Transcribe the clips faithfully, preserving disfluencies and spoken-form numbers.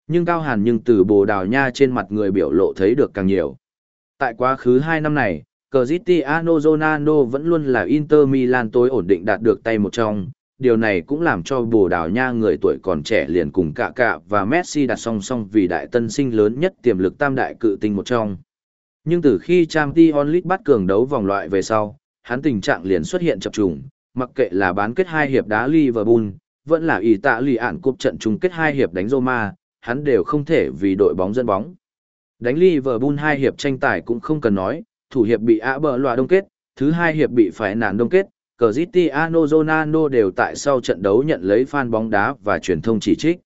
Nhưng Cao Hàn nhưng từ Bồ Đào Nha trên mặt người biểu lộ thấy được càng nhiều. Tại quá khứ hai năm này, Cristiano Ronaldo vẫn luôn là Inter Milan tối ổn định đạt được tay một trong. Điều này cũng làm cho Bồ Đào Nha người tuổi còn trẻ liền cùng Kaká và Messi đặt song song vì đại tân sinh lớn nhất tiềm lực tam đại cự tinh một trong. Nhưng từ khi Champions League bắt cường đấu vòng loại về sau, hắn tình trạng liền xuất hiện chập trùng, mặc kệ là bán kết hai hiệp đá Liverpool, vẫn là ý tạ lì ản cúp trận chung kết hai hiệp đánh Roma, hắn đều không thể vì đội bóng dẫn bóng. Đánh Liverpool hai hiệp tranh tài cũng không cần nói, thủ hiệp bị ạ bờ loa đông kết, thứ hai hiệp bị phải nản đông kết, Cristiano Ronaldo đều tại sau trận đấu nhận lấy fan bóng đá và truyền thông chỉ trích.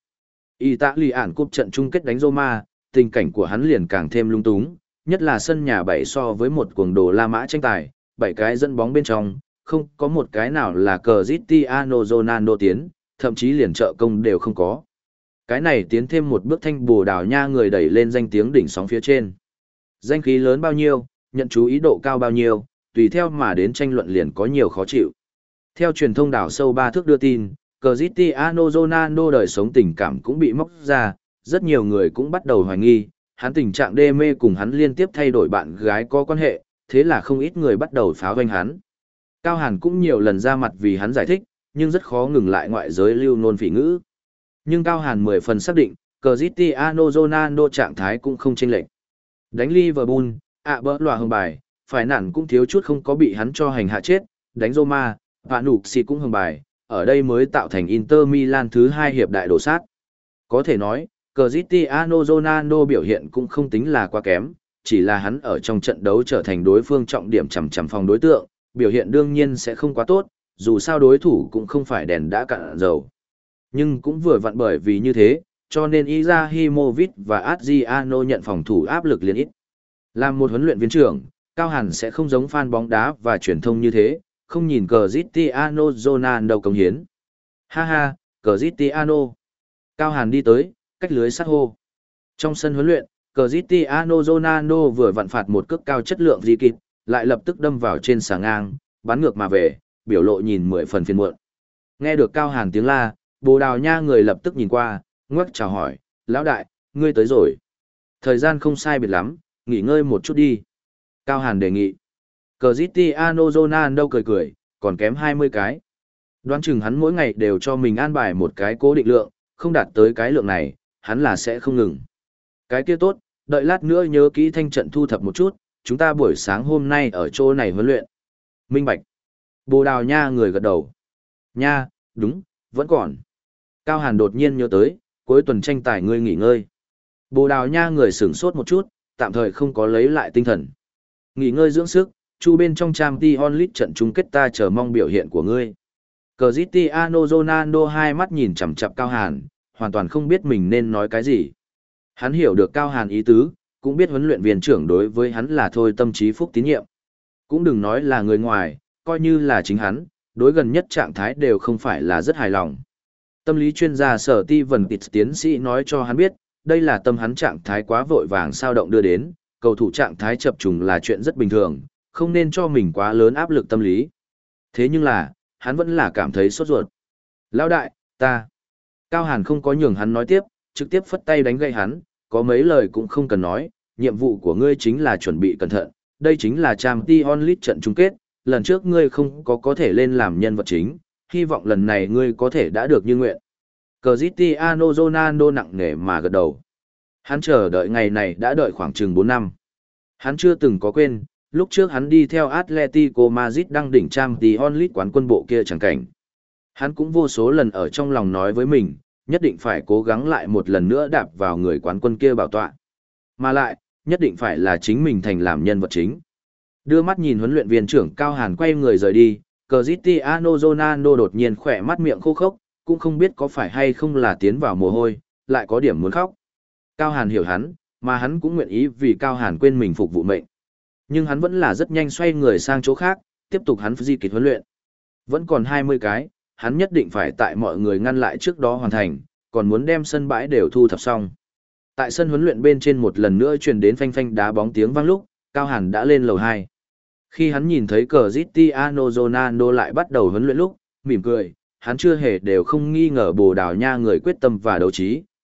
Italy ản cúp trận chung kết đánh Roma, tình cảnh của hắn liền càng thêm lung túng, nhất là sân nhà bảy so với một cuồng đồ La Mã tranh tài, bảy cái dẫn bóng bên trong, không có một cái nào là Cristiano Ronaldo tiến, thậm chí liền trợ công đều không có. Cái này tiến thêm một bước thanh Bồ Đào Nha người đẩy lên danh tiếng đỉnh sóng phía trên. Danh khí lớn bao nhiêu, nhận chú ý độ cao bao nhiêu, tùy theo mà đến tranh luận liền có nhiều khó chịu. Theo truyền thông đảo sâu ba thước đưa tin, Cristiano Ronaldo đời sống tình cảm cũng bị móc ra, rất nhiều người cũng bắt đầu hoài nghi, hắn tình trạng đê mê cùng hắn liên tiếp thay đổi bạn gái có quan hệ, thế là không ít người bắt đầu pháo hoanh hắn. Cao Hàn cũng nhiều lần ra mặt vì hắn giải thích, nhưng rất khó ngừng lại ngoại giới lưu nôn phỉ ngữ. Nhưng Cao Hàn mười phần xác định, Cristiano Ronaldo trạng thái cũng không chênh lệch. Đánh Liverpool, ạ bỡ lòa hưng bài, phải nản cũng thiếu chút không có bị hắn cho hành hạ chết, đánh Roma, và nụ xì cũng hưng bài, ở đây mới tạo thành Inter Milan thứ hai hiệp đại đổ sát. Có thể nói, Cristiano Ronaldo biểu hiện cũng không tính là quá kém, chỉ là hắn ở trong trận đấu trở thành đối phương trọng điểm chằm chằm phòng đối tượng, biểu hiện đương nhiên sẽ không quá tốt, dù sao đối thủ cũng không phải đèn đã cạn dầu. Nhưng cũng vừa vặn bởi vì như thế, cho nên Izahimovic và Adriano nhận phòng thủ áp lực liền ít. Làm một huấn luyện viên trưởng, Cao Hàn sẽ không giống fan bóng đá và truyền thông như thế, không nhìn Cristiano Ronaldo cống hiến. Ha ha, Cristiano. Cao Hàn đi tới, cách lưới sát hô. Trong sân huấn luyện, Cristiano Ronaldo vừa vặn phạt một cước cao chất lượng di kịp, lại lập tức đâm vào trên xà ngang, bắn ngược mà về, biểu lộ nhìn mười phần phiền muộn. Nghe được Cao Hàn tiếng la, Bồ Đào Nha người lập tức nhìn qua, ngoắc chào hỏi, lão đại, ngươi tới rồi. Thời gian không sai biệt lắm, nghỉ ngơi một chút đi. Cao Hàn đề nghị. Cristiano Ronaldo cười cười, còn kém hai mươi cái. Đoán chừng hắn mỗi ngày đều cho mình an bài một cái cố định lượng, không đạt tới cái lượng này, hắn là sẽ không ngừng. Cái kia tốt, đợi lát nữa nhớ kỹ thanh trận thu thập một chút, chúng ta buổi sáng hôm nay ở chỗ này huấn luyện. Minh Bạch. Bồ Đào Nha người gật đầu. Nha, đúng, vẫn còn. Cao Hàn đột nhiên nhớ tới, cuối tuần tranh tài ngươi nghỉ ngơi. Bồ Đào Nha người sửng sốt một chút, tạm thời không có lấy lại tinh thần. Nghỉ ngơi dưỡng sức, chu bên trong Champions League trận chung kết ta chờ mong biểu hiện của ngươi. Cristiano Ronaldo hai mắt nhìn chằm chằm Cao Hàn, hoàn toàn không biết mình nên nói cái gì. Hắn hiểu được Cao Hàn ý tứ, cũng biết huấn luyện viên trưởng đối với hắn là thôi tâm trí phúc tín nhiệm. Cũng đừng nói là người ngoài, coi như là chính hắn, đối gần nhất trạng thái đều không phải là rất hài lòng. Tâm lý chuyên gia Sở Ti Vân Tịt tiến sĩ nói cho hắn biết, đây là tâm hắn trạng thái quá vội vàng sao động đưa đến, cầu thủ trạng thái chập trùng là chuyện rất bình thường, không nên cho mình quá lớn áp lực tâm lý. Thế nhưng là, hắn vẫn là cảm thấy sốt ruột. Lão đại, ta. Cao Hàn không có nhường hắn nói tiếp, trực tiếp phất tay đánh gậy hắn, có mấy lời cũng không cần nói, nhiệm vụ của ngươi chính là chuẩn bị cẩn thận, đây chính là Champions League trận chung kết, lần trước ngươi không có có thể lên làm nhân vật chính, hy vọng lần này ngươi có thể đã được như nguyện. Cristiano Ronaldo nặng nề mà gật đầu. Hắn chờ đợi ngày này đã đợi khoảng chừng bốn năm. Hắn chưa từng có quên, lúc trước hắn đi theo Atletico Madrid đăng đỉnh Champions League quán quân bộ kia chẳng cảnh. Hắn cũng vô số lần ở trong lòng nói với mình, nhất định phải cố gắng lại một lần nữa đạp vào người quán quân kia bảo tọa. Mà lại, nhất định phải là chính mình thành làm nhân vật chính. Đưa mắt nhìn huấn luyện viên trưởng Cao Hàn quay người rời đi, Cristiano Ronaldo đột nhiên khỏe mắt miệng khô khốc, cũng không biết có phải hay không là tiến vào mồ hôi, lại có điểm muốn khóc. Cao Hàn hiểu hắn, mà hắn cũng nguyện ý vì Cao Hàn quên mình phục vụ mệnh. Nhưng hắn vẫn là rất nhanh xoay người sang chỗ khác, tiếp tục hắn di kịch huấn luyện. Vẫn còn hai mươi cái, hắn nhất định phải tại mọi người ngăn lại trước đó hoàn thành, còn muốn đem sân bãi đều thu thập xong. Tại sân huấn luyện bên trên một lần nữa truyền đến phanh phanh đá bóng tiếng vang lúc, Cao Hàn đã lên lầu hai. Khi hắn nhìn thấy Cristiano Ronaldo lại bắt đầu huấn luyện lúc, mỉm cười, hắn chưa hề đều không nghi ngờ Bồ Đào Nha người quyết tâm và đấu trí,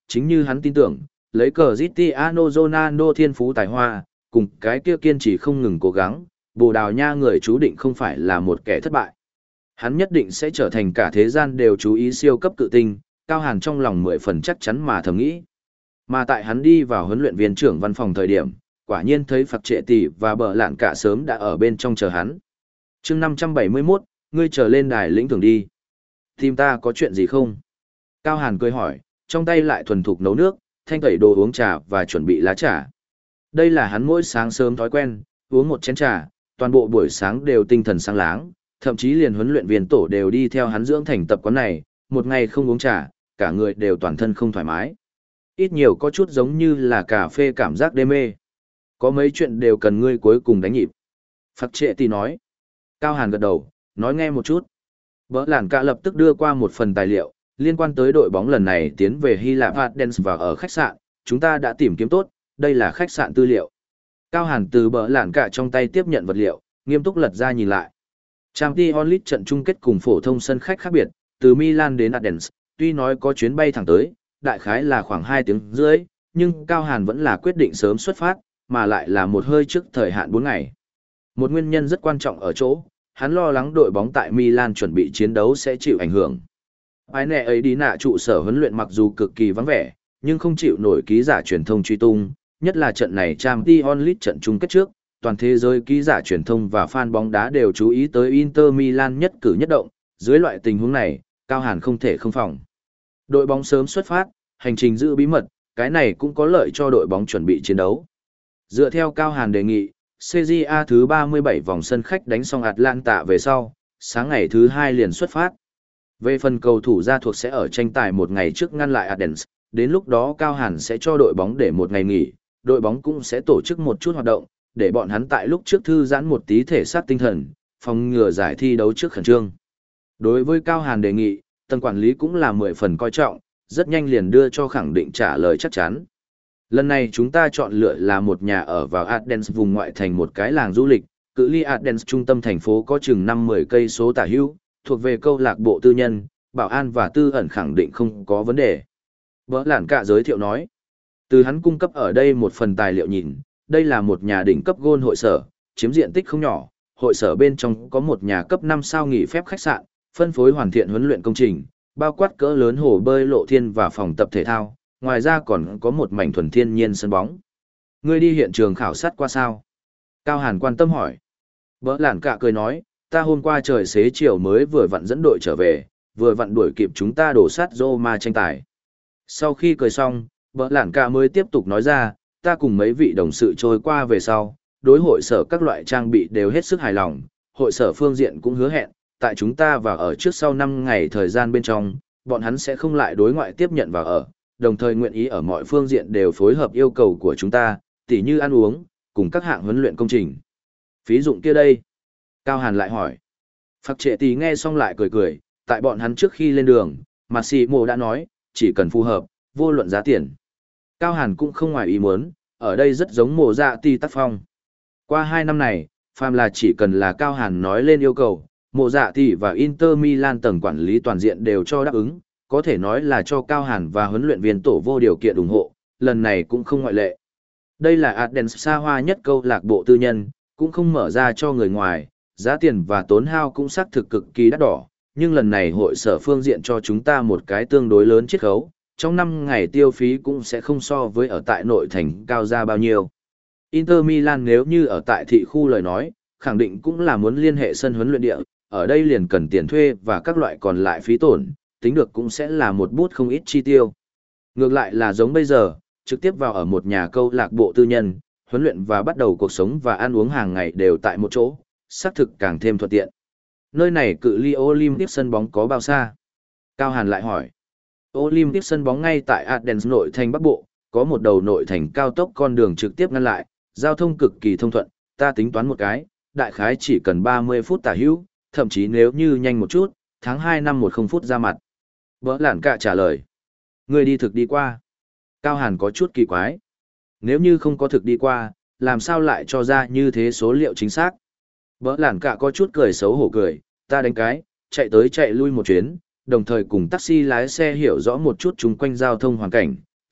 chính như hắn tin tưởng, lấy Cristiano Ronaldo thiên phú tài hoa, cùng cái kia kiên trì không ngừng cố gắng, Bồ Đào Nha người chú định không phải là một kẻ thất bại. Hắn nhất định sẽ trở thành cả thế gian đều chú ý siêu cấp cự tinh, Cao Hàn trong lòng mười phần chắc chắn mà thầm nghĩ. Mà tại hắn đi vào huấn luyện viên trưởng văn phòng thời điểm, quả nhiên thấy Phạc Trệ Tỷ và Bờ Lạn Cả sớm đã ở bên trong chờ hắn. Chương năm trăm bảy mươi mốt, ngươi trở lên đài lĩnh thưởng đi. Tìm ta có chuyện gì không? Cao Hàn cười hỏi, trong tay lại thuần thục nấu nước, thanh tẩy đồ uống trà và chuẩn bị lá trà. Đây là hắn mỗi sáng sớm thói quen, uống một chén trà, toàn bộ buổi sáng đều tinh thần sáng láng, thậm chí liền huấn luyện viên tổ đều đi theo hắn dưỡng thành tập quán này, một ngày không uống trà, cả người đều toàn thân không thoải mái. Ít nhiều có chút giống như là cà phê cảm giác đê mê. Có mấy chuyện đều cần ngươi cuối cùng đánh nhịp. Phạc Trệ Tỷ nói. Cao Hàn gật đầu, nói nghe một chút. Bỡ Lạn Cả lập tức đưa qua một phần tài liệu, liên quan tới đội bóng lần này tiến về Hy Lạp Athens và ở khách sạn, chúng ta đã tìm kiếm tốt, đây là khách sạn tư liệu. Cao Hàn từ Bỡ Lạn Cả trong tay tiếp nhận vật liệu, nghiêm túc lật ra nhìn lại. Champions League trận chung kết cùng phổ thông sân khách khác biệt, từ Milan đến Athens, tuy nói có chuyến bay thẳng tới, đại khái là khoảng hai tiếng rưỡi, nhưng Cao Hàn vẫn là quyết định sớm xuất phát, mà lại là một hơi trước thời hạn bốn ngày. Một nguyên nhân rất quan trọng ở chỗ, hắn lo lắng đội bóng tại Milan chuẩn bị chiến đấu sẽ chịu ảnh hưởng. Ai nẹ ấy đi nạ trụ sở huấn luyện mặc dù cực kỳ vắng vẻ, nhưng không chịu nổi ký giả truyền thông truy tung, nhất là trận này Champions League trận chung kết trước, toàn thế giới ký giả truyền thông và fan bóng đá đều chú ý tới Inter Milan nhất cử nhất động, dưới loại tình huống này, Cao Hàn không thể không phòng. Đội bóng sớm xuất phát, hành trình giữ bí mật, cái này cũng có lợi cho đội bóng chuẩn bị chiến đấu. Dựa theo Cao Hàn đề nghị, xê giê a thứ ba mươi bảy vòng sân khách đánh xong Atlanta về sau, sáng ngày thứ hai liền xuất phát. Về phần cầu thủ ra thuộc sẽ ở tranh tài một ngày trước ngăn lại Athens, đến lúc đó Cao Hàn sẽ cho đội bóng để một ngày nghỉ, đội bóng cũng sẽ tổ chức một chút hoạt động, để bọn hắn tại lúc trước thư giãn một tí thể xác tinh thần, phòng ngừa giải thi đấu trước khẩn trương. Đối với Cao Hàn đề nghị, tầng quản lý cũng là mười phần coi trọng, rất nhanh liền đưa cho khẳng định trả lời chắc chắn. Lần này chúng ta chọn lựa là một nhà ở vào Athens vùng ngoại thành một cái làng du lịch, cự ly Athens trung tâm thành phố có chừng năm mười cây số tả hữu, thuộc về câu lạc bộ tư nhân, bảo an và tư ẩn khẳng định không có vấn đề. Bỡ Lạn Cả giới thiệu nói. Từ hắn cung cấp ở đây một phần tài liệu nhìn, đây là một nhà đỉnh cấp gôn hội sở, chiếm diện tích không nhỏ, hội sở bên trong có một nhà cấp năm sao nghỉ phép khách sạn, phân phối hoàn thiện huấn luyện công trình, bao quát cỡ lớn hồ bơi lộ thiên và phòng tập thể thao, ngoài ra còn có một mảnh thuần thiên nhiên sân bóng. Ngươi đi hiện trường khảo sát qua sao? Cao Hàn quan tâm hỏi. Bỡ Lạn Cả cười nói, ta hôm qua trời xế chiều mới vừa vặn dẫn đội trở về, vừa vặn đuổi kịp chúng ta đổ sát Roma tranh tài. Sau khi cười xong, Bỡ Lạn Cả mới tiếp tục nói ra, ta cùng mấy vị đồng sự trôi qua về sau, đối hội sở các loại trang bị đều hết sức hài lòng, hội sở phương diện cũng hứa hẹn, tại chúng ta vào ở trước sau năm ngày thời gian bên trong, bọn hắn sẽ không lại đối ngoại tiếp nhận vào ở, đồng thời nguyện ý ở mọi phương diện đều phối hợp yêu cầu của chúng ta, tỉ như ăn uống, cùng các hạng huấn luyện công trình. Phí dụng kia đây? Cao Hàn lại hỏi. Phạc Trệ Tỷ nghe xong lại cười cười, tại bọn hắn trước khi lên đường, Massimo đã nói, chỉ cần phù hợp, vô luận giá tiền. Cao Hàn cũng không ngoài ý muốn, ở đây rất giống Mộ Dạ Tỷ tác phong. Qua hai năm này, phàm là chỉ cần là Cao Hàn nói lên yêu cầu, Mộ Dạ Tỷ và Inter Milan tầng quản lý toàn diện đều cho đáp ứng, có thể nói là cho Cao Hàn và huấn luyện viên tổ vô điều kiện ủng hộ, lần này cũng không ngoại lệ. Đây là Athens xa hoa nhất câu lạc bộ tư nhân, cũng không mở ra cho người ngoài, giá tiền và tốn hao cũng xác thực cực kỳ đắt đỏ, nhưng lần này hội sở phương diện cho chúng ta một cái tương đối lớn chiết khấu, trong năm ngày tiêu phí cũng sẽ không so với ở tại nội thành cao ra bao nhiêu. Inter Milan nếu như ở tại thị khu lời nói, khẳng định cũng là muốn liên hệ sân huấn luyện địa, ở đây liền cần tiền thuê và các loại còn lại phí tổn, tính được cũng sẽ là một bút không ít chi tiêu. Ngược lại là giống bây giờ, trực tiếp vào ở một nhà câu lạc bộ tư nhân, huấn luyện và bắt đầu cuộc sống và ăn uống hàng ngày đều tại một chỗ, xác thực càng thêm thuận tiện. Nơi này cự ly Olympic sân bóng có bao xa? Cao Hàn lại hỏi. Olympic sân bóng ngay tại Athens nội thành Bắc Bộ, có một đầu nội thành cao tốc con đường trực tiếp ngăn lại, giao thông cực kỳ thông thuận, ta tính toán một cái, đại khái chỉ cần ba mươi phút tả hữu, thậm chí nếu như nhanh một chút, tháng hai năm một không phút ra mặt. Bỡ Lạn Cả trả lời. Người đi thực đi qua. Cao Hàn có chút kỳ quái. Nếu như không có thực đi qua, làm sao lại cho ra như thế số liệu chính xác? Bỡ Lạn Cả có chút cười xấu hổ cười, ta đánh cái, chạy tới chạy lui một chuyến, đồng thời cùng taxi lái xe hiểu rõ một chút chung quanh giao thông hoàn cảnh,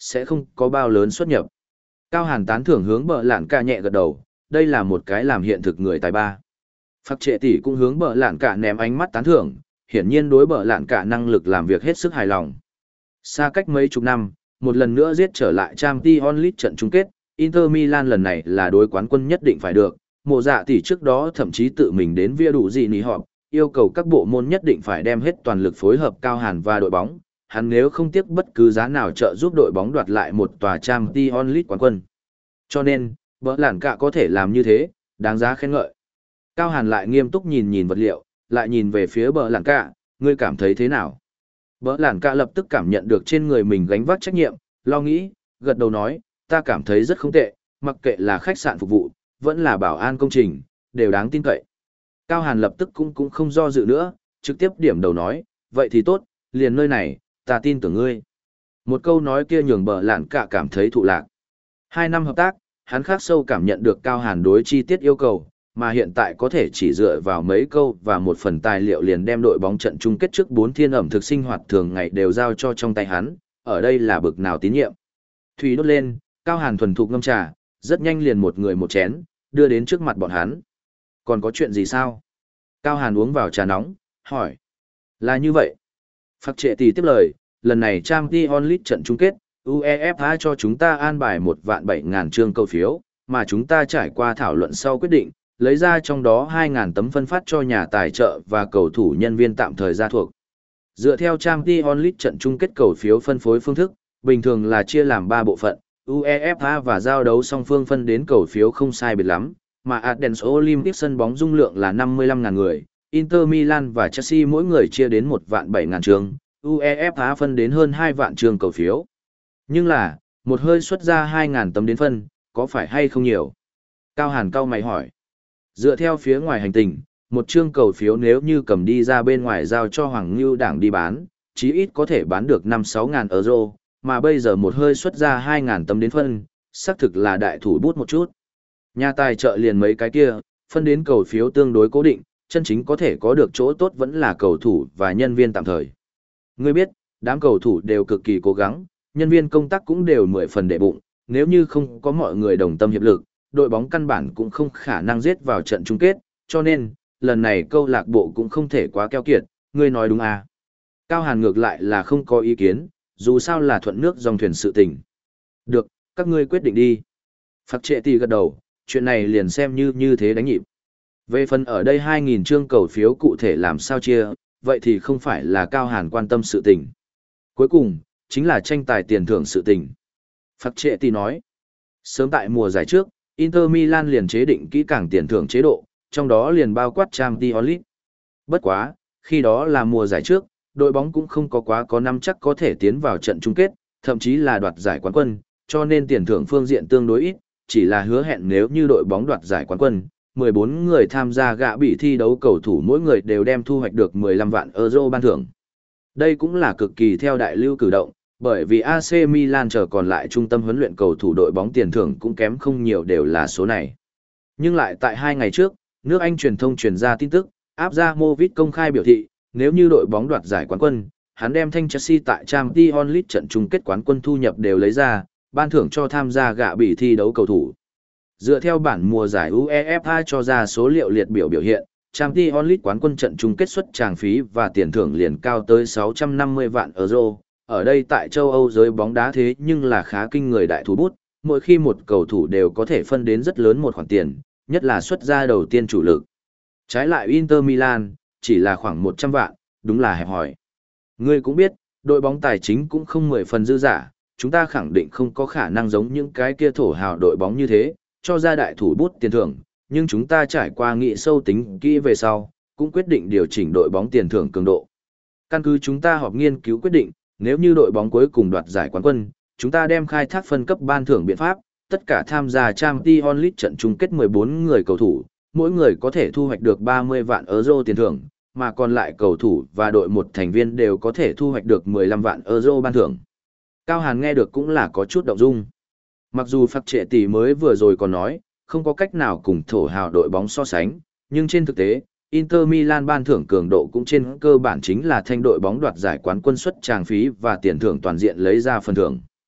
sẽ không có bao lớn xuất nhập. Cao Hàn tán thưởng hướng bờ lạn cả nhẹ gật đầu, đây là một cái làm hiện thực người tài ba. Phạc Trệ tỷ cũng hướng bờ lạn cả ném ánh mắt tán thưởng, hiển nhiên đối bờ lạn cả năng lực làm việc hết sức hài lòng. Xa cách mấy chục năm, một lần nữa giết trở lại Champions League trận chung kết, Inter Milan lần này là đối quán quân nhất định phải được. Mộ Dạ tỷ trước đó thậm chí tự mình đến via đủ gì nỉ họp, yêu cầu các bộ môn nhất định phải đem hết toàn lực phối hợp Cao Hàn và đội bóng, hắn nếu không tiếc bất cứ giá nào trợ giúp đội bóng đoạt lại một tòa Champions League quán quân. Cho nên, bỡ lản cả có thể làm như thế, đáng giá khen ngợi. Cao Hàn lại nghiêm túc nhìn nhìn vật liệu, lại nhìn về phía bỡ lản cả, ngươi cảm thấy thế nào? Bỡ lản cả lập tức cảm nhận được trên người mình gánh vác trách nhiệm, lo nghĩ, gật đầu nói, ta cảm thấy rất không tệ, mặc kệ là khách sạn phục vụ, vẫn là bảo an công trình, đều đáng tin cậy. Cao Hàn lập tức cũng cũng không do dự nữa, trực tiếp điểm đầu nói, vậy thì tốt, liền nơi này, ta tin tưởng ngươi. Một câu nói kia nhường bờ lạn cả cảm thấy thụ lạc. Hai năm hợp tác, hắn khắc sâu cảm nhận được Cao Hàn đối chi tiết yêu cầu, mà hiện tại có thể chỉ dựa vào mấy câu và một phần tài liệu liền đem đội bóng trận chung kết trước bốn thiên ẩm thực sinh hoạt thường ngày đều giao cho trong tay hắn, ở đây là bực nào tín nhiệm. Thủy đốt lên, Cao Hàn thuần thục ngâm trà, rất nhanh liền một người một chén, đưa đến trước mặt bọn hắn. Còn có chuyện gì sao? Cao Hàn uống vào trà nóng, hỏi. Là như vậy. Phạc Trệ tỷ tiếp lời, lần này Champions League trận chung kết, UEFA cho chúng ta an bài một vạn bảy ngàn chương cầu phiếu, mà chúng ta trải qua thảo luận sau quyết định, lấy ra trong đó hai ngàn tấm phân phát cho nhà tài trợ và cầu thủ nhân viên tạm thời gia thuộc. Dựa theo Champions League trận chung kết cầu phiếu phân phối phương thức, bình thường là chia làm ba bộ phận, UEFA và giao đấu song phương phân đến cầu phiếu không sai biệt lắm, mà Athens Olympic sân bóng dung lượng là năm mươi lăm ngàn người, Inter Milan và Chelsea mỗi người chia đến một vạn bảy ngàn trường, UEFA phân đến hơn hai vạn trường cầu phiếu. Nhưng là, một hơi xuất ra hai ngàn tấm đến phân, có phải hay không nhiều? Cao Hàn cao mày hỏi. Dựa theo phía ngoài hành tình, một chương cầu phiếu nếu như cầm đi ra bên ngoài giao cho Hoàng Ngưu Đảng đi bán, chí ít có thể bán được năm sáu ngàn euro, mà bây giờ một hơi xuất ra hai ngàn tấm đến phân, xác thực là đại thủ bút một chút. Nhà tài trợ liền mấy cái kia, phân đến cầu phiếu tương đối cố định, chân chính có thể có được chỗ tốt vẫn là cầu thủ và nhân viên tạm thời. Ngươi biết, đám cầu thủ đều cực kỳ cố gắng, nhân viên công tác cũng đều mười phần để bụng, nếu như không có mọi người đồng tâm hiệp lực, đội bóng căn bản cũng không khả năng giết vào trận chung kết, cho nên, lần này câu lạc bộ cũng không thể quá keo kiệt, ngươi nói đúng à. Cao Hàn ngược lại là không có ý kiến, dù sao là thuận nước dòng thuyền sự tình. Được, các ngươi quyết định đi. Phạc Trệ tỷ gật đầu, chuyện này liền xem như như thế đánh nhịp. Về phần ở đây hai nghìn chương cầu phiếu cụ thể làm sao chia, vậy thì không phải là Cao Hàn quan tâm sự tình. Cuối cùng, chính là tranh tài tiền thưởng sự tình. Phạc Trệ tỷ nói, sớm tại mùa giải trước, Inter Milan liền chế định kỹ càng tiền thưởng chế độ, trong đó liền bao quát Champions League. Bất quá, khi đó là mùa giải trước, đội bóng cũng không có quá có năm chắc có thể tiến vào trận chung kết, thậm chí là đoạt giải quán quân, cho nên tiền thưởng phương diện tương đối ít, chỉ là hứa hẹn nếu như đội bóng đoạt giải quán quân, mười bốn người tham gia gạ bị thi đấu cầu thủ mỗi người đều đem thu hoạch được mười lăm vạn euro ban thưởng. Đây cũng là cực kỳ theo đại lưu cử động, bởi vì a xê Milan chờ còn lại trung tâm huấn luyện cầu thủ đội bóng tiền thưởng cũng kém không nhiều đều là số này. Nhưng lại tại hai ngày trước, nước Anh truyền thông truyền ra tin tức, Abramovich công khai biểu thị, nếu như đội bóng đoạt giải quán quân, hắn đem thanh Chelsea tại Champions League trận chung kết quán quân thu nhập đều lấy ra, ban thưởng cho tham gia gạ bị thi đấu cầu thủ. Dựa theo bản mùa giải UEFA cho ra số liệu liệt biểu biểu hiện, Champions League quán quân trận chung kết suất tràng phí và tiền thưởng liền cao tới sáu trăm năm mươi vạn euro. Ở đây tại châu Âu giới bóng đá thế nhưng là khá kinh người đại thủ bút, mỗi khi một cầu thủ đều có thể phân đến rất lớn một khoản tiền, nhất là xuất ra đầu tiên chủ lực. Trái lại Inter Milan, chỉ là khoảng một trăm vạn, đúng là hẹp hòi. Ngươi cũng biết, đội bóng tài chính cũng không mười phần dư giả, chúng ta khẳng định không có khả năng giống những cái kia thổ hào đội bóng như thế, cho ra đại thủ bút tiền thưởng, nhưng chúng ta trải qua nghị sâu tính kỹ về sau, cũng quyết định điều chỉnh đội bóng tiền thưởng cường độ. Căn cứ chúng ta họp nghiên cứu quyết định, nếu như đội bóng cuối cùng đoạt giải quán quân, chúng ta đem khai thác phân cấp ban thưởng biện pháp, tất cả tham gia Champions League trận chung kết mười bốn người cầu thủ, mỗi người có thể thu hoạch được ba mươi vạn euro tiền thưởng, mà còn lại cầu thủ và đội một thành viên đều có thể thu hoạch được mười lăm vạn euro ban thưởng. Cao Hàn nghe được cũng là có chút động dung. Mặc dù Phạc Trệ tỷ mới vừa rồi còn nói, không có cách nào cùng thổ hào đội bóng so sánh, nhưng trên thực tế, Inter Milan ban thưởng cường độ cũng trên cơ bản chính là thanh đội bóng đoạt giải quán quân suất tràng phí và tiền thưởng toàn diện lấy ra phần thưởng.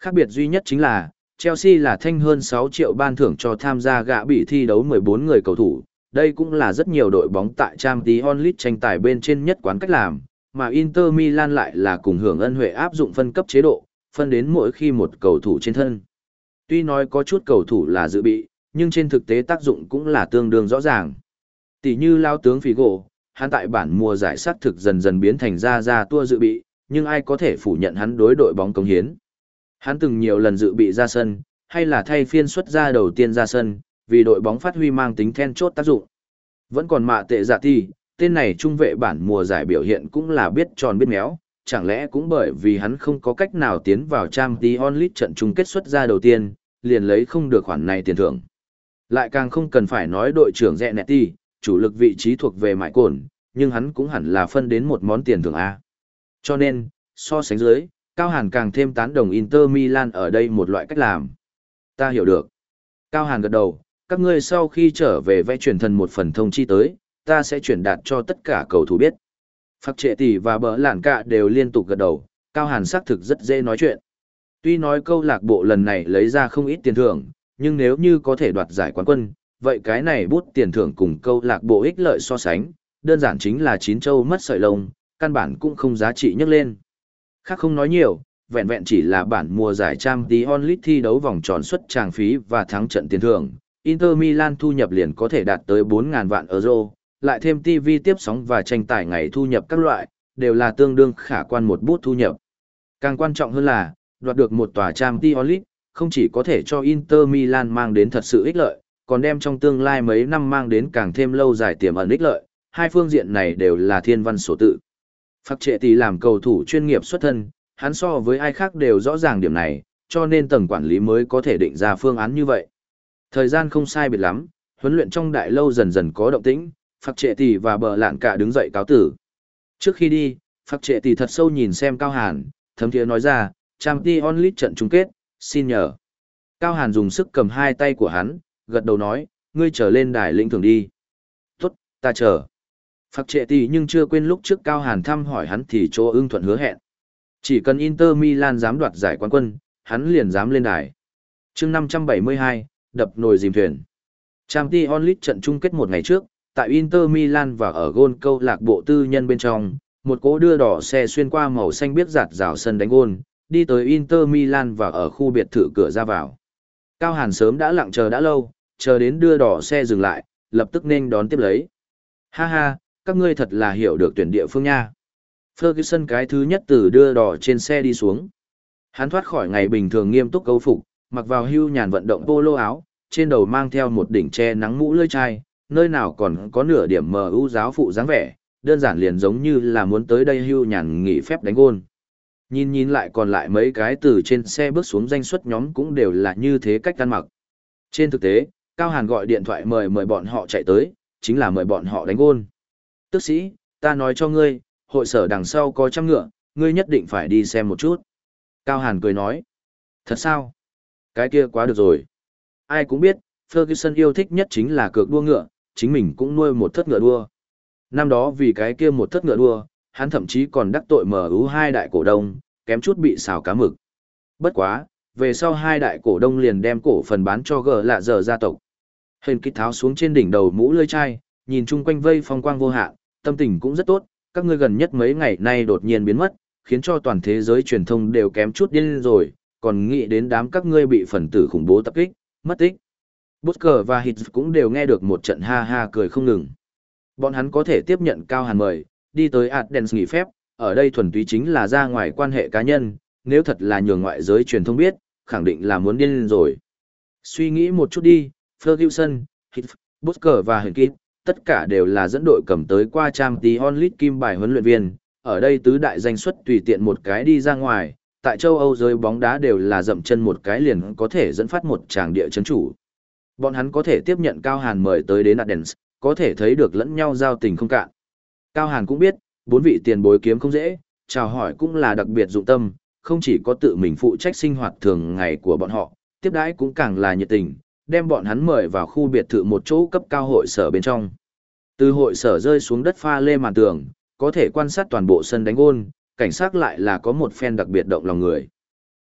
Khác biệt duy nhất chính là, Chelsea là thanh hơn sáu triệu ban thưởng cho tham gia gạ bị thi đấu mười bốn người cầu thủ. Đây cũng là rất nhiều đội bóng tại Champions League tranh tài bên trên nhất quán cách làm, mà Inter Milan lại là cùng hưởng ân huệ áp dụng phân cấp chế độ, phân đến mỗi khi một cầu thủ trên thân. Tuy nói có chút cầu thủ là dự bị, nhưng trên thực tế tác dụng cũng là tương đương rõ ràng. Tỷ như lao tướng Figo, hắn tại bản mùa giải sắc thực dần dần biến thành ra ra tua dự bị, nhưng ai có thể phủ nhận hắn đối đội bóng cống hiến. Hắn từng nhiều lần dự bị ra sân, hay là thay phiên xuất ra đầu tiên ra sân, vì đội bóng phát huy mang tính then chốt tác dụng. Vẫn còn mạ tệ dạ ti, tên này trung vệ bản mùa giải biểu hiện cũng là biết tròn biết méo, chẳng lẽ cũng bởi vì hắn không có cách nào tiến vào Champions League trận chung kết xuất ra đầu tiên, liền lấy không được khoản này tiền thưởng. Lại càng không cần phải nói đội trưởng Zanetti, chủ lực vị trí thuộc về mại cồn, nhưng hắn cũng hẳn là phân đến một món tiền thưởng A. Cho nên, so sánh dưới, Cao Hàn càng thêm tán đồng Inter Milan ở đây một loại cách làm. Ta hiểu được. Cao Hàn gật đầu, các ngươi sau khi trở về vẽ truyền thần một phần thông chi tới, ta sẽ chuyển đạt cho tất cả cầu thủ biết. Phạc Trệ Tỷ và Bờ Lạn Cạ đều liên tục gật đầu, Cao Hàn xác thực rất dễ nói chuyện. Tuy nói câu lạc bộ lần này lấy ra không ít tiền thưởng, nhưng nếu như có thể đoạt giải quán quân, vậy cái này bút tiền thưởng cùng câu lạc bộ ích lợi so sánh, đơn giản chính là chín châu mất sợi lông, căn bản cũng không giá trị nhắc lên. Khác không nói nhiều, vẹn vẹn chỉ là bản mùa giải Champions League thi đấu vòng tròn suất tràng phí và thắng trận tiền thưởng, Inter Milan thu nhập liền có thể đạt tới bốn nghìn vạn euro, lại thêm ti vi tiếp sóng và tranh tài ngày thu nhập các loại, đều là tương đương khả quan một bút thu nhập. Càng quan trọng hơn là, đoạt được một tòa Champions League, không chỉ có thể cho Inter Milan mang đến thật sự ích lợi, còn đem trong tương lai mấy năm mang đến càng thêm lâu dài tiềm ẩn ích lợi, hai phương diện này đều là thiên văn sổ tự. Phạc Trệ Tỷ làm cầu thủ chuyên nghiệp xuất thân, hắn so với ai khác đều rõ ràng điểm này, cho nên tầng quản lý mới có thể định ra phương án như vậy. Thời gian không sai biệt lắm, huấn luyện trong đại lâu dần dần có động tĩnh, Phạc Trệ Tỷ và Bờ Lạn Cạ đứng dậy cáo tử. Trước khi đi, Phạc Trệ Tỷ thật sâu nhìn xem Cao Hàn, thấm thiế nói ra, Champions League trận chung kết, xin nhờ. Cao Hàn dùng sức cầm hai tay của hắn, gật đầu nói, ngươi trở lên đài lĩnh thưởng đi. Tốt, ta chờ. Phạc Trệ Tỷ nhưng chưa quên lúc trước Cao Hàn thăm hỏi hắn thì chỗ ưng thuận hứa hẹn. Chỉ cần Inter Milan dám đoạt giải quán quân, hắn liền dám lên đài. Chương năm trăm bảy mươi hai, đập nồi dìm thuyền. Champions League trận chung kết một ngày trước, tại Inter Milan và ở gôn câu lạc bộ tư nhân bên trong, một cỗ đưa đỏ xe xuyên qua màu xanh biếc giạt rào sân đánh gôn, đi tới Inter Milan và ở khu biệt thự cửa ra vào. Cao Hàn sớm đã lặng chờ đã lâu, chờ đến đưa đỏ xe dừng lại, lập tức nên đón tiếp lấy. Ha ha, các ngươi thật là hiểu được tuyển địa phương nha. Ferguson cái thứ nhất từ đưa đỏ trên xe đi xuống. Hắn thoát khỏi ngày bình thường nghiêm túc câu phục, mặc vào hưu nhàn vận động polo áo, trên đầu mang theo một đỉnh che nắng mũ lưỡi chai, nơi nào còn có nửa điểm mờ ưu giáo phụ dáng vẻ, đơn giản liền giống như là muốn tới đây hưu nhàn nghỉ phép đánh gôn. Nhìn nhìn lại còn lại mấy cái từ trên xe bước xuống danh suất nhóm cũng đều là như thế cách ăn mặc. Trên thực tế, Cao Hàn gọi điện thoại mời mời bọn họ chạy tới, chính là mời bọn họ đánh gôn. Tức sĩ, ta nói cho ngươi, hội sở đằng sau có trăm ngựa, ngươi nhất định phải đi xem một chút. Cao Hàn cười nói. Thật sao? Cái kia quá được rồi. Ai cũng biết, Ferguson yêu thích nhất chính là cược đua ngựa, chính mình cũng nuôi một thất ngựa đua. Năm đó vì cái kia một thất ngựa đua, hắn thậm chí còn đắc tội em u hai đại cổ đông, kém chút bị xào cá mực. Bất quá, về sau hai đại cổ đông liền đem cổ phần bán cho gờ lạ giờ gia tộc. Hình kích tháo xuống trên đỉnh đầu mũ lưỡi chai, nhìn chung quanh vây phong quang vô hạn, tâm tình cũng rất tốt, các ngươi gần nhất mấy ngày nay đột nhiên biến mất, khiến cho toàn thế giới truyền thông đều kém chút điên rồi, còn nghĩ đến đám các ngươi bị phần tử khủng bố tập kích, mất tích. Busker và Hit cũng đều nghe được một trận ha ha cười không ngừng. Bọn hắn có thể tiếp nhận Cao Hàn mời, đi tới Athens nghỉ phép, ở đây thuần túy chính là ra ngoài quan hệ cá nhân, nếu thật là nhường ngoại giới truyền thông biết, khẳng định là muốn điên rồi. Suy nghĩ một chút đi, Ferguson, Hit, Busker và Hit, tất cả đều là dẫn đội cầm tới qua Champions League kim bài huấn luyện viên, ở đây tứ đại danh xuất tùy tiện một cái đi ra ngoài, tại châu Âu giới bóng đá đều là dậm chân một cái liền có thể dẫn phát một tràng địa chấn chủ. Bọn hắn có thể tiếp nhận Cao Hàn mời tới đến Athens, có thể thấy được lẫn nhau giao tình không cạn. Cao Hàn cũng biết, bốn vị tiền bối kiếm không dễ, chào hỏi cũng là đặc biệt dụng tâm, không chỉ có tự mình phụ trách sinh hoạt thường ngày của bọn họ, tiếp đãi cũng càng là nhiệt tình, đem bọn hắn mời vào khu biệt thự một chỗ cấp cao hội sở bên trong. Từ hội sở rơi xuống đất pha lê màn tường, có thể quan sát toàn bộ sân đánh gôn, cảnh sát lại là có một phen đặc biệt động lòng người.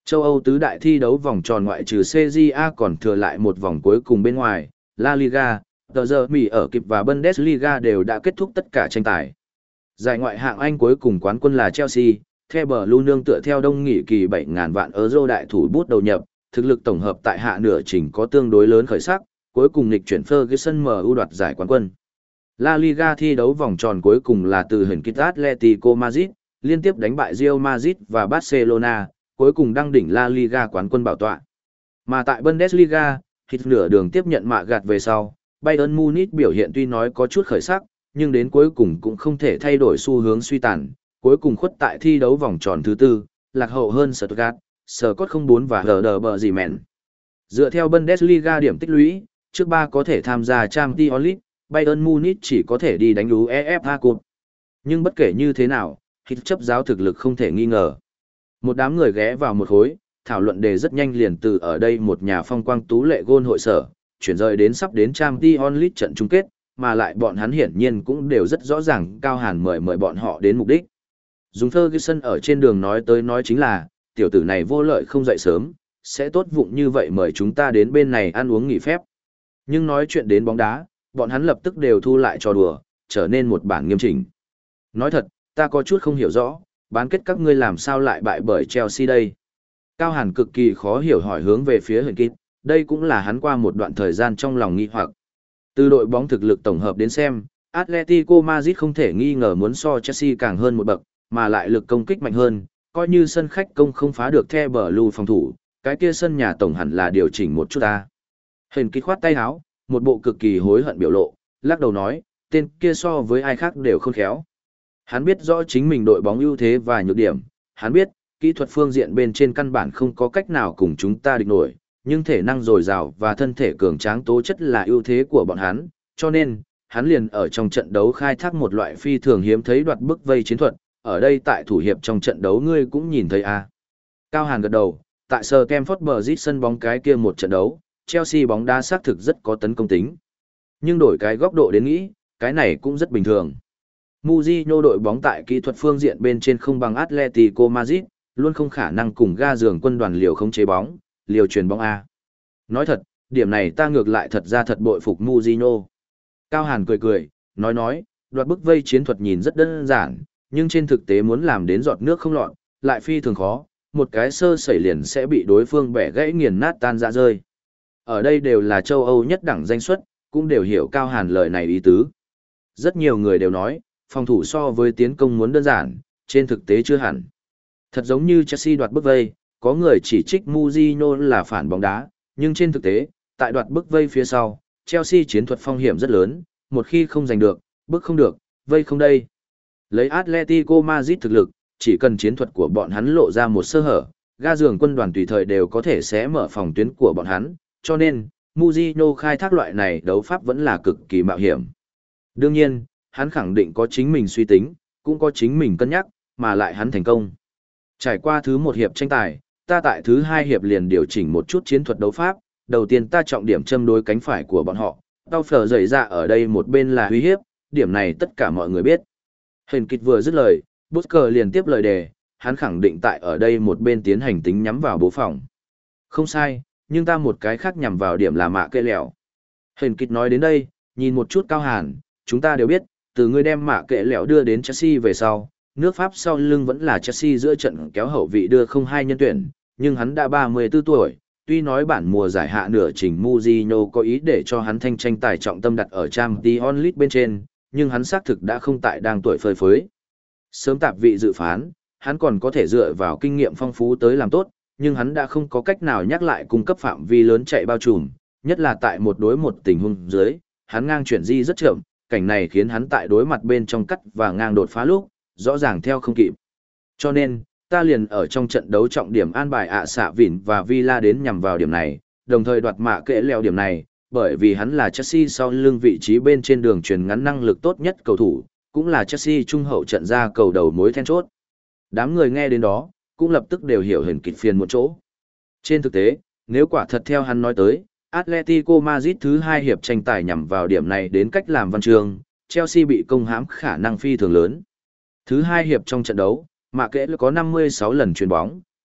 Châu Âu tứ đại thi đấu vòng tròn ngoại trừ xê giê a còn thừa lại một vòng cuối cùng bên ngoài, La Liga, tờ giờ Mỹ ở kịp và Bundesliga đều đã kết thúc tất cả tranh tài. Giải ngoại hạng Anh cuối cùng quán quân là Chelsea, theo bờ lưu nương tựa theo đông nghị kỳ bảy nghìn vạn euro đại thủ bút đầu nhập, thực lực tổng hợp tại hạ nửa trình có tương đối lớn khởi sắc, cuối cùng nghịch chuyển Ferguson em u đoạt giải quán quân. La Liga thi đấu vòng tròn cuối cùng là từ hình kích Atletico Madrid, liên tiếp đánh bại Real Madrid và Barcelona, cuối cùng đăng đỉnh La Liga quán quân bảo tọa. Mà tại Bundesliga, hít nửa đường tiếp nhận mạ gạt về sau, Bayern Munich biểu hiện tuy nói có chút khởi sắc, nhưng đến cuối cùng cũng không thể thay đổi xu hướng suy tàn, cuối cùng khuất tại thi đấu vòng tròn thứ tư, lạc hậu hơn Stuttgart, Scott không bốn và Werder Bremen. Dựa theo Bundesliga điểm tích lũy, trước ba có thể tham gia Champions League, Bayern Munich chỉ có thể đi đánh UEFA Cup. Nhưng bất kể như thế nào, hít chấp giáo thực lực không thể nghi ngờ. Một đám người ghé vào một khối, thảo luận đề rất nhanh liền từ ở đây một nhà phong quang tú lệ gôn hội sở, chuyển rời đến sắp đến Champions League trận chung kết, mà lại bọn hắn hiển nhiên cũng đều rất rõ ràng Cao Hàn mời mời bọn họ đến mục đích. Dùng Ferguson ở trên đường nói tới nói chính là, tiểu tử này vô lợi không dậy sớm, sẽ tốt vụng như vậy mời chúng ta đến bên này ăn uống nghỉ phép. Nhưng nói chuyện đến bóng đá, bọn hắn lập tức đều thu lại trò đùa, trở nên một bản nghiêm chỉnh. Nói thật, ta có chút không hiểu rõ, bán kết các ngươi làm sao lại bại bởi Chelsea đây. Cao Hàn cực kỳ khó hiểu hỏi hướng về phía Huyền Kít, đây cũng là hắn qua một đoạn thời gian trong lòng nghi hoặc. Từ đội bóng thực lực tổng hợp đến xem, Atletico Madrid không thể nghi ngờ muốn so Chelsea càng hơn một bậc, mà lại lực công kích mạnh hơn, coi như sân khách công không phá được The Blue phòng thủ, cái kia sân nhà tổng hẳn là điều chỉnh một chút ta. Huyền Kít khoát tay áo, một bộ cực kỳ hối hận biểu lộ, lắc đầu nói, tên kia so với ai khác đều không khéo. Hắn biết rõ chính mình đội bóng ưu thế và nhược điểm, hắn biết, kỹ thuật phương diện bên trên căn bản không có cách nào cùng chúng ta địch nổi, nhưng thể năng dồi dào và thân thể cường tráng tố chất là ưu thế của bọn hắn, cho nên, hắn liền ở trong trận đấu khai thác một loại phi thường hiếm thấy đoạt bức vây chiến thuật, ở đây tại thủ hiệp trong trận đấu ngươi cũng nhìn thấy à. Cao Hàn gật đầu, tại Stamford Bridge sân bóng cái kia một trận đấu, Chelsea bóng đá xác thực rất có tấn công tính. Nhưng đổi cái góc độ đến nghĩ, cái này cũng rất bình thường. Mourinho đội bóng tại kỹ thuật phương diện bên trên không bằng Atletico Madrid, luôn không khả năng cùng ga giường quân đoàn liều không chế bóng, liều truyền bóng A. Nói thật, điểm này ta ngược lại thật ra thật bội phục Mourinho. Cao Hàn cười cười, nói nói, đoạt bức vây chiến thuật nhìn rất đơn giản, nhưng trên thực tế muốn làm đến giọt nước không lọt, lại phi thường khó, một cái sơ sẩy liền sẽ bị đối phương bẻ gãy nghiền nát tan ra rơi. Ở đây đều là châu Âu nhất đẳng danh suất, cũng đều hiểu Cao Hàn lời này ý tứ. Rất nhiều người đều nói, phòng thủ so với tiến công muốn đơn giản, trên thực tế chưa hẳn. Thật giống như Chelsea đoạt bức vây, có người chỉ trích Mourinho là phản bóng đá, nhưng trên thực tế, tại đoạt bức vây phía sau, Chelsea chiến thuật phong hiểm rất lớn, một khi không giành được, bức không được, vây không đây. Lấy Atletico Madrid thực lực, chỉ cần chiến thuật của bọn hắn lộ ra một sơ hở, ga giường quân đoàn tùy thời đều có thể sẽ mở phòng tuyến của bọn hắn, cho nên, Mourinho khai thác loại này đấu pháp vẫn là cực kỳ mạo hiểm. Đương nhiên, hắn khẳng định có chính mình suy tính, cũng có chính mình cân nhắc, mà lại hắn thành công. Trải qua thứ một hiệp tranh tài, ta tại thứ hai hiệp liền điều chỉnh một chút chiến thuật đấu pháp, đầu tiên ta trọng điểm châm đối cánh phải của bọn họ, tao phở dậy ra ở đây một bên là uy hiếp, điểm này tất cả mọi người biết. Hình kịch vừa dứt lời, Busker liền tiếp lời đề, hắn khẳng định tại ở đây một bên tiến hành tính nhắm vào bố phòng. Không sai, nhưng ta một cái khác nhằm vào điểm là mạ kệ lẹo. Hình kịch nói đến đây, nhìn một chút Cao Hàn, chúng ta đều biết, từ người đem mạ kệ lẹo đưa đến Chelsea về sau, nước Pháp sau lưng vẫn là Chelsea giữa trận kéo hậu vị đưa không hai nhân tuyển, nhưng hắn đã ba mươi tư tuổi, tuy nói bản mùa giải hạ nửa trình Mourinho có ý để cho hắn thanh tranh tài trọng tâm đặt ở Champions League bên trên, nhưng hắn xác thực đã không tại đang tuổi phơi phới. Sớm tạp vị dự phán, hắn còn có thể dựa vào kinh nghiệm phong phú tới làm tốt, nhưng hắn đã không có cách nào nhắc lại cung cấp phạm vi lớn chạy bao trùm, nhất là tại một đối một tình huống dưới, hắn ngang chuyển di rất chậm, cảnh này khiến hắn tại đối mặt bên trong cắt và ngang đột phá lúc, rõ ràng theo không kịp. Cho nên, ta liền ở trong trận đấu trọng điểm an bài ạ xạ vỉn và Villa đến nhằm vào điểm này, đồng thời đoạt mạ kệ leo điểm này, bởi vì hắn là Chelsea sau lưng vị trí bên trên đường truyền ngắn năng lực tốt nhất cầu thủ, cũng là Chelsea trung hậu trận ra cầu đầu mối then chốt. Đám người nghe đến đó, cũng lập tức đều hiểu hình kịch phiền một chỗ. Trên thực tế, nếu quả thật theo hắn nói tới, Atletico Madrid thứ hai hiệp tranh tài nhằm vào điểm này đến cách làm văn chương, Chelsea bị công hãm khả năng phi thường lớn. Thứ hai hiệp trong trận đấu, mạ kệ có năm mươi sáu lần chuyền bóng,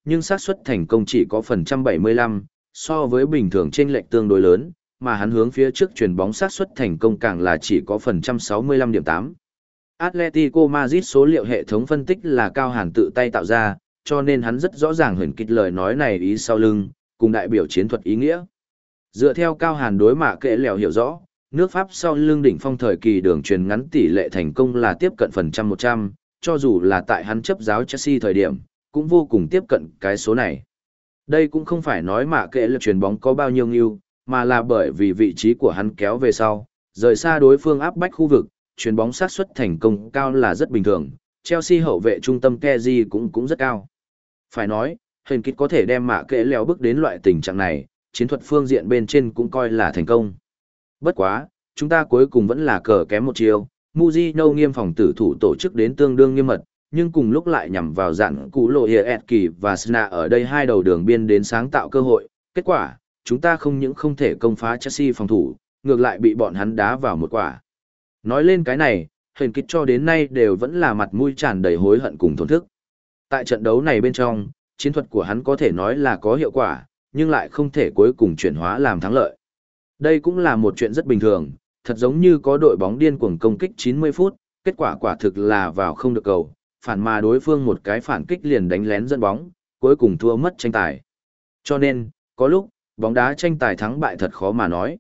nhưng xác suất thành công chỉ có phần trăm bảy mươi lăm, so với bình thường chênh lệch tương đối lớn, mà hắn hướng phía trước chuyền bóng xác suất thành công càng là chỉ có phần trăm sáu mươi lăm điểm tám. Atletico Madrid số liệu hệ thống phân tích là Cao Hàn tự tay tạo ra, cho nên hắn rất rõ ràng huyền kịch lời nói này ý sau lưng, cùng đại biểu chiến thuật ý nghĩa. Dựa theo Cao Hàn đối mạ kệ lèo hiểu rõ, nước Pháp sau lưng đỉnh phong thời kỳ đường truyền ngắn tỷ lệ thành công là tiếp cận phần trăm một trăm, cho dù là tại hắn chấp giáo Chelsea thời điểm, cũng vô cùng tiếp cận cái số này. Đây cũng không phải nói mạ kệ lèo truyền bóng có bao nhiêu nghiêu, mà là bởi vì vị trí của hắn kéo về sau, rời xa đối phương áp bách khu vực, chuyền bóng xác suất thành công cao là rất bình thường, Chelsea hậu vệ trung tâm Kessié cũng cũng rất cao. Phải nói, hình kích có thể đem mạ kệ lèo bước đến loại tình trạng này, chiến thuật phương diện bên trên cũng coi là thành công. Bất quá, chúng ta cuối cùng vẫn là cờ kém một chiều, Mujino nghiêm phòng tử thủ tổ chức đến tương đương nghiêm mật, nhưng cùng lúc lại nhằm vào dạng cú lộ Hietki và Sna ở đây hai đầu đường biên đến sáng tạo cơ hội. Kết quả, chúng ta không những không thể công phá Chelsea phòng thủ, ngược lại bị bọn hắn đá vào một quả. Nói lên cái này, hình kích cho đến nay đều vẫn là mặt mũi tràn đầy hối hận cùng thổn thức. Tại trận đấu này bên trong, chiến thuật của hắn có thể nói là có hiệu quả, nhưng lại không thể cuối cùng chuyển hóa làm thắng lợi. Đây cũng là một chuyện rất bình thường, thật giống như có đội bóng điên cuồng công kích chín mươi phút, kết quả quả thực là vào không được cầu, phản mà đối phương một cái phản kích liền đánh lén dẫn bóng, cuối cùng thua mất tranh tài. Cho nên, có lúc, bóng đá tranh tài thắng bại thật khó mà nói.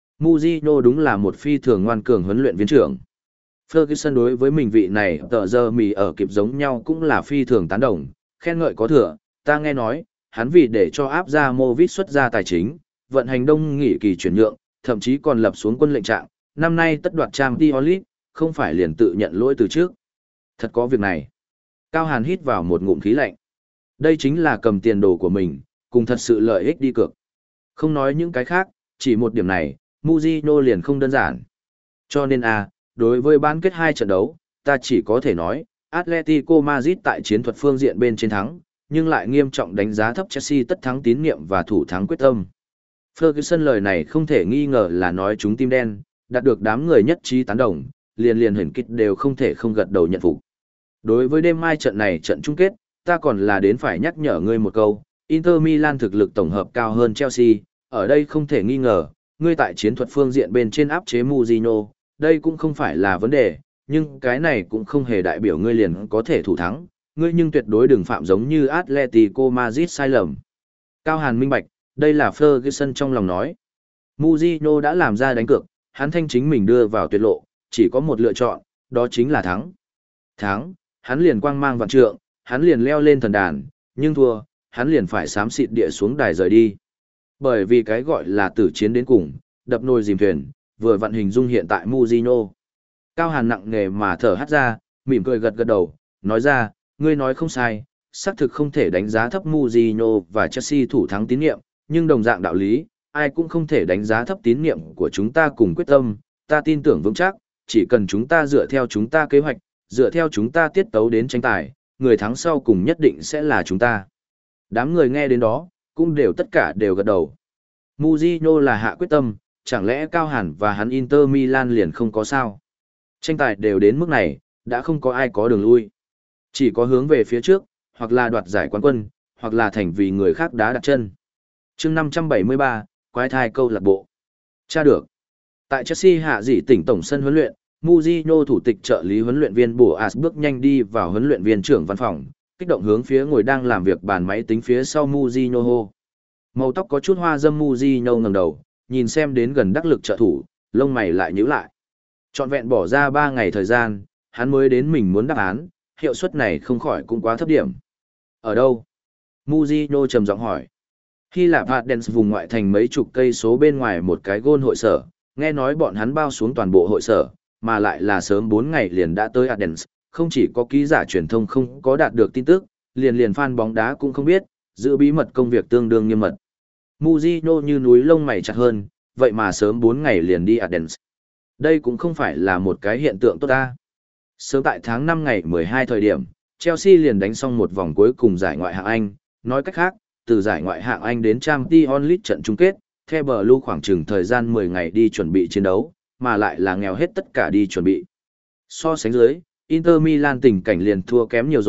Mujino đúng là một phi thường ngoan cường huấn luyện viên trưởng. Ferguson đối với mình vị này tờ giờ mì ở kịp giống nhau cũng là phi thường tán đồng, khen ngợi có thừa, ta nghe nói, hắn vì để cho áp ra Movit xuất ra tài chính, vận hành đông nghỉ kỳ chuyển nhượng, thậm chí còn lập xuống quân lệnh trạng, năm nay tất đoạt Champions League, không phải liền tự nhận lỗi từ trước. Thật có việc này. Cao Hàn hít vào một ngụm khí lạnh. Đây chính là cầm tiền đồ của mình, cùng thật sự lợi ích đi cược. Không nói những cái khác, chỉ một điểm này, Mujino liền không đơn giản. Cho nên a, đối với bán kết hai trận đấu, ta chỉ có thể nói, Atletico Madrid tại chiến thuật phương diện bên trên thắng, nhưng lại nghiêm trọng đánh giá thấp Chelsea tất thắng tín nhiệm và thủ thắng quyết tâm. Ferguson lời này không thể nghi ngờ là nói chúng tim đen, đạt được đám người nhất trí tán đồng, liền liền huyền kích đều không thể không gật đầu nhận phục. Đối với đêm mai trận này trận chung kết, ta còn là đến phải nhắc nhở ngươi một câu, Inter Milan thực lực tổng hợp cao hơn Chelsea, ở đây không thể nghi ngờ, ngươi tại chiến thuật phương diện bên trên áp chế Mourinho, đây cũng không phải là vấn đề, nhưng cái này cũng không hề đại biểu ngươi liền có thể thủ thắng, ngươi nhưng tuyệt đối đừng phạm giống như Atletico Madrid sai lầm. Cao Hàn minh bạch, đây là Ferguson trong lòng nói. Mourinho đã làm ra đánh cược, hắn thanh chính mình đưa vào tuyệt lộ, chỉ có một lựa chọn, đó chính là thắng. Thắng, hắn liền quang mang vạn trượng, hắn liền leo lên thần đàn, nhưng thua, hắn liền phải xám xịt địa xuống đài rời đi. Bởi vì cái gọi là tử chiến đến cùng, đập nồi dìm thuyền, vừa vận hình dung hiện tại Mourinho. Cao Hàn nặng nề mà thở hắt ra, mỉm cười gật gật đầu, nói ra, ngươi nói không sai, xác thực không thể đánh giá thấp Mourinho và Chelsea thủ thắng tín nhiệm, nhưng đồng dạng đạo lý, ai cũng không thể đánh giá thấp tín nhiệm của chúng ta cùng quyết tâm, ta tin tưởng vững chắc, chỉ cần chúng ta dựa theo chúng ta kế hoạch, dựa theo chúng ta tiết tấu đến tranh tài, người thắng sau cùng nhất định sẽ là chúng ta. Đám người nghe đến đó, cũng đều tất cả đều gật đầu. Mourinho là hạ quyết tâm, chẳng lẽ Cao Hàn và hắn Inter Milan liền không có sao? Tranh tài đều đến mức này, đã không có ai có đường lui. Chỉ có hướng về phía trước, hoặc là đoạt giải quán quân, hoặc là thành vì người khác đá đặt chân. chương năm trăm bảy mươi ba, quái thai câu lạc bộ. Tra được. Tại Chelsea hạ dị tỉnh tổng sân huấn luyện, Mourinho thủ tịch trợ lý huấn luyện viên Boas bước nhanh đi vào huấn luyện viên trưởng văn phòng, kích động hướng phía ngồi đang làm việc bàn máy tính phía sau Mourinho hô. Màu tóc có chút hoa dâm Mourinho ngẩng đầu, nhìn xem đến gần đắc lực trợ thủ, lông mày lại nhíu lại. Trọn vẹn bỏ ra ba ngày thời gian, hắn mới đến mình muốn đáp án, hiệu suất này không khỏi cũng quá thấp điểm. Ở đâu? Mourinho trầm giọng hỏi. Hy Lạp Athens vùng ngoại thành mấy chục cây số bên ngoài một cái gôn hội sở, nghe nói bọn hắn bao xuống toàn bộ hội sở, mà lại là sớm bốn ngày liền đã tới Athens, không chỉ có ký giả truyền thông không có đạt được tin tức, liền liền fan bóng đá cũng không biết, giữ bí mật công việc tương đương nghiêm mật. Mourinho như núi lông mày chặt hơn, vậy mà sớm bốn ngày liền đi Athens. Đây cũng không phải là một cái hiện tượng tốt ta. Sớm tại tháng năm ngày mười hai thời điểm, Chelsea liền đánh xong một vòng cuối cùng giải ngoại hạng Anh, nói cách khác, từ giải ngoại hạng Anh đến Champions League trận chung kết, theo Blue khoảng chừng thời gian mười ngày đi chuẩn bị chiến đấu, mà lại là nghèo hết tất cả đi chuẩn bị. So sánh dưới, Inter Milan tình cảnh liền thua kém nhiều rồi,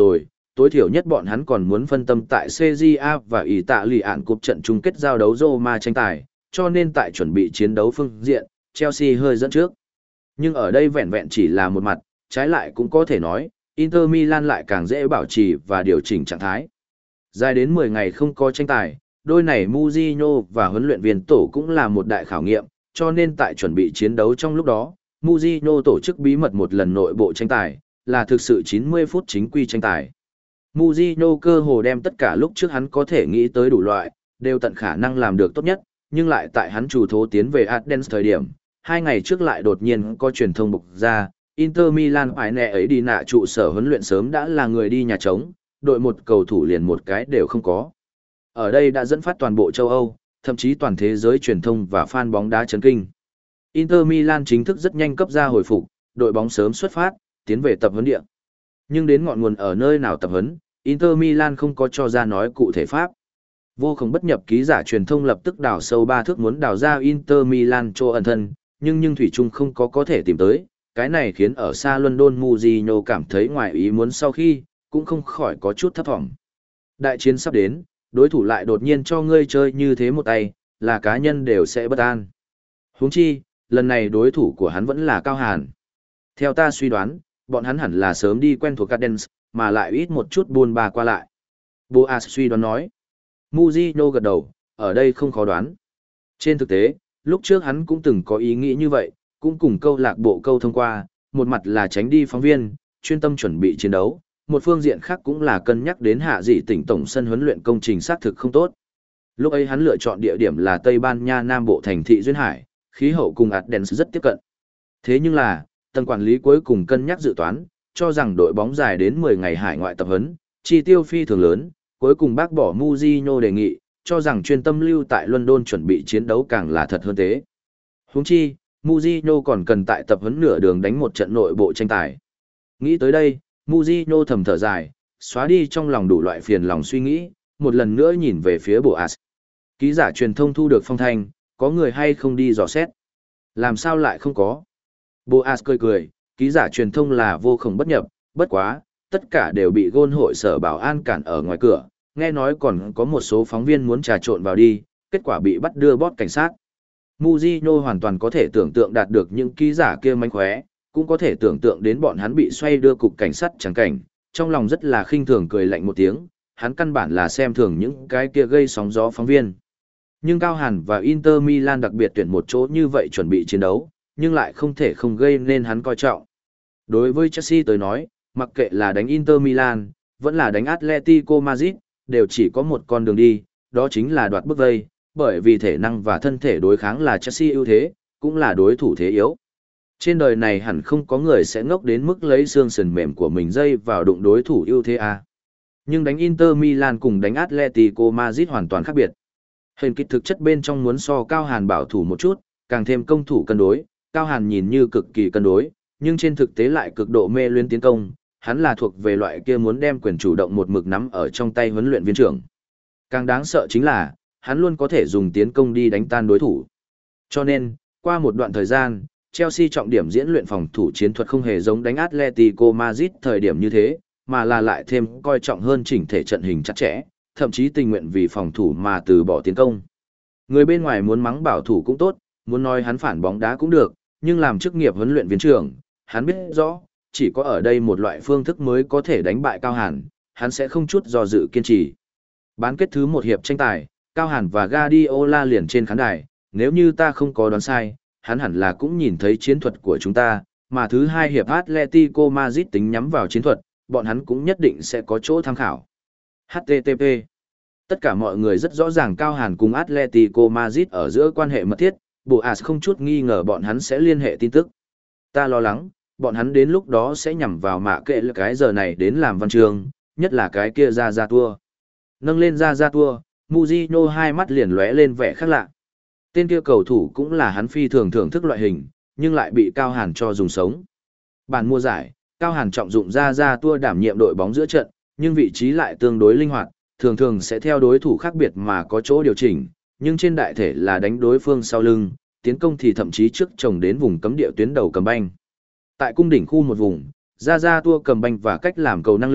tối thiểu nhất bọn hắn còn muốn phân tâm tại xê giê a và Ý tạ lì ạn cúp trận chung kết giao đấu Roma tranh tài, cho nên tại chuẩn bị chiến đấu phương diện, Chelsea hơi dẫn trước. Nhưng ở đây vẹn vẹn chỉ là một mặt, trái lại cũng có thể nói, Inter Milan lại càng dễ bảo trì và điều chỉnh trạng thái. Dài đến mười ngày không có tranh tài, đôi này Mourinho và huấn luyện viên tổ cũng là một đại khảo nghiệm, cho nên tại chuẩn bị chiến đấu trong lúc đó, Mourinho tổ chức bí mật một lần nội bộ tranh tài, là thực sự chín mươi phút chính quy tranh tài. Mourinho cơ hồ đem tất cả lúc trước hắn có thể nghĩ tới đủ loại, đều tận khả năng làm được tốt nhất, nhưng lại tại hắn chủ thố tiến về Athens thời điểm, hai ngày trước lại đột nhiên có truyền thông bộc ra, Inter Milan phải nẹ ấy đi nạ trụ sở huấn luyện sớm đã là người đi nhà trống, đội một cầu thủ liền một cái đều không có. Ở đây đã dẫn phát toàn bộ châu Âu, thậm chí toàn thế giới truyền thông và fan bóng đá chấn kinh. Inter Milan chính thức rất nhanh cấp ra hồi phục, đội bóng sớm xuất phát, tiến về tập huấn địa. Nhưng đến ngọn nguồn ở nơi nào tập huấn, Inter Milan không có cho ra nói cụ thể pháp. Vô không bất nhập ký giả truyền thông lập tức đào sâu ba thước muốn đào ra Inter Milan chỗ ẩn thân, nhưng nhưng thủy chung không có có thể tìm tới, cái này khiến ở xa London Mourinho cảm thấy ngoài ý muốn sau khi, cũng không khỏi có chút thấp thỏm. Đại chiến sắp đến, đối thủ lại đột nhiên cho ngươi chơi như thế một tay, là cá nhân đều sẽ bất an. Huống chi, lần này đối thủ của hắn vẫn là Cao Hàn. Theo ta suy đoán, bọn hắn hẳn là sớm đi quen thuộc Cadence, mà lại ít một chút buôn bà qua lại. Boas suy đoán nói. Mourinho gật đầu, ở đây không khó đoán. Trên thực tế, lúc trước hắn cũng từng có ý nghĩ như vậy, cũng cùng câu lạc bộ câu thông qua, một mặt là tránh đi phóng viên, chuyên tâm chuẩn bị chiến đấu, một phương diện khác cũng là cân nhắc đến hạ dị tỉnh tổng sân huấn luyện công trình xác thực không tốt. Lúc ấy hắn lựa chọn địa điểm là Tây Ban Nha Nam Bộ thành thị Duyên Hải, khí hậu cùng Athens rất tiếp cận. Thế nhưng là, tầng quản lý cuối cùng cân nhắc dự toán, cho rằng đội bóng dài đến mười ngày hải ngoại tập huấn, chi tiêu phi thường lớn, cuối cùng bác bỏ Mourinho đề nghị, cho rằng chuyên tâm lưu tại London chuẩn bị chiến đấu càng là thật hơn thế. Huống chi, Mourinho còn cần tại tập huấn nửa đường đánh một trận nội bộ tranh tài. Nghĩ tới đây, Mourinho thầm thở dài, xóa đi trong lòng đủ loại phiền lòng suy nghĩ, một lần nữa nhìn về phía Boas. Ký giả truyền thông thu được phong thanh, có người hay không đi dò xét? Làm sao lại không có? Boas cười cười, ký giả truyền thông là vô khổng bất nhập, bất quá, tất cả đều bị gôn hội sở bảo an cản ở ngoài cửa, nghe nói còn có một số phóng viên muốn trà trộn vào đi, kết quả bị bắt đưa bót cảnh sát. Mourinho hoàn toàn có thể tưởng tượng đạt được những ký giả kia mánh khóe, cũng có thể tưởng tượng đến bọn hắn bị xoay đưa cục cảnh sát chẳng cảnh, trong lòng rất là khinh thường cười lạnh một tiếng, hắn căn bản là xem thường những cái kia gây sóng gió phóng viên. Nhưng Cao Hàn và Inter Milan đặc biệt tuyển một chỗ như vậy chuẩn bị chiến đấu, nhưng lại không thể không gây nên hắn coi trọng. Đối với Chelsea tới nói, mặc kệ là đánh Inter Milan, vẫn là đánh Atletico Madrid, đều chỉ có một con đường đi, đó chính là đoạt bức vây, bởi vì thể năng và thân thể đối kháng là Chelsea ưu thế, cũng là đối thủ thế yếu. Trên đời này hẳn không có người sẽ ngốc đến mức lấy xương sườn mềm của mình dây vào đụng đối thủ ưu thế à. Nhưng đánh Inter Milan cùng đánh Atletico Madrid hoàn toàn khác biệt. Hình kích thực chất bên trong muốn so Cao Hàn bảo thủ một chút, càng thêm công thủ cân đối, Cao Hàn nhìn như cực kỳ cân đối, nhưng trên thực tế lại cực độ mê luyến tiến công, hắn là thuộc về loại kia muốn đem quyền chủ động một mực nắm ở trong tay huấn luyện viên trưởng. Càng đáng sợ chính là, hắn luôn có thể dùng tiến công đi đánh tan đối thủ. Cho nên, qua một đoạn thời gian, Chelsea trọng điểm diễn luyện phòng thủ chiến thuật không hề giống đánh Atletico Madrid thời điểm như thế, mà là lại thêm coi trọng hơn chỉnh thể trận hình chặt chẽ, thậm chí tình nguyện vì phòng thủ mà từ bỏ tiến công. Người bên ngoài muốn mắng bảo thủ cũng tốt, muốn nói hắn phản bóng đá cũng được, nhưng làm chức nghiệp huấn luyện viên trưởng, hắn biết rõ, chỉ có ở đây một loại phương thức mới có thể đánh bại Cao Hàn, hắn sẽ không chút do dự kiên trì. Bán kết thứ một hiệp tranh tài, Cao Hàn và Guardiola liền trên khán đài, nếu như ta không có đoán sai, hắn hẳn là cũng nhìn thấy chiến thuật của chúng ta, mà thứ hai hiệp Atletico Madrid tính nhắm vào chiến thuật, bọn hắn cũng nhất định sẽ có chỗ tham khảo. hát tê tê pê Tất cả mọi người rất rõ ràng Cao Hàn cùng Atletico Madrid ở giữa quan hệ mật thiết, Boas không chút nghi ngờ bọn hắn sẽ liên hệ tin tức. Ta lo lắng, bọn hắn đến lúc đó sẽ nhằm vào mạ kệ là cái giờ này đến làm văn trường, nhất là cái kia ra ra tua. Nâng lên ra ra tua, Mourinho hai mắt liền lóe lên vẻ khác lạ. Tên kia cầu thủ cũng là hắn phi thường thưởng thức loại hình, nhưng lại bị Cao Hàn cho dùng sống. Bản mùa giải, Cao Hàn trọng dụng ra ra tua đảm nhiệm đội bóng giữa trận, nhưng vị trí lại tương đối linh hoạt, thường thường sẽ theo đối thủ khác biệt mà có chỗ điều chỉnh, nhưng trên đại thể là đánh đối phương sau lưng, tiến công thì thậm chí trước chồng đến vùng cấm địa tuyến đầu cầm banh. Tại cung đỉnh khu một vùng, ra ra tua cầm banh và cách làm cầu năng lực,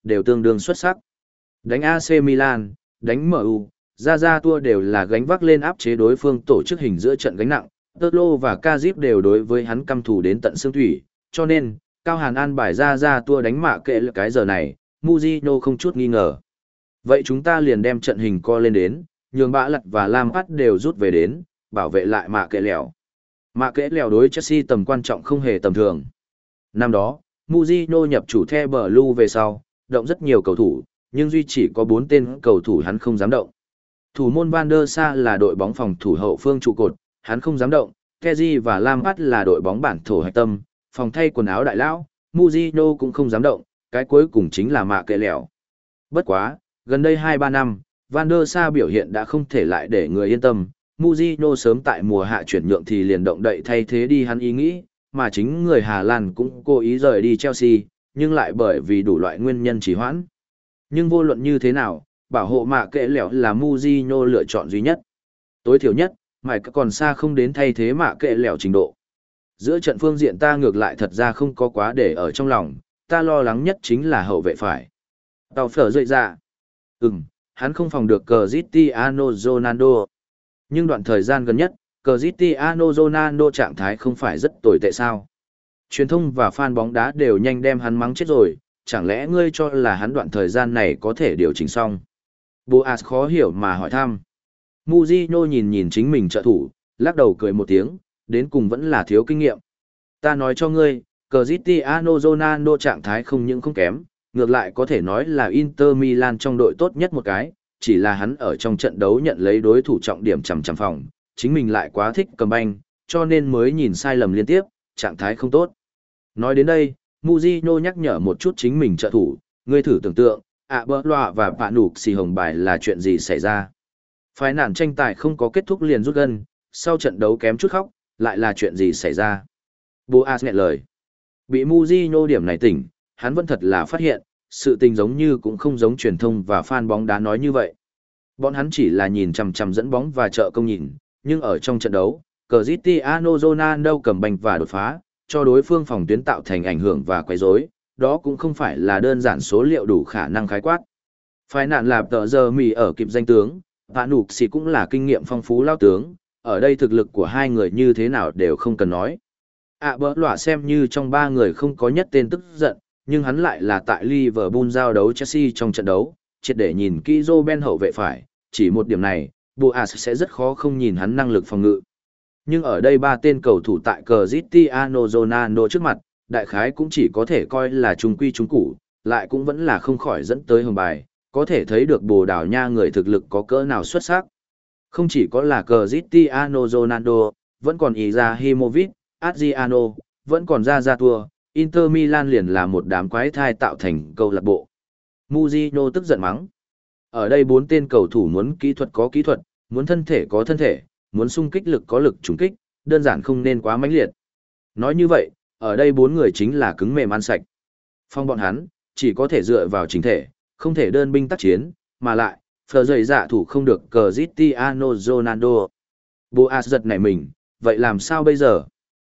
đều tương đương xuất sắc. Đánh a xê Milan, đánh em u, ra ra tua đều là gánh vác lên áp chế đối phương tổ chức hình giữa trận gánh nặng, Tơ Lô và Kazip đều đối với hắn căm thù đến tận xương thủy, cho nên, Cao Hàn an bài ra ra tua đánh mạ kệ là cái giờ này, Mujino không chút nghi ngờ. Vậy chúng ta liền đem trận hình co lên đến, nhường bã lật và Lam Phát đều rút về đến, bảo vệ lại mạ kệ lèo. Mạ kệ lèo đối Chelsea tầm quan trọng không hề tầm thường. Năm đó, Mujino nhập chủ The Blue về sau, động rất nhiều cầu thủ, nhưng duy chỉ có bốn tên cầu thủ hắn không dám động. Thủ môn Van der Sa là đội bóng phòng thủ hậu phương trụ cột, hắn không dám động. Kezi và Lampard là đội bóng bản thổ hạch tâm, phòng thay quần áo đại lão, Mujino cũng không dám động, cái cuối cùng chính là mạ kệ lèo. Bất quá, gần đây hai ba năm, Van der Sa biểu hiện đã không thể lại để người yên tâm, Mujino sớm tại mùa hạ chuyển nhượng thì liền động đậy thay thế đi hắn ý nghĩ, mà chính người Hà Lan cũng cố ý rời đi Chelsea, nhưng lại bởi vì đủ loại nguyên nhân trì hoãn. Nhưng vô luận như thế nào, bảo hộ mạ kệ lèo là Mujino lựa chọn duy nhất. Tối thiểu nhất, mày còn xa không đến thay thế mạ kệ lèo trình độ. Giữa trận phương diện ta ngược lại thật ra không có quá để ở trong lòng, ta lo lắng nhất chính là hậu vệ phải. Tàu phở rơi ra. Ừm, hắn không phòng được Cristiano Ronaldo. Nhưng đoạn thời gian gần nhất, Cristiano Ronaldo trạng thái không phải rất tồi tệ sao. Truyền thông và fan bóng đá đều nhanh đem hắn mắng chết rồi, chẳng lẽ ngươi cho là hắn đoạn thời gian này có thể điều chỉnh xong? Boaz khó hiểu mà hỏi thăm. Mujino nhìn nhìn chính mình trợ thủ, lắc đầu cười một tiếng, đến cùng vẫn là thiếu kinh nghiệm. Ta nói cho ngươi, Cristiano Ronaldo trạng thái không những không kém, ngược lại có thể nói là Inter Milan trong đội tốt nhất một cái, chỉ là hắn ở trong trận đấu nhận lấy đối thủ trọng điểm chằm chằm phòng, chính mình lại quá thích cầm banh, cho nên mới nhìn sai lầm liên tiếp, trạng thái không tốt. Nói đến đây, Mujino nhắc nhở một chút chính mình trợ thủ, ngươi thử tưởng tượng, ạ bỡ loạ và bạn đủ xì hồng bài là chuyện gì xảy ra. Phái nản tranh tài không có kết thúc liền rút gân, sau trận đấu kém chút khóc, lại là chuyện gì xảy ra. Boaz nghẹn lời. Bị Mujino điểm này tỉnh, hắn vẫn thật là phát hiện, sự tình giống như cũng không giống truyền thông và fan bóng đá nói như vậy. Bọn hắn chỉ là nhìn chằm chằm dẫn bóng và trợ công nhìn, nhưng ở trong trận đấu, Cristiano Ronaldo cầm banh và đột phá, cho đối phương phòng tuyến tạo thành ảnh hưởng và quấy rối, đó cũng không phải là đơn giản số liệu đủ khả năng khái quát. Phái nạn là tờ giờ mì ở kịp danh tướng, Bạn Nục Xì cũng là kinh nghiệm phong phú lao tướng, ở đây thực lực của hai người như thế nào đều không cần nói. ạ bỡ lỏa xem như trong ba người không có nhất tên tức giận, nhưng hắn lại là tại Liverpool giao đấu Chelsea trong trận đấu, triệt để nhìn kỹ Ben hậu vệ phải, chỉ một điểm này, Boaz sẽ rất khó không nhìn hắn năng lực phòng ngự. Nhưng ở đây ba tên cầu thủ tại Cristiano Ronaldo trước mặt, đại khái cũng chỉ có thể coi là trung quy trung củ, lại cũng vẫn là không khỏi dẫn tới hồng bài, có thể thấy được Bồ Đào Nha người thực lực có cỡ nào xuất sắc. Không chỉ có là Cristiano Ronaldo, vẫn còn Izahimovic, Adriano, vẫn còn Ra Tour, Inter Milan liền là một đám quái thai tạo thành câu lạc bộ. Mujino tức giận mắng. Ở đây bốn tên cầu thủ muốn kỹ thuật có kỹ thuật, muốn thân thể có thân thể, muốn xung kích lực có lực trúng kích, đơn giản không nên quá mãnh liệt. Nói như vậy, ở đây bốn người chính là cứng mềm ăn sạch. Phong bọn hắn, chỉ có thể dựa vào chính thể, không thể đơn binh tác chiến, mà lại, phờ dày dạ thủ không được Cristiano Ronaldo. Boaz giật nảy mình, vậy làm sao bây giờ?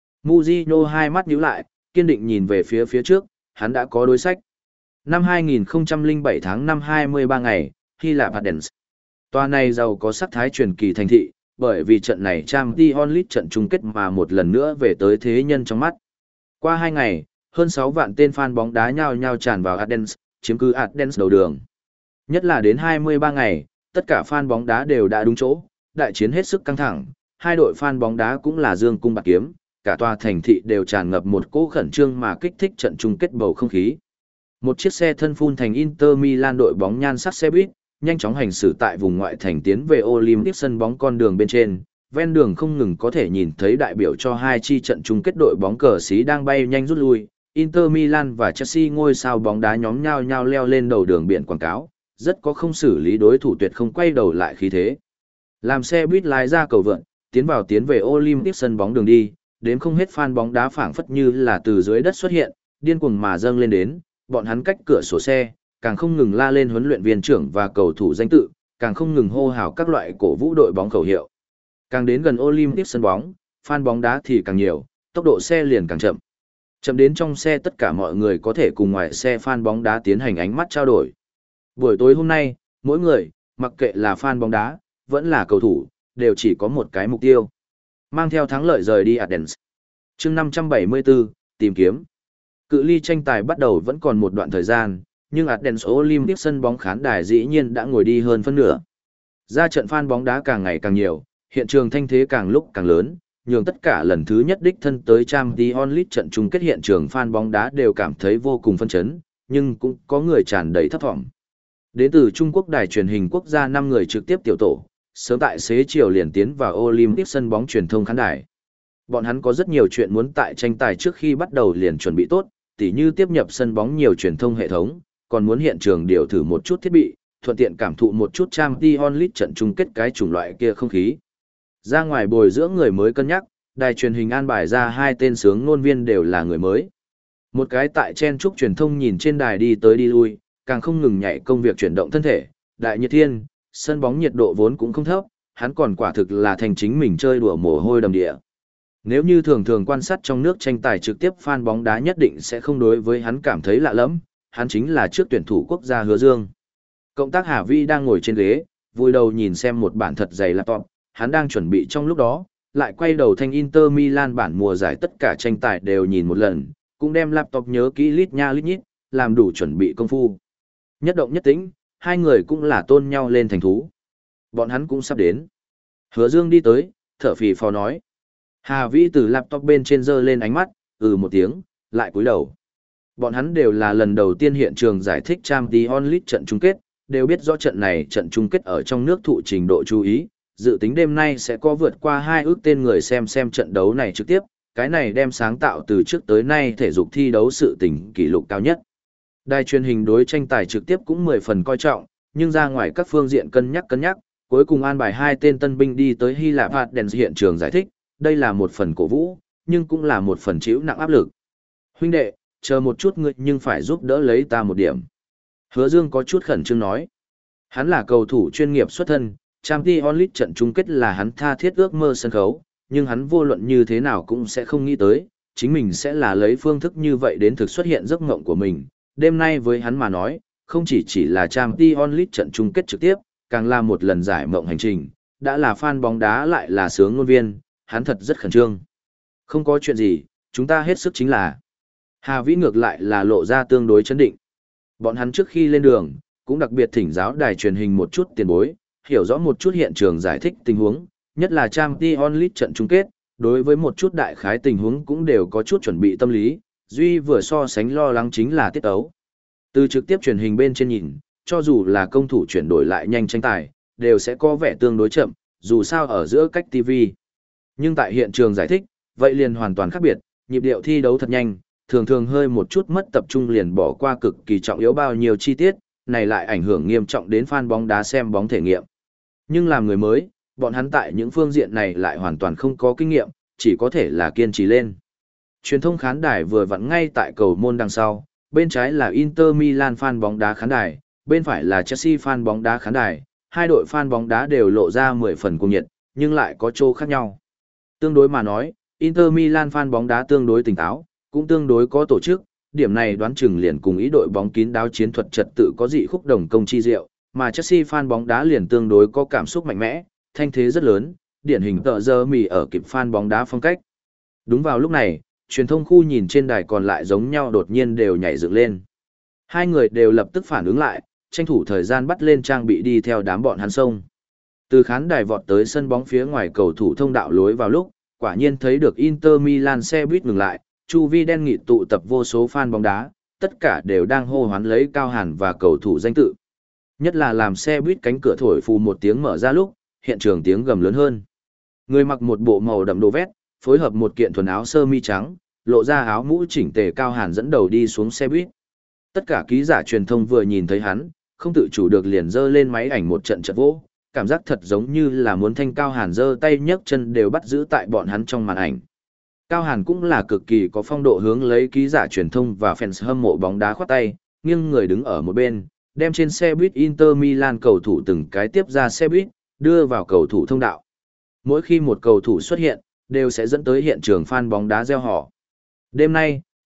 Mujino hai mắt nhíu lại, kiên định nhìn về phía phía trước, hắn đã có đối sách. Năm hai nghìn không trăm lẻ bảy tháng năm hai mươi ba ngày, Hy Lạp Athens. Tòa này giàu có sắc thái truyền kỳ thành thị, bởi vì trận này Champions League trận chung kết mà một lần nữa về tới thế nhân trong mắt. Qua hai ngày, hơn sáu vạn tên fan bóng đá nhao nhao tràn vào Athens, chiếm cứ Athens đầu đường. Nhất là đến hai mươi ba ngày, tất cả fan bóng đá đều đã đúng chỗ, đại chiến hết sức căng thẳng, hai đội fan bóng đá cũng là dương cung bạc kiếm, cả tòa thành thị đều tràn ngập một cỗ khẩn trương mà kích thích trận chung kết bầu không khí. Một chiếc xe thân phun thành Inter Milan đội bóng nhan sắc xe buýt, nhanh chóng hành xử tại vùng ngoại thành tiến về Olympic sân bóng con đường bên trên, ven đường không ngừng có thể nhìn thấy đại biểu cho hai chi trận chung kết đội bóng cờ xí đang bay nhanh rút lui, Inter Milan và Chelsea ngôi sao bóng đá nhóm nhau nhau leo lên đầu đường biển quảng cáo, rất có không xử lý đối thủ tuyệt không quay đầu lại khí thế. Làm xe buýt lái ra cầu vượt, tiến vào tiến về Olympic sân bóng đường đi, đến không hết fan bóng đá phảng phất như là từ dưới đất xuất hiện, điên cuồng mà dâng lên đến, bọn hắn cách cửa sổ xe, càng không ngừng la lên huấn luyện viên trưởng và cầu thủ danh tự, càng không ngừng hô hào các loại cổ vũ đội bóng khẩu hiệu. Càng đến gần Olympic sân bóng, fan bóng đá thì càng nhiều, tốc độ xe liền càng chậm. Chậm đến trong xe tất cả mọi người có thể cùng ngoài xe fan bóng đá tiến hành ánh mắt trao đổi. Buổi tối hôm nay, mỗi người, mặc kệ là fan bóng đá, vẫn là cầu thủ, đều chỉ có một cái mục tiêu. Mang theo thắng lợi rời đi Athens. Chương năm trăm bảy mươi tư, tìm kiếm. Cự ly tranh tài bắt đầu vẫn còn một đoạn thời gian, nhưng Athens Olympic sân bóng khán đài dĩ nhiên đã ngồi đi hơn phân nửa. Ra trận fan bóng đá càng ngày càng nhiều, hiện trường thanh thế càng lúc càng lớn, nhường tất cả lần thứ nhất đích thân tới Champions League trận chung kết hiện trường fan bóng đá đều cảm thấy vô cùng phân chấn, nhưng cũng có người tràn đầy thấp vọng. Đến từ Trung Quốc đài truyền hình quốc gia năm người trực tiếp tiểu tổ, sớm tại xế chiều liền tiến vào Olympic sân bóng truyền thông khán đài. Bọn hắn có rất nhiều chuyện muốn tại tranh tài trước khi bắt đầu liền chuẩn bị tốt, tỉ như tiếp nhập sân bóng nhiều truyền thông hệ thống, còn muốn hiện trường điều thử một chút thiết bị, thuận tiện cảm thụ một chút Champions League trận chung kết cái chủng loại kia không khí. Ra ngoài bồi dưỡng người mới cân nhắc, đài truyền hình an bài ra hai tên sướng ngôn viên đều là người mới. Một cái tại chen trúc truyền thông nhìn trên đài đi tới đi lui, càng không ngừng nhảy công việc chuyển động thân thể, đại nhiệt thiên, sân bóng nhiệt độ vốn cũng không thấp, hắn còn quả thực là thành chính mình chơi đùa mồ hôi đầm địa. Nếu như thường thường quan sát trong nước tranh tài trực tiếp fan bóng đá nhất định sẽ không đối với hắn cảm thấy lạ lẫm, hắn chính là trước tuyển thủ quốc gia Hứa Dương. Cộng tác Hà Vi đang ngồi trên ghế, vui đầu nhìn xem một bản thật dày laptop, hắn đang chuẩn bị trong lúc đó, lại quay đầu thanh Inter Milan bản mùa giải tất cả tranh tài đều nhìn một lần, cũng đem laptop nhớ kỹ lít nha lít nhít, làm đủ chuẩn bị công phu. Nhất động nhất tĩnh, hai người cũng là tôn nhau lên thành thú. Bọn hắn cũng sắp đến. Hứa Dương đi tới, thở phì phò nói. Hà Vĩ từ laptop bên trên giơ lên ánh mắt, ừ một tiếng, lại cúi đầu. Bọn hắn đều là lần đầu tiên hiện trường giải thích Champions League trận chung kết, đều biết rõ trận này trận chung kết ở trong nước thụ trình độ chú ý, dự tính đêm nay sẽ có vượt qua hai ước tên người xem xem trận đấu này trực tiếp, cái này đem sáng tạo từ trước tới nay thể dục thi đấu sự tình kỷ lục cao nhất. Đài truyền hình đối tranh tài trực tiếp cũng mười phần coi trọng, nhưng ra ngoài các phương diện cân nhắc cân nhắc, cuối cùng an bài hai tên tân binh đi tới Hy Lạp Athens hiện trường giải thích, đây là một phần cổ vũ, nhưng cũng là một phần chịu nặng áp lực. Huynh đệ, chờ một chút ngươi nhưng phải giúp đỡ lấy ta một điểm. Hứa Dương có chút khẩn trương nói. Hắn là cầu thủ chuyên nghiệp xuất thân, Champions League trận chung kết là hắn tha thiết ước mơ sân khấu, nhưng hắn vô luận như thế nào cũng sẽ không nghĩ tới, chính mình sẽ là lấy phương thức như vậy đến thực xuất hiện giấc mộng của mình. Đêm nay với hắn mà nói, không chỉ chỉ là Champions League trận chung kết trực tiếp, càng là một lần giải mộng hành trình, đã là fan bóng đá lại là sướng ngôn viên, hắn thật rất khẩn trương. Không có chuyện gì, chúng ta hết sức chính là. Hà Vĩ ngược lại là lộ ra tương đối chấn định. Bọn hắn trước khi lên đường, cũng đặc biệt thỉnh giáo đài truyền hình một chút tiền bối, hiểu rõ một chút hiện trường giải thích tình huống, nhất là Champions League trận chung kết, đối với một chút đại khái tình huống cũng đều có chút chuẩn bị tâm lý, duy vừa so sánh lo lắng chính là tiết ấu. Từ trực tiếp truyền hình bên trên nhìn, cho dù là công thủ chuyển đổi lại nhanh tranh tài, đều sẽ có vẻ tương đối chậm, dù sao ở giữa cách ti vi. Nhưng tại hiện trường giải thích, vậy liền hoàn toàn khác biệt, nhịp điệu thi đấu thật nhanh, thường thường hơi một chút mất tập trung liền bỏ qua cực kỳ trọng yếu bao nhiêu chi tiết, này lại ảnh hưởng nghiêm trọng đến fan bóng đá xem bóng thể nghiệm. Nhưng làm người mới, bọn hắn tại những phương diện này lại hoàn toàn không có kinh nghiệm, chỉ có thể là kiên trì lên. Truyền thông khán đài vừa vặn ngay tại cầu môn đằng sau, bên trái là Inter Milan fan bóng đá khán đài, bên phải là Chelsea fan bóng đá khán đài, hai đội fan bóng đá đều lộ ra mười phần cuồng nhiệt, nhưng lại có chỗ khác nhau. Tương đối mà nói, Inter Milan fan bóng đá tương đối tỉnh táo, cũng tương đối có tổ chức, điểm này đoán chừng liền cùng ý đội bóng kín đáo chiến thuật trật tự có dị khúc đồng công chi diệu, mà Chelsea fan bóng đá liền tương đối có cảm xúc mạnh mẽ, thanh thế rất lớn, điển hình tợ giờ mì ở kịp fan bóng đá phong cách. Đúng vào lúc này, truyền thông khu nhìn trên đài còn lại giống nhau đột nhiên đều nhảy dựng lên. Hai người đều lập tức phản ứng lại, tranh thủ thời gian bắt lên trang bị đi theo đám bọn hắn sông. Từ khán đài vọt tới sân bóng phía ngoài cầu thủ thông đạo lối vào lúc, quả nhiên thấy được Inter Milan xe buýt ngừng lại, chu vi đen nghịt tụ tập vô số fan bóng đá, tất cả đều đang hô hoán lấy Cao Hàn và cầu thủ danh tự. Nhất là làm xe buýt cánh cửa thổi phù một tiếng mở ra lúc, hiện trường tiếng gầm lớn hơn. Người mặc một bộ màu đậm đồ vét, phối hợp một kiện quần áo sơ mi trắng, lộ ra áo mũ chỉnh tề Cao Hàn dẫn đầu đi xuống xe buýt. Tất cả ký giả truyền thông vừa nhìn thấy hắn, không tự chủ được liền giơ lên máy ảnh một trận chật vỗ, cảm giác thật giống như là muốn thanh Cao Hàn giơ tay nhấc chân đều bắt giữ tại bọn hắn trong màn ảnh. Cao Hàn cũng là cực kỳ có phong độ hướng lấy ký giả truyền thông và fans hâm mộ bóng đá khoát tay, nghiêng người đứng ở một bên, đem trên xe buýt Inter Milan cầu thủ từng cái tiếp ra xe buýt, đưa vào cầu thủ thông đạo. Mỗi khi một cầu thủ xuất hiện, đều sẽ dẫn tới hiện trường fan bóng đá reo hò. Đêm nay,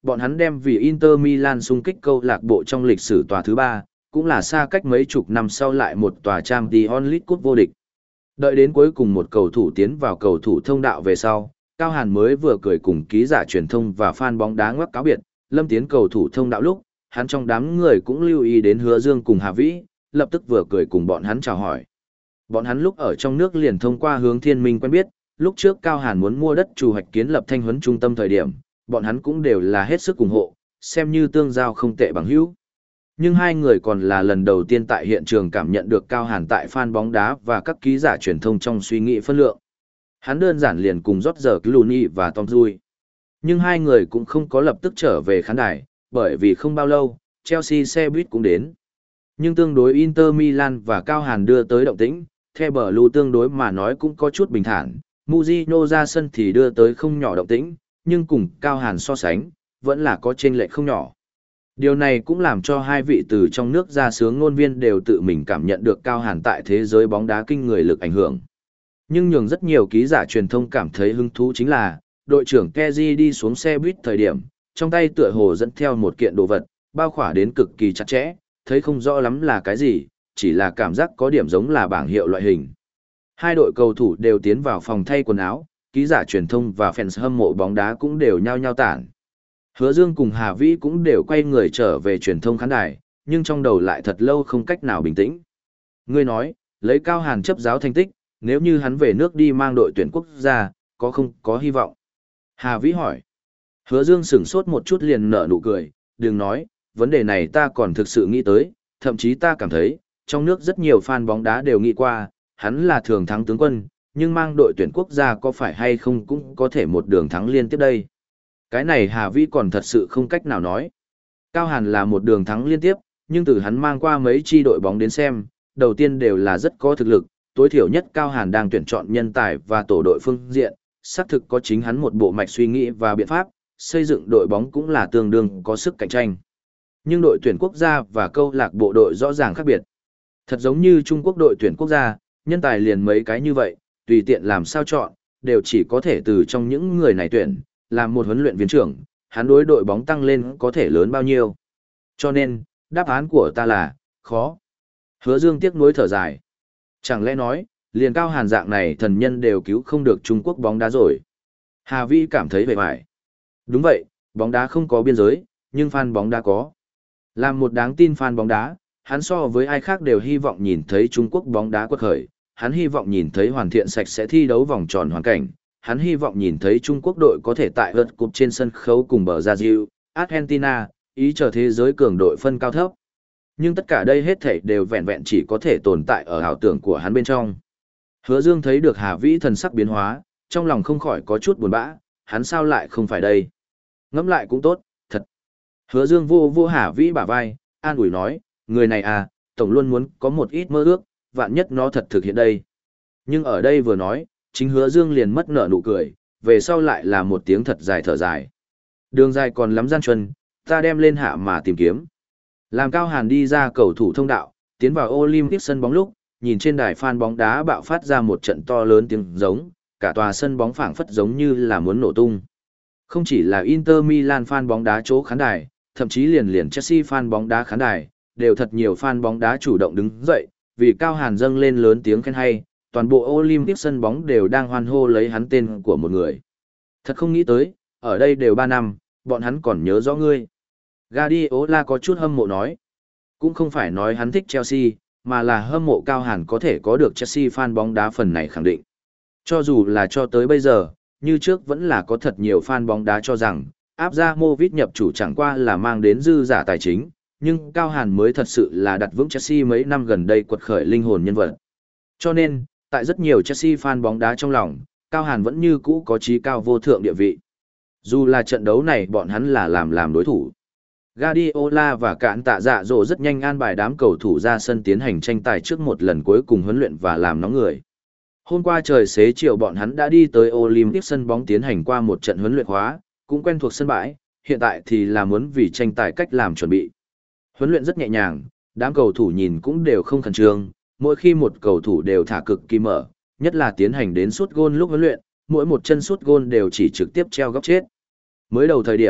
Bọn hắn đem vì Inter Milan xung kích câu lạc bộ trong lịch sử tòa thứ ba, cũng là xa cách mấy chục năm sau lại một tòa Champions League cúp vô địch. Đợi đến cuối cùng một cầu thủ tiến vào cầu thủ thông đạo về sau, Cao Hàn mới vừa cười cùng ký giả truyền thông và fan bóng đá ngoắc cáo biệt, lâm tiến cầu thủ thông đạo lúc, hắn trong đám người cũng lưu ý đến Hứa Dương cùng Hà Vĩ, lập tức vừa cười cùng bọn hắn chào hỏi. Bọn hắn lúc ở trong nước liền thông qua Hướng Thiên Minh quen biết, lúc trước Cao Hàn muốn mua đất chủ hoạch kiến lập thanh huấn trung tâm thời điểm, bọn hắn cũng đều là hết sức ủng hộ, xem như tương giao không tệ bằng hữu. Nhưng hai người còn là lần đầu tiên tại hiện trường cảm nhận được Cao Hàn tại fan bóng đá và các ký giả truyền thông trong suy nghĩ phân lượng. Hắn đơn giản liền cùng Roger Clooney và Tom Cruise. Nhưng hai người cũng không có lập tức trở về khán đài, bởi vì không bao lâu, Chelsea xe buýt cũng đến. Nhưng tương đối Inter Milan và Cao Hàn đưa tới động tĩnh, The Blue tương đối mà nói cũng có chút bình thản, Mourinho ra sân thì đưa tới không nhỏ động tĩnh, nhưng cùng Cao Hàn so sánh, vẫn là có chênh lệch không nhỏ. Điều này cũng làm cho hai vị từ trong nước ra sướng ngôn viên đều tự mình cảm nhận được Cao Hàn tại thế giới bóng đá kinh người lực ảnh hưởng. Nhưng nhường rất nhiều ký giả truyền thông cảm thấy hứng thú chính là, đội trưởng Kezi đi xuống xe buýt thời điểm, trong tay tựa hồ dẫn theo một kiện đồ vật, bao khỏa đến cực kỳ chặt chẽ, thấy không rõ lắm là cái gì, chỉ là cảm giác có điểm giống là bảng hiệu loại hình. Hai đội cầu thủ đều tiến vào phòng thay quần áo, ký giả truyền thông và fans hâm mộ bóng đá cũng đều nhao nhao tản. Hứa Dương cùng Hà Vĩ cũng đều quay người trở về truyền thông khán đài, nhưng trong đầu lại thật lâu không cách nào bình tĩnh. Ngươi nói, lấy Cao Hàn chấp giáo thành tích, nếu như hắn về nước đi mang đội tuyển quốc gia, có không có hy vọng? Hà Vĩ hỏi. Hứa Dương sửng sốt một chút liền nở nụ cười, đừng nói, vấn đề này ta còn thực sự nghĩ tới, thậm chí ta cảm thấy, trong nước rất nhiều fan bóng đá đều nghĩ qua, hắn là thường thắng tướng quân, nhưng mang đội tuyển quốc gia có phải hay không cũng có thể một đường thắng liên tiếp đây. Cái này Hà Vĩ còn thật sự không cách nào nói. Cao Hàn là một đường thắng liên tiếp, nhưng từ hắn mang qua mấy chi đội bóng đến xem, đầu tiên đều là rất có thực lực, tối thiểu nhất Cao Hàn đang tuyển chọn nhân tài và tổ đội phương diện, xác thực có chính hắn một bộ mạch suy nghĩ và biện pháp, xây dựng đội bóng cũng là tương đương có sức cạnh tranh. Nhưng đội tuyển quốc gia và câu lạc bộ đội rõ ràng khác biệt. Thật giống như Trung Quốc đội tuyển quốc gia, nhân tài liền mấy cái như vậy, tùy tiện làm sao chọn, đều chỉ có thể từ trong những người này tuyển, làm một huấn luyện viên trưởng, hắn đối đội bóng tăng lên có thể lớn bao nhiêu. Cho nên, đáp án của ta là, khó. Hứa Dương tiếc nuối thở dài. Chẳng lẽ nói, liền Cao Hàn dạng này thần nhân đều cứu không được Trung Quốc bóng đá rồi. Hà Vi cảm thấy vẻ vải. Đúng vậy, bóng đá không có biên giới, nhưng fan bóng đá có. Làm một đáng tin fan bóng đá, hắn so với ai khác đều hy vọng nhìn thấy Trung Quốc bóng đá quật khởi, hắn hy vọng nhìn thấy hoàn thiện sạch sẽ thi đấu vòng tròn hoàn cảnh, hắn hy vọng nhìn thấy Trung Quốc đội có thể tại World Cup trên sân khấu cùng bờ Brazil, Argentina, ý chờ thế giới cường đội phân cao thấp. Nhưng tất cả đây hết thảy đều vẹn vẹn chỉ có thể tồn tại ở ảo tưởng của hắn bên trong. Hứa Dương thấy được Hà Vĩ thần sắc biến hóa, trong lòng không khỏi có chút buồn bã, hắn sao lại không phải đây? Ngẫm lại cũng tốt, thật. Hứa Dương vô vô Hà Vĩ bả vai, an ủi nói, người này à, tổng luôn muốn có một ít mơ ước, vạn nhất nó thật thực hiện đây. Nhưng ở đây vừa nói, chính Hứa Dương liền mất nở nụ cười, về sau lại là một tiếng thật dài thở dài. Đường dài còn lắm gian truân, ta đem lên hạ mà tìm kiếm. Làm Cao Hàn đi ra cầu thủ thông đạo, tiến vào Olympic sân bóng lúc, nhìn trên đài fan bóng đá bạo phát ra một trận to lớn tiếng giống, cả tòa sân bóng phảng phất giống như là muốn nổ tung. Không chỉ là Inter Milan fan bóng đá chỗ khán đài, thậm chí liền liền Chelsea fan bóng đá khán đài, đều thật nhiều fan bóng đá chủ động đứng dậy, vì Cao Hàn dâng lên lớn tiếng khen hay, toàn bộ Olympic sân bóng đều đang hoan hô lấy hắn tên của một người. Thật không nghĩ tới, ở đây đều ba năm, bọn hắn còn nhớ rõ ngươi. Guardiola có chút hâm mộ nói. Cũng không phải nói hắn thích Chelsea, mà là hâm mộ Cao Hàn có thể có được Chelsea fan bóng đá phần này khẳng định. Cho dù là cho tới bây giờ, như trước vẫn là có thật nhiều fan bóng đá cho rằng, Abramovich nhập chủ chẳng qua là mang đến dư giả tài chính, nhưng Cao Hàn mới thật sự là đặt vững Chelsea mấy năm gần đây quật khởi linh hồn nhân vật. Cho nên, tại rất nhiều Chelsea fan bóng đá trong lòng, Cao Hàn vẫn như cũ có chí cao vô thượng địa vị. Dù là trận đấu này bọn hắn là làm làm đối thủ. Guardiola và Cản Tạ Dạ Dỗ rất nhanh an bài đám cầu thủ ra sân tiến hành tranh tài trước một lần cuối cùng huấn luyện và làm nóng người. Hôm qua trời xế chiều bọn hắn đã đi tới Olympic sân bóng tiến hành qua một trận huấn luyện hóa, cũng quen thuộc sân bãi, hiện tại thì là muốn vì tranh tài cách làm chuẩn bị. Huấn luyện rất nhẹ nhàng, đám cầu thủ nhìn cũng đều không khẩn trương, mỗi khi một cầu thủ đều thả cực kỳ mở, nhất là tiến hành đến sút gôn lúc huấn luyện, mỗi một chân sút gôn đều chỉ trực tiếp treo góc chết. Mới đầu thời điểm,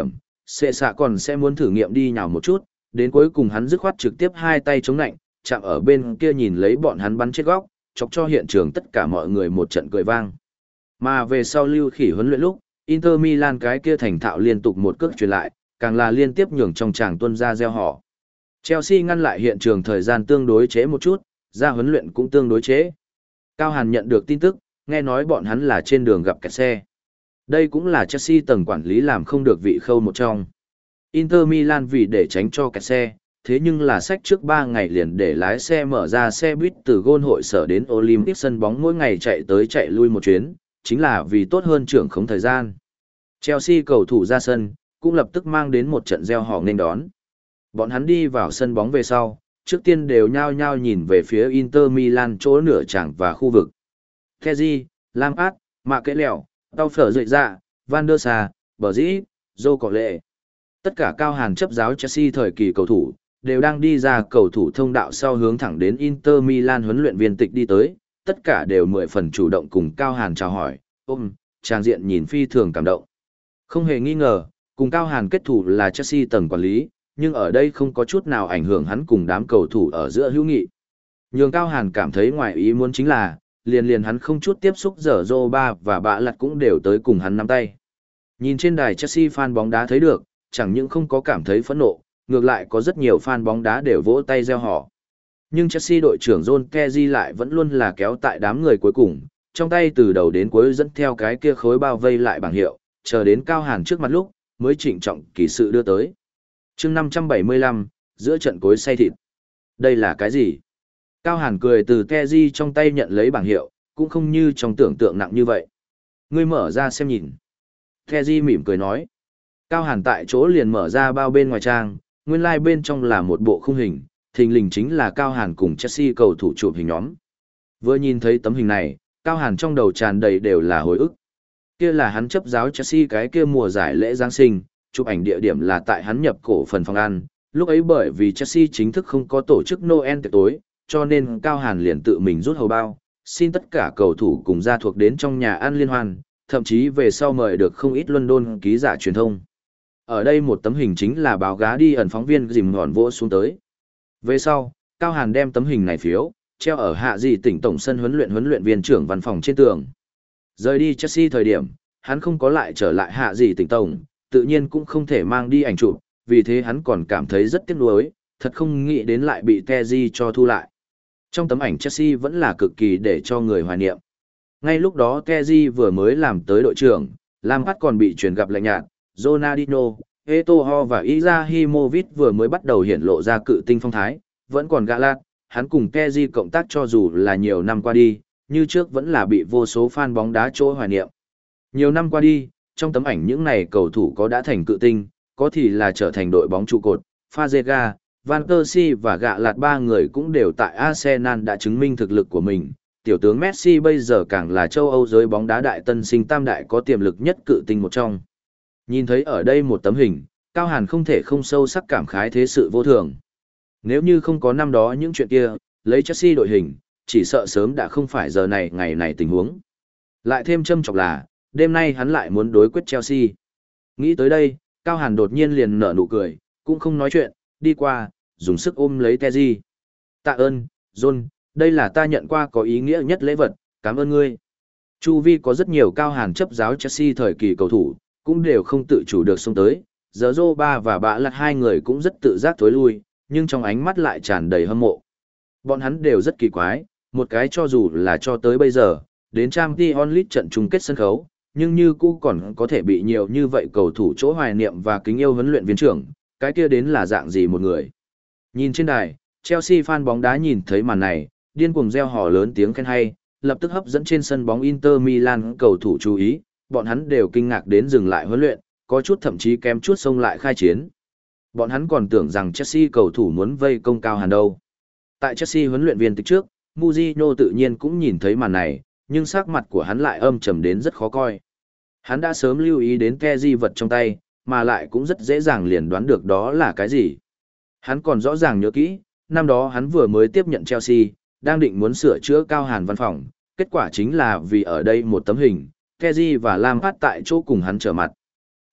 Sệ xạ còn sẽ muốn thử nghiệm đi nhào một chút, đến cuối cùng hắn dứt khoát trực tiếp hai tay chống nạnh, chạm ở bên kia nhìn lấy bọn hắn bắn chết góc, chọc cho hiện trường tất cả mọi người một trận cười vang. Mà về sau lưu khỉ huấn luyện lúc, Inter Milan cái kia thành thạo liên tục một cước truyền lại, càng là liên tiếp nhường trong tràng tuân ra gieo họ. Chelsea ngăn lại hiện trường thời gian tương đối chế một chút, ra huấn luyện cũng tương đối chế. Cao Hàn nhận được tin tức, nghe nói bọn hắn là trên đường gặp kẹt xe. Đây cũng là Chelsea tầng quản lý làm không được vị khâu một trong. Inter Milan vì để tránh cho kẹt xe, thế nhưng là sách trước ba ngày liền để lái xe mở ra xe buýt từ gôn hội sở đến Olympic sân bóng mỗi ngày chạy tới chạy lui một chuyến, chính là vì tốt hơn trưởng khống thời gian. Chelsea cầu thủ ra sân, cũng lập tức mang đến một trận gieo họ nên đón. Bọn hắn đi vào sân bóng về sau, trước tiên đều nhao nhao nhìn về phía Inter Milan chỗ nửa trảng và khu vực. Kessié, Lampard, Mạ Kẽ Lẹo, Tao Phở Dậy Dạ, Van der Sar, Bờ Dĩ, Dô Cỏ Lệ. Tất cả cao hàn chấp giáo Chelsea thời kỳ cầu thủ, đều đang đi ra cầu thủ thông đạo sau hướng thẳng đến Inter Milan huấn luyện viên tịch đi tới, tất cả đều mười phần chủ động cùng Cao Hàn chào hỏi, ôm, trang diện nhìn phi thường cảm động. Không hề nghi ngờ, cùng Cao Hàn kết thủ là Chelsea tầng quản lý, nhưng ở đây không có chút nào ảnh hưởng hắn cùng đám cầu thủ ở giữa hữu nghị. Nhường Cao Hàn cảm thấy ngoài ý muốn chính là, liền liền hắn không chút tiếp xúc dở dô ba và bạ lặt cũng đều tới cùng hắn nắm tay. Nhìn trên đài Chelsea fan bóng đá thấy được, chẳng những không có cảm thấy phẫn nộ, ngược lại có rất nhiều fan bóng đá đều vỗ tay reo hò. Nhưng Chelsea đội trưởng John Terry lại vẫn luôn là kéo tại đám người cuối cùng, trong tay từ đầu đến cuối dẫn theo cái kia khối bao vây lại bảng hiệu, chờ đến Cao Hàn trước mặt lúc, mới trịnh trọng kỳ sự đưa tới. Chương năm trăm bảy mươi lăm, giữa trận cối xay thịt. Đây là cái gì? Cao Hàn cười từ Terry trong tay nhận lấy bảng hiệu, cũng không như trong tưởng tượng nặng như vậy. Ngươi mở ra xem nhìn. Terry mỉm cười nói. Cao Hàn tại chỗ liền mở ra bao bên ngoài trang, nguyên lai like bên trong là một bộ khung hình, thình lình chính là Cao Hàn cùng Chelsea cầu thủ chụp hình nhóm. Vừa nhìn thấy tấm hình này, Cao Hàn trong đầu tràn đầy đều là hồi ức. Kia là hắn chấp giáo Chelsea cái kia mùa giải lễ Giáng sinh, chụp ảnh địa điểm là tại hắn nhập cổ phần phòng ăn, lúc ấy bởi vì Chelsea chính thức không có tổ chức Noel tiệc tối, cho nên Cao Hàn liền tự mình rút hầu bao, xin tất cả cầu thủ cùng gia thuộc đến trong nhà ăn liên hoan, thậm chí về sau mời được không ít London ký giả truyền thông. Ở đây một tấm hình chính là báo gá đi ẩn phóng viên dìm ngọn vỗ xuống tới. Về sau, Cao Hàn đem tấm hình này phiếu, treo ở hạ gì tỉnh tổng sân huấn luyện huấn luyện viên trưởng văn phòng trên tường. Rời đi Chelsea thời điểm, hắn không có lại trở lại hạ gì tỉnh tổng, tự nhiên cũng không thể mang đi ảnh chụp, vì thế hắn còn cảm thấy rất tiếc nuối, thật không nghĩ đến lại bị Terry cho thu lại. Trong tấm ảnh Chelsea vẫn là cực kỳ để cho người hoài niệm. Ngay lúc đó Terry vừa mới làm tới đội trưởng, Lampard còn bị chuyển gặp lạnh nhạt, Ronaldinho, Eto'o và Izahimovic vừa mới bắt đầu hiện lộ ra cự tinh phong thái, vẫn còn gã lát, hắn cùng Terry cộng tác cho dù là nhiều năm qua đi, như trước vẫn là bị vô số fan bóng đá chỗ hoài niệm. Nhiều năm qua đi, trong tấm ảnh những này cầu thủ có đã thành cự tinh, có thì là trở thành đội bóng trụ cột, Fazega, Van Persie và gạ lạt ba người cũng đều tại Arsenal đã chứng minh thực lực của mình. Tiểu tướng Messi bây giờ càng là châu Âu giới bóng đá đại tân sinh tam đại có tiềm lực nhất cự tinh một trong. Nhìn thấy ở đây một tấm hình, Cao Hàn không thể không sâu sắc cảm khái thế sự vô thường. Nếu như không có năm đó những chuyện kia, lấy Chelsea đội hình, chỉ sợ sớm đã không phải giờ này ngày này tình huống. Lại thêm châm chọc là, đêm nay hắn lại muốn đối quyết Chelsea. Nghĩ tới đây, Cao Hàn đột nhiên liền nở nụ cười, cũng không nói chuyện, đi qua, dùng sức ôm lấy Terry. Tạ ơn, John, đây là ta nhận qua có ý nghĩa nhất lễ vật, cảm ơn ngươi. Chu vi có rất nhiều Cao Hàn chấp giáo Chelsea thời kỳ cầu thủ, cũng đều không tự chủ được xông tới. Giờ Zô ba và bạ lặt hai người cũng rất tự giác thối lui, nhưng trong ánh mắt lại tràn đầy hâm mộ. Bọn hắn đều rất kỳ quái, một cái cho dù là cho tới bây giờ, đến Champions League trận chung kết sân khấu, nhưng như cũ còn có thể bị nhiều như vậy cầu thủ chỗ hoài niệm và kính yêu huấn luyện viên trưởng, cái kia đến là dạng gì một người. Nhìn trên đài, Chelsea fan bóng đá nhìn thấy màn này, điên cuồng reo hò lớn tiếng khen hay, lập tức hấp dẫn trên sân bóng Inter Milan cầu thủ chú ý, bọn hắn đều kinh ngạc đến dừng lại huấn luyện, có chút thậm chí kém chút xông lại khai chiến. Bọn hắn còn tưởng rằng Chelsea cầu thủ muốn vây công Cao Hàn đâu. Tại Chelsea huấn luyện viên tịch trước, Mourinho tự nhiên cũng nhìn thấy màn này, nhưng sắc mặt của hắn lại âm trầm đến rất khó coi. Hắn đã sớm lưu ý đến Terry vật trong tay, mà lại cũng rất dễ dàng liền đoán được đó là cái gì. Hắn còn rõ ràng nhớ kỹ, năm đó hắn vừa mới tiếp nhận Chelsea, đang định muốn sửa chữa Cao Hàn văn phòng, kết quả chính là vì ở đây một tấm hình, Terry và Lampard tại chỗ cùng hắn trở mặt.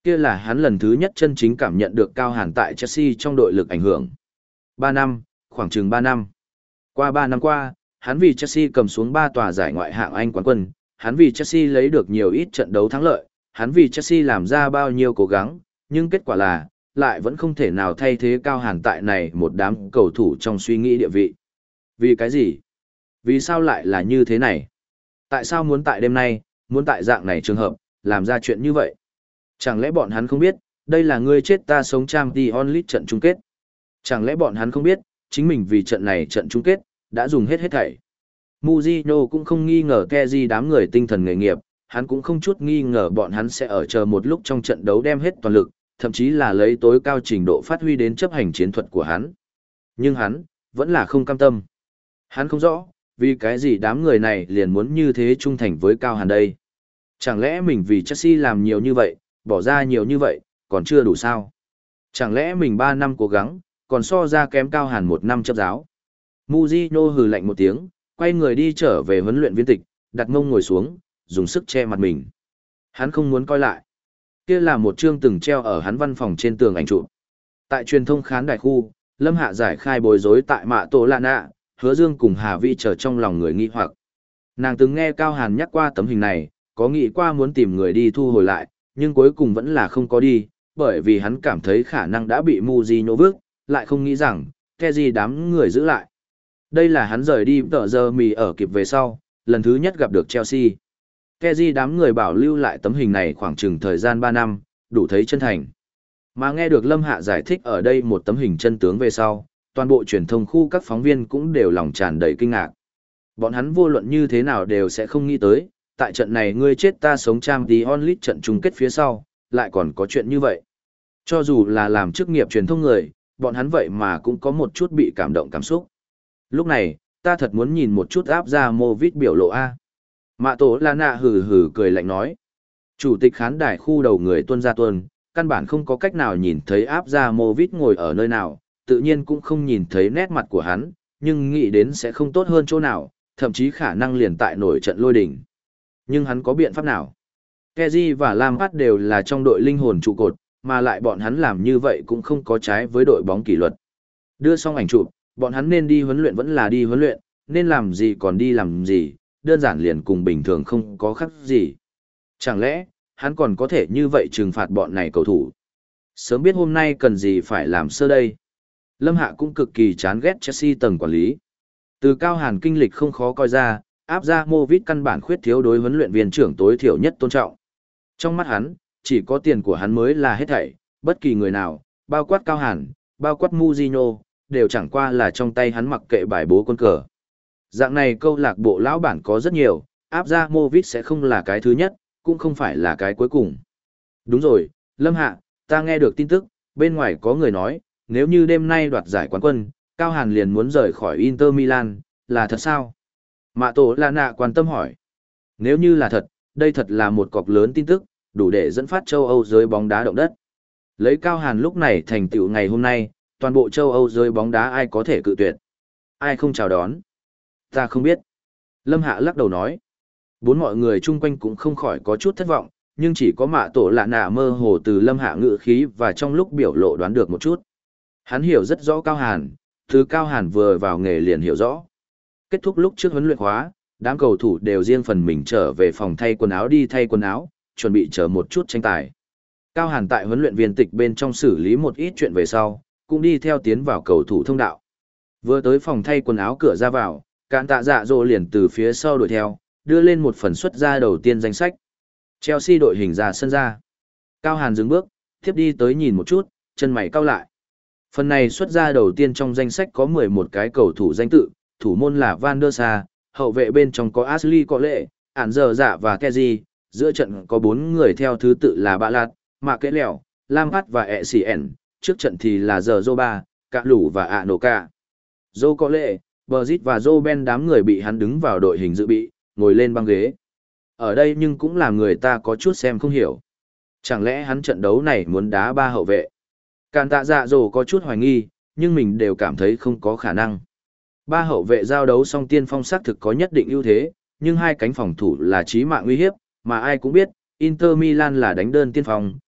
Kia là hắn lần thứ nhất chân chính cảm nhận được Cao Hàn tại Chelsea trong đội lực ảnh hưởng. Ba năm, khoảng chừng ba năm. Qua ba năm qua, hắn vì Chelsea cầm xuống ba tòa giải ngoại hạng Anh quán quân, hắn vì Chelsea lấy được nhiều ít trận đấu thắng lợi, hắn vì Chelsea làm ra bao nhiêu cố gắng, nhưng kết quả là, lại vẫn không thể nào thay thế Cao Hàn tại này một đám cầu thủ trong suy nghĩ địa vị. Vì cái gì? Vì sao lại là như thế này? Tại sao muốn tại đêm nay, muốn tại dạng này trường hợp, làm ra chuyện như vậy? Chẳng lẽ bọn hắn không biết, đây là ngươi chết ta sống Champions League trận chung kết? Chẳng lẽ bọn hắn không biết, chính mình vì trận này trận chung kết, đã dùng hết hết thảy? Mourinho cũng không nghi ngờ Kessié đám người tinh thần nghề nghiệp, hắn cũng không chút nghi ngờ bọn hắn sẽ ở chờ một lúc trong trận đấu đem hết toàn lực, thậm chí là lấy tối cao trình độ phát huy đến chấp hành chiến thuật của hắn. Nhưng hắn, vẫn là không cam tâm. Hắn không rõ, vì cái gì đám người này liền muốn như thế trung thành với Cao Hàn đây. Chẳng lẽ mình vì Chelsea làm nhiều như vậy, bỏ ra nhiều như vậy, còn chưa đủ sao? Chẳng lẽ mình ba năm cố gắng, còn so ra kém Cao Hàn một năm chấp giáo? Mourinho hừ lạnh một tiếng, quay người đi trở về huấn luyện viên tịch, đặt mông ngồi xuống, dùng sức che mặt mình. Hắn không muốn coi lại. Kia là một chương từng treo ở hắn văn phòng trên tường ảnh chụp. Tại truyền thông khán đài khu, Lâm Hạ giải khai bối rối tại Mạ Tổ Lạ Nạ, Hứa Dương cùng Hà Vi chờ trong lòng người nghi hoặc. Nàng từng nghe Cao Hàn nhắc qua tấm hình này, có nghĩ qua muốn tìm người đi thu hồi lại, nhưng cuối cùng vẫn là không có đi, bởi vì hắn cảm thấy khả năng đã bị Mourinho vứt, lại không nghĩ rằng, cái gì đám người giữ lại. Đây là hắn rời đi tờ giờ mì ở kịp về sau, lần thứ nhất gặp được Chelsea. Kessié đám người bảo lưu lại tấm hình này khoảng chừng thời gian ba năm, đủ thấy chân thành. Mà nghe được Lâm Hạ giải thích ở đây một tấm hình chân tướng về sau, toàn bộ truyền thông khu các phóng viên cũng đều lòng tràn đầy kinh ngạc. Bọn hắn vô luận như thế nào đều sẽ không nghĩ tới, tại trận này ngươi chết ta sống Champions League trận chung kết phía sau, lại còn có chuyện như vậy. Cho dù là làm chức nghiệp truyền thông người, bọn hắn vậy mà cũng có một chút bị cảm động cảm xúc. Lúc này, ta thật muốn nhìn một chút áp ra mô vít biểu lộ A. Mạ Tổ Lạ Nạ hừ hừ cười lạnh nói. Chủ tịch khán đài khu đầu người tuân ra tuân, căn bản không có cách nào nhìn thấy áp ra mô vít ngồi ở nơi nào, tự nhiên cũng không nhìn thấy nét mặt của hắn, nhưng nghĩ đến sẽ không tốt hơn chỗ nào, thậm chí khả năng liền tại nổi trận lôi đỉnh. Nhưng hắn có biện pháp nào? Kessié và Lampard đều là trong đội linh hồn trụ cột, mà lại bọn hắn làm như vậy cũng không có trái với đội bóng kỷ luật. Đưa xong ảnh chụp, bọn hắn nên đi huấn luyện vẫn là đi huấn luyện, nên làm gì còn đi làm gì, đơn giản liền cùng bình thường không có khác gì. Chẳng lẽ, hắn còn có thể như vậy trừng phạt bọn này cầu thủ? Sớm biết hôm nay cần gì phải làm sơ đây. Lâm Hạ cũng cực kỳ chán ghét Chelsea tầng quản lý. Từ Cao Hàn kinh lịch không khó coi ra, áp ra Movit căn bản khuyết thiếu đối huấn luyện viên trưởng tối thiểu nhất tôn trọng. Trong mắt hắn, chỉ có tiền của hắn mới là hết thảy, bất kỳ người nào, bao quát Cao Hàn, bao quát Mourinho, đều chẳng qua là trong tay hắn mặc kệ bài bố quân cờ. Dạng này câu lạc bộ lão bản có rất nhiều, áp ra Movit sẽ không là cái thứ nhất, cũng không phải là cái cuối cùng. Đúng rồi, Lâm Hạ, ta nghe được tin tức, bên ngoài có người nói, nếu như đêm nay đoạt giải quán quân, Cao Hàn liền muốn rời khỏi Inter Milan, là thật sao? Mạ Tổ Lạ Nạ quan tâm hỏi. Nếu như là thật, đây thật là một cọc lớn tin tức, đủ để dẫn phát châu Âu giới bóng đá động đất. Lấy Cao Hàn lúc này thành tựu ngày hôm nay, toàn bộ châu Âu giới bóng đá ai có thể cự tuyệt? Ai không chào đón? Ta không biết. Lâm Hạ lắc đầu nói. Bốn mọi người chung quanh cũng không khỏi có chút thất vọng, nhưng chỉ có Mạ Tổ Lạ Nạ mơ hồ từ Lâm Hạ ngữ khí và trong lúc biểu lộ đoán được một chút. Hắn hiểu rất rõ Cao Hàn, từ Cao Hàn vừa vào nghề liền hiểu rõ. Kết thúc lúc trước huấn luyện khóa, đám cầu thủ đều riêng phần mình trở về phòng thay quần áo đi thay quần áo, chuẩn bị chờ một chút tranh tài. Cao Hàn tại huấn luyện viên tịch bên trong xử lý một ít chuyện về sau, cũng đi theo tiến vào cầu thủ thông đạo. Vừa tới phòng thay quần áo cửa ra vào, Cạn Tạ Dạ Dỗ liền từ phía sau đuổi theo, đưa lên một phần xuất ra đầu tiên danh sách. Chelsea đội hình ra sân ra. Cao Hàn dừng bước, tiếp đi tới nhìn một chút, chân mày cau lại. Phần này xuất ra đầu tiên trong danh sách có mười một cái cầu thủ danh tự, thủ môn là Van der Sar, hậu vệ bên trong có Ashley Cole, Ản Giờ Dạ và Kessié, giữa trận có bốn người theo thứ tự là Bạ Lạt, Mạ Kế Lèo, Lampard và Essien, trước trận thì là Giờ Zoba, Cạ Lũ và Anoka. Joe Cole, Brzit và Joe Ben đám người bị hắn đứng vào đội hình dự bị, ngồi lên băng ghế. Ở đây nhưng cũng làm người ta có chút xem không hiểu. Chẳng lẽ hắn trận đấu này muốn đá ba hậu vệ? Càn Tạ Dạ Dỗ có chút hoài nghi, nhưng mình đều cảm thấy không có khả năng. Ba hậu vệ giao đấu song tiên phong xác thực có nhất định ưu thế, nhưng hai cánh phòng thủ là chí mạng uy hiếp, mà ai cũng biết, Inter Milan là đánh đơn tiên phong,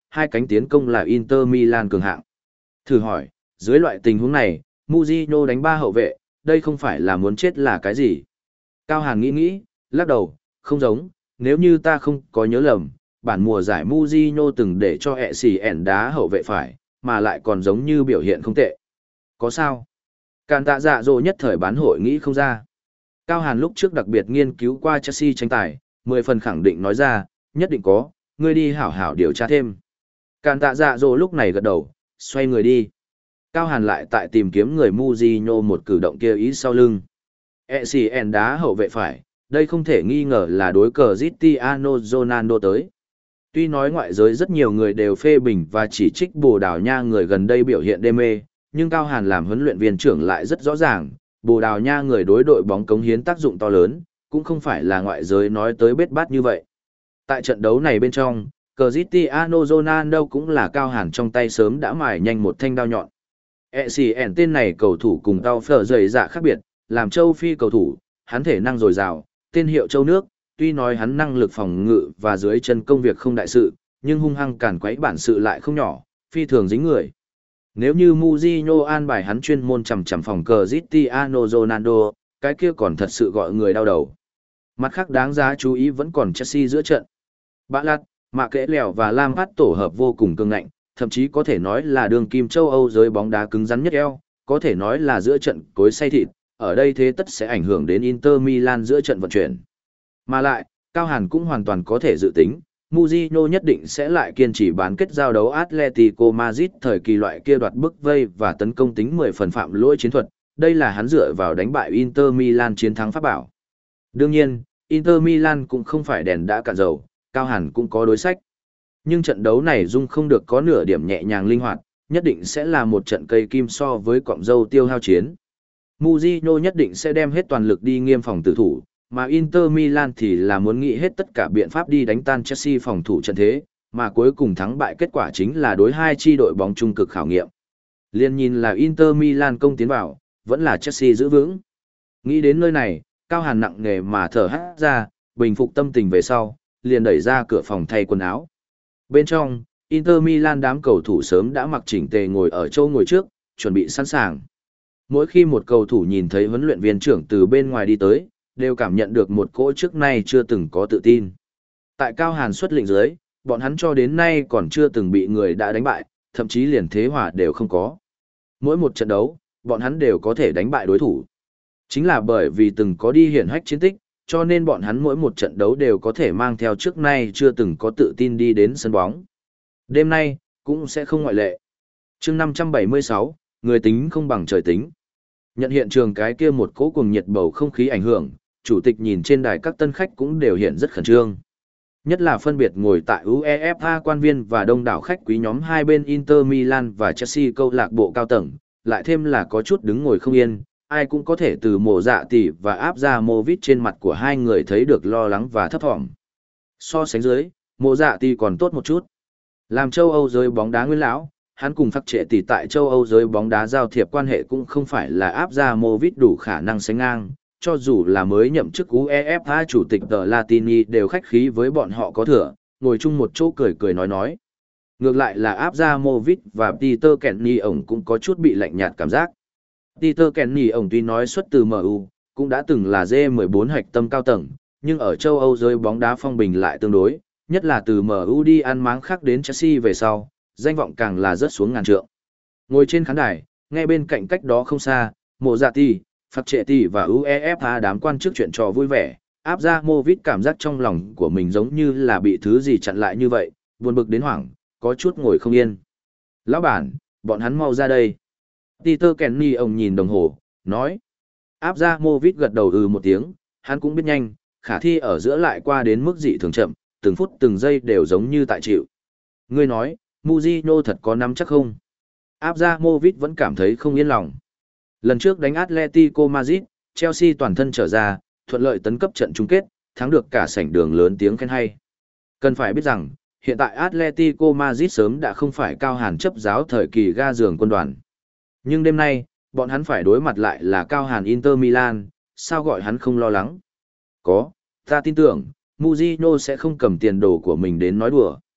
hai cánh tiến công là Inter Milan cường hạng. Thử hỏi, dưới loại tình huống này, Mourinho đánh ba hậu vệ, đây không phải là muốn chết là cái gì? Cao Hàn nghĩ nghĩ, lắc đầu, không giống, nếu như ta không có nhớ lầm, bản mùa giải Mourinho từng để cho ẹ xì ẻn đá hậu vệ phải, mà lại còn giống như biểu hiện không tệ. Có sao? Càn tạ dạ dỗ nhất thời bán hội nghĩ không ra. Cao Hàn lúc trước đặc biệt nghiên cứu qua Chelsea tranh tài, mười phần khẳng định nói ra, nhất định có, ngươi đi hảo hảo điều tra thêm. Càn tạ dạ dỗ lúc này gật đầu, xoay người đi. Cao Hàn lại tại tìm kiếm người Mourinho một cử động kia ý sau lưng. ẹ xê en đá hậu vệ phải, đây không thể nghi ngờ là đối cờ Cristiano Ronaldo tới. Tuy nói ngoại giới rất nhiều người đều phê bình và chỉ trích Bồ Đào Nha người gần đây biểu hiện đê mê, nhưng Cao Hàn làm huấn luyện viên trưởng lại rất rõ ràng, Bồ Đào Nha người đối đội bóng cống hiến tác dụng to lớn, cũng không phải là ngoại giới nói tới bết bát như vậy. Tại trận đấu này bên trong, Cristiano Ronaldo cũng là Cao Hàn trong tay sớm đã mài nhanh một thanh đao nhọn. ẹ xê en tên này cầu thủ cùng tao phở dày dạ khác biệt, làm châu Phi cầu thủ, hắn thể năng dồi dào, tên hiệu châu nước, tuy nói hắn năng lực phòng ngự và dưới chân công việc không đại sự, nhưng hung hăng càn quấy bản sự lại không nhỏ, phi thường dính người. Nếu như Mourinho an bài hắn chuyên môn chằm chằm phòng cờ Cristiano Ronaldo, cái kia còn thật sự gọi người đau đầu. Mặt khác đáng giá chú ý vẫn còn Chelsea giữa trận. Bạ lạt, Mạ Kẽ Lèo và Lampard tổ hợp vô cùng cứng ngạnh, thậm chí có thể nói là đường kim châu Âu giới bóng đá cứng rắn nhất eo, có thể nói là giữa trận cối xay thịt, ở đây thế tất sẽ ảnh hưởng đến Inter Milan giữa trận vận chuyển. Mà lại, Cao Hàn cũng hoàn toàn có thể dự tính, Mourinho nhất định sẽ lại kiên trì bán kết giao đấu Atletico Madrid thời kỳ loại kia đoạt bức vây và tấn công tính mười phần phạm lỗi chiến thuật, đây là hắn dựa vào đánh bại Inter Milan chiến thắng pháp bảo. Đương nhiên, Inter Milan cũng không phải đèn đã cạn dầu, Cao Hàn cũng có đối sách. Nhưng trận đấu này dung không được có nửa điểm nhẹ nhàng linh hoạt, nhất định sẽ là một trận cây kim so với cọng dâu tiêu hao chiến. Mourinho nhất định sẽ đem hết toàn lực đi nghiêm phòng tử thủ, mà Inter Milan thì là muốn nghĩ hết tất cả biện pháp đi đánh tan Chelsea phòng thủ trận thế, mà cuối cùng thắng bại kết quả chính là đối hai chi đội bóng trung cực khảo nghiệm. Liên nhìn là Inter Milan công tiến vào, vẫn là Chelsea giữ vững. Nghĩ đến nơi này, Cao Hàn nặng nề mà thở hắt ra, bình phục tâm tình về sau, liền đẩy ra cửa phòng thay quần áo. Bên trong, Inter Milan đám cầu thủ sớm đã mặc chỉnh tề ngồi ở chỗ ngồi trước, chuẩn bị sẵn sàng. Mỗi khi một cầu thủ nhìn thấy huấn luyện viên trưởng từ bên ngoài đi tới, đều cảm nhận được một cỗ trước nay chưa từng có tự tin. Tại Cao Hàn xuất lệnh dưới, bọn hắn cho đến nay còn chưa từng bị người đã đánh bại, thậm chí liền thế hòa đều không có. Mỗi một trận đấu, bọn hắn đều có thể đánh bại đối thủ. Chính là bởi vì từng có đi hiển hách chiến tích, cho nên bọn hắn mỗi một trận đấu đều có thể mang theo trước nay chưa từng có tự tin đi đến sân bóng. Đêm nay, cũng sẽ không ngoại lệ. Chương năm trăm bảy mươi sáu, người tính không bằng trời tính. Nhận hiện trường cái kia một cỗ cuồng nhiệt bầu không khí ảnh hưởng, chủ tịch nhìn trên đài các tân khách cũng đều hiện rất khẩn trương. Nhất là phân biệt ngồi tại UEFA quan viên và đông đảo khách quý nhóm hai bên Inter Milan và Chelsea câu lạc bộ cao tầng, lại thêm là có chút đứng ngồi không yên, ai cũng có thể từ mồ dạ tỷ và áp ra Movit trên mặt của hai người thấy được lo lắng và thấp thỏm. So sánh dưới, mồ dạ tỷ còn tốt một chút. Làm châu Âu giới bóng đá nguyên lão, hắn cùng phát trệ tỷ tại châu Âu giới bóng đá giao thiệp quan hệ cũng không phải là áp ra Movit đủ khả năng sánh ngang, cho dù là mới nhậm chức UEFA chủ tịch tờ Latini đều khách khí với bọn họ có thừa, ngồi chung một chỗ cười cười nói nói. Ngược lại là áp ra Movit và Peter Kenny ổng cũng có chút bị lạnh nhạt cảm giác. Peter Kenny ổng tuy nói xuất từ em u, cũng đã từng là G mười bốn hạch tâm cao tầng, nhưng ở châu Âu giới bóng đá phong bình lại tương đối, nhất là từ em u đi ăn máng khác đến Chelsea về sau, danh vọng càng là rớt xuống ngàn trượng. Ngồi trên khán đài, ngay bên cạnh cách đó không xa, Mộ Dạ Tỷ, Phạc Trệ Tỷ và UEFA đám quan chức chuyện trò vui vẻ, áp ra Movit cảm giác trong lòng của mình giống như là bị thứ gì chặn lại như vậy, buồn bực đến hoảng, có chút ngồi không yên. Lão bản, bọn hắn mau ra đây. Peter Kenny ông nhìn đồng hồ, nói. Áp ra Movit gật đầu ừ một tiếng, hắn cũng biết nhanh, khả thi ở giữa lại qua đến mức dị thường chậm, từng phút từng giây đều giống như tại chịu. Ngươi nói, Mourinho thật có nắm chắc không? Áp ra Movit vẫn cảm thấy không yên lòng. Lần trước đánh Atletico Madrid, Chelsea toàn thân trở ra, thuận lợi tấn cấp trận chung kết, thắng được cả sảnh đường lớn tiếng khen hay. Cần phải biết rằng, hiện tại Atletico Madrid sớm đã không phải Cao Hàn chấp giáo thời kỳ ga giường quân đoàn. Nhưng đêm nay, bọn hắn phải đối mặt lại là Cao Hàn Inter Milan, sao gọi hắn không lo lắng? Có, ta tin tưởng, Mourinho sẽ không cầm tiền đồ của mình đến nói đùa.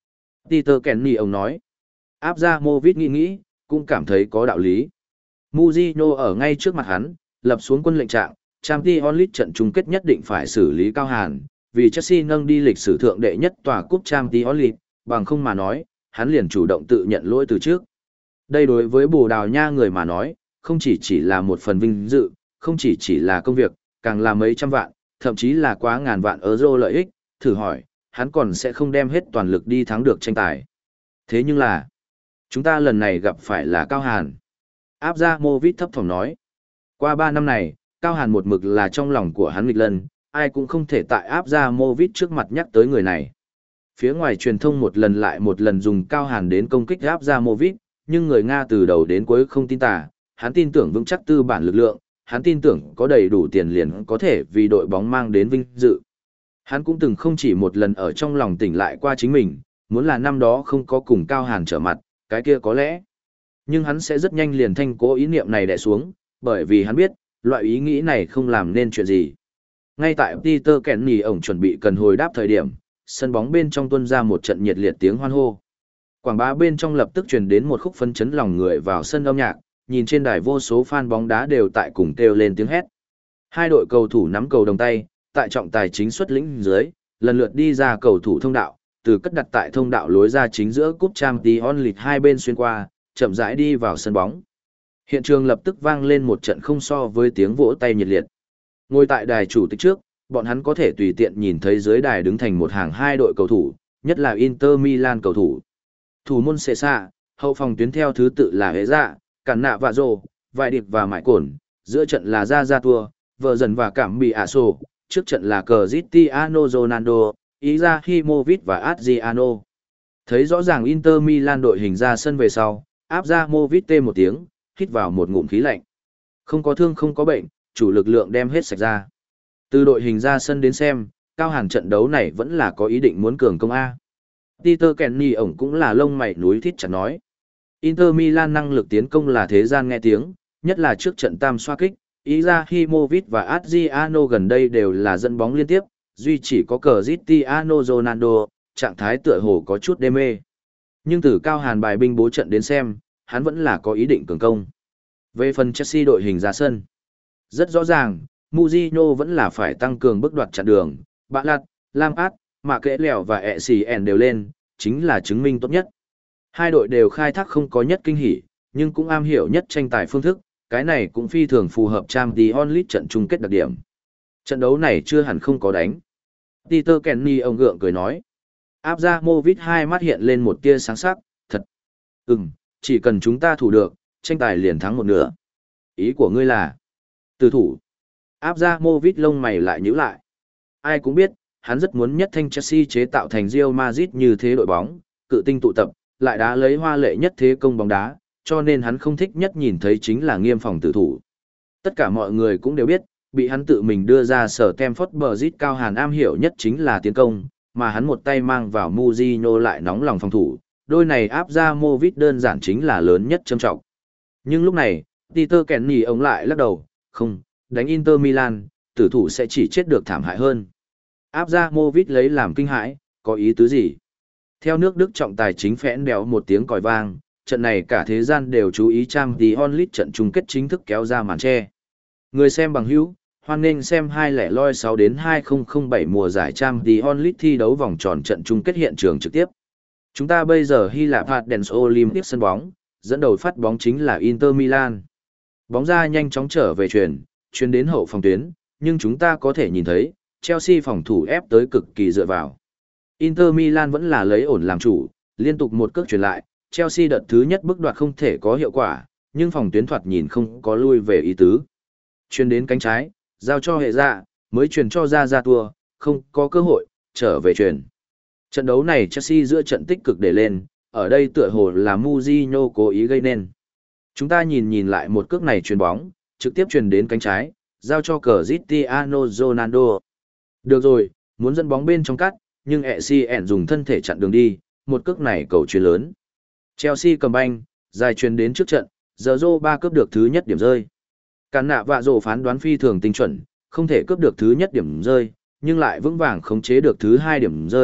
Peter Kenny ông nói. Abramovich nghĩ nghĩ, cũng cảm thấy có đạo lý. Mourinho ở ngay trước mặt hắn, lập xuống quân lệnh trạng, Champions League trận chung kết nhất định phải xử lý Cao Hàn, vì Chelsea nâng đi lịch sử thượng đệ nhất tòa cúp Champions League, bằng không mà nói, hắn liền chủ động tự nhận lỗi từ trước. Đây đối với Bồ Đào Nha người mà nói, không chỉ chỉ là một phần vinh dự, không chỉ chỉ là công việc, càng là mấy trăm vạn, thậm chí là quá ngàn vạn euro lợi ích, thử hỏi, hắn còn sẽ không đem hết toàn lực đi thắng được tranh tài. Thế nhưng là, chúng ta lần này gặp phải là Cao Hàn. Abramovich thấp thỏm nói. Qua ba năm này, Cao Hàn một mực là trong lòng của hắn nghịch lân, ai cũng không thể tại Abramovich trước mặt nhắc tới người này. Phía ngoài truyền thông một lần lại một lần dùng Cao Hàn đến công kích Abramovich, nhưng người Nga từ đầu đến cuối không tin tà, hắn tin tưởng vững chắc tư bản lực lượng, hắn tin tưởng có đầy đủ tiền liền có thể vì đội bóng mang đến vinh dự. Hắn cũng từng không chỉ một lần ở trong lòng tỉnh lại qua chính mình, muốn là năm đó không có cùng Cao Hàn trở mặt, cái kia có lẽ. Nhưng hắn sẽ rất nhanh liền thanh cố ý niệm này đè xuống, bởi vì hắn biết, loại ý nghĩ này không làm nên chuyện gì. Ngay tại Peter Kenny ổng chuẩn bị cần hồi đáp thời điểm, sân bóng bên trong tuôn ra một trận nhiệt liệt tiếng hoan hô. Quảng bá bên trong lập tức truyền đến một khúc phấn chấn lòng người vào sân âm nhạc, nhìn trên đài vô số fan bóng đá đều tại cùng kêu lên tiếng hét. Hai đội cầu thủ nắm cầu đồng tay, tại trọng tài chính xuất lĩnh dưới, lần lượt đi ra cầu thủ thông đạo, từ cất đặt tại thông đạo lối ra chính giữa cúp Champions League hai bên xuyên qua, chậm rãi đi vào sân bóng. Hiện trường lập tức vang lên một trận không so với tiếng vỗ tay nhiệt liệt. Ngồi tại đài chủ tịch trước, bọn hắn có thể tùy tiện nhìn thấy dưới đài đứng thành một hàng hai đội cầu thủ, nhất là Inter Milan cầu thủ. Thủ môn Cesa, hậu phòng tuyến theo thứ tự là Hế Dạ, Cản Nạ và Rồ, Vài Điệp và Mãi Cổn, giữa trận là Ra Ra Tua, Vợ Dần và Cảm Bị Ả Sổ, trước trận là Cristiano Ronaldo, Izahimovic và Adriano. Thấy rõ ràng Inter Milan đội hình ra sân về sau, Abramovich tê một tiếng, hít vào một ngụm khí lạnh. Không có thương không có bệnh, chủ lực lượng đem hết sạch ra. Từ đội hình ra sân đến xem, Cao Hàn trận đấu này vẫn là có ý định muốn cường công A. Peter Kenny ổng cũng là lông mày núi thít chặt nói. Inter Milan năng lực tiến công là thế gian nghe tiếng, nhất là trước trận tam xoa kích, Izahimovic và Adriano gần đây đều là dẫn bóng liên tiếp, duy chỉ có Cristiano Ronaldo, trạng thái tựa hồ có chút đê mê. Nhưng từ Cao Hàn bài binh bố trận đến xem, hắn vẫn là có ý định cường công. Về phần Chelsea đội hình ra sân, rất rõ ràng, Mourinho vẫn là phải tăng cường bước đoạt chặn đường, Bạ Lạt, Lampard, Mạ Kẽ Lèo và ẹ xê en đều lên, chính là chứng minh tốt nhất. Hai đội đều khai thác không có nhất kinh hỉ, nhưng cũng am hiểu nhất tranh tài phương thức, cái này cũng phi thường phù hợp Champions League trận chung kết đặc điểm. Trận đấu này chưa hẳn không có đánh. Peter Kenny ông gượng cười nói. Abramovich hai mắt hiện lên một tia sáng sắc, thật. Ừm, chỉ cần chúng ta thủ được, tranh tài liền thắng một nửa. Ý của ngươi là? Từ thủ. Abramovich lông mày lại nhíu lại. Ai cũng biết, hắn rất muốn nhất thanh Chelsea chế tạo thành Real Madrid như thế đội bóng, cự tinh tụ tập, lại đá lấy hoa lệ nhất thế công bóng đá, cho nên hắn không thích nhất nhìn thấy chính là nghiêm phòng tử thủ. Tất cả mọi người cũng đều biết, bị hắn tự mình đưa ra sở Stamford Bridge Cao Hàn am hiểu nhất chính là tiến công, mà hắn một tay mang vào Mourinho lại nóng lòng phòng thủ, đôi này áp ra Movit đơn giản chính là lớn nhất châm trọng. Nhưng lúc này, Peter Kenny ông lại lắc đầu, không, đánh Inter Milan, tử thủ sẽ chỉ chết được thảm hại hơn. Áp ra Movit lấy làm kinh hãi, có ý tứ gì? Theo nước Đức trọng tài chính phẽn đéo một tiếng còi vang, trận này cả thế gian đều chú ý Champions League trận chung kết chính thức kéo ra màn che. Người xem bằng hữu, hoan nghênh xem hai lẻ loi sáu đến hai không không bảy mùa giải Champions League thi đấu vòng tròn trận chung kết hiện trường trực tiếp. Chúng ta bây giờ Hy Lạp Athens Olympic sân bóng, dẫn đầu phát bóng chính là Inter Milan. Bóng ra nhanh chóng trở về chuyền, chuyền đến hậu phòng tuyến, nhưng chúng ta có thể nhìn thấy, Chelsea phòng thủ ép tới cực kỳ dựa vào. Inter Milan vẫn là lấy ổn làm chủ, liên tục một cước chuyền lại, Chelsea đợt thứ nhất bước đoạt không thể có hiệu quả, nhưng phòng tuyến thoạt nhìn không có lui về ý tứ. Chuyền đến cánh trái, giao cho hệ dạ, mới chuyền cho ra ra tua, không có cơ hội, trở về chuyền. Trận đấu này Chelsea giữa trận tích cực để lên, ở đây tựa hồ là Mourinho cố ý gây nên. Chúng ta nhìn nhìn lại một cước này chuyền bóng, trực tiếp chuyền đến cánh trái, giao cho Cristiano Ronaldo. Được rồi, muốn dẫn bóng bên trong cắt, nhưng ẹ xê en dùng thân thể chặn đường đi, một cước này cầu chuyền lớn. Chelsea cầm banh, dài chuyền đến trước trận, giờ Zô ba cướp được thứ nhất điểm rơi. Cản nạ vạ rổ phán đoán phi thường tinh chuẩn, không thể cướp được thứ nhất điểm rơi, nhưng lại vững vàng khống chế được thứ hai điểm rơi,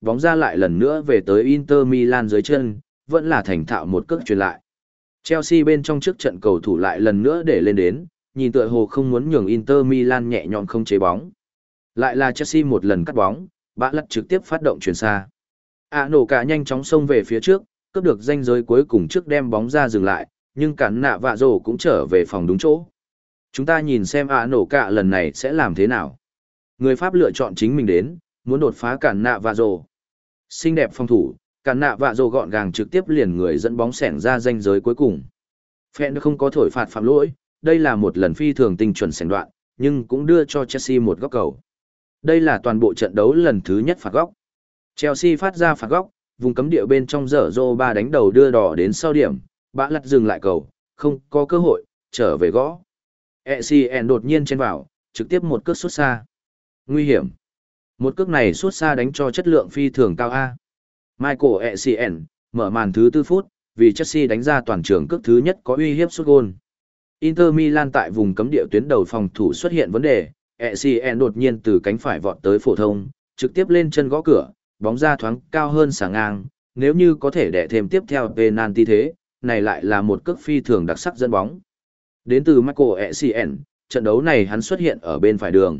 bóng ra lại lần nữa về tới Inter Milan dưới chân, vẫn là thành thạo một cước truyền lại. Chelsea bên trong trước trận cầu thủ lại lần nữa để lên đến, nhìn tựa hồ không muốn nhường Inter Milan nhẹ nhõm không chế bóng. Lại là Chelsea một lần cắt bóng, bã lật trực tiếp phát động chuyển xa. À nổ cả nhanh chóng xông về phía trước, cướp được ranh giới cuối cùng trước đem bóng ra dừng lại, nhưng cản nạ vạ rổ cũng trở về phòng đúng chỗ. Chúng ta nhìn xem à nổ cả lần này sẽ làm thế nào. Người Pháp lựa chọn chính mình đến, muốn đột phá cản nạ vạ rổ. Xinh đẹp phòng thủ, cản nạ vạ rổ gọn gàng trực tiếp liền người dẫn bóng xẻng ra ranh giới cuối cùng. Phen không có thổi phạt phạm lỗi, đây là một lần phi thường tinh chuẩn xẻng đoạn, nhưng cũng đưa cho Chelsea một góc cầu. Đây là toàn bộ trận đấu lần thứ nhất phạt góc. Chelsea phát ra phạt góc, vùng cấm địa bên trong dở rô ba đánh đầu đưa đỏ đến sau điểm, bã lật dừng lại cầu, không có cơ hội, trở về gõ. e xê en đột nhiên chen vào, trực tiếp một cước sút xa. Nguy hiểm. Một cước này sút xa đánh cho chất lượng phi thường cao A. Michael e xê en, mở màn thứ tư phút, vì Chelsea đánh ra toàn trường cước thứ nhất có uy hiếp sút gol. Inter Milan tại vùng cấm địa tuyến đầu phòng thủ xuất hiện vấn đề, e xê en đột nhiên từ cánh phải vọt tới phổ thông, trực tiếp lên chân gõ cửa, bóng ra thoáng cao hơn xả ngang, nếu như có thể đẻ thêm tiếp theo penalty thế, này lại là một cước phi thường đặc sắc dẫn bóng. Đến từ Michael e xê en, trận đấu này hắn xuất hiện ở bên phải đường.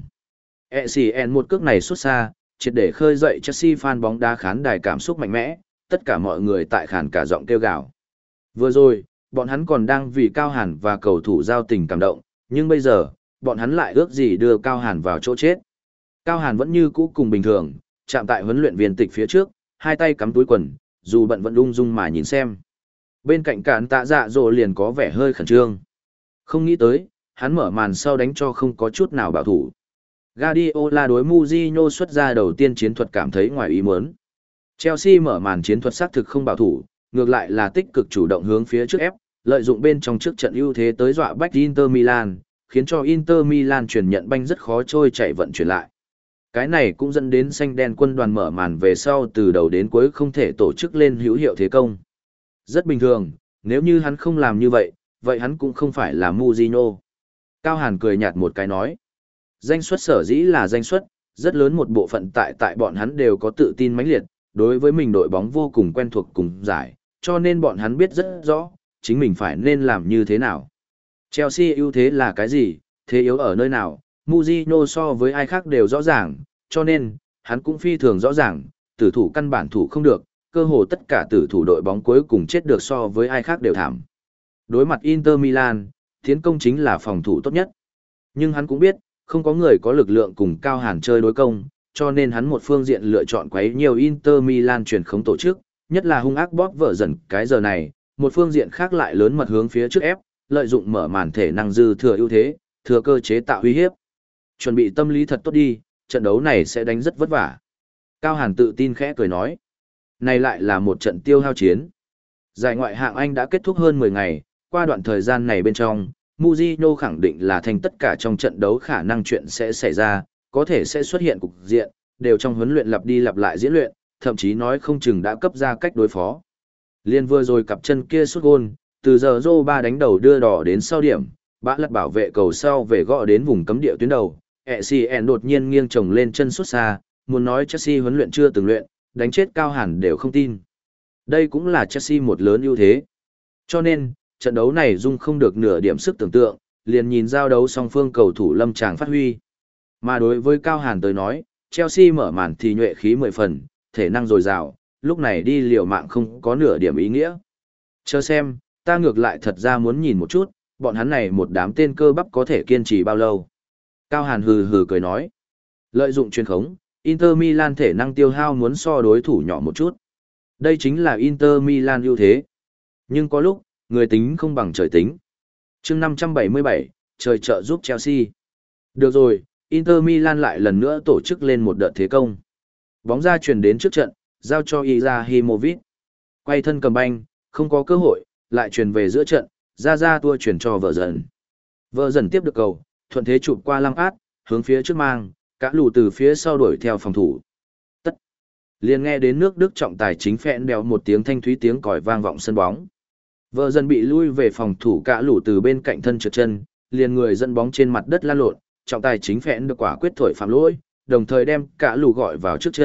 e xê en một cước này xuất xa, triệt để khơi dậy Chelsea fan bóng đá khán đài cảm xúc mạnh mẽ, tất cả mọi người tại khán cả giọng kêu gào. Vừa rồi, bọn hắn còn đang vì Cao Hàn và cầu thủ giao tình cảm động, nhưng bây giờ, bọn hắn lại ước gì đưa Cao Hàn vào chỗ chết. Cao Hàn vẫn như cũ cùng bình thường, chạm tại huấn luyện viên tịch phía trước, hai tay cắm túi quần, dù bận vẫn ung dung mà nhìn xem. Bên cạnh cản tạ dạ dỗ liền có vẻ hơi khẩn trương. Không nghĩ tới, hắn mở màn sau đánh cho không có chút nào bảo thủ. Guardiola đối Mourinho xuất ra đầu tiên chiến thuật cảm thấy ngoài ý muốn. Chelsea mở màn chiến thuật xác thực không bảo thủ, ngược lại là tích cực chủ động hướng phía trước ép, lợi dụng bên trong trước trận ưu thế tới dọa bách Inter Milan, khiến cho Inter Milan chuyển nhận banh rất khó trôi chạy vận chuyển lại. Cái này cũng dẫn đến xanh đen quân đoàn mở màn về sau từ đầu đến cuối không thể tổ chức lên hữu hiệu thế công. Rất bình thường, nếu như hắn không làm như vậy, vậy hắn cũng không phải là Mourinho. Cao Hàn cười nhạt một cái nói. Danh suất sở dĩ là danh suất, rất lớn một bộ phận tại tại bọn hắn đều có tự tin mãnh liệt, đối với mình đội bóng vô cùng quen thuộc cùng giải, cho nên bọn hắn biết rất rõ, chính mình phải nên làm như thế nào. Chelsea ưu thế là cái gì, thế yếu ở nơi nào, Mourinho so với ai khác đều rõ ràng, cho nên, hắn cũng phi thường rõ ràng, tử thủ căn bản thủ không được, cơ hồ tất cả tử thủ đội bóng cuối cùng chết được so với ai khác đều thảm. Đối mặt Inter Milan, tiến công chính là phòng thủ tốt nhất. Nhưng hắn cũng biết, không có người có lực lượng cùng Cao Hàn chơi đối công, cho nên hắn một phương diện lựa chọn quấy nhiều Inter Milan truyền khống tổ chức, nhất là hung ác bóp vợ dần cái giờ này, một phương diện khác lại lớn mật hướng phía trước ép, lợi dụng mở màn thể năng dư thừa ưu thế, thừa cơ chế tạo uy hiếp. Chuẩn bị tâm lý thật tốt đi, trận đấu này sẽ đánh rất vất vả. Cao Hàn tự tin khẽ cười nói. Này lại là một trận tiêu hao chiến. Giải ngoại hạng Anh đã kết thúc hơn mười ngày, qua đoạn thời gian này bên trong, Mourinho khẳng định là thành tất cả trong trận đấu khả năng chuyện sẽ xảy ra, có thể sẽ xuất hiện cục diện, đều trong huấn luyện lặp đi lặp lại diễn luyện, thậm chí nói không chừng đã cấp ra cách đối phó. Liên vừa rồi cặp chân kia sút gôn, từ giờ Zô ba đánh đầu đưa đỏ đến sau điểm, bã lật bảo vệ cầu sau về gõ đến vùng cấm địa tuyến đầu, e xê en đột nhiên nghiêng chồng lên chân sút xa, muốn nói Chelsea huấn luyện chưa từng luyện, đánh chết Cao Hàn đều không tin. Đây cũng là Chelsea một lớn ưu thế. Cho nên, trận đấu này dung không được nửa điểm sức tưởng tượng, liền nhìn giao đấu song phương cầu thủ lâm tràng phát huy. Mà đối với Cao Hàn tới nói, Chelsea mở màn thì nhuệ khí mười phần, thể năng dồi dào, lúc này đi liều mạng không có nửa điểm ý nghĩa. Chờ xem, ta ngược lại thật ra muốn nhìn một chút, bọn hắn này một đám tên cơ bắp có thể kiên trì bao lâu. Cao Hàn hừ hừ cười nói. Lợi dụng truyền khống, Inter Milan thể năng tiêu hao muốn so đối thủ nhỏ một chút. Đây chính là Inter Milan ưu thế. Nhưng có lúc, người tính không bằng trời tính. chương năm trăm bảy mươi bảy, trời trợ giúp Chelsea. Được rồi, Inter Milan lại lần nữa tổ chức lên một đợt thế công. Bóng ra chuyển đến trước trận, giao cho Izahimovic. Quay thân cầm banh, không có cơ hội, lại chuyển về giữa trận, ra ra tua chuyển cho vợ dần. Vợ dần tiếp được cầu, thuận thế chụp qua lăng át, hướng phía trước mang, cả lù từ phía sau đuổi theo phòng thủ. Tất. Liền nghe đến nước Đức trọng tài chính phẹn đèo một tiếng thanh thúy tiếng còi vang vọng sân bóng. Vợ dần bị lui về phòng thủ cả lù từ bên cạnh thân trượt chân, liền người dẫn bóng trên mặt đất lăn lộn, trọng tài chính phẹn được quả quyết thổi phạm lỗi, đồng thời đem cả lù gọi vào trước chân,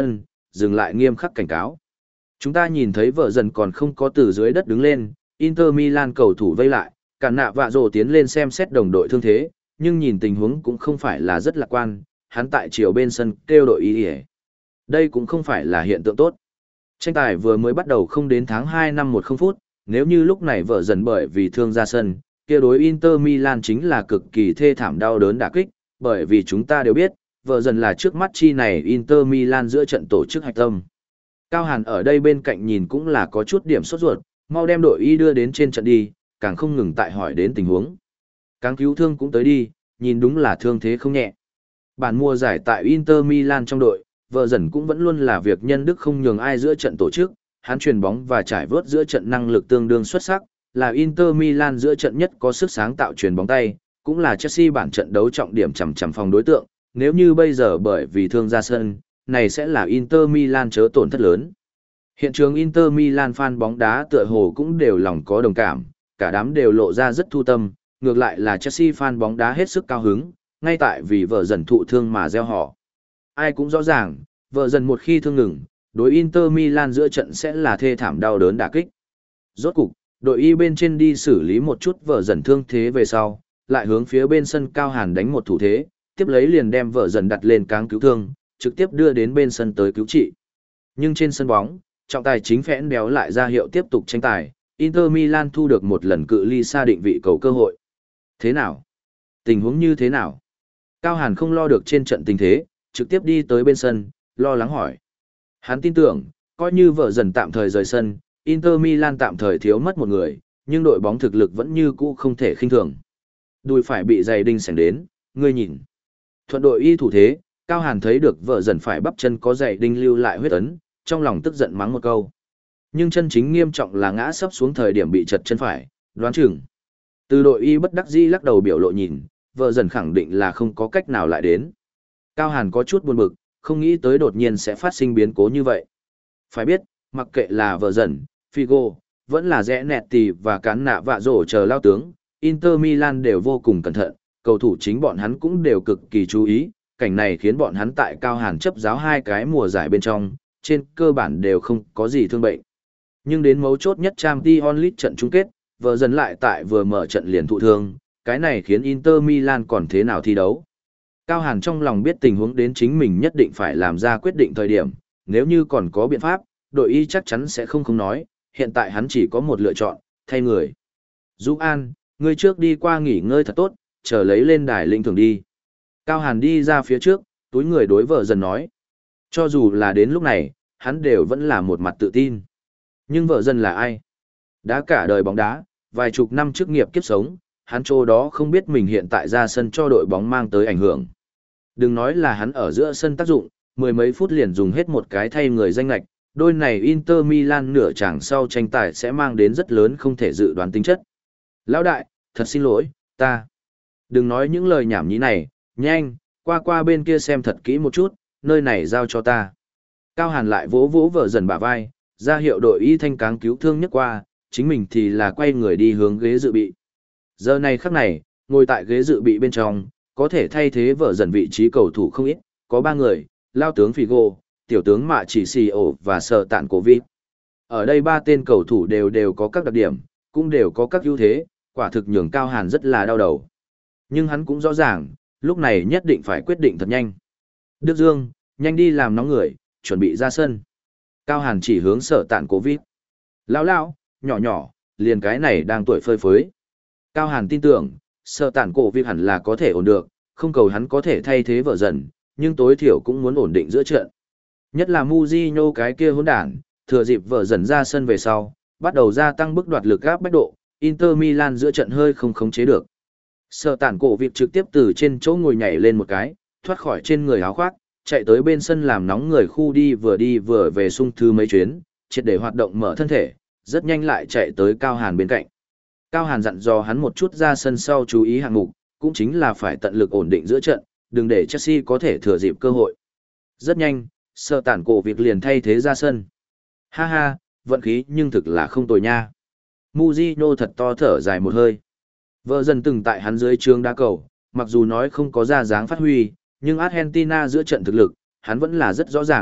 dừng lại nghiêm khắc cảnh cáo. Chúng ta nhìn thấy vợ dần còn không có từ dưới đất đứng lên, Inter Milan cầu thủ vây lại, cả nạ vạ rồ tiến lên xem xét đồng đội thương thế, nhưng nhìn tình huống cũng không phải là rất lạc quan, hắn tại chiều bên sân kêu đội ý ỉa. Đây cũng không phải là hiện tượng tốt. Tranh tài vừa mới bắt đầu không đến tháng hai năm một không phút, nếu như lúc này vợ dần bởi vì thương ra sân, kia đối Inter Milan chính là cực kỳ thê thảm đau đớn đả kích, bởi vì chúng ta đều biết, vợ dần là trước mắt chi này Inter Milan giữa trận tổ chức hạch tâm. Cao Hàn ở đây bên cạnh nhìn cũng là có chút điểm sốt ruột, mau đem đội y đưa đến trên trận đi, càng không ngừng tại hỏi đến tình huống. Cáng cứu thương cũng tới đi, nhìn đúng là thương thế không nhẹ. Bản mùa giải tại Inter Milan trong đội, vợ dần cũng vẫn luôn là việc nhân đức không nhường ai giữa trận tổ chức, hắn chuyền bóng và trải vớt giữa trận năng lực tương đương xuất sắc, là Inter Milan giữa trận nhất có sức sáng tạo chuyền bóng tay, cũng là Chelsea bản trận đấu trọng điểm chằm chằm phòng đối tượng, nếu như bây giờ bởi vì thương ra sân, này sẽ là Inter Milan chớ tổn thất lớn. Hiện trường Inter Milan fan bóng đá tựa hồ cũng đều lòng có đồng cảm, cả đám đều lộ ra rất thu tâm, ngược lại là Chelsea fan bóng đá hết sức cao hứng, ngay tại vì vợ dần thụ thương mà gieo họ. Ai cũng rõ ràng, vợ dần một khi thương ngừng, đối Inter Milan giữa trận sẽ là thê thảm đau đớn đả kích. Rốt cục, đội y bên trên đi xử lý một chút vợ dần thương thế về sau, lại hướng phía bên sân Cao Hàn đánh một thủ thế, tiếp lấy liền đem vợ dần đặt lên cáng cứu thương, trực tiếp đưa đến bên sân tới cứu trị. Nhưng trên sân bóng, trọng tài chính phẽn béo lại ra hiệu tiếp tục tranh tài, Inter Milan thu được một lần cự ly xa định vị cầu cơ hội. Thế nào? Tình huống như thế nào? Cao Hàn không lo được trên trận tình thế, trực tiếp đi tới bên sân, lo lắng hỏi. Hắn tin tưởng, coi như vợ dần tạm thời rời sân, Inter Milan tạm thời thiếu mất một người, nhưng đội bóng thực lực vẫn như cũ không thể khinh thường. Đùi phải bị giày đinh sảnh đến, ngươi nhìn. Thuận đội y thủ thế, Cao Hàn thấy được vợ dần phải bắp chân có giày đinh lưu lại huyết ấn, trong lòng tức giận mắng một câu. Nhưng chân chính nghiêm trọng là ngã sấp xuống thời điểm bị chật chân phải, đoán chừng. Từ đội y bất đắc dĩ lắc đầu biểu lộ nhìn, vợ dần khẳng định là không có cách nào lại đến. Cao Hàn có chút buồn bực, không nghĩ tới đột nhiên sẽ phát sinh biến cố như vậy. Phải biết, mặc kệ là vợ dần, Figo, vẫn là rẽ nẹt tì và cán nạ vạ rổ chờ lao tướng, Inter Milan đều vô cùng cẩn thận, cầu thủ chính bọn hắn cũng đều cực kỳ chú ý, cảnh này khiến bọn hắn tại Cao Hàn chấp giáo hai cái mùa giải bên trong, trên cơ bản đều không có gì thương bệnh. Nhưng đến mấu chốt nhất Champions League trận chung kết, vợ dần lại tại vừa mở trận liền thụ thương, cái này khiến Inter Milan còn thế nào thi đấu. Cao Hàn trong lòng biết tình huống đến chính mình nhất định phải làm ra quyết định thời điểm, nếu như còn có biện pháp, đội y chắc chắn sẽ không không nói, hiện tại hắn chỉ có một lựa chọn, thay người. Dũ An, ngươi trước đi qua nghỉ ngơi thật tốt, chờ lấy lên đài linh thường đi. Cao Hàn đi ra phía trước, túi người đối vợ dần nói. Cho dù là đến lúc này, hắn đều vẫn là một mặt tự tin. Nhưng vợ dần là ai? Đã cả đời bóng đá, vài chục năm chức nghiệp kiếp sống, hắn chỗ đó không biết mình hiện tại ra sân cho đội bóng mang tới ảnh hưởng. Đừng nói là hắn ở giữa sân tác dụng, mười mấy phút liền dùng hết một cái thay người danh lệch, đôi này Inter Milan nửa chặng sau tranh tài sẽ mang đến rất lớn không thể dự đoán tính chất. Lão đại, thật xin lỗi, ta. Đừng nói những lời nhảm nhí này, nhanh, qua qua bên kia xem thật kỹ một chút, nơi này giao cho ta. Cao Hàn lại vỗ vỗ vợ dần bả vai, ra hiệu đội y thanh cáng cứu thương nhất qua, chính mình thì là quay người đi hướng ghế dự bị. Giờ này khắc này, ngồi tại ghế dự bị bên trong, có thể thay thế vợ dần vị trí cầu thủ không ít, có ba người, lao tướng Figo, tiểu tướng Mạ Chỉ Xì Ổ và Sở Tạn Cổ Vít. Ở đây ba tên cầu thủ đều đều có các đặc điểm, cũng đều có các ưu thế, quả thực nhường Cao Hàn rất là đau đầu. Nhưng hắn cũng rõ ràng, lúc này nhất định phải quyết định thật nhanh. Đức Dương, nhanh đi làm nóng người, chuẩn bị ra sân. Cao Hàn chỉ hướng Sở Tạn Cổ Vít. Lão lão, nhỏ nhỏ, liền cái này đang tuổi phơi phới. Cao Hàn tin tưởng, Sở Tạn Cổ Vít hẳn là có thể ổn được, không cầu hắn có thể thay thế vợ dần, nhưng tối thiểu cũng muốn ổn định giữa trận. Nhất là Mujinho cái kia hỗn đản, thừa dịp vợ dần ra sân về sau, bắt đầu gia tăng bức đoạt lực áp bách độ, Inter Milan giữa trận hơi không khống chế được. Sở Tạn Cổ Vít trực tiếp từ trên chỗ ngồi nhảy lên một cái, thoát khỏi trên người áo khoác, chạy tới bên sân làm nóng người khu đi vừa đi vừa về sung thư mấy chuyến, triệt để hoạt động mở thân thể, rất nhanh lại chạy tới Cao Hàn bên cạnh. Cao Hàn dặn dò hắn một chút ra sân sau chú ý hạng mục, cũng chính là phải tận lực ổn định giữa trận, đừng để Chelsea có thể thừa dịp cơ hội. Rất nhanh, Sở Tạn Cổ Vít liền thay thế ra sân. Ha ha, vận khí nhưng thực là không tồi nha. Mujinho thật to thở dài một hơi. Vợ dần từng tại hắn dưới trướng đá cầu, mặc dù nói không có ra dáng phát huy, nhưng Argentina giữa trận thực lực, hắn vẫn là rất rõ ràng,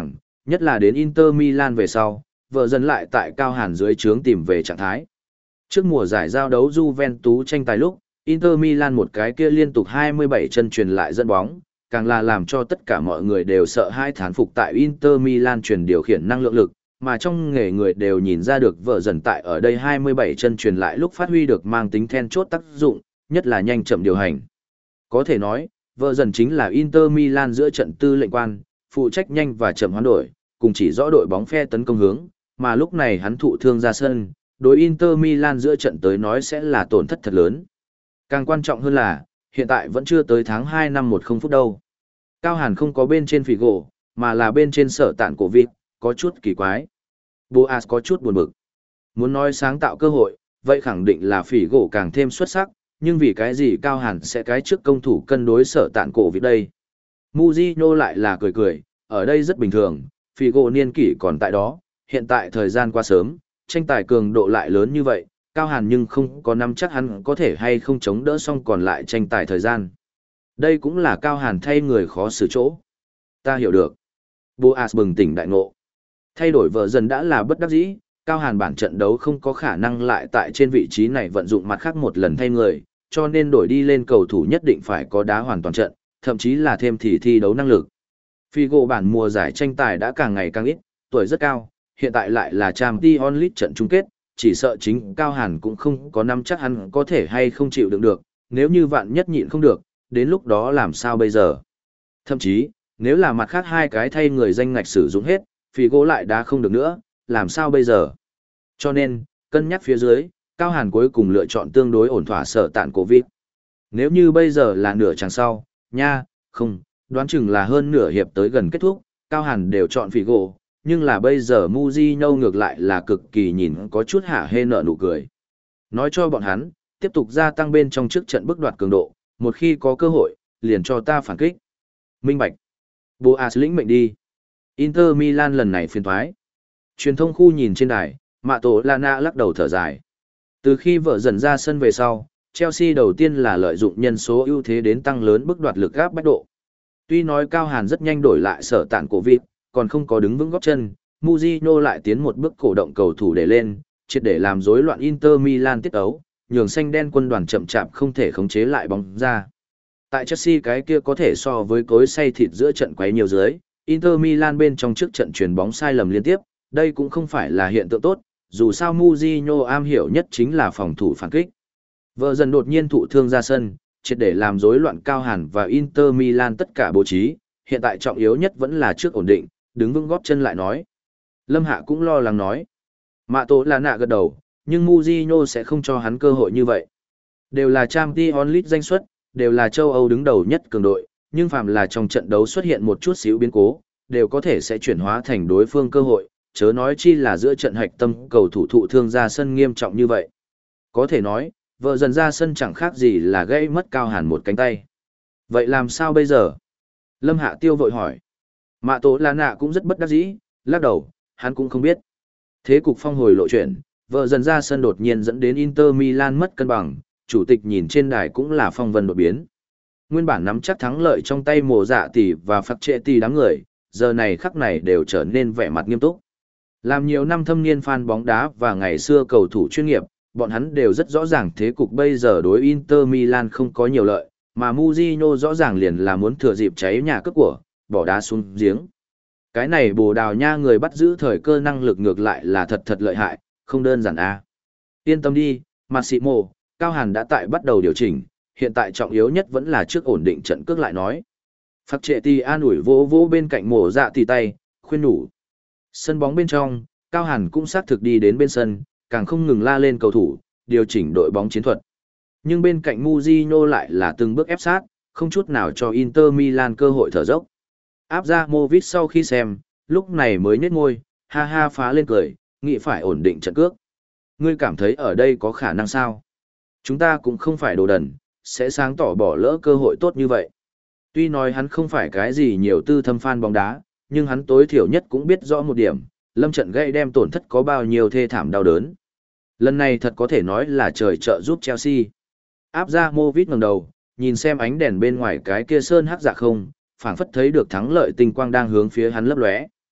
Nhất là đến Inter Milan về sau, vợ dần lại tại Cao Hàn dưới trướng tìm về trạng thái. Trước mùa giải giao đấu Juventus tranh tài lúc, Inter Milan một cái kia liên tục hai mươi bảy chân truyền lại dẫn bóng, càng là làm cho tất cả mọi người đều sợ hai thán phục tại Inter Milan truyền điều khiển năng lượng lực, mà trong nghề người đều nhìn ra được vợ dần tại ở đây hai mươi bảy chân truyền lại lúc phát huy được mang tính then chốt tác dụng, nhất là nhanh chậm điều hành. Có thể nói, vợ dần chính là Inter Milan giữa trận tư lệnh quan, phụ trách nhanh và chậm hoán đổi, cùng chỉ rõ đội bóng phe tấn công hướng, mà lúc này hắn thụ thương ra sân, đối Inter Milan giữa trận tới nói sẽ là tổn thất thật lớn. Càng quan trọng hơn là, hiện tại vẫn chưa tới tháng hai năm một không phút đâu. Cao Hàn không có bên trên Figo, mà là bên trên sở tạn cổ vịt, có chút kỳ quái. Boas có chút buồn bực. Muốn nói sáng tạo cơ hội, vậy khẳng định là Figo càng thêm xuất sắc, nhưng vì cái gì Cao Hàn sẽ cái trước công thủ cân đối sở tạn cổ vịt đây. Mujino lại là cười cười, ở đây rất bình thường, Figo niên kỷ còn tại đó, hiện tại thời gian qua sớm, tranh tài cường độ lại lớn như vậy, Cao Hàn nhưng không có nắm chắc hắn có thể hay không chống đỡ xong còn lại tranh tài thời gian. Đây cũng là Cao Hàn thay người khó xử chỗ. Ta hiểu được. Boas bừng tỉnh đại ngộ. Thay đổi vợ dần đã là bất đắc dĩ, Cao Hàn bản trận đấu không có khả năng lại tại trên vị trí này vận dụng mặt khác một lần thay người, cho nên đổi đi lên cầu thủ nhất định phải có đá hoàn toàn trận, thậm chí là thêm thì thi đấu năng lực. Figo bản mùa giải tranh tài đã càng ngày càng ít, tuổi rất cao, hiện tại lại là Champions League trận chung kết, chỉ sợ chính Cao Hàn cũng không có nắm chắc hắn có thể hay không chịu đựng được, nếu như vạn nhất nhịn không được, đến lúc đó làm sao bây giờ. Thậm chí, nếu là mặt khác hai cái thay người danh ngạch sử dụng hết, Figo lại đá không được nữa, làm sao bây giờ. Cho nên, cân nhắc phía dưới, Cao Hàn cuối cùng lựa chọn tương đối ổn thỏa sở tạn cổ vịt. Nếu như bây giờ là nửa chặng sau, nha, không, đoán chừng là hơn nửa hiệp tới gần kết thúc, Cao Hàn đều chọn Figo, nhưng là bây giờ Mujino ngược lại là cực kỳ nhìn có chút hả hê nở nụ cười. Nói cho bọn hắn, tiếp tục gia tăng bên trong trước trận bước đoạt cường độ, một khi có cơ hội, liền cho ta phản kích. Minh bạch. Boas lĩnh mệnh đi. Inter Milan lần này phiền thoái. Truyền thông khu nhìn trên đài, Mạ Tổ Lana lắc đầu thở dài. Từ khi vợ dần ra sân về sau, Chelsea đầu tiên là lợi dụng nhân số ưu thế đến tăng lớn bước đoạt lực gáp bách độ. Tuy nói Cao Hàn rất nhanh đổi lại sở tạn cổ vịt, còn không có đứng vững góp chân, Mujino lại tiến một bước cổ động cầu thủ để lên, triệt để làm rối loạn Inter Milan tiết ấu, nhường xanh đen quân đoàn chậm chạp không thể khống chế lại bóng ra. Tại Chelsea cái kia có thể so với cối xay thịt giữa trận quấy nhiều dưới, Inter Milan bên trong trước trận chuyền bóng sai lầm liên tiếp, đây cũng không phải là hiện tượng tốt, dù sao Mujino am hiểu nhất chính là phòng thủ phản kích. Vợ dần đột nhiên thụ thương ra sân, triệt để làm rối loạn Cao Hàn và Inter Milan tất cả bố trí, hiện tại trọng yếu nhất vẫn là trước ổn định, đứng vững góp chân lại nói. Lâm Hạ cũng lo lắng nói. Mạ Tổ là nạ gật đầu, nhưng Mujino sẽ không cho hắn cơ hội như vậy. Đều là Champions League danh suất, đều là châu Âu đứng đầu nhất cường đội, nhưng phàm là trong trận đấu xuất hiện một chút xíu biến cố, đều có thể sẽ chuyển hóa thành đối phương cơ hội, chớ nói chi là giữa trận hạch tâm cầu thủ thụ thương ra sân nghiêm trọng như vậy. Có thể nói, vợ dần ra sân chẳng khác gì là gây mất Cao Hàn một cánh tay. Vậy làm sao bây giờ? Lâm Hạ Tiêu vội hỏi. Mạ Tổ là nạ cũng rất bất đắc dĩ, lắc đầu, hắn cũng không biết. Thế cục phong hồi lộ chuyển, vợ dần ra sân đột nhiên dẫn đến Inter Milan mất cân bằng, chủ tịch nhìn trên đài cũng là phong vân đột biến. Nguyên bản nắm chắc thắng lợi trong tay Mộ Dạ tỷ và Phạc Trệ tỷ đám người, giờ này khắc này đều trở nên vẻ mặt nghiêm túc. Làm nhiều năm thâm niên fan bóng đá và ngày xưa cầu thủ chuyên nghiệp, bọn hắn đều rất rõ ràng thế cục bây giờ đối Inter Milan không có nhiều lợi, mà Mujino rõ ràng liền là muốn thừa dịp cháy nhà cướp của, bỏ đá xuống giếng. Cái này Bồ Đào Nha người bắt giữ thời cơ năng lực ngược lại là thật thật lợi hại, không đơn giản a. À. Yên tâm đi, Massimo, Cao Hàn đã tại bắt đầu điều chỉnh, hiện tại trọng yếu nhất vẫn là trước ổn định trận cước lại nói. Phạc Trệ tỷ an ủi vỗ vỗ bên cạnh Mộ Dạ tỷ tay, khuyên nhủ. Sân bóng bên trong, Cao Hàn cũng xác thực đi đến bên sân, càng không ngừng la lên cầu thủ, điều chỉnh đội bóng chiến thuật. Nhưng bên cạnh Mujino lại là từng bước ép sát, không chút nào cho Inter Milan cơ hội thở dốc. Áp ra Movit sau khi xem, lúc này mới nhếch môi, ha ha phá lên cười, nghĩ phải ổn định trận cước. Ngươi cảm thấy ở đây có khả năng sao? Chúng ta cũng không phải đồ đần, sẽ sáng tỏ bỏ lỡ cơ hội tốt như vậy. Tuy nói hắn không phải cái gì nhiều tư thâm fan bóng đá, nhưng hắn tối thiểu nhất cũng biết rõ một điểm, lâm trận gây đem tổn thất có bao nhiêu thê thảm đau đớn. Lần này thật có thể nói là trời trợ giúp Chelsea. Áp ra Movit ngẩng đầu, nhìn xem ánh đèn bên ngoài cái kia sơn hắc dạ không, phảng phất thấy được thắng lợi tinh quang đang hướng phía hắn lấp lóe.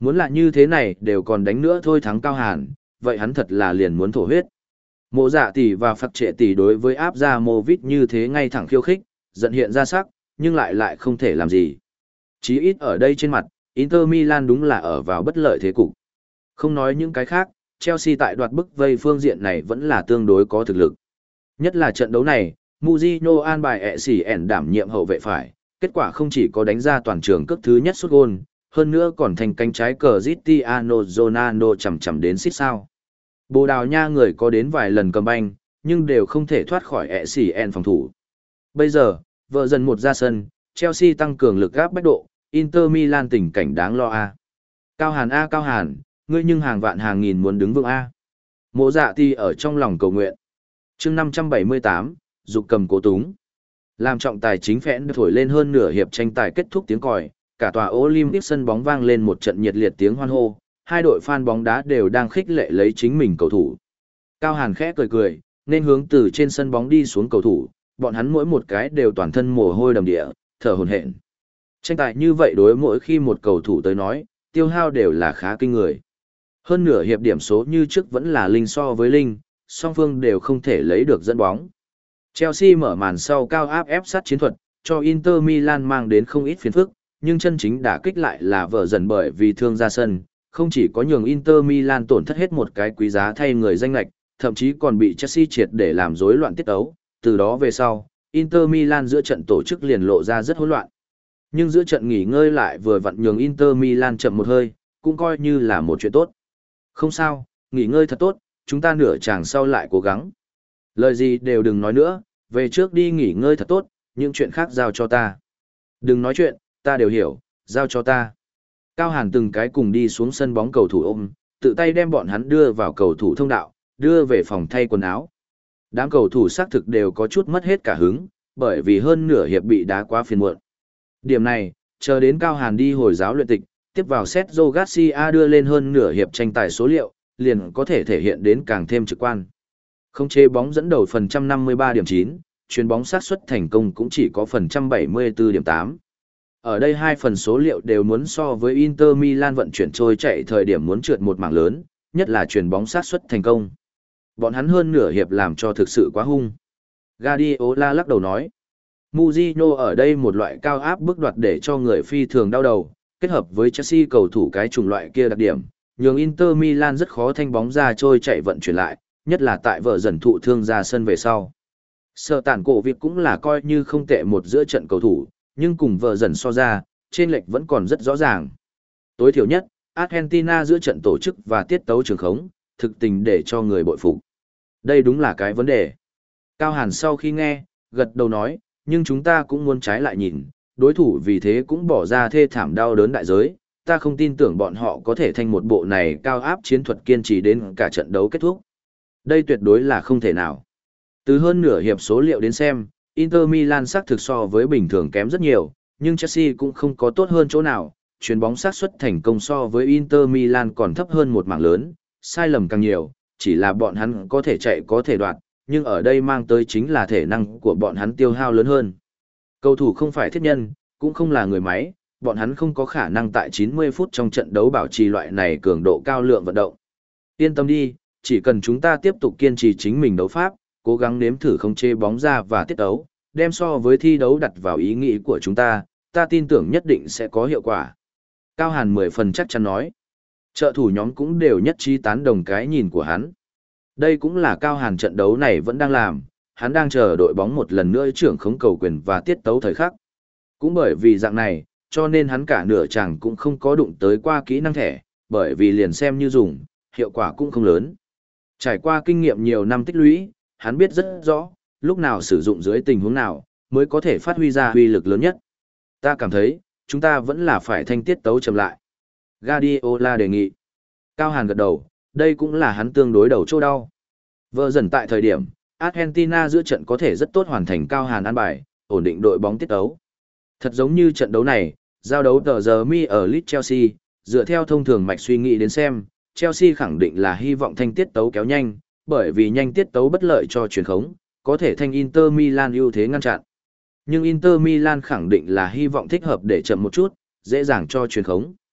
Muốn là như thế này đều còn đánh nữa thôi thắng Cao Hàn, vậy hắn thật là liền muốn thổ huyết. Mộ Dạ tỷ và Phật Trệ tỷ đối với áp ra Movit như thế ngay thẳng khiêu khích, giận hiện ra sắc, nhưng lại lại không thể làm gì. Chí ít ở đây trên mặt, Inter Milan đúng là ở vào bất lợi thế cục. Không nói những cái khác, Chelsea tại đoạt bức vây phương diện này vẫn là tương đối có thực lực. Nhất là trận đấu này, Mourinho an bài ẹ xỉ ẻn đảm nhiệm hậu vệ phải, kết quả không chỉ có đánh ra toàn trường cước thứ nhất sút gôn, hơn nữa còn thành cánh trái Cristiano Ronaldo chầm chầm đến xít sao. Bồ Đào Nha người có đến vài lần cầm banh, nhưng đều không thể thoát khỏi ẹ xỉ ẻn phòng thủ. Bây giờ, vợ dần một ra sân, Chelsea tăng cường lực gáp bách độ, Inter Milan tình cảnh đáng lo a. Cao Hàn a Cao Hàn, ngươi nhưng hàng vạn hàng nghìn muốn đứng vững a. Mộ Dạ thì ở trong lòng cầu nguyện. Chương năm trăm bảy mươi tám, dục cầm cố túng. Làm trọng tài chính phẽn thổi lên hơn nửa hiệp tranh tài kết thúc tiếng còi, cả tòa Olympic sân bóng vang lên một trận nhiệt liệt tiếng hoan hô, hai đội fan bóng đá đều đang khích lệ lấy chính mình cầu thủ. Cao Hàn khẽ cười cười, nên hướng từ trên sân bóng đi xuống cầu thủ, bọn hắn mỗi một cái đều toàn thân mồ hôi đầm địa, thở hổn hển. Tranh tài như vậy đối mỗi khi một cầu thủ tới nói, tiêu hao đều là khá kinh người. Hơn nửa hiệp điểm số như trước vẫn là linh so với linh, song phương đều không thể lấy được dẫn bóng. Chelsea mở màn sau cao áp ép sát chiến thuật, cho Inter Milan mang đến không ít phiền phức, nhưng chân chính đả kích lại là vợ dần bởi vì thương ra sân, không chỉ có nhường Inter Milan tổn thất hết một cái quý giá thay người danh lệch, thậm chí còn bị Chelsea triệt để làm rối loạn tiết ấu. Từ đó về sau, Inter Milan giữa trận tổ chức liền lộ ra rất hỗn loạn. Nhưng giữa trận nghỉ ngơi lại vừa vặn nhường Inter Milan chậm một hơi, cũng coi như là một chuyện tốt. Không sao, nghỉ ngơi thật tốt, chúng ta nửa chàng sau lại cố gắng. Lời gì đều đừng nói nữa, về trước đi nghỉ ngơi thật tốt, những chuyện khác giao cho ta. Đừng nói chuyện, ta đều hiểu, giao cho ta. Cao Hàn từng cái cùng đi xuống sân bóng cầu thủ ôm, tự tay đem bọn hắn đưa vào cầu thủ thông đạo, đưa về phòng thay quần áo. Đám cầu thủ xác thực đều có chút mất hết cả hứng, bởi vì hơn nửa hiệp bị đá quá phiền muộn. Điểm này, chờ đến Cao Hàn đi hồi giáo luyện tịch, tiếp vào Sergio Garcia đưa lên hơn nửa hiệp tranh tài số liệu, liền có thể thể hiện đến càng thêm trực quan. Không chế bóng dẫn đầu phần trăm năm mươi ba điểm chín, chuyền bóng xác suất thành công cũng chỉ có phần trăm bảy mươi tư điểm tám. Ở đây hai phần số liệu đều muốn so với Inter Milan vận chuyển trôi chạy thời điểm muốn trượt một mảng lớn, nhất là chuyền bóng xác suất thành công. Bọn hắn hơn nửa hiệp làm cho thực sự quá hung. Guardiola lắc đầu nói, Mourinho ở đây một loại cao áp bức đoạt để cho người phi thường đau đầu, kết hợp với Chelsea cầu thủ cái chủng loại kia đặc điểm, nhường Inter Milan rất khó thanh bóng ra trôi chạy vận chuyển lại, nhất là tại vợ dần thụ thương ra sân về sau. Sở tản cổ việc cũng là coi như không tệ một giữa trận cầu thủ, nhưng cùng vợ dần so ra, trên lệch vẫn còn rất rõ ràng. Tối thiểu nhất, Argentina giữa trận tổ chức và tiết tấu trường khống, thực tình để cho người bội phục. Đây đúng là cái vấn đề. Cao Hàn sau khi nghe, gật đầu nói, nhưng chúng ta cũng muốn trái lại nhìn, đối thủ vì thế cũng bỏ ra thê thảm đau đớn đại giới, ta không tin tưởng bọn họ có thể thành một bộ này cao áp chiến thuật kiên trì đến cả trận đấu kết thúc. Đây tuyệt đối là không thể nào. Từ hơn nửa hiệp số liệu đến xem, Inter Milan xác thực so với bình thường kém rất nhiều, nhưng Chelsea cũng không có tốt hơn chỗ nào, chuyền bóng xác suất thành công so với Inter Milan còn thấp hơn một mảng lớn, sai lầm càng nhiều, chỉ là bọn hắn có thể chạy có thể đoạt, nhưng ở đây mang tới chính là thể năng của bọn hắn tiêu hao lớn hơn. Cầu thủ không phải thiết nhân, cũng không là người máy, bọn hắn không có khả năng tại chín mươi phút trong trận đấu bảo trì loại này cường độ cao lượng vận động. Yên tâm đi, chỉ cần chúng ta tiếp tục kiên trì chính mình đấu pháp, cố gắng nếm thử không chê bóng ra và tiết đấu, đem so với thi đấu đặt vào ý nghĩ của chúng ta, ta tin tưởng nhất định sẽ có hiệu quả. Cao Hàn mười phần chắc chắn nói. Trợ thủ nhóm cũng đều nhất trí tán đồng cái nhìn của hắn. Đây cũng là Cao Hàn trận đấu này vẫn đang làm, hắn đang chờ đội bóng một lần nữa trưởng khống cầu quyền và tiết tấu thời khắc. Cũng bởi vì dạng này, cho nên hắn cả nửa chàng cũng không có đụng tới qua kỹ năng thẻ, bởi vì liền xem như dùng, hiệu quả cũng không lớn. Trải qua kinh nghiệm nhiều năm tích lũy, hắn biết rất rõ, lúc nào sử dụng dưới tình huống nào, mới có thể phát huy ra uy lực lớn nhất. Ta cảm thấy, chúng ta vẫn là phải thanh tiết tấu chậm lại. Guardiola đề nghị. Cao Hàn gật đầu, đây cũng là hắn tương đối đầu chỗ đau. Vợ dần tại thời điểm, Argentina giữa trận có thể rất tốt hoàn thành Cao Hàn an bài, ổn định đội bóng tiết tấu. Thật giống như trận đấu này, giao đấu tờ giờ mi ở Leeds Chelsea, dựa theo thông thường mạch suy nghĩ đến xem, Chelsea khẳng định là hy vọng thanh tiết tấu kéo nhanh, bởi vì nhanh tiết tấu bất lợi cho truyền khống, có thể thanh Inter Milan ưu thế ngăn chặn. Nhưng Inter Milan khẳng định là hy vọng thích hợp để chậm một chút, dễ dàng cho truyền khống.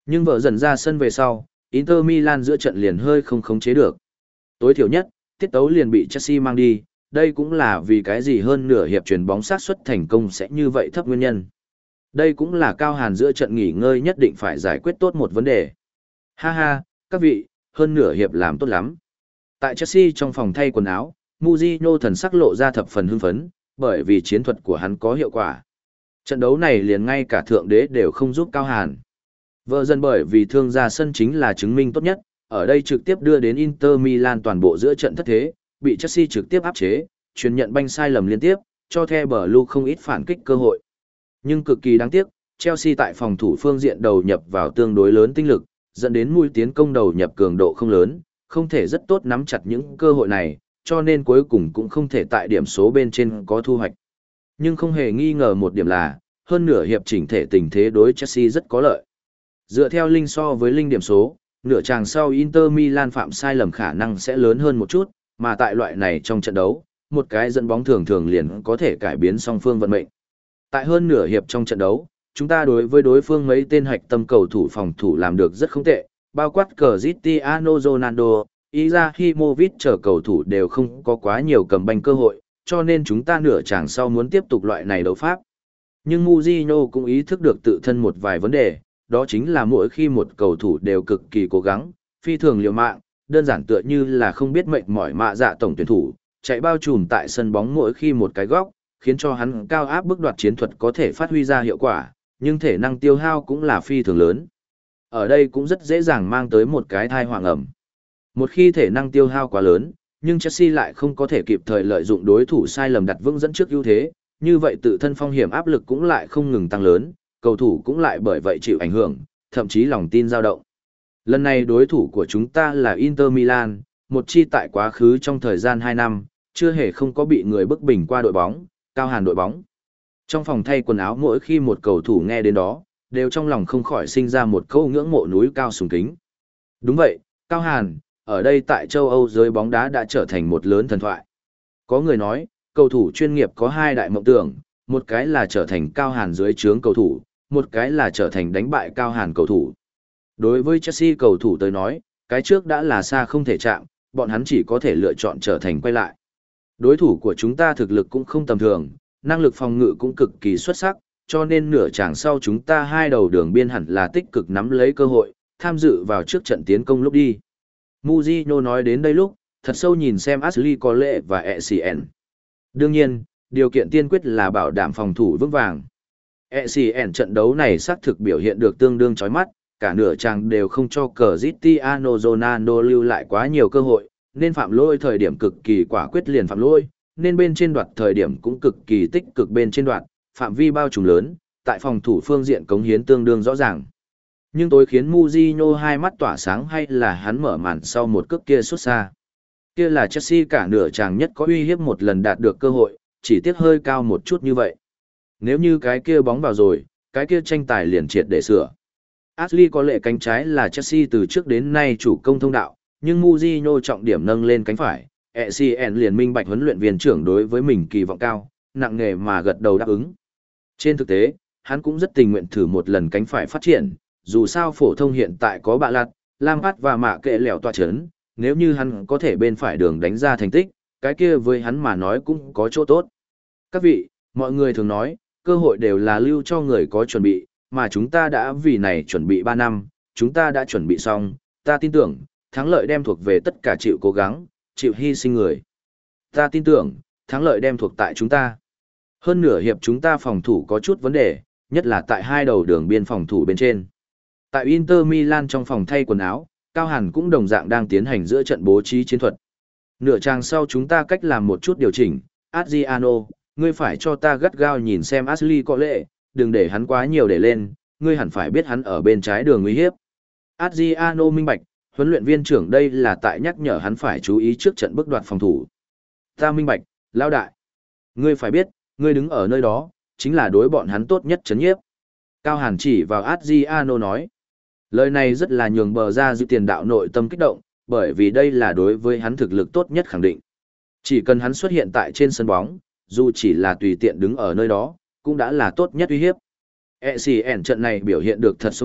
Nhưng vợ dần ra sân về sau, Inter Milan giữa trận liền hơi không khống chế được. Tối thiểu nhất, tiết tấu liền bị Chelsea mang đi, đây cũng là vì cái gì hơn nửa hiệp chuyền bóng sát suất thành công sẽ như vậy thấp nguyên nhân. Đây cũng là Cao Hàn giữa trận nghỉ ngơi nhất định phải giải quyết tốt một vấn đề. Ha ha, các vị, hơn nửa hiệp làm tốt lắm. Tại Chelsea trong phòng thay quần áo, Mourinho thần sắc lộ ra thập phần hưng phấn, bởi vì chiến thuật của hắn có hiệu quả. Trận đấu này liền ngay cả thượng đế đều không giúp Cao Hàn. Vợ dần bởi vì thương ra sân chính là chứng minh tốt nhất, ở đây trực tiếp đưa đến Inter Milan toàn bộ giữa trận thất thế, bị Chelsea trực tiếp áp chế, truyền nhận banh sai lầm liên tiếp, cho The Blue không ít phản kích cơ hội. Nhưng cực kỳ đáng tiếc, Chelsea tại phòng thủ phương diện đầu nhập vào tương đối lớn tinh lực, dẫn đến mũi tiến công đầu nhập cường độ không lớn, không thể rất tốt nắm chặt những cơ hội này, cho nên cuối cùng cũng không thể tại điểm số bên trên có thu hoạch. Nhưng không hề nghi ngờ một điểm là, hơn nửa hiệp chỉnh thể tình thế đối Chelsea rất có lợi. Dựa theo linh so với linh điểm số, nửa chàng sau Inter Milan phạm sai lầm khả năng sẽ lớn hơn một chút, mà tại loại này trong trận đấu, một cái dẫn bóng thường thường liền có thể cải biến song phương vận mệnh. Tại hơn nửa hiệp trong trận đấu, chúng ta đối với đối phương mấy tên hạch tâm cầu thủ phòng thủ làm được rất không tệ, bao quát Cristiano Ronaldo, Izahimovic chờ cầu thủ đều không có quá nhiều cầm banh cơ hội, cho nên chúng ta nửa chàng sau muốn tiếp tục loại này đấu pháp. Nhưng Mourinho cũng ý thức được tự thân một vài vấn đề, đó chính là mỗi khi một cầu thủ đều cực kỳ cố gắng, phi thường liều mạng, đơn giản tựa như là không biết mệt mỏi mạ dạ tổng tuyển thủ, chạy bao trùm tại sân bóng mỗi khi một cái góc, khiến cho hắn cao áp bức đoạt chiến thuật có thể phát huy ra hiệu quả, nhưng thể năng tiêu hao cũng là phi thường lớn. Ở đây cũng rất dễ dàng mang tới một cái thai hoàng ẩm. Một khi thể năng tiêu hao quá lớn, nhưng Chelsea lại không có thể kịp thời lợi dụng đối thủ sai lầm đặt vững dẫn trước ưu thế, như vậy tự thân phong hiểm áp lực cũng lại không ngừng tăng lớn, cầu thủ cũng lại bởi vậy chịu ảnh hưởng, thậm chí lòng tin dao động. Lần này đối thủ của chúng ta là Inter Milan, một chi tại quá khứ trong thời gian hai năm, chưa hề không có bị người bức bình qua đội bóng, Cao Hàn đội bóng. Trong phòng thay quần áo mỗi khi một cầu thủ nghe đến đó, đều trong lòng không khỏi sinh ra một câu ngưỡng mộ núi cao sùng kính. Đúng vậy, Cao Hàn, ở đây tại châu Âu giới bóng đá đã trở thành một lớn thần thoại. Có người nói, cầu thủ chuyên nghiệp có hai đại mộng tưởng, một cái là trở thành Cao Hàn dưới trướng cầu thủ, một cái là trở thành đánh bại Cao Hàn cầu thủ. Đối với Chelsea cầu thủ tới nói, cái trước đã là xa không thể chạm, bọn hắn chỉ có thể lựa chọn trở thành quay lại. Đối thủ của chúng ta thực lực cũng không tầm thường, năng lực phòng ngự cũng cực kỳ xuất sắc, cho nên nửa chàng sau chúng ta hai đầu đường biên hẳn là tích cực nắm lấy cơ hội, tham dự vào trước trận tiến công lúc đi. Mourinho nói đến đây lúc, thật sâu nhìn xem Ashley Cole và e xê en. Đương nhiên, điều kiện tiên quyết là bảo đảm phòng thủ vững vàng. e xê en trận đấu này xác thực biểu hiện được tương đương chói mắt, cả nửa chàng đều không cho Cristiano Ronaldo lưu lại quá nhiều cơ hội, nên phạm lỗi thời điểm cực kỳ quả quyết liền phạm lỗi, nên bên trên đoạt thời điểm cũng cực kỳ tích cực bên trên đoạt, phạm vi bao trùm lớn, tại phòng thủ phương diện cống hiến tương đương rõ ràng. Nhưng tối khiến Mourinho hai mắt tỏa sáng hay là hắn mở màn sau một cước kia xuất xa. Kia là Chelsea cả nửa chàng nhất có uy hiếp một lần đạt được cơ hội, chỉ tiếc hơi cao một chút như vậy. Nếu như cái kia bóng vào rồi, cái kia tranh tài liền triệt để sửa. Ashley có lệ cánh trái là Chelsea từ trước đến nay chủ công thông đạo, nhưng Mourinho trọng điểm nâng lên cánh phải, e xê en liền minh bạch huấn luyện viên trưởng đối với mình kỳ vọng cao, nặng nề mà gật đầu đáp ứng. Trên thực tế, hắn cũng rất tình nguyện thử một lần cánh phải phát triển, dù sao phổ thông hiện tại có bạ lạt, Lampard và mạ kệ lẻo tọa chấn, nếu như hắn có thể bên phải đường đánh ra thành tích, cái kia với hắn mà nói cũng có chỗ tốt. Các vị, mọi người thường nói, cơ hội đều là lưu cho người có chuẩn bị, mà chúng ta đã vì này chuẩn bị ba năm, chúng ta đã chuẩn bị xong, ta tin tưởng, thắng lợi đem thuộc về tất cả chịu cố gắng, chịu hy sinh người. Ta tin tưởng, thắng lợi đem thuộc tại chúng ta. Hơn nửa hiệp chúng ta phòng thủ có chút vấn đề, nhất là tại hai đầu đường biên phòng thủ bên trên. Tại Inter Milan trong phòng thay quần áo, Cao Hàn cũng đồng dạng đang tiến hành giữa trận bố trí chiến thuật. Nửa trang sau chúng ta cách làm một chút điều chỉnh, Adriano, ngươi phải cho ta gắt gao nhìn xem Ashley có lệ, đừng để hắn quá nhiều để lên, ngươi hẳn phải biết hắn ở bên trái đường nguy hiếp. Adriano minh bạch, huấn luyện viên trưởng đây là tại nhắc nhở hắn phải chú ý trước trận bước đoạt phòng thủ. Ta minh bạch, lão đại. Ngươi phải biết, ngươi đứng ở nơi đó, chính là đối bọn hắn tốt nhất chấn nhiếp. Cao Hàn chỉ vào Adriano nói. Lời này rất là nhường bờ ra giữ tiền đạo nội tâm kích động, bởi vì đây là đối với hắn thực lực tốt nhất khẳng định. Chỉ cần hắn xuất hiện tại trên sân bóng, dù chỉ là tùy tiện đứng ở nơi đó, cũng đã là tốt nhất uy hiếp. e xê en trận này biểu hiện được thật sống động,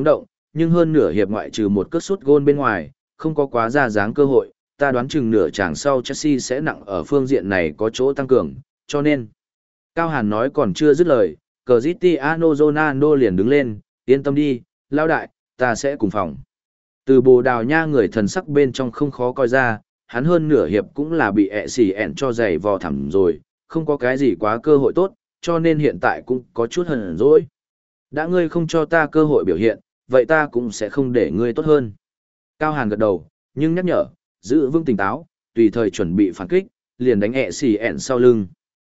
nhưng hơn nửa hiệp ngoại trừ một cất sút gôn bên ngoài, không có quá ra dáng cơ hội, ta đoán chừng nửa chàng sau Chelsea sẽ nặng ở phương diện này có chỗ tăng cường, cho nên. Cao Hàn nói còn chưa dứt lời, Cristiano Ronaldo liền đứng lên, yên tâm đi, lão đại, ta sẽ cùng phòng. Từ Bồ Đào Nha người thần sắc bên trong không khó coi ra, hắn hơn nửa hiệp cũng là bị ẹ xì ẹn cho giày vò thẳm rồi, không có cái gì quá cơ hội tốt, cho nên hiện tại cũng có chút hờn dỗi. Đã ngươi không cho ta cơ hội biểu hiện, vậy ta cũng sẽ không để ngươi tốt hơn. Cao Hàn gật đầu, nhưng nhắc nhở, giữ vững tỉnh táo, tùy thời chuẩn bị phản kích, liền đánh ẹ xì ẹn sau lưng.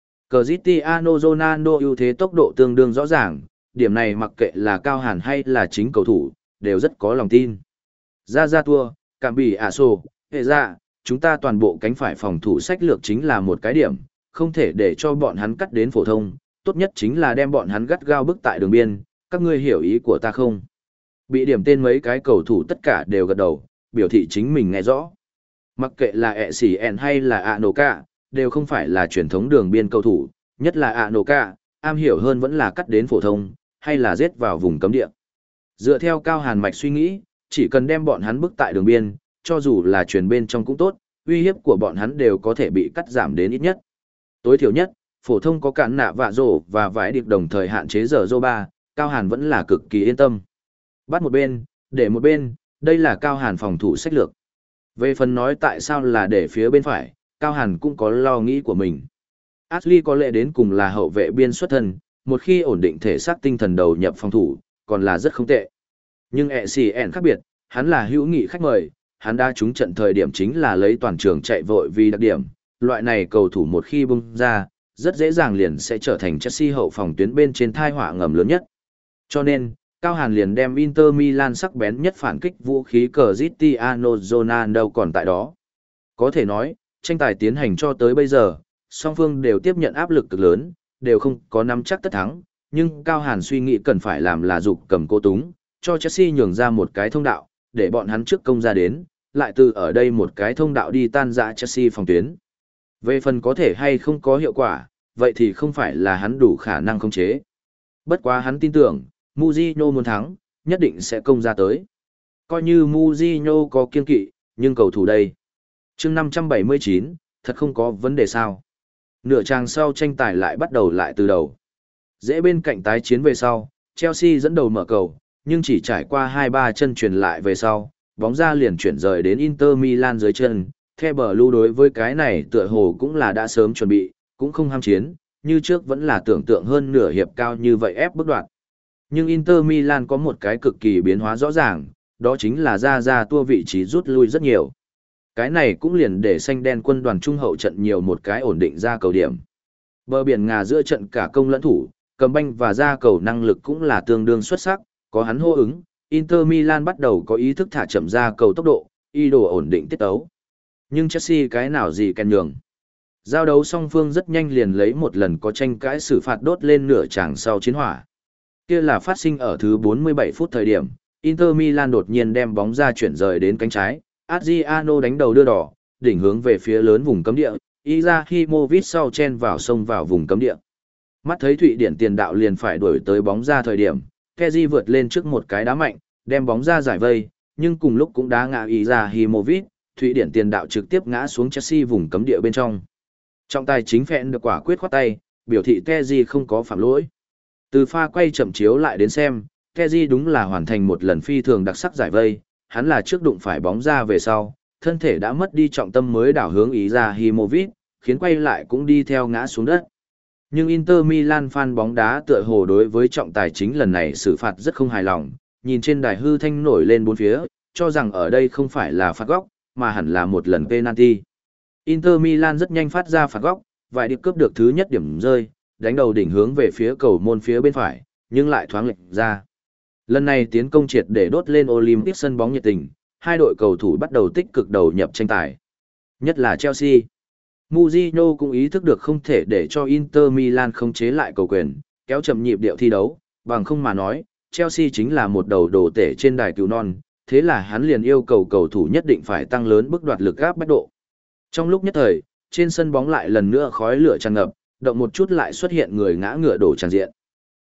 Cristiano Ronaldo ưu thế tốc độ tương đương rõ ràng, điểm này mặc kệ là Cao Hàn hay là chính cầu thủ, đều rất có lòng tin. Ra ra tua, cảm bị ả sổ, hệ ra, chúng ta toàn bộ cánh phải phòng thủ sách lược chính là một cái điểm, không thể để cho bọn hắn cắt đến phổ thông, tốt nhất chính là đem bọn hắn gắt gao bức tại đường biên, các ngươi hiểu ý của ta không? Bị điểm tên mấy cái cầu thủ tất cả đều gật đầu, biểu thị chính mình nghe rõ. Mặc kệ là ẹ xì ẹn hay là Anoka, đều không phải là truyền thống đường biên cầu thủ, nhất là Anoka, am hiểu hơn vẫn là cắt đến phổ thông, hay là giết vào vùng cấm địa. Dựa theo Cao Hàn mạch suy nghĩ, chỉ cần đem bọn hắn bức tại đường biên, cho dù là truyền bên trong cũng tốt, uy hiếp của bọn hắn đều có thể bị cắt giảm đến ít nhất. Tối thiểu nhất, phổ thông có cản nạ vạ rổ và vải điệp đồng thời hạn chế giờ rô ba, Cao Hàn vẫn là cực kỳ yên tâm. Bắt một bên, để một bên, đây là Cao Hàn phòng thủ sách lược. Về phần nói tại sao là để phía bên phải, Cao Hàn cũng có lo nghĩ của mình. Ashley có lẽ đến cùng là hậu vệ biên xuất thân, một khi ổn định thể xác tinh thần đầu nhập phòng thủ, còn là rất không tệ. Nhưng ẹ xì ẹn khác biệt, hắn là hữu nghị khách mời, hắn đã trúng trận thời điểm chính là lấy toàn trường chạy vội vì đặc điểm, loại này cầu thủ một khi bung ra, rất dễ dàng liền sẽ trở thành Chelsea hậu phòng tuyến bên trên thai họa ngầm lớn nhất. Cho nên, Cao Hàn liền đem Inter Milan sắc bén nhất phản kích vũ khí Cristiano Ronaldo còn tại đó. Có thể nói, tranh tài tiến hành cho tới bây giờ, song phương đều tiếp nhận áp lực cực lớn, đều không có nắm chắc tất thắng, nhưng Cao Hàn suy nghĩ cần phải làm là dục cầm cố túng, cho Chelsea nhường ra một cái thông đạo, để bọn hắn trước công ra đến, lại từ ở đây một cái thông đạo đi tan rã Chelsea phòng tuyến. Về phần có thể hay không có hiệu quả, vậy thì không phải là hắn đủ khả năng khống chế. Bất quá hắn tin tưởng, Mourinho muốn thắng, nhất định sẽ công ra tới. Coi như Mourinho có kiên kỵ, nhưng cầu thủ đây. Chương năm trăm bảy mươi chín, thật không có vấn đề sao. Nửa trang sau tranh tài lại bắt đầu lại từ đầu. Dễ bên cạnh tái chiến về sau, Chelsea dẫn đầu mở cầu, nhưng chỉ trải qua hai ba chân truyền lại về sau, bóng ra liền chuyển rời đến Inter Milan dưới chân. The Blue đối với cái này tựa hồ cũng là đã sớm chuẩn bị, cũng không ham chiến, như trước vẫn là tưởng tượng hơn nửa hiệp cao như vậy ép bức đoạn. Nhưng Inter Milan có một cái cực kỳ biến hóa rõ ràng, đó chính là ra ra tua vị trí rút lui rất nhiều. Cái này cũng liền để xanh đen quân đoàn trung hậu trận nhiều một cái ổn định ra cầu điểm. Bờ biển Ngà giữa trận cả công lẫn thủ, cầm banh và ra cầu năng lực cũng là tương đương xuất sắc, có hắn hô ứng, Inter Milan bắt đầu có ý thức thả chậm ra cầu tốc độ, ý đồ ổn định tiết tấu. Nhưng Chelsea cái nào gì kèn nhường. Giao đấu song phương rất nhanh liền lấy một lần có tranh cãi xử phạt đốt lên nửa tràng sau chiến hỏa. Kia là phát sinh ở thứ bốn mươi bảy phút thời điểm, Inter Milan đột nhiên đem bóng ra chuyển rời đến cánh trái, Adriano đánh đầu đưa đỏ, đỉnh hướng về phía lớn vùng cấm địa, Izahimovic sau chen vào sông vào vùng cấm địa. Mắt thấy Thụy Điển tiền đạo liền phải đuổi tới bóng ra thời điểm, Kessié vượt lên trước một cái đá mạnh, đem bóng ra giải vây, nhưng cùng lúc cũng đá ngã Izahimovic, Thụy Điển tiền đạo trực tiếp ngã xuống Chelsea vùng cấm địa bên trong. Trọng tài chính phẹn được quả quyết khoát tay, biểu thị Kessié không có phạm lỗi. Từ pha quay chậm chiếu lại đến xem, Kessié đúng là hoàn thành một lần phi thường đặc sắc giải vây, hắn là trước đụng phải bóng ra về sau, thân thể đã mất đi trọng tâm mới đảo hướng Izahimovic, khiến quay lại cũng đi theo ngã xuống đất. Nhưng Inter Milan fan bóng đá tựa hồ đối với trọng tài chính lần này xử phạt rất không hài lòng, nhìn trên đài hư thanh nổi lên bốn phía, cho rằng ở đây không phải là phạt góc, mà hẳn là một lần penalty. Inter Milan rất nhanh phát ra phạt góc, vài điệp cướp được thứ nhất điểm rơi, đánh đầu đỉnh hướng về phía cầu môn phía bên phải, nhưng lại thoáng lệch ra. Lần này tiến công triệt để đốt lên Olympic sân bóng nhiệt tình, hai đội cầu thủ bắt đầu tích cực đầu nhập tranh tài. Nhất là Chelsea. Mourinho cũng ý thức được không thể để cho Inter Milan khống chế lại cầu quyền, kéo chậm nhịp điệu thi đấu, bằng không mà nói, Chelsea chính là một đầu đồ tể trên đài cứu non, thế là hắn liền yêu cầu cầu thủ nhất định phải tăng lớn bước đoạt lực áp bách độ. Trong lúc nhất thời, trên sân bóng lại lần nữa khói lửa tràn ngập, động một chút lại xuất hiện người ngã ngựa đổ tràn diện.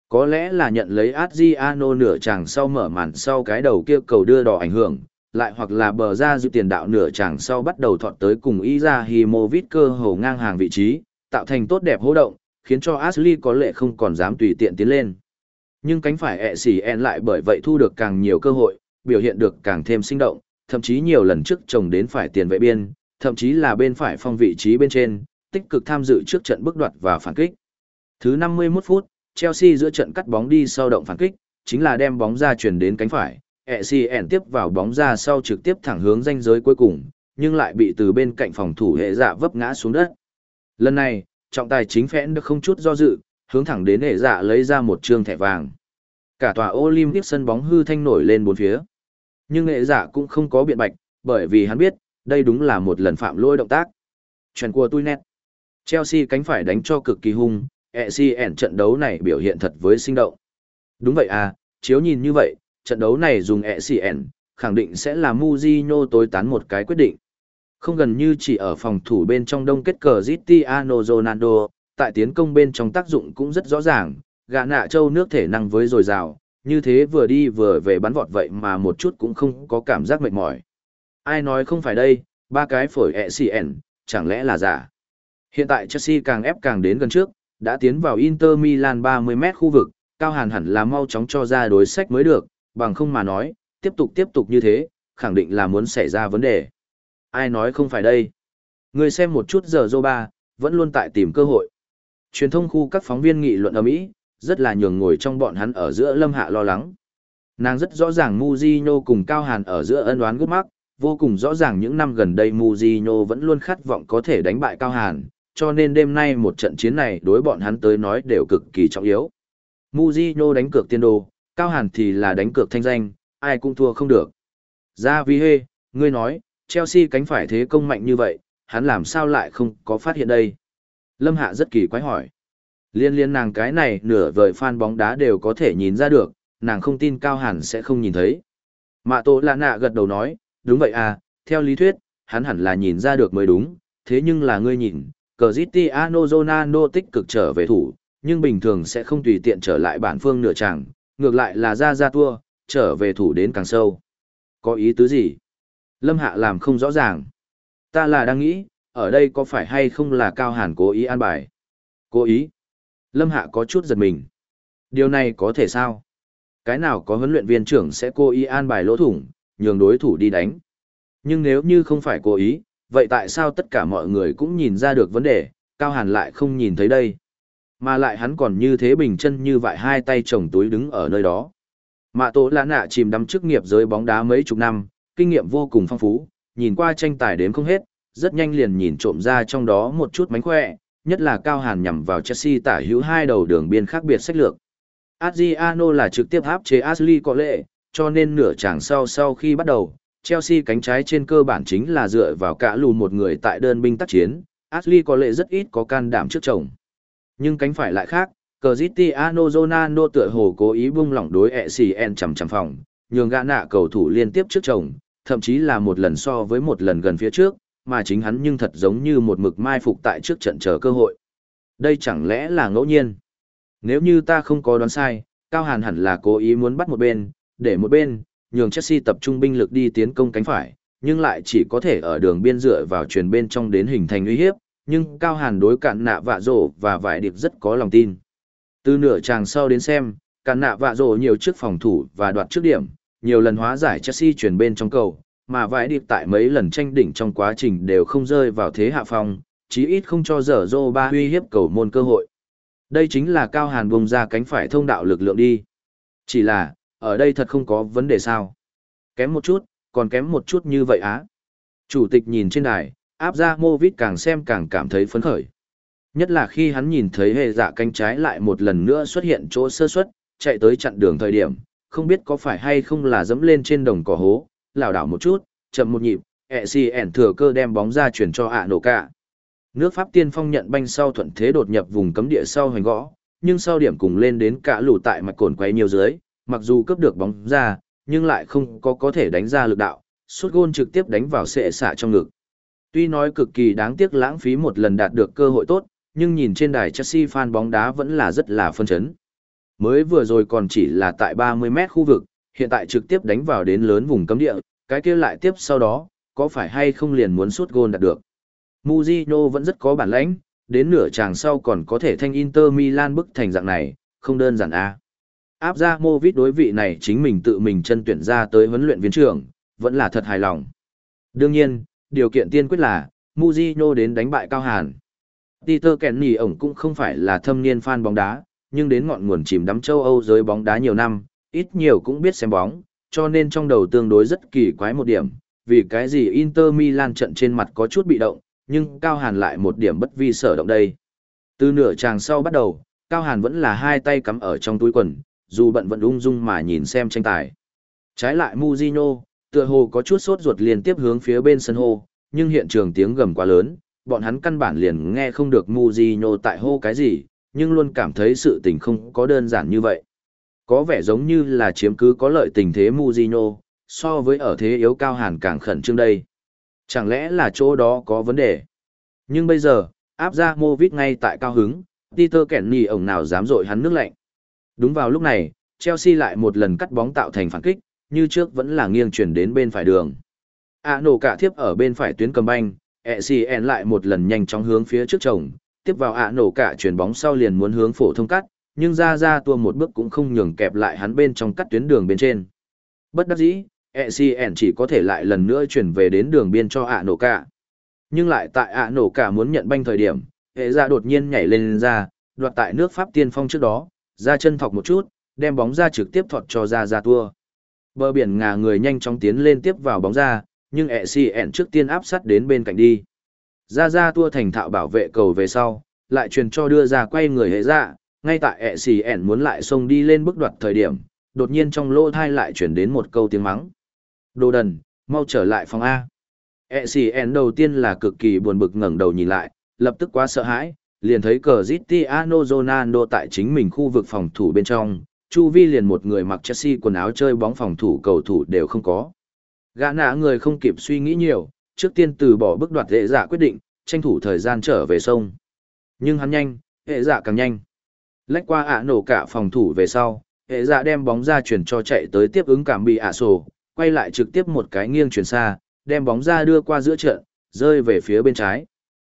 Có lẽ là nhận lấy Adriano nửa chàng sau mở màn sau cái đầu kia cầu đưa đỏ ảnh hưởng, lại hoặc là bờ ra dự tiền đạo nửa chàng sau bắt đầu thọt tới cùng Izahimovic cơ hồ ngang hàng vị trí, tạo thành tốt đẹp hô động, khiến cho Ashley có lẽ không còn dám tùy tiện tiến lên. Nhưng cánh phải ẹ xì en lại bởi vậy thu được càng nhiều cơ hội, biểu hiện được càng thêm sinh động, thậm chí nhiều lần trước chồng đến phải tiền vệ biên, thậm chí là bên phải phong vị trí bên trên, tích cực tham dự trước trận bước đoạt và phản kích. Thứ năm mươi mốt phút, Chelsea giữa trận cắt bóng đi sau động phản kích, chính là đem bóng ra chuyển đến cánh phải, ẹ xê en tiếp vào bóng ra sau trực tiếp thẳng hướng ranh giới cuối cùng, nhưng lại bị từ bên cạnh phòng thủ hệ dạ vấp ngã xuống đất. Lần này, trọng tài chính phẽn được không chút do dự, hướng thẳng đến hệ dạ lấy ra một trương thẻ vàng. Cả tòa Olympic sân bóng hư thanh nổi lên bốn phía. Nhưng hệ dạ cũng không có biện bạch, bởi vì hắn biết, đây đúng là một lần phạm lỗi động tác. Chuyện của tôi nét. Chelsea cánh phải đánh cho cực kỳ hung, ẹ xê en trận đấu này biểu hiện thật với sinh động. Đúng vậy à, chiếu nhìn như vậy, trận đấu này dùng ẹ xê en, khẳng định sẽ là Mourinho tối tán một cái quyết định. Không gần như chỉ ở phòng thủ bên trong đông kết cờ Cristiano Ronaldo, tại tiến công bên trong tác dụng cũng rất rõ ràng, gã nạ châu nước thể năng với dồi dào, như thế vừa đi vừa về bắn vọt vậy mà một chút cũng không có cảm giác mệt mỏi. Ai nói không phải đây, ba cái phổi ẹ xê en, chẳng lẽ là giả. Hiện tại Chelsea càng ép càng đến gần trước, đã tiến vào Inter Milan ba mươi mét khu vực, Cao Hàn hẳn là mau chóng cho ra đối sách mới được, bằng không mà nói, tiếp tục tiếp tục như thế, khẳng định là muốn xảy ra vấn đề. Ai nói không phải đây? Người xem một chút giờ Zoba, vẫn luôn tại tìm cơ hội. Truyền thông khu các phóng viên nghị luận ầm ĩ, rất là nhường ngồi trong bọn hắn ở giữa Lâm Hạ lo lắng. Nàng rất rõ ràng Mourinho cùng Cao Hàn ở giữa ân oán gút mắc, vô cùng rõ ràng những năm gần đây Mourinho vẫn luôn khát vọng có thể đánh bại Cao Hàn, cho nên đêm nay một trận chiến này đối bọn hắn tới nói đều cực kỳ trọng yếu. Mourinho đánh cược tiền đồ, Cao Hàn thì là đánh cược thanh danh, ai cũng thua không được. Ra vì hê, ngươi nói, Chelsea cánh phải thế công mạnh như vậy, hắn làm sao lại không có phát hiện đây? Lâm Hạ rất kỳ quái hỏi. Liên liên nàng cái này nửa vời fan bóng đá đều có thể nhìn ra được, nàng không tin Cao Hàn sẽ không nhìn thấy. Mạ Tổ Lạ Nạ gật đầu nói, đúng vậy à, theo lý thuyết, hắn hẳn là nhìn ra được mới đúng, thế nhưng là ngươi nhìn, Cristiano Ronaldo tích cực trở về thủ, nhưng bình thường sẽ không tùy tiện trở lại bản phương nửa chàng, ngược lại là ra ra tua, trở về thủ đến càng sâu. Có ý tứ gì? Lâm Hạ làm không rõ ràng. Ta là đang nghĩ, ở đây có phải hay không là Cao Hàn cố ý an bài? Cố ý? Lâm Hạ có chút giật mình. Điều này có thể sao? Cái nào có huấn luyện viên trưởng sẽ cố ý an bài lỗ thủng, nhường đối thủ đi đánh? Nhưng nếu như không phải cố ý, vậy tại sao tất cả mọi người cũng nhìn ra được vấn đề, Cao Hàn lại không nhìn thấy đây? Mà lại hắn còn như thế bình chân như vậy hai tay chồng túi đứng ở nơi đó. Mạ Tổ Lạ Nạ chìm đắm chức nghiệp giới bóng đá mấy chục năm, kinh nghiệm vô cùng phong phú, nhìn qua tranh tài đếm không hết, rất nhanh liền nhìn trộm ra trong đó một chút mánh khỏe, nhất là Cao Hàn nhằm vào Chelsea tả hữu hai đầu đường biên khác biệt sách lược. Adriano là trực tiếp áp chế Ashley có lệ, cho nên nửa chàng sau sau khi bắt đầu, Chelsea cánh trái trên cơ bản chính là dựa vào cả lù một người tại đơn binh tác chiến, Ashley có lệ rất ít có can đảm trước chồng. Nhưng cánh phải lại khác, Cristiano Ronaldo tựa hồ cố ý buông lỏng đối ẹ xê en chằm chằm phòng, nhường gã nạ cầu thủ liên tiếp trước chồng, thậm chí là một lần so với một lần gần phía trước, mà chính hắn nhưng thật giống như một mực mai phục tại trước trận chờ cơ hội. Đây chẳng lẽ là ngẫu nhiên? Nếu như ta không có đoán sai, Cao Hàn hẳn là cố ý muốn bắt một bên, để một bên, nhường Chelsea tập trung binh lực đi tiến công cánh phải, nhưng lại chỉ có thể ở đường biên dựa vào truyền bên trong đến hình thành uy hiếp, nhưng Cao Hàn đối cản nạ vạ rổ và vải điệp rất có lòng tin. Từ nửa chàng sau đến xem, cản nạ vạ rổ nhiều trước phòng thủ và đoạt trước điểm, nhiều lần hóa giải Chelsea truyền bên trong cầu, mà vải điệp tại mấy lần tranh đỉnh trong quá trình đều không rơi vào thế hạ phong, chí ít không cho dở dô ba uy hiếp cầu môn cơ hội. Đây chính là Cao Hàn bùng ra cánh phải thông đạo lực lượng đi. Chỉ là, ở đây thật không có vấn đề sao. Kém một chút, còn kém một chút như vậy á. Chủ tịch nhìn trên đài, áp ra mô vít càng xem càng cảm thấy phấn khởi. Nhất là khi hắn nhìn thấy hệ dạ cánh trái lại một lần nữa xuất hiện chỗ sơ suất, chạy tới chặn đường thời điểm, không biết có phải hay không là dẫm lên trên đồng cỏ hố, lảo đảo một chút, chậm một nhịp, ẹ xê en thừa cơ đem bóng ra chuyển cho ạ nổ cả. Nước Pháp tiên phong nhận banh sau thuận thế đột nhập vùng cấm địa sau hoành gõ, nhưng sau điểm cùng lên đến cả lù tại mạch cồn quay nhiều dưới, mặc dù cướp được bóng ra, nhưng lại không có có thể đánh ra lực đạo, sút gôn trực tiếp đánh vào sệ xạ trong ngực. Tuy nói cực kỳ đáng tiếc lãng phí một lần đạt được cơ hội tốt, nhưng nhìn trên đài Chelsea fan bóng đá vẫn là rất là phân chấn. Mới vừa rồi còn chỉ là tại ba mươi mét khu vực, hiện tại trực tiếp đánh vào đến lớn vùng cấm địa, cái kia lại tiếp sau đó, có phải hay không liền muốn sút gôn đạt được. Mujino vẫn rất có bản lãnh, đến nửa chàng sau còn có thể thanh Inter Milan bức thành dạng này, không đơn giản a. Áp ra Movit đối vị này chính mình tự mình chân tuyển ra tới huấn luyện viên trưởng, vẫn là thật hài lòng. Đương nhiên, điều kiện tiên quyết là, Mujino đến đánh bại Cao Hàn. Peter Kenny ổng cũng không phải là thâm niên fan bóng đá, nhưng đến ngọn nguồn chìm đắm châu Âu giới bóng đá nhiều năm, ít nhiều cũng biết xem bóng, cho nên trong đầu tương đối rất kỳ quái một điểm, vì cái gì Inter Milan trận trên mặt có chút bị động, nhưng Cao Hàn lại một điểm bất vi sở động đây. Từ nửa chàng sau bắt đầu, Cao Hàn vẫn là hai tay cắm ở trong túi quần, dù bận vẫn ung dung mà nhìn xem tranh tài. Trái lại Mujino, tựa hồ có chút sốt ruột liên tiếp hướng phía bên sân hô, nhưng hiện trường tiếng gầm quá lớn, bọn hắn căn bản liền nghe không được Mujino tại hô cái gì, nhưng luôn cảm thấy sự tình không có đơn giản như vậy. Có vẻ giống như là chiếm cứ có lợi tình thế Mujino, so với ở thế yếu Cao Hàn càng khẩn trương đây. Chẳng lẽ là chỗ đó có vấn đề? Nhưng bây giờ, áp ra Movit ngay tại cao hứng, Peter Kenny ổng nào dám dội hắn nước lạnh. Đúng vào lúc này, Chelsea lại một lần cắt bóng tạo thành phản kích, như trước vẫn là nghiêng chuyển đến bên phải đường. A nổ cả thiếp ở bên phải tuyến cầm banh, e xê en lại một lần nhanh chóng hướng phía trước chồng, tiếp vào A nổ cả chuyển bóng sau liền muốn hướng phổ thông cắt, nhưng ra ra tua một bước cũng không nhường kẹp lại hắn bên trong cắt tuyến đường bên trên. Bất đắc dĩ, e xê en chỉ có thể lại lần nữa chuyển về đến đường biên cho A nổ cả. Nhưng lại tại A nổ cả muốn nhận banh thời điểm, hệ ra đột nhiên nhảy lên, lên ra, đoạt tại nước Pháp tiên phong trước đó, ra chân thọc một chút, đem bóng ra trực tiếp thọt cho ra ra tua. Bờ biển ngả người nhanh chóng tiến lên tiếp vào bóng ra, nhưng e xê en trước tiên áp sát đến bên cạnh đi. Ra ra tua thành thạo bảo vệ cầu về sau, lại truyền cho đưa ra quay người hệ ra, ngay tại e xê en muốn lại xông đi lên bước đoạt thời điểm, đột nhiên trong lỗ thai lại chuyển đến một câu tiếng mắng. Đồ đần, mau trở lại phòng A. e xê en đầu tiên là cực kỳ buồn bực ngẩng đầu nhìn lại, lập tức quá sợ hãi, liền thấy Cristiano Ronaldo tại chính mình khu vực phòng thủ bên trong, chu vi liền một người mặc Chelsea quần áo chơi bóng phòng thủ cầu thủ đều không có. Gã nã người không kịp suy nghĩ nhiều, trước tiên từ bỏ bước đoạt hệ dạ quyết định, tranh thủ thời gian trở về sông. Nhưng hắn nhanh, hệ dạ càng nhanh. Lách qua ạ nổ cả phòng thủ về sau, hệ dạ đem bóng ra chuyển cho chạy tới tiếp ứng cảm bị ạ sổ, quay lại trực tiếp một cái nghiêng chuyển xa, đem bóng ra đưa qua giữa trận, rơi về phía bên trái.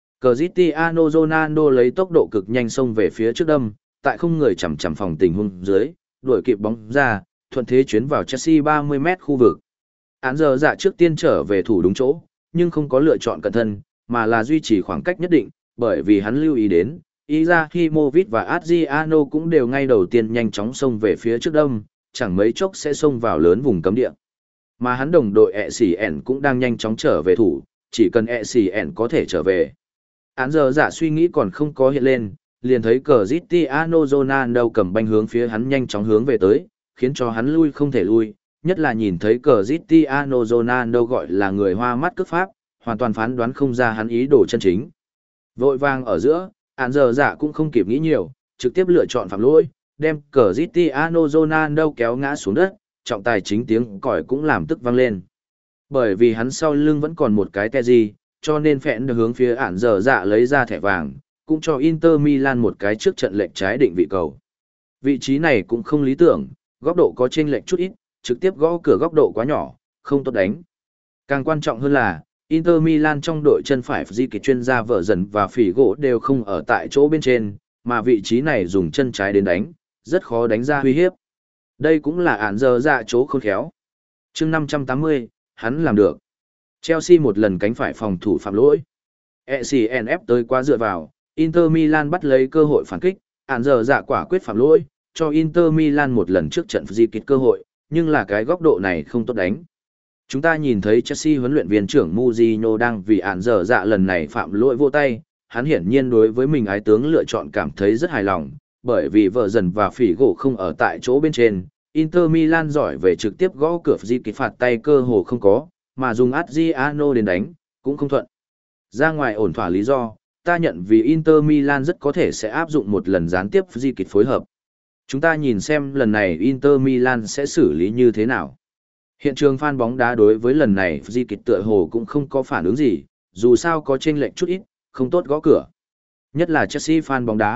Cristiano Ronaldo lấy tốc độ cực nhanh xông về phía trước đâm, tại không người chằm chằm phòng tình huống dưới, đuổi kịp bóng ra, thuận thế chuyến vào Chelsea ba mươi mét khu vực. Án giờ dạ trước tiên trở về thủ đúng chỗ, nhưng không có lựa chọn cẩn thân, mà là duy trì khoảng cách nhất định, bởi vì hắn lưu ý đến, Izahimovic và Adriano cũng đều ngay đầu tiên nhanh chóng xông về phía trước đâm, chẳng mấy chốc sẽ xông vào lớn vùng cấm địa. Mà hắn đồng đội e xê en cũng đang nhanh chóng trở về thủ, chỉ cần e xê en có thể trở về. Án giờ dạ suy nghĩ còn không có hiện lên, liền thấy Cristiano Ronaldo cầm banh hướng phía hắn nhanh chóng hướng về tới, khiến cho hắn lui không thể lui, nhất là nhìn thấy Cristiano Ronaldo gọi là người hoa mắt cước pháp, hoàn toàn phán đoán không ra hắn ý đồ chân chính. Vội vàng ở giữa, án giờ dạ cũng không kịp nghĩ nhiều, trực tiếp lựa chọn phạm lỗi, đem Cristiano Ronaldo kéo ngã xuống đất, trọng tài chính tiếng còi cũng làm tức vang lên. Bởi vì hắn sau lưng vẫn còn một cái Teji, cho nên phẹn được hướng phía án giờ dạ lấy ra thẻ vàng, cũng cho Inter Milan một cái trước trận lệch trái định vị cầu. Vị trí này cũng không lý tưởng, góc độ có chênh lệch chút ít, trực tiếp gõ cửa góc độ quá nhỏ, không tốt đánh. Càng quan trọng hơn là, Inter Milan trong đội chân phải di kịch chuyên gia vợ dần và phỉ gỗ đều không ở tại chỗ bên trên, mà vị trí này dùng chân trái đến đánh, rất khó đánh ra uy hiếp. Đây cũng là án giờ dạ chỗ khôn khéo. Chương năm trăm tám mươi, hắn làm được. Chelsea một lần cánh phải phòng thủ phạm lỗi. e xê en ép tới quá dựa vào, Inter Milan bắt lấy cơ hội phản kích, án giờ dạ quả quyết phạm lỗi, cho Inter Milan một lần trước trận di kịch cơ hội, nhưng là cái góc độ này không tốt đánh. Chúng ta nhìn thấy Chelsea huấn luyện viên trưởng Mourinho đang vì án giờ dạ lần này phạm lỗi vô tay, hắn hiển nhiên đối với mình ái tướng lựa chọn cảm thấy rất hài lòng, bởi vì vợ dần và phỉ gỗ không ở tại chỗ bên trên, Inter Milan giỏi về trực tiếp gõ cửa di kịch phạt tay cơ hồ không có, mà dùng Adriano đến đánh, cũng không thuận. Ra ngoài ổn thỏa lý do, ta nhận vì Inter Milan rất có thể sẽ áp dụng một lần gián tiếp di kịch phối hợp. Chúng ta nhìn xem lần này Inter Milan sẽ xử lý như thế nào. Hiện trường fan bóng đá đối với lần này di kịch tựa hồ cũng không có phản ứng gì, dù sao có chênh lệch chút ít, không tốt gõ cửa. Nhất là Chelsea fan bóng đá,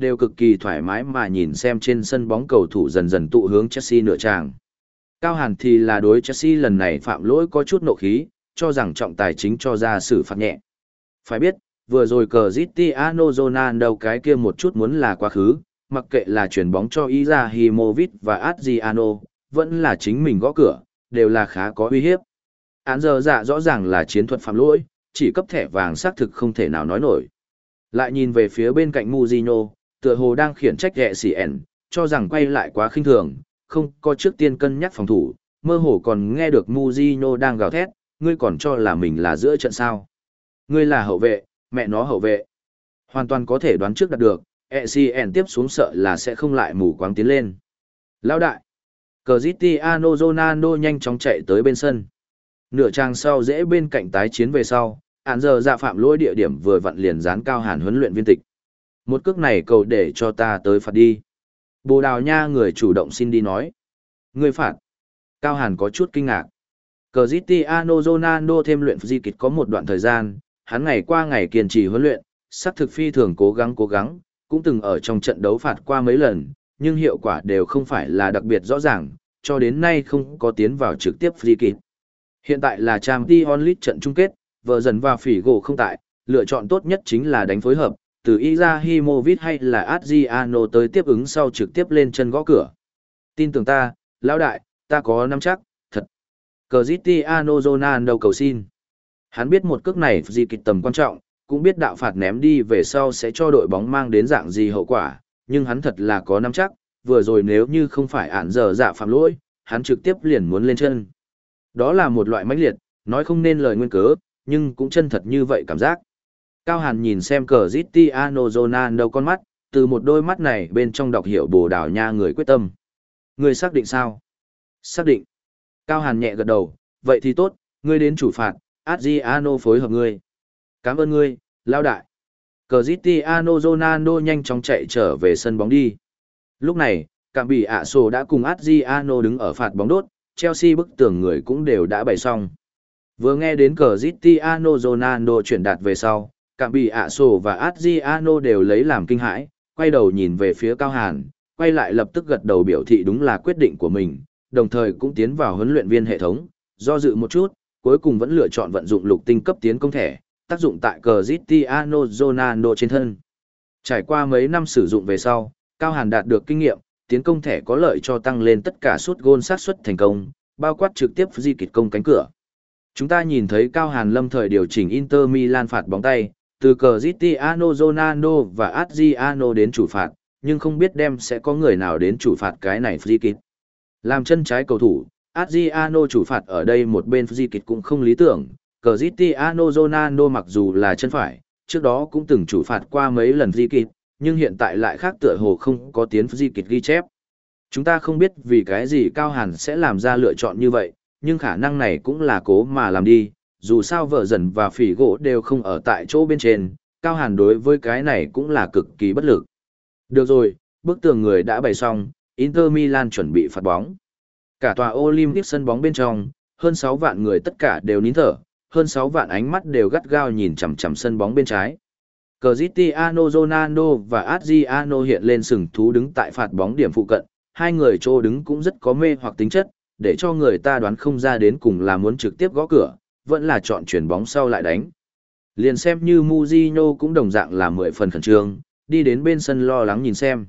đều cực kỳ thoải mái mà nhìn xem trên sân bóng cầu thủ dần dần tụ hướng Chelsea nửa tràng. Cao Hàn thì là đối Chelsea lần này phạm lỗi có chút nộ khí, cho rằng trọng tài chính cho ra xử phạt nhẹ. Phải biết, vừa rồi Cristiano Ronaldo cái kia một chút muốn là quá khứ, mặc kệ là chuyển bóng cho Izahimovic và Adriano, vẫn là chính mình gõ cửa, đều là khá có uy hiếp. Án giờ dạ rõ ràng là chiến thuật phạm lỗi, chỉ cấp thẻ vàng xác thực không thể nào nói nổi. Lại nhìn về phía bên cạnh Mujino, tựa hồ đang khiển trách ghẹ xỉ ẻn, cho rằng quay lại quá khinh thường, không có trước tiên cân nhắc phòng thủ, mơ hồ còn nghe được Mujino đang gào thét, ngươi còn cho là mình là giữa trận sao. Ngươi là hậu vệ, mẹ nó hậu vệ. Hoàn toàn có thể đoán trước đạt được, ghẹ xỉ ẻn tiếp xuống sợ là sẽ không lại mù quáng tiến lên. Lão đại, Cristiano Ronaldo nhanh chóng chạy tới bên sân. Nửa trang sau dễ bên cạnh tái chiến về sau, án giờ dạ phạm lỗi địa điểm vừa vặn liền dán Cao Hàn huấn luyện viên tịch. Một cước này cầu để cho ta tới phạt đi. Bồ Đào Nha người chủ động xin đi nói. Người phạt. Cao Hàn có chút kinh ngạc. Cristiano Ronaldo thêm luyện di kịch có một đoạn thời gian, hắn ngày qua ngày kiên trì huấn luyện, sắc thực phi thường cố gắng cố gắng, cũng từng ở trong trận đấu phạt qua mấy lần, nhưng hiệu quả đều không phải là đặc biệt rõ ràng, cho đến nay không có tiến vào trực tiếp free kick. Hiện tại là Champions League trận chung kết, vợ dần và phỉ gỗ không tại, lựa chọn tốt nhất chính là đánh phối hợp, từ Izahimovic hay là Adriano tới tiếp ứng sau trực tiếp lên chân gõ cửa. Tin tưởng ta, lão đại, ta có nắm chắc, thật. Cristiano Ronaldo cầu xin. Hắn biết một cước này gì kịch tầm quan trọng, cũng biết đạo phạt ném đi về sau sẽ cho đội bóng mang đến dạng gì hậu quả, nhưng hắn thật là có nắm chắc, vừa rồi nếu như không phải ản giờ dạ phạm lỗi, hắn trực tiếp liền muốn lên chân. Đó là một loại mãnh liệt, nói không nên lời nguyên cớ, nhưng cũng chân thật như vậy cảm giác. Cao Hàn nhìn xem Cristiano Ronaldo con mắt, từ một đôi mắt này bên trong đọc hiểu Bồ Đào Nha người quyết tâm. Ngươi xác định sao? Xác định. Cao Hàn nhẹ gật đầu, vậy thì tốt, ngươi đến chủ phạt, Adriano phối hợp ngươi. Cảm ơn ngươi, lão đại. Cristiano Ronaldo nhanh chóng chạy trở về sân bóng đi. Lúc này, Cạm Bị ạ Sổ đã cùng Adriano đứng ở phạt bóng đốt, Chelsea bức tường người cũng đều đã bày xong. Vừa nghe đến Cristiano Ronaldo chuyển đạt về sau, Cạm Bị ạ Sổ và Adriano đều lấy làm kinh hãi, quay đầu nhìn về phía Cao Hàn, quay lại lập tức gật đầu biểu thị đúng là quyết định của mình, đồng thời cũng tiến vào huấn luyện viên hệ thống, do dự một chút, cuối cùng vẫn lựa chọn vận dụng lục tinh cấp tiến công thẻ, tác dụng tại Cristiano Ronaldo trên thân. Trải qua mấy năm sử dụng về sau, Cao Hàn đạt được kinh nghiệm, tiến công thẻ có lợi cho tăng lên tất cả sút gôn xác suất thành công, bao quát trực tiếp di kịch công cánh cửa. Chúng ta nhìn thấy Cao Hàn lâm thời điều chỉnh Inter Milan phạt bóng tay, từ Cristiano Ronaldo và Adriano đến chủ phạt, nhưng không biết đem sẽ có người nào đến chủ phạt cái này free kick. Làm chân trái cầu thủ, Adriano chủ phạt ở đây một bên free kick cũng không lý tưởng, Cristiano Ronaldo mặc dù là chân phải, trước đó cũng từng chủ phạt qua mấy lần free kick, nhưng hiện tại lại khác tựa hồ không có tiến free kick ghi chép. Chúng ta không biết vì cái gì Cao Hàn sẽ làm ra lựa chọn như vậy, nhưng khả năng này cũng là cố mà làm đi, dù sao vợ dần và phỉ gỗ đều không ở tại chỗ bên trên, Cao Hàn đối với cái này cũng là cực kỳ bất lực. Được rồi, bức tường người đã bày xong, Inter Milan chuẩn bị phạt bóng. Cả tòa Olympic sân bóng bên trong, hơn sáu vạn người tất cả đều nín thở, hơn sáu vạn ánh mắt đều gắt gao nhìn chằm chằm sân bóng bên trái. Cristiano Ronaldo và Adriano hiện lên sừng thú đứng tại phạt bóng điểm phụ cận, hai người chỗ đứng cũng rất có mê hoặc tính chất, để cho người ta đoán không ra đến cùng là muốn trực tiếp gõ cửa, vẫn là chọn chuyển bóng sau lại đánh. Liền xem như Mujinho cũng đồng dạng là mười phần khẩn trương, đi đến bên sân lo lắng nhìn xem.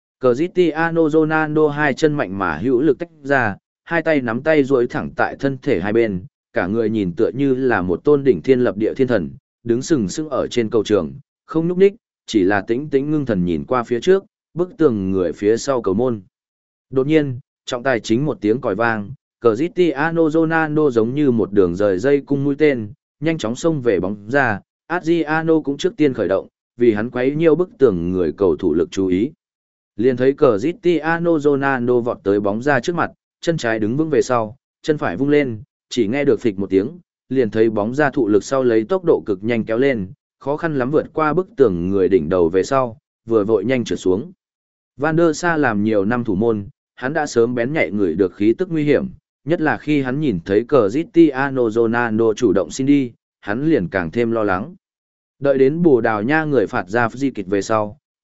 Cristiano Ronaldo hai chân mạnh mà hữu lực tách ra, hai tay nắm tay duỗi thẳng tại thân thể hai bên, cả người nhìn tựa như là một tôn đỉnh thiên lập địa thiên thần, đứng sừng sững ở trên cầu trường, không nhúc nhích, chỉ là tĩnh tĩnh ngưng thần nhìn qua phía trước, bức tường người phía sau cầu môn. Đột nhiên, trọng tài chính một tiếng còi vang, Cristiano Ronaldo giống như một đường rời dây cung mũi tên, nhanh chóng xông về bóng ra, Adriano cũng trước tiên khởi động, vì hắn quấy nhiều bức tường người cầu thủ lực chú ý. Liền thấy Cristiano Ronaldo vọt tới bóng ra trước mặt, chân trái đứng vững về sau, chân phải vung lên, chỉ nghe được phịch một tiếng, liền thấy bóng ra thụ lực sau lấy tốc độ cực nhanh kéo lên, khó khăn lắm vượt qua bức tường người đỉnh đầu về sau, vừa vội nhanh trượt xuống. Van der Sa làm nhiều năm thủ môn, hắn đã sớm bén nhạy người được khí tức nguy hiểm, nhất là khi hắn nhìn thấy Cristiano Ronaldo chủ động xin đi, hắn liền càng thêm lo lắng. Đợi đến Bồ Đào Nha người phạt ra free kick về sau,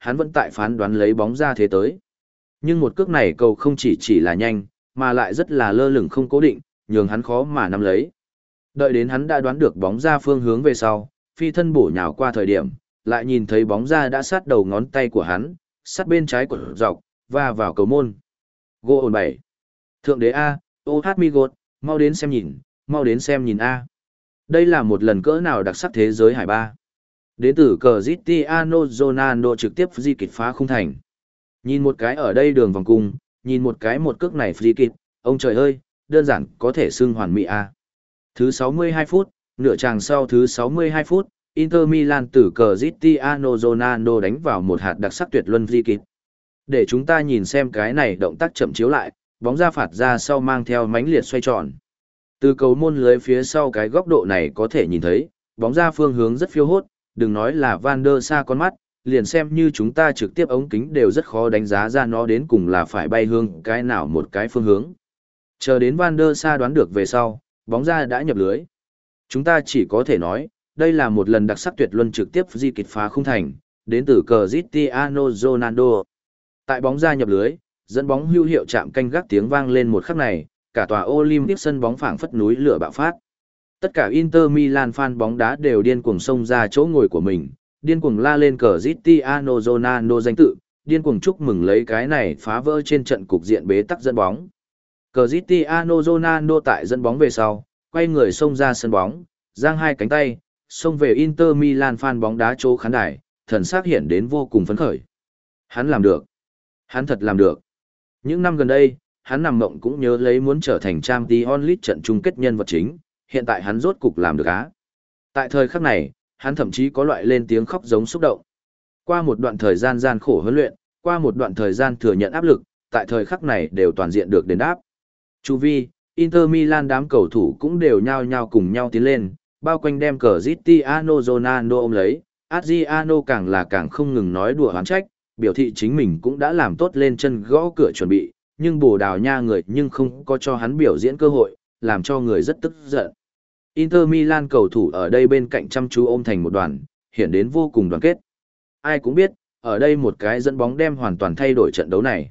hắn vẫn tại phán đoán lấy bóng ra thế tới. Nhưng một cước này cầu không chỉ chỉ là nhanh, mà lại rất là lơ lửng không cố định, nhường hắn khó mà nắm lấy. Đợi đến hắn đã đoán được bóng ra phương hướng về sau, phi thân bổ nhào qua thời điểm, lại nhìn thấy bóng ra đã sát đầu ngón tay của hắn, sát bên trái của dọc, và vào cầu môn. Gol bảy. Thượng đế A, ô hát mi gột, mau đến xem nhìn, mau đến xem nhìn A. Đây là một lần cỡ nào đặc sắc thế giới hải ba. Đến từ Cristiano Ronaldo trực tiếp di kịch phá khung thành. Nhìn một cái ở đây đường vòng cung, nhìn một cái một cước này free kick, ông trời ơi, đơn giản có thể xưng hoàn mỹ A. Thứ sáu mươi hai phút, nửa chàng sau thứ sáu mươi hai phút, Inter Milan từ Cristiano Ronaldo đánh vào một hạt đặc sắc tuyệt luân free kick. Để chúng ta nhìn xem cái này động tác chậm chiếu lại, bóng ra phạt ra sau mang theo mãnh liệt xoay tròn. Từ cầu môn lưới phía sau cái góc độ này có thể nhìn thấy, bóng ra phương hướng rất phiêu hốt, đừng nói là Van der Sa con mắt, liền xem như chúng ta trực tiếp ống kính đều rất khó đánh giá ra nó đến cùng là phải bay hướng cái nào một cái phương hướng. Chờ đến Van der Sa đoán được về sau, bóng ra đã nhập lưới. Chúng ta chỉ có thể nói, đây là một lần đặc sắc tuyệt luân trực tiếp di kịch phá khung thành, đến từ Cristiano Ronaldo. Tại bóng ra nhập lưới, dẫn bóng hưu hiệu chạm canh gác tiếng vang lên một khắc này, cả tòa Olympic sân bóng phảng phất núi lửa bạo phát. Tất cả Inter Milan fan bóng đá đều điên cuồng xông ra chỗ ngồi của mình, điên cuồng la lên Cristiano Ronaldo danh tự, điên cuồng chúc mừng lấy cái này phá vỡ trên trận cục diện bế tắc dẫn bóng. Cristiano Ronaldo tại dẫn bóng về sau, quay người xông ra sân bóng, giang hai cánh tay, xông về Inter Milan fan bóng đá chỗ khán đài, thần sắc hiện đến vô cùng phấn khởi. Hắn làm được. Hắn thật làm được. Những năm gần đây, hắn nằm mộng cũng nhớ lấy muốn trở thành Champions League trận chung kết nhân vật chính, hiện tại hắn rốt cục làm được á. Tại thời khắc này, hắn thậm chí có loại lên tiếng khóc giống xúc động. Qua một đoạn thời gian gian khổ huấn luyện, qua một đoạn thời gian thừa nhận áp lực, tại thời khắc này đều toàn diện được đền đáp. Chu vi, Inter Milan đám cầu thủ cũng đều nhao nhao cùng nhau tiến lên, bao quanh đem Cristiano Ronaldo ôm lấy, Adriano càng là càng không ngừng nói đùa oán trách, biểu thị chính mình cũng đã làm tốt lên chân gõ cửa chuẩn bị, nhưng Bồ Đào Nha người nhưng không có cho hắn biểu diễn cơ hội, làm cho người rất tức giận. Inter Milan cầu thủ ở đây bên cạnh chăm chú ôm thành một đoàn, hiện đến vô cùng đoàn kết. Ai cũng biết, ở đây một cái dẫn bóng đem hoàn toàn thay đổi trận đấu này.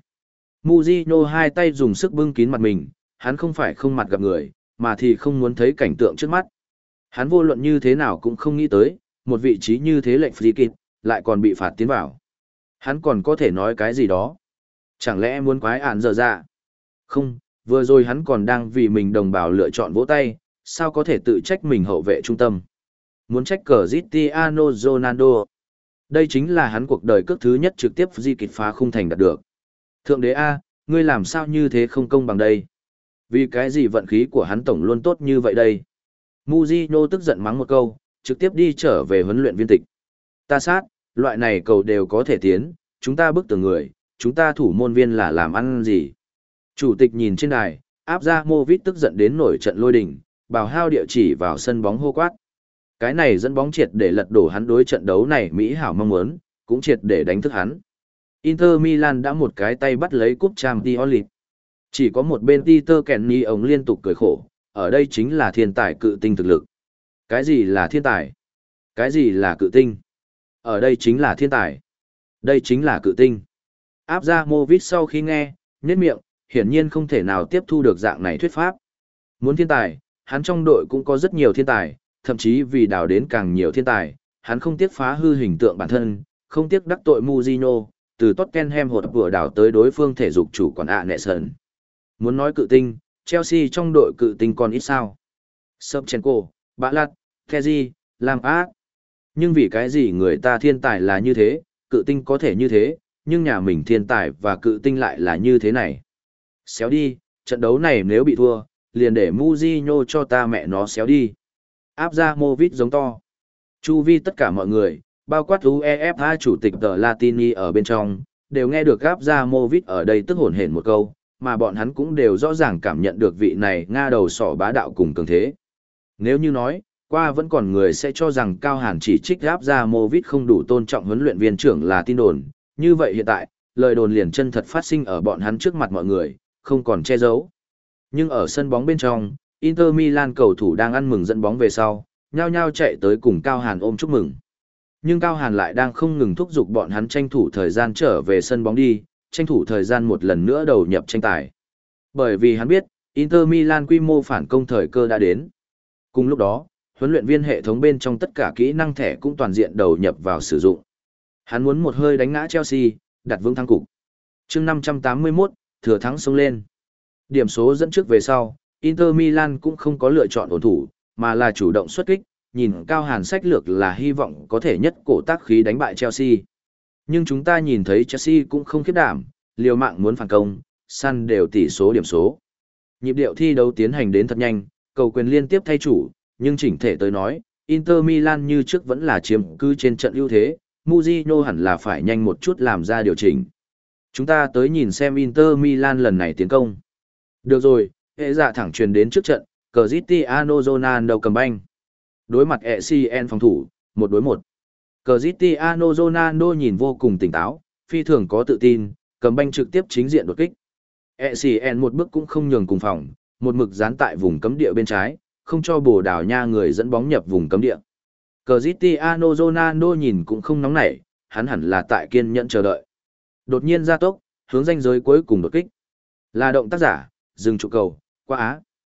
Mujino hai tay dùng sức bưng kín mặt mình, hắn không phải không mặt gặp người, mà thì không muốn thấy cảnh tượng trước mắt. Hắn vô luận như thế nào cũng không nghĩ tới, một vị trí như thế lệnh free kick, lại còn bị phạt tiến vào. Hắn còn có thể nói cái gì đó. Chẳng lẽ muốn quái ản giờ ra? Không, vừa rồi hắn còn đang vì mình đồng bào lựa chọn vỗ tay, sao có thể tự trách mình hậu vệ trung tâm. Muốn trách Cristiano Ronaldo. Đây chính là hắn cuộc đời cước thứ nhất trực tiếp di kịch phá khung thành đạt được. Thượng đế A, ngươi làm sao như thế không công bằng đây? Vì cái gì vận khí của hắn tổng luôn tốt như vậy đây? Mujino tức giận mắng một câu, trực tiếp đi trở về huấn luyện viên tịch. Ta sát, loại này cầu đều có thể tiến, chúng ta bức tường người, chúng ta thủ môn viên là làm ăn gì? Chủ tịch nhìn trên đài, áp ra Movit tức giận đến nổi trận lôi đình, bảo hao địa chỉ vào sân bóng hô quát. Cái này dẫn bóng triệt để lật đổ hắn đối trận đấu này Mỹ hảo mong muốn, cũng triệt để đánh thức hắn. Inter Milan đã một cái tay bắt lấy cúp Champions League. Chỉ có một bên Peter Kenny ông liên tục cười khổ, ở đây chính là thiên tài cự tinh thực lực. Cái gì là thiên tài? Cái gì là cự tinh? Ở đây chính là thiên tài. Đây chính là cự tinh. Áp ra Movit sau khi nghe, nhếch miệng, hiển nhiên không thể nào tiếp thu được dạng này thuyết pháp. Muốn thiên tài, hắn trong đội cũng có rất nhiều thiên tài, thậm chí vì đào đến càng nhiều thiên tài, hắn không tiếc phá hư hình tượng bản thân, không tiếc đắc tội Mujino, từ Tottenham hột vừa đào tới đối phương thể dục chủ quản ạ nệ sần. Muốn nói cự tinh, Chelsea trong đội cự tinh còn ít sao. Shevchenko, Bạ Lạt, Kessié, Lampard. Nhưng vì cái gì người ta thiên tài là như thế, cự tinh có thể như thế, nhưng nhà mình thiên tài và cự tinh lại là như thế này. Xéo đi, trận đấu này nếu bị thua, liền để Mujino cho ta mẹ nó xéo đi. Áp ra Movit giống to. Chu vi tất cả mọi người, bao quát UEFA chủ tịch tờ Latini ở bên trong, đều nghe được áp ra Movit ở đây tức hổn hển một câu, mà bọn hắn cũng đều rõ ràng cảm nhận được vị này Nga đầu sỏ bá đạo cùng cường thế. Nếu như nói, qua vẫn còn người sẽ cho rằng Cao Hàn chỉ trích áp ra Movit không đủ tôn trọng huấn luyện viên trưởng là tin đồn, như vậy hiện tại, lời đồn liền chân thật phát sinh ở bọn hắn trước mặt mọi người, không còn che giấu. Nhưng ở sân bóng bên trong, Inter Milan cầu thủ đang ăn mừng dẫn bóng về sau, nhao nhao chạy tới cùng Cao Hàn ôm chúc mừng. Nhưng Cao Hàn lại đang không ngừng thúc giục bọn hắn tranh thủ thời gian trở về sân bóng đi, tranh thủ thời gian một lần nữa đầu nhập tranh tài. Bởi vì hắn biết, Inter Milan quy mô phản công thời cơ đã đến. Cùng lúc đó, huấn luyện viên hệ thống bên trong tất cả kỹ năng thẻ cũng toàn diện đầu nhập vào sử dụng. Hắn muốn một hơi đánh ngã Chelsea, đặt vững thắng cục. Chương năm trăm tám mươi mốt, thừa thắng xông lên. Điểm số dẫn trước về sau, Inter Milan cũng không có lựa chọn ổn thủ, mà là chủ động xuất kích, nhìn Cao Hàn sách lược là hy vọng có thể nhất cổ tác khí đánh bại Chelsea. Nhưng chúng ta nhìn thấy Chelsea cũng không khiếp đảm, liều mạng muốn phản công, săn đều tỷ số điểm số. Nhịp điệu thi đấu tiến hành đến thật nhanh, cầu quyền liên tiếp thay chủ, nhưng chỉnh thể tới nói, Inter Milan như trước vẫn là chiếm cứ trên trận ưu thế, Mourinho hẳn là phải nhanh một chút làm ra điều chỉnh. Chúng ta tới nhìn xem Inter Milan lần này tiến công. Được rồi, hệ dạ thẳng truyền đến trước trận, Cristiano Ronaldo cầm banh. Đối mặt e xê en phòng thủ, một đối một. Cristiano Ronaldo nhìn vô cùng tỉnh táo, phi thường có tự tin, cầm banh trực tiếp chính diện đột kích. e xê en một bước cũng không nhường cùng phòng, một mực dán tại vùng cấm địa bên trái, không cho Bồ Đào Nha người dẫn bóng nhập vùng cấm địa. Cristiano Ronaldo nhìn cũng không nóng nảy, hắn hẳn là tại kiên nhẫn chờ đợi. Đột nhiên ra tốc, hướng ranh giới cuối cùng đột kích. Là động tác giả, dừng trụ cầu, qua á.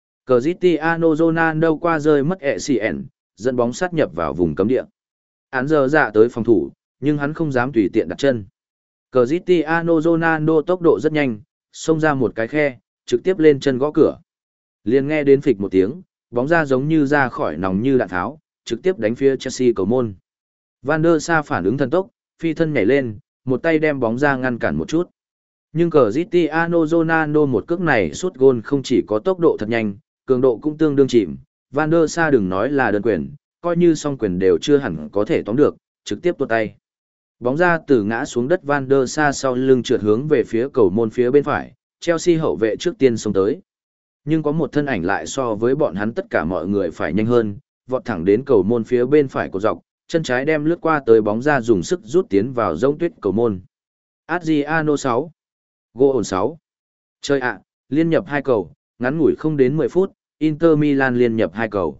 Cristiano Ronaldo qua rơi mất e xê en, dẫn bóng sát nhập vào vùng cấm địa. Hắn giờ dạ tới phòng thủ, nhưng hắn không dám tùy tiện đặt chân. Cristiano Ronaldo tốc độ rất nhanh, xông ra một cái khe, trực tiếp lên chân gõ cửa. Liền nghe đến phịch một tiếng, bóng ra giống như ra khỏi nòng như đạn tháo, trực tiếp đánh phía Chelsea cầu môn. Van der Sar phản ứng thần tốc, phi thân nhảy lên, một tay đem bóng ra ngăn cản một chút. Nhưng Cristiano Ronaldo một cước này sút gôn không chỉ có tốc độ thật nhanh, cường độ cũng tương đương chìm. Van der Sar đừng nói là đơn quyền, coi như song quyền đều chưa hẳn có thể tóm được, trực tiếp tuột tay. Bóng ra từ ngã xuống đất Van der Sar sau lưng trượt hướng về phía cầu môn phía bên phải, Chelsea hậu vệ trước tiên xông tới. Nhưng có một thân ảnh lại so với bọn hắn tất cả mọi người phải nhanh hơn, vọt thẳng đến cầu môn phía bên phải của dọc, chân trái đem lướt qua tới bóng ra dùng sức rút tiến vào rông tuyết cầu môn. Adriano sáu. Goal sáu. Chơi ạ, liên nhập hai cầu, ngắn ngủi không đến mười phút, Inter Milan liên nhập hai cầu.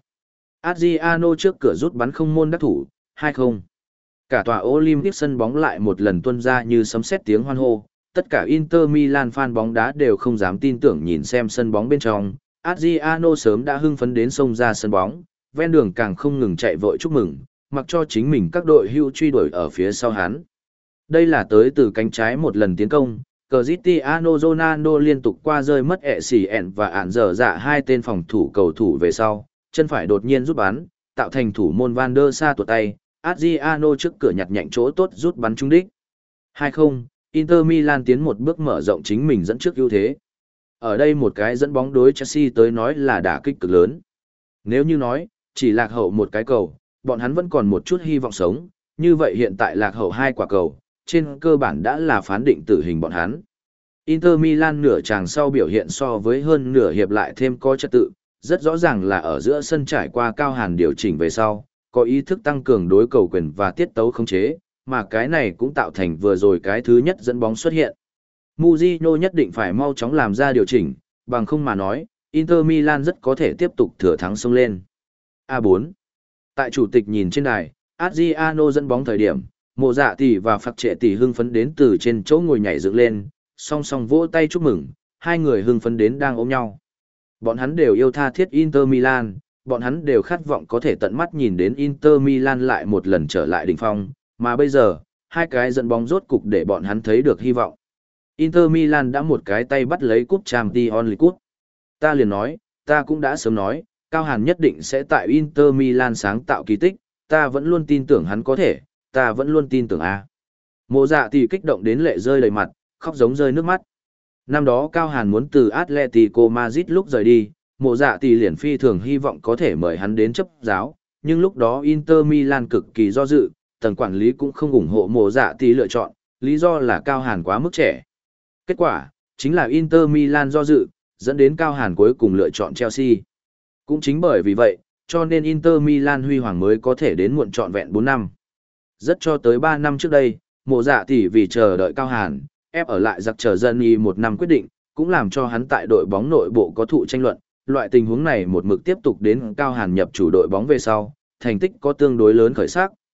Adriano trước cửa rút bắn không môn đắc thủ, hai không. Cả tòa Olympic sân bóng lại một lần tuôn ra như sấm sét tiếng hoan hô, tất cả Inter Milan fan bóng đá đều không dám tin tưởng nhìn xem sân bóng bên trong. Adriano sớm đã hưng phấn đến sông ra sân bóng, ven đường càng không ngừng chạy vội chúc mừng, mặc cho chính mình các đội hưu truy đuổi ở phía sau hắn. Đây là tới từ cánh trái một lần tiến công, Cristiano Ronaldo liên tục qua rơi mất ẹ xì ẹn và ản dở dạ hai tên phòng thủ cầu thủ về sau, chân phải đột nhiên rút bắn, tạo thành thủ môn Van der Sar tuột tay, Adriano trước cửa nhặt nhạnh chỗ tốt rút bắn trúng đích. hai không, Inter Milan tiến một bước mở rộng chính mình dẫn trước ưu thế. Ở đây một cái dẫn bóng đối Chelsea tới nói là đả kích cực lớn. Nếu như nói, chỉ lạc hậu một cái cầu, bọn hắn vẫn còn một chút hy vọng sống, như vậy hiện tại lạc hậu hai quả cầu, trên cơ bản đã là phán định tử hình bọn hắn. Inter Milan nửa chàng sau biểu hiện so với hơn nửa hiệp lại thêm có trật tự, rất rõ ràng là ở giữa sân trải qua Cao Hàn điều chỉnh về sau, có ý thức tăng cường đối cầu quyền và tiết tấu khống chế, mà cái này cũng tạo thành vừa rồi cái thứ nhất dẫn bóng xuất hiện. Mourinho nhất định phải mau chóng làm ra điều chỉnh, bằng không mà nói, Inter Milan rất có thể tiếp tục thừa thắng xông lên. a bốn. Tại chủ tịch nhìn trên đài, Adriano dẫn bóng thời điểm, Mộ Dạ Tỷ và Phạc Trệ Tỷ hưng phấn đến từ trên chỗ ngồi nhảy dựng lên, song song vỗ tay chúc mừng, hai người hưng phấn đến đang ôm nhau. Bọn hắn đều yêu tha thiết Inter Milan, bọn hắn đều khát vọng có thể tận mắt nhìn đến Inter Milan lại một lần trở lại đỉnh phong, mà bây giờ, hai cái dẫn bóng rốt cục để bọn hắn thấy được hy vọng. Inter Milan đã một cái tay bắt lấy cúp Champions League cúp. Ta liền nói, ta cũng đã sớm nói, Cao Hàn nhất định sẽ tại Inter Milan sáng tạo kỳ tích, ta vẫn luôn tin tưởng hắn có thể, ta vẫn luôn tin tưởng a. Mộ Dạ Tỷ kích động đến lệ rơi đầy mặt, khóc giống rơi nước mắt. Năm đó Cao Hàn muốn từ Atletico Madrid lúc rời đi, Mộ Dạ Tỷ liền phi thường hy vọng có thể mời hắn đến chấp giáo, nhưng lúc đó Inter Milan cực kỳ do dự, tầng quản lý cũng không ủng hộ Mộ Dạ Tỷ lựa chọn, lý do là Cao Hàn quá mức trẻ. Kết quả, chính là Inter Milan do dự, dẫn đến Cao Hàn cuối cùng lựa chọn Chelsea. Cũng chính bởi vì vậy, cho nên Inter Milan huy hoàng mới có thể đến muộn trọn vẹn bốn năm. Rất cho tới ba năm trước đây, Mộ Dạ Tỷ vì chờ đợi Cao Hàn, ép ở lại giặc chờ dân y một năm quyết định, cũng làm cho hắn tại đội bóng nội bộ có thụ tranh luận. Loại tình huống này một mực tiếp tục đến Cao Hàn nhập chủ đội bóng về sau, thành tích có tương đối lớn khởi sắc,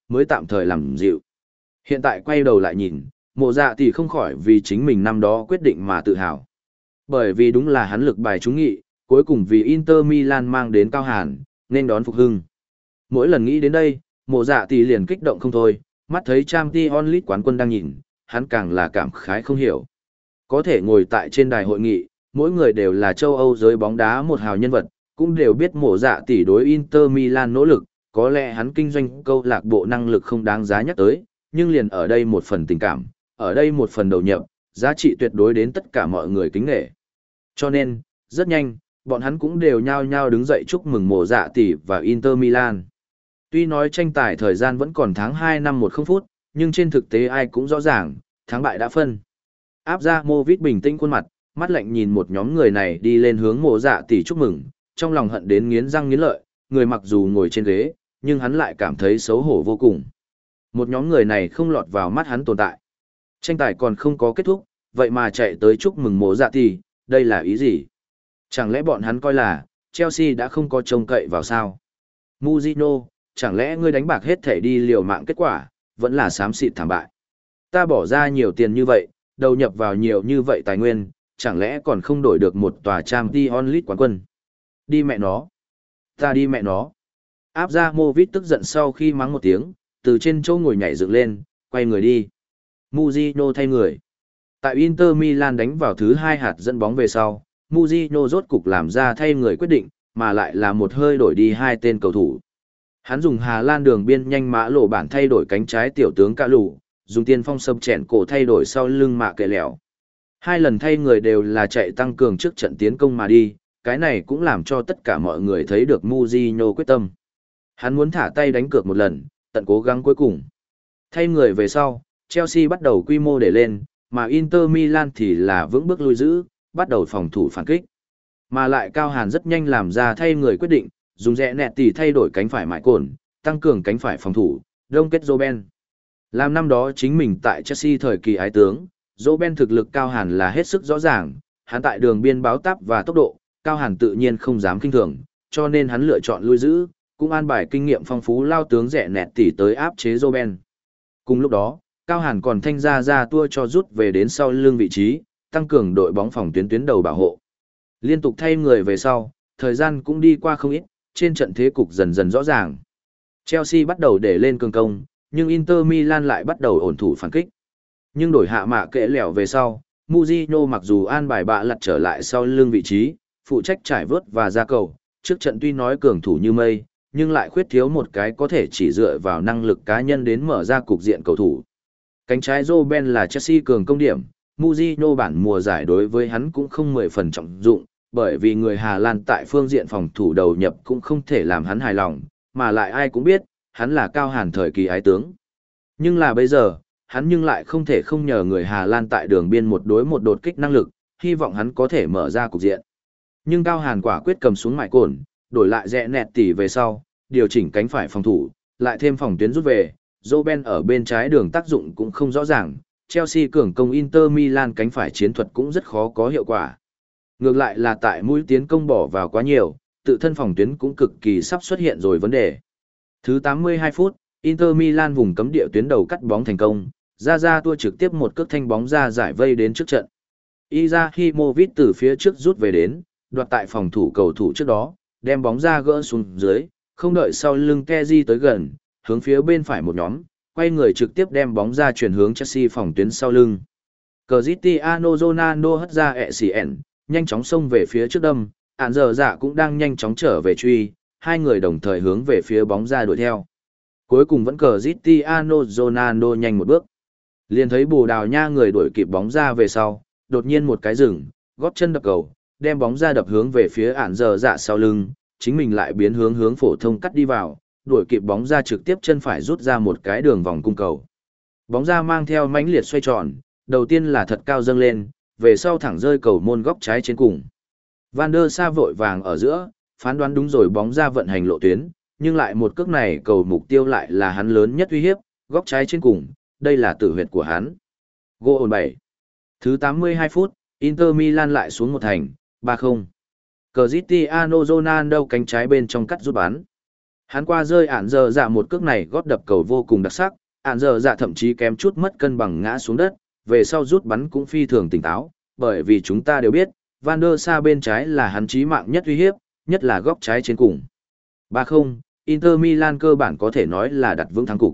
mới tạm thời làm dịu. Hiện tại quay đầu lại nhìn, mộ dạ tỷ không khỏi vì chính mình năm đó quyết định mà tự hào. Bởi vì đúng là hắn lực bài trúng nghị, cuối cùng vì Inter Milan mang đến cao hàn, nên đón phục hưng. Mỗi lần nghĩ đến đây, mộ dạ tỷ liền kích động không thôi, mắt thấy Champions League quán quân đang nhìn, hắn càng là cảm khái không hiểu. Có thể ngồi tại trên đài hội nghị, mỗi người đều là châu Âu giới bóng đá một hào nhân vật, cũng đều biết mộ dạ tỷ đối Inter Milan nỗ lực, có lẽ hắn kinh doanh câu lạc bộ năng lực không đáng giá nhắc tới, nhưng liền ở đây một phần tình cảm, ở đây một phần đầu nhập, giá trị tuyệt đối đến tất cả mọi người kính nể. Cho nên, rất nhanh, bọn hắn cũng đều nhao nhao đứng dậy chúc mừng mộ dạ tỷ và Inter Milan. Tuy nói tranh tài thời gian vẫn còn tháng hai năm một không phút, nhưng trên thực tế ai cũng rõ ràng, thắng bại đã phân. Áp ra Movit bình tĩnh khuôn mặt, mắt lạnh nhìn một nhóm người này đi lên hướng mộ dạ tỷ chúc mừng, trong lòng hận đến nghiến răng nghiến lợi, người mặc dù ngồi trên ghế, nhưng hắn lại cảm thấy xấu hổ vô cùng. Một nhóm người này không lọt vào mắt hắn tồn tại. Tranh tài còn không có kết thúc, vậy mà chạy tới chúc mừng mộ dạ tỷ, đây là ý gì? Chẳng lẽ bọn hắn coi là, Chelsea đã không có trông cậy vào sao? Mourinho, chẳng lẽ ngươi đánh bạc hết thể đi liều mạng kết quả, vẫn là xám xịt thảm bại. Ta bỏ ra nhiều tiền như vậy, đầu nhập vào nhiều như vậy tài nguyên, chẳng lẽ còn không đổi được một tòa Champions League quán quân. Đi mẹ nó. Ta đi mẹ nó. Áp ra Movit tức giận sau khi mắng một tiếng, từ trên chỗ ngồi nhảy dựng lên, quay người đi. Mourinho thay người. Tại Inter Milan đánh vào thứ hai hạt dẫn bóng về sau, Mourinho rốt cục làm ra thay người quyết định, mà lại là một hơi đổi đi hai tên cầu thủ. Hắn dùng Hà Lan đường biên nhanh mã lộ bản thay đổi cánh trái tiểu tướng Cả Lù, dùng tiên phong sập chèn cổ thay đổi sau lưng mạ kệ lẻo. Hai lần thay người đều là chạy tăng cường trước trận tiến công mà đi, cái này cũng làm cho tất cả mọi người thấy được Mourinho quyết tâm. Hắn muốn thả tay đánh cược một lần, tận cố gắng cuối cùng. Thay người về sau, Chelsea bắt đầu quy mô để lên, mà Inter Milan thì là vững bước lui giữ, bắt đầu phòng thủ phản kích. Mà lại Cao Hàn rất nhanh làm ra thay người quyết định, dùng rẽ nẹt tỉ thay đổi cánh phải mại cồn, tăng cường cánh phải phòng thủ, đông kết Robben. Làm năm đó chính mình tại Chelsea thời kỳ ái tướng, Robben thực lực Cao Hàn là hết sức rõ ràng, hắn tại đường biên báo táp và tốc độ, Cao Hàn tự nhiên không dám kinh thường, cho nên hắn lựa chọn lui giữ, cũng an bài kinh nghiệm phong phú lao tướng rẽ nẹt tỉ tới áp chế Robben. Cùng lúc đó, Cao Hàn còn thanh ra ra tua cho rút về đến sau lưng vị trí, tăng cường đội bóng phòng tuyến tuyến đầu bảo hộ. Liên tục thay người về sau, thời gian cũng đi qua không ít, trên trận thế cục dần dần rõ ràng. Chelsea bắt đầu để lên cường công, nhưng Inter Milan lại bắt đầu ổn thủ phản kích. Nhưng đổi hạ mạ kệ lẻo về sau, Mourinho mặc dù an bài bạ lật trở lại sau lưng vị trí, phụ trách trải vớt và ra cầu, trước trận tuy nói cường thủ như mây, nhưng lại khuyết thiếu một cái có thể chỉ dựa vào năng lực cá nhân đến mở ra cục diện cầu thủ. Cánh trái Robben là Chelsea cường công điểm, Mourinho bản mùa giải đối với hắn cũng không mười phần trọng dụng, bởi vì người Hà Lan tại phương diện phòng thủ đầu nhập cũng không thể làm hắn hài lòng, mà lại ai cũng biết, hắn là Cao Hàn thời kỳ ái tướng. Nhưng là bây giờ, hắn nhưng lại không thể không nhờ người Hà Lan tại đường biên một đối một đột kích năng lực, hy vọng hắn có thể mở ra cục diện. Nhưng Cao Hàn quả quyết cầm xuống mại cồn, đổi lại rẽ nẹt tỉ về sau, điều chỉnh cánh phải phòng thủ, lại thêm phòng tuyến rút về, Robben ở bên trái đường tác dụng cũng không rõ ràng, Chelsea cường công Inter Milan cánh phải chiến thuật cũng rất khó có hiệu quả. Ngược lại là tại mũi tiến công bỏ vào quá nhiều, tự thân phòng tuyến cũng cực kỳ sắp xuất hiện rồi vấn đề. Thứ tám mươi hai phút, Inter Milan vùng cấm địa tuyến đầu cắt bóng thành công, ra ra tua trực tiếp một cước thanh bóng ra giải vây đến trước trận. Izahimovic từ phía trước rút về đến, đoạt tại phòng thủ cầu thủ trước đó, đem bóng ra gỡ xuống dưới, không đợi sau lưng Kessié tới gần, hướng phía bên phải một nhóm, quay người trực tiếp đem bóng ra chuyển hướng Chelsea phòng tuyến sau lưng. Cristiano Ronaldo hất ra e xê en, nhanh chóng xông về phía trước đâm, ản giờ dạ cũng đang nhanh chóng trở về truy, hai người đồng thời hướng về phía bóng ra đuổi theo. Cuối cùng vẫn Cristiano Ronaldo nhanh một bước. Liền thấy Bồ Đào Nha người đuổi kịp bóng ra về sau, đột nhiên một cái dừng, góp chân đập cầu, đem bóng ra đập hướng về phía ản giờ dạ sau lưng, chính mình lại biến hướng hướng phổ thông cắt đi vào, đuổi kịp bóng ra trực tiếp chân phải rút ra một cái đường vòng cung cầu. Bóng ra mang theo mãnh liệt xoay tròn, đầu tiên là thật cao dâng lên, về sau thẳng rơi cầu môn góc trái trên cùng. Van der Sa vội vàng ở giữa, phán đoán đúng rồi bóng ra vận hành lộ tuyến, nhưng lại một cước này cầu mục tiêu lại là hắn lớn nhất uy hiếp, góc trái trên cùng, đây là tử huyệt của hắn. Goal bảy. Thứ tám mươi hai phút, Inter Milan lại xuống một thành, ba không. Cristiano Ronaldo cánh trái bên trong cắt rút bắn. Hắn qua rơi ản giờ dạ một cước này gót đập cầu vô cùng đặc sắc, ản giờ dạ thậm chí kém chút mất cân bằng ngã xuống đất, về sau rút bắn cũng phi thường tỉnh táo, bởi vì chúng ta đều biết, Van der Sa bên trái là hắn chí mạng nhất uy hiếp, nhất là góc trái trên cùng. ba không, Inter Milan cơ bản có thể nói là đặt vững thắng cục.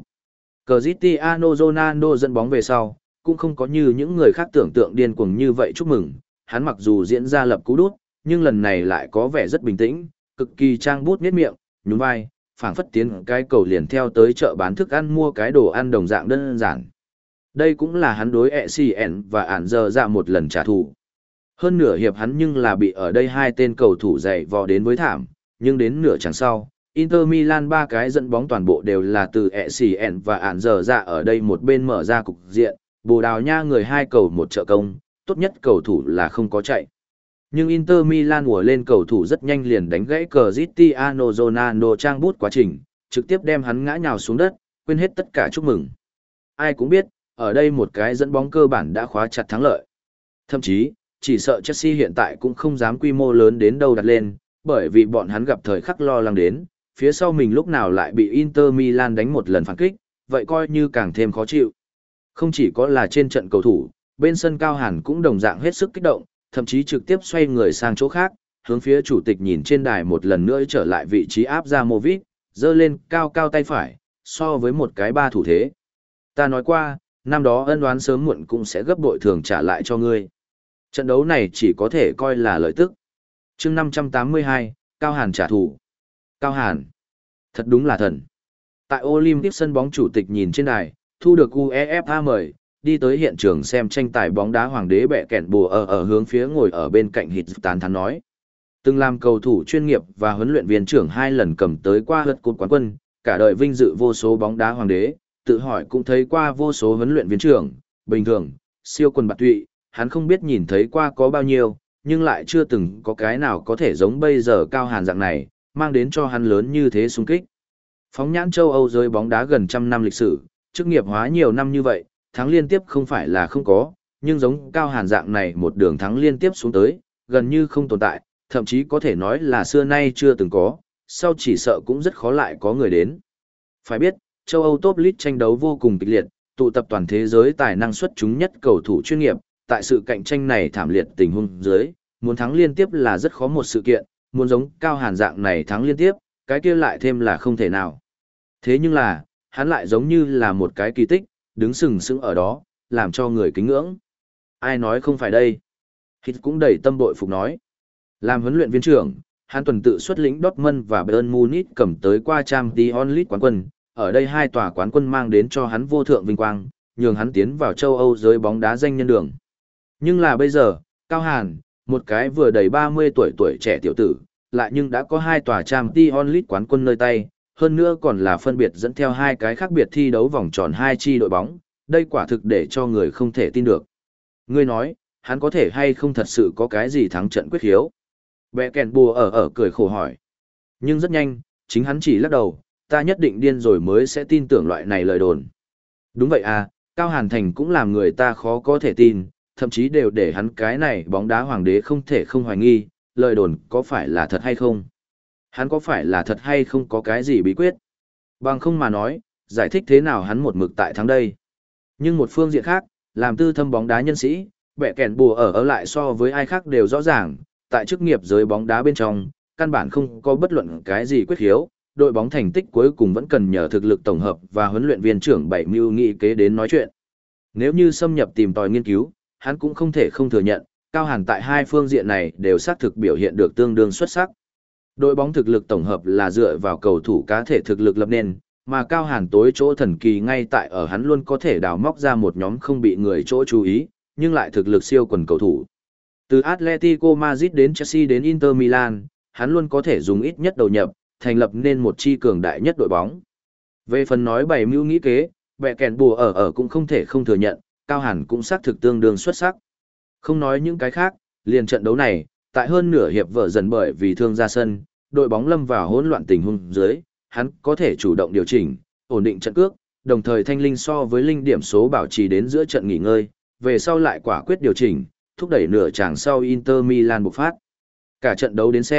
Cristiano Ronaldo dẫn bóng về sau, cũng không có như những người khác tưởng tượng điên cuồng như vậy chúc mừng, hắn mặc dù diễn ra lập cú đút, nhưng lần này lại có vẻ rất bình tĩnh, cực kỳ trang bút miết miệng, nhún vai, phảng phất tiến cái cầu liền theo tới chợ bán thức ăn mua cái đồ ăn đồng dạng đơn giản. Đây cũng là hắn đối e xê en và ản giờ dạ một lần trả thù. Hơn nửa hiệp hắn nhưng là bị ở đây hai tên cầu thủ dày vò đến với thảm, nhưng đến nửa chẳng sau, Inter Milan ba cái dẫn bóng toàn bộ đều là từ e xê en và ản giờ dạ ở đây một bên mở ra cục diện, Bồ Đào Nha người hai cầu một trợ công, tốt nhất cầu thủ là không có chạy. Nhưng Inter Milan ùa lên cầu thủ rất nhanh liền đánh gãy Cristiano Ronaldo trang bút quá trình, trực tiếp đem hắn ngã nhào xuống đất, quên hết tất cả chúc mừng. Ai cũng biết, ở đây một cái dẫn bóng cơ bản đã khóa chặt thắng lợi. Thậm chí, chỉ sợ Chelsea hiện tại cũng không dám quy mô lớn đến đâu đặt lên, bởi vì bọn hắn gặp thời khắc lo lắng đến, phía sau mình lúc nào lại bị Inter Milan đánh một lần phản kích, vậy coi như càng thêm khó chịu. Không chỉ có là trên trận cầu thủ, bên sân Cao Hàn cũng đồng dạng hết sức kích động, thậm chí trực tiếp xoay người sang chỗ khác, hướng phía chủ tịch nhìn trên đài một lần nữa trở lại vị trí áp ra Movit, giơ lên cao cao tay phải, so với một cái ba thủ thế. Ta nói qua, năm đó ân oán sớm muộn cũng sẽ gấp bội thường trả lại cho ngươi. Trận đấu này chỉ có thể coi là lợi tức. Chương năm trăm tám mươi hai, Cao Hàn trả thù. Cao Hàn, thật đúng là thần. Tại Olympic sân bóng chủ tịch nhìn trên đài, thu được UEFA mời, đi tới hiện trường xem tranh tài bóng đá hoàng đế bẹ kẹn bùa ở ở hướng phía ngồi ở bên cạnh hít tán thán nói. Từng làm cầu thủ chuyên nghiệp và huấn luyện viên trưởng hai lần cầm tới qua hất cột quán quân, cả đời vinh dự vô số bóng đá hoàng đế, tự hỏi cũng thấy qua vô số huấn luyện viên trưởng, bình thường, siêu quần bạt tụy, hắn không biết nhìn thấy qua có bao nhiêu, nhưng lại chưa từng có cái nào có thể giống bây giờ Cao Hàn dạng này, mang đến cho hắn lớn như thế xung kích. Phóng nhãn châu Âu giới bóng đá gần trăm năm lịch sử, chức nghiệp hóa nhiều năm như vậy, thắng liên tiếp không phải là không có, nhưng giống Cao Hàn dạng này một đường thắng liên tiếp xuống tới, gần như không tồn tại, thậm chí có thể nói là xưa nay chưa từng có, sau chỉ sợ cũng rất khó lại có người đến. Phải biết, châu Âu top league tranh đấu vô cùng kịch liệt, tụ tập toàn thế giới tài năng xuất chúng nhất cầu thủ chuyên nghiệp, tại sự cạnh tranh này thảm liệt tình huống dưới, muốn thắng liên tiếp là rất khó một sự kiện, muốn giống Cao Hàn dạng này thắng liên tiếp, cái kia lại thêm là không thể nào. Thế nhưng là, hắn lại giống như là một cái kỳ tích, đứng sừng sững ở đó, làm cho người kính ngưỡng. Ai nói không phải đây? Hít cũng đầy tâm bội phục nói. Làm huấn luyện viên trưởng, hắn tuần tự xuất lĩnh Dortmund và Bayern Munich cầm tới qua Champions League quán quân, ở đây hai tòa quán quân mang đến cho hắn vô thượng vinh quang, nhường hắn tiến vào châu Âu giới bóng đá danh nhân đường. Nhưng là bây giờ, Cao Hàn, một cái vừa đầy ba mươi tuổi tuổi trẻ tiểu tử, lại nhưng đã có hai tòa Champions League quán quân nơi tay, hơn nữa còn là phân biệt dẫn theo hai cái khác biệt thi đấu vòng tròn hai chi đội bóng, đây quả thực để cho người không thể tin được. Ngươi nói, hắn có thể hay không thật sự có cái gì thắng trận quyết hiếu? Bẹ kèn bùa ở ở cười khổ hỏi. Nhưng rất nhanh, chính hắn chỉ lắc đầu, ta nhất định điên rồi mới sẽ tin tưởng loại này lời đồn. Đúng vậy à, Cao Hàn Thành cũng làm người ta khó có thể tin, thậm chí đều để hắn cái này bóng đá hoàng đế không thể không hoài nghi, lời đồn có phải là thật hay không. Hắn có phải là thật hay không có cái gì bí quyết. Bằng không mà nói, giải thích thế nào hắn một mực tại thắng đây. Nhưng một phương diện khác, làm tư thâm bóng đá nhân sĩ, bẹ kèn bùa ở ở lại so với ai khác đều rõ ràng, tại chức nghiệp giới bóng đá bên trong, căn bản không có bất luận cái gì quyết khiếu, đội bóng thành tích cuối cùng vẫn cần nhờ thực lực tổng hợp và huấn luyện viên trưởng bảy mưu nghị kế đến nói chuyện. Nếu như xâm nhập tìm tòi nghiên cứu, hắn cũng không thể không thừa nhận, Cao Hàn tại hai phương diện này đều xác thực biểu hiện được tương đương xuất sắc. Đội bóng thực lực tổng hợp là dựa vào cầu thủ cá thể thực lực lập nên, mà Cao Hàn tối chỗ thần kỳ ngay tại ở hắn luôn có thể đào móc ra một nhóm không bị người chỗ chú ý, nhưng lại thực lực siêu quần cầu thủ. Từ Atletico Madrid đến Chelsea đến Inter Milan, hắn luôn có thể dùng ít nhất đầu nhập, thành lập nên một chi cường đại nhất đội bóng. Về phần nói bảy mưu nghĩ kế, bẹ kèn bùa ở ở cũng không thể không thừa nhận, Cao Hàn cũng xác thực tương đương xuất sắc. Không nói những cái khác, liền trận đấu này, tại hơn nửa hiệp vợ dần bởi vì thương ra sân, đội bóng lâm vào hỗn loạn tình huống dưới, hắn có thể chủ động điều chỉnh, ổn định trận cước, đồng thời thanh linh so với linh điểm số bảo trì đến giữa trận nghỉ ngơi, về sau lại quả quyết điều chỉnh, thúc đẩy nửa chàng sau Inter Milan bộc phát. Cả trận đấu đến xem,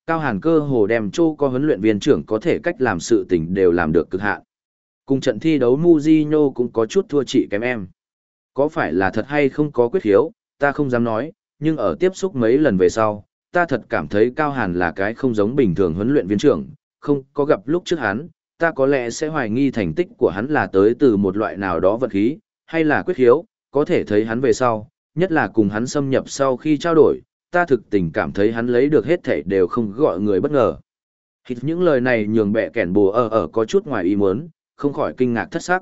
Cao Hàn cơ hồ đem Châu có huấn luyện viên trưởng có thể cách làm sự tình đều làm được cực hạn. Cùng trận thi đấu Mujinho cũng có chút thua chị kém em. Có phải là thật hay không có quyết khiếu, ta không dám nói, nhưng ở tiếp xúc mấy lần về sau, ta thật cảm thấy Cao Hàn là cái không giống bình thường huấn luyện viên trưởng, không có gặp lúc trước hắn, ta có lẽ sẽ hoài nghi thành tích của hắn là tới từ một loại nào đó vật khí, hay là quyết khiếu, có thể thấy hắn về sau, nhất là cùng hắn xâm nhập sau khi trao đổi, ta thực tình cảm thấy hắn lấy được hết thảy đều không gọi người bất ngờ. Hít những lời này nhường bẹ kẻn bùa ở ở có chút ngoài ý muốn, không khỏi kinh ngạc thất sắc.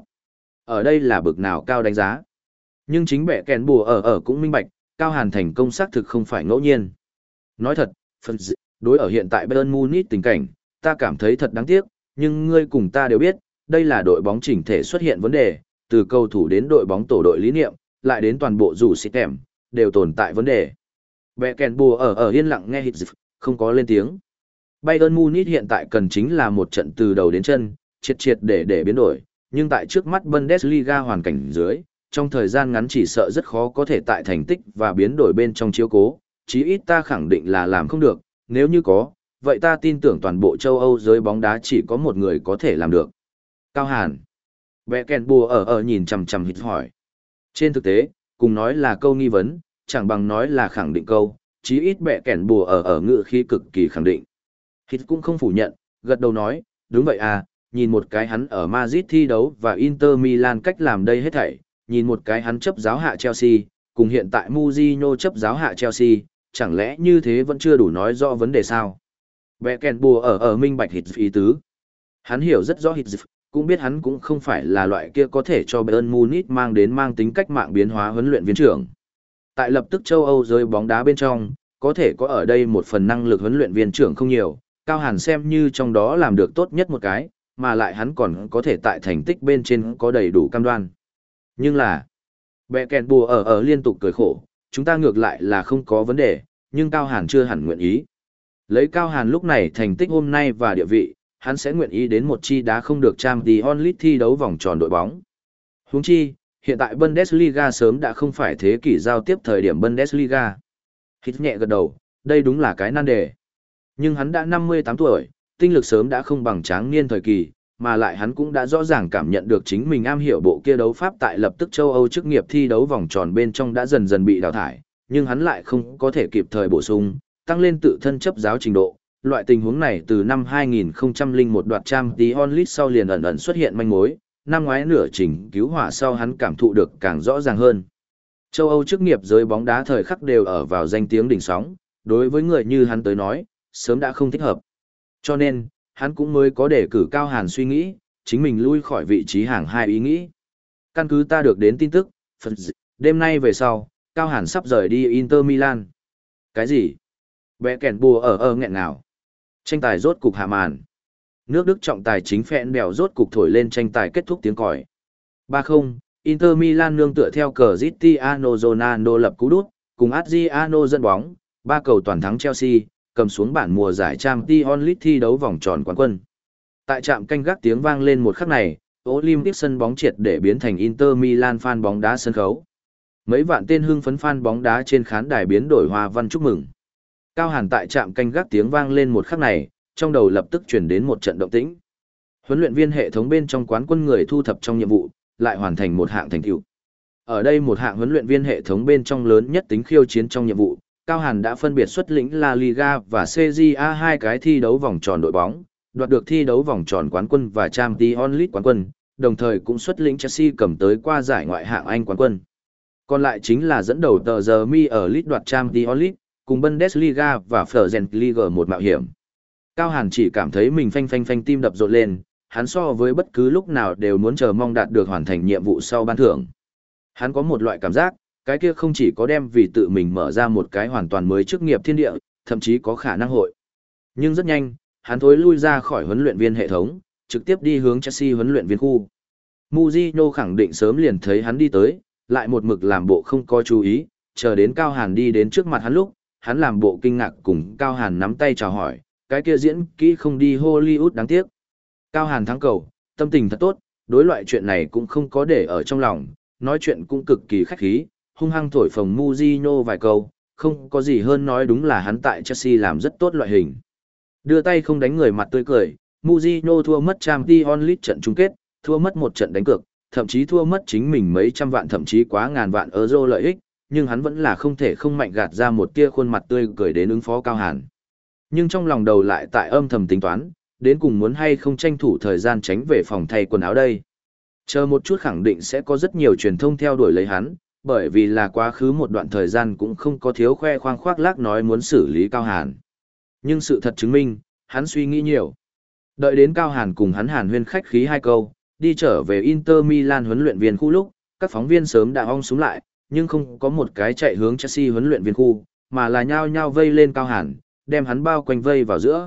Ở đây là bực nào cao đánh giá. Nhưng chính bẹ kẻn bùa ở ở cũng minh bạch, Cao Hàn thành công xác thực không phải ngẫu nhiên. Nói thật, phần d... đối ở hiện tại Bayern Munich tình cảnh, ta cảm thấy thật đáng tiếc, nhưng ngươi cùng ta đều biết, đây là đội bóng chỉnh thể xuất hiện vấn đề, từ cầu thủ đến đội bóng tổ đội lý niệm, lại đến toàn bộ rủ system, đều tồn tại vấn đề. Bẹ kèn bùa ở ở yên lặng nghe hít dịch, không có lên tiếng. Bayern Munich hiện tại cần chính là một trận từ đầu đến chân, triệt triệt để để biến đổi, nhưng tại trước mắt Bundesliga hoàn cảnh dưới, trong thời gian ngắn chỉ sợ rất khó có thể tại thành tích và biến đổi bên trong chiếu cố, chí ít ta khẳng định là làm không được, nếu như có, vậy ta tin tưởng toàn bộ châu Âu giới bóng đá chỉ có một người có thể làm được. Cao Hàn. Bẹ kèn bùa ở ở nhìn chằm chằm hít hỏi. Trên thực tế, cùng nói là câu nghi vấn, chẳng bằng nói là khẳng định câu, chí ít bẹ kèn bùa ở ở ngữ khí cực kỳ khẳng định. Hít cũng không phủ nhận, gật đầu nói, đúng vậy à, nhìn một cái hắn ở Madrid thi đấu và Inter Milan cách làm đây hết thảy, nhìn một cái hắn chấp giáo hạ Chelsea, cùng hiện tại Mourinho chấp giáo hạ Chelsea, chẳng lẽ như thế vẫn chưa đủ nói rõ vấn đề sao? Bẹ kèn bùa ở ở minh bạch hít ý tứ. Hắn hiểu rất rõ hít, cũng biết hắn cũng không phải là loại kia có thể cho Bayern Munich mang đến mang tính cách mạng biến hóa huấn luyện viên trưởng. Tại lập tức châu Âu giới bóng đá bên trong, có thể có ở đây một phần năng lực huấn luyện viên trưởng không nhiều, Cao Hàn xem như trong đó làm được tốt nhất một cái, mà lại hắn còn có thể tại thành tích bên trên có đầy đủ cam đoan. Nhưng là, bẹ kèn bùa ở ở liên tục cười khổ, chúng ta ngược lại là không có vấn đề, nhưng Cao Hàn chưa hẳn nguyện ý. Lấy Cao Hàn lúc này thành tích hôm nay và địa vị, hắn sẽ nguyện ý đến một chi đá không được Champions League thi đấu vòng tròn đội bóng. Huống chi, hiện tại Bundesliga sớm đã không phải thế kỷ giao tiếp thời điểm Bundesliga. Hít nhẹ gật đầu, đây đúng là cái nan đề. Nhưng hắn đã năm mươi tám tuổi, tinh lực sớm đã không bằng tráng niên thời kỳ, mà lại hắn cũng đã rõ ràng cảm nhận được chính mình am hiểu bộ kia đấu pháp tại lập tức châu Âu chức nghiệp thi đấu vòng tròn bên trong đã dần dần bị đào thải, nhưng hắn lại không có thể kịp thời bổ sung, tăng lên tự thân chấp giáo trình độ. Loại tình huống này từ năm hai nghìn không trăm lẻ một đoạt Champions League sau liền ẩn ẩn xuất hiện manh mối, năm ngoái nửa trình cứu hỏa sau hắn cảm thụ được càng rõ ràng hơn. Châu Âu chức nghiệp giới bóng đá thời khắc đều ở vào danh tiếng đỉnh sóng, đối với người như hắn tới nói, sớm đã không thích hợp. Cho nên, hắn cũng mới có để cử Cao Hàn suy nghĩ, chính mình lui khỏi vị trí hàng hai ý nghĩ. Căn cứ ta được đến tin tức, phần d... đêm nay về sau, Cao Hàn sắp rời đi Inter Milan. Cái gì? Bẹ kèn bùa ở ở nghẹn ngào. Tranh tài rốt cục hạ màn. Nước Đức trọng tài chính phẹn bèo rốt cục thổi lên tranh tài kết thúc tiếng còi. ba không, Inter Milan nương tựa theo Cristiano Ronaldo lập cú đút, cùng Adriano dẫn bóng, ba cầu toàn thắng Chelsea, cầm xuống bản mùa giải Champions League thi đấu vòng tròn quán quân. Tại trạm canh gác tiếng vang lên một khắc này, Olympic sân bóng triệt để biến thành Inter Milan fan bóng đá sân khấu. Mấy vạn tên hưng phấn fan bóng đá trên khán đài biến đổi hoa văn chúc mừng. Cao Hàn tại trạm canh gác tiếng vang lên một khắc này, trong đầu lập tức chuyển đến một trận động tĩnh. Huấn luyện viên hệ thống bên trong quán quân người thu thập trong nhiệm vụ, lại hoàn thành một hạng thành tựu. Ở đây một hạng huấn luyện viên hệ thống bên trong lớn nhất tính khiêu chiến trong nhiệm vụ, Cao Hàn đã phân biệt xuất lĩnh La Liga và xê giê a hai cái thi đấu vòng tròn đội bóng, đoạt được thi đấu vòng tròn quán quân và Champions League quán quân, đồng thời cũng xuất lĩnh Chelsea cầm tới qua giải ngoại hạng Anh quán quân. Còn lại chính là dẫn đầu tờ giờ mi ở League đoạt Champions League, cùng Bundesliga và Florent Liga một mạo hiểm. Cao Hàn chỉ cảm thấy mình phanh phanh phanh tim đập rộn lên, hắn so với bất cứ lúc nào đều muốn chờ mong đạt được hoàn thành nhiệm vụ sau ban thưởng. Hắn có một loại cảm giác, cái kia không chỉ có đem vì tự mình mở ra một cái hoàn toàn mới chức nghiệp thiên địa, thậm chí có khả năng hội. Nhưng rất nhanh, hắn thối lui ra khỏi huấn luyện viên hệ thống, trực tiếp đi hướng Chelsea huấn luyện viên khu. Mourinho khẳng định sớm liền thấy hắn đi tới, lại một mực làm bộ không có chú ý, chờ đến Cao Hàn đi đến trước mặt hắn lúc, hắn làm bộ kinh ngạc cùng Cao Hàn nắm tay chào hỏi, cái kia diễn kỹ không đi Hollywood đáng tiếc. Cao Hàn thắng cầu, tâm tình thật tốt, đối loại chuyện này cũng không có để ở trong lòng, nói chuyện cũng cực kỳ khách khí, hung hăng thổi phồng Mourinho vài câu, không có gì hơn nói đúng là hắn tại Chelsea làm rất tốt loại hình. Đưa tay không đánh người mặt tươi cười, Mujino thua mất Champions League trận chung kết, thua mất một trận đánh cược, thậm chí thua mất chính mình mấy trăm vạn thậm chí quá ngàn vạn euro lợi ích, nhưng hắn vẫn là không thể không mạnh gạt ra một tia khuôn mặt tươi cười đến ứng phó Cao Hàn. Nhưng trong lòng đầu lại tại âm thầm tính toán, đến cùng muốn hay không tranh thủ thời gian tránh về phòng thay quần áo đây. Chờ một chút khẳng định sẽ có rất nhiều truyền thông theo đuổi lấy hắn, bởi vì là quá khứ một đoạn thời gian cũng không có thiếu khoe khoang khoác lác nói muốn xử lý Cao Hàn. Nhưng sự thật chứng minh, hắn suy nghĩ nhiều. Đợi đến Cao Hàn cùng hắn hàn huyên khách khí hai câu, đi trở về Inter Milan huấn luyện viên khu lúc, các phóng viên sớm đã ong súng lại, nhưng không có một cái chạy hướng Chelsea huấn luyện viên khu, mà là nhao nhao vây lên Cao Hàn, đem hắn bao quanh vây vào giữa.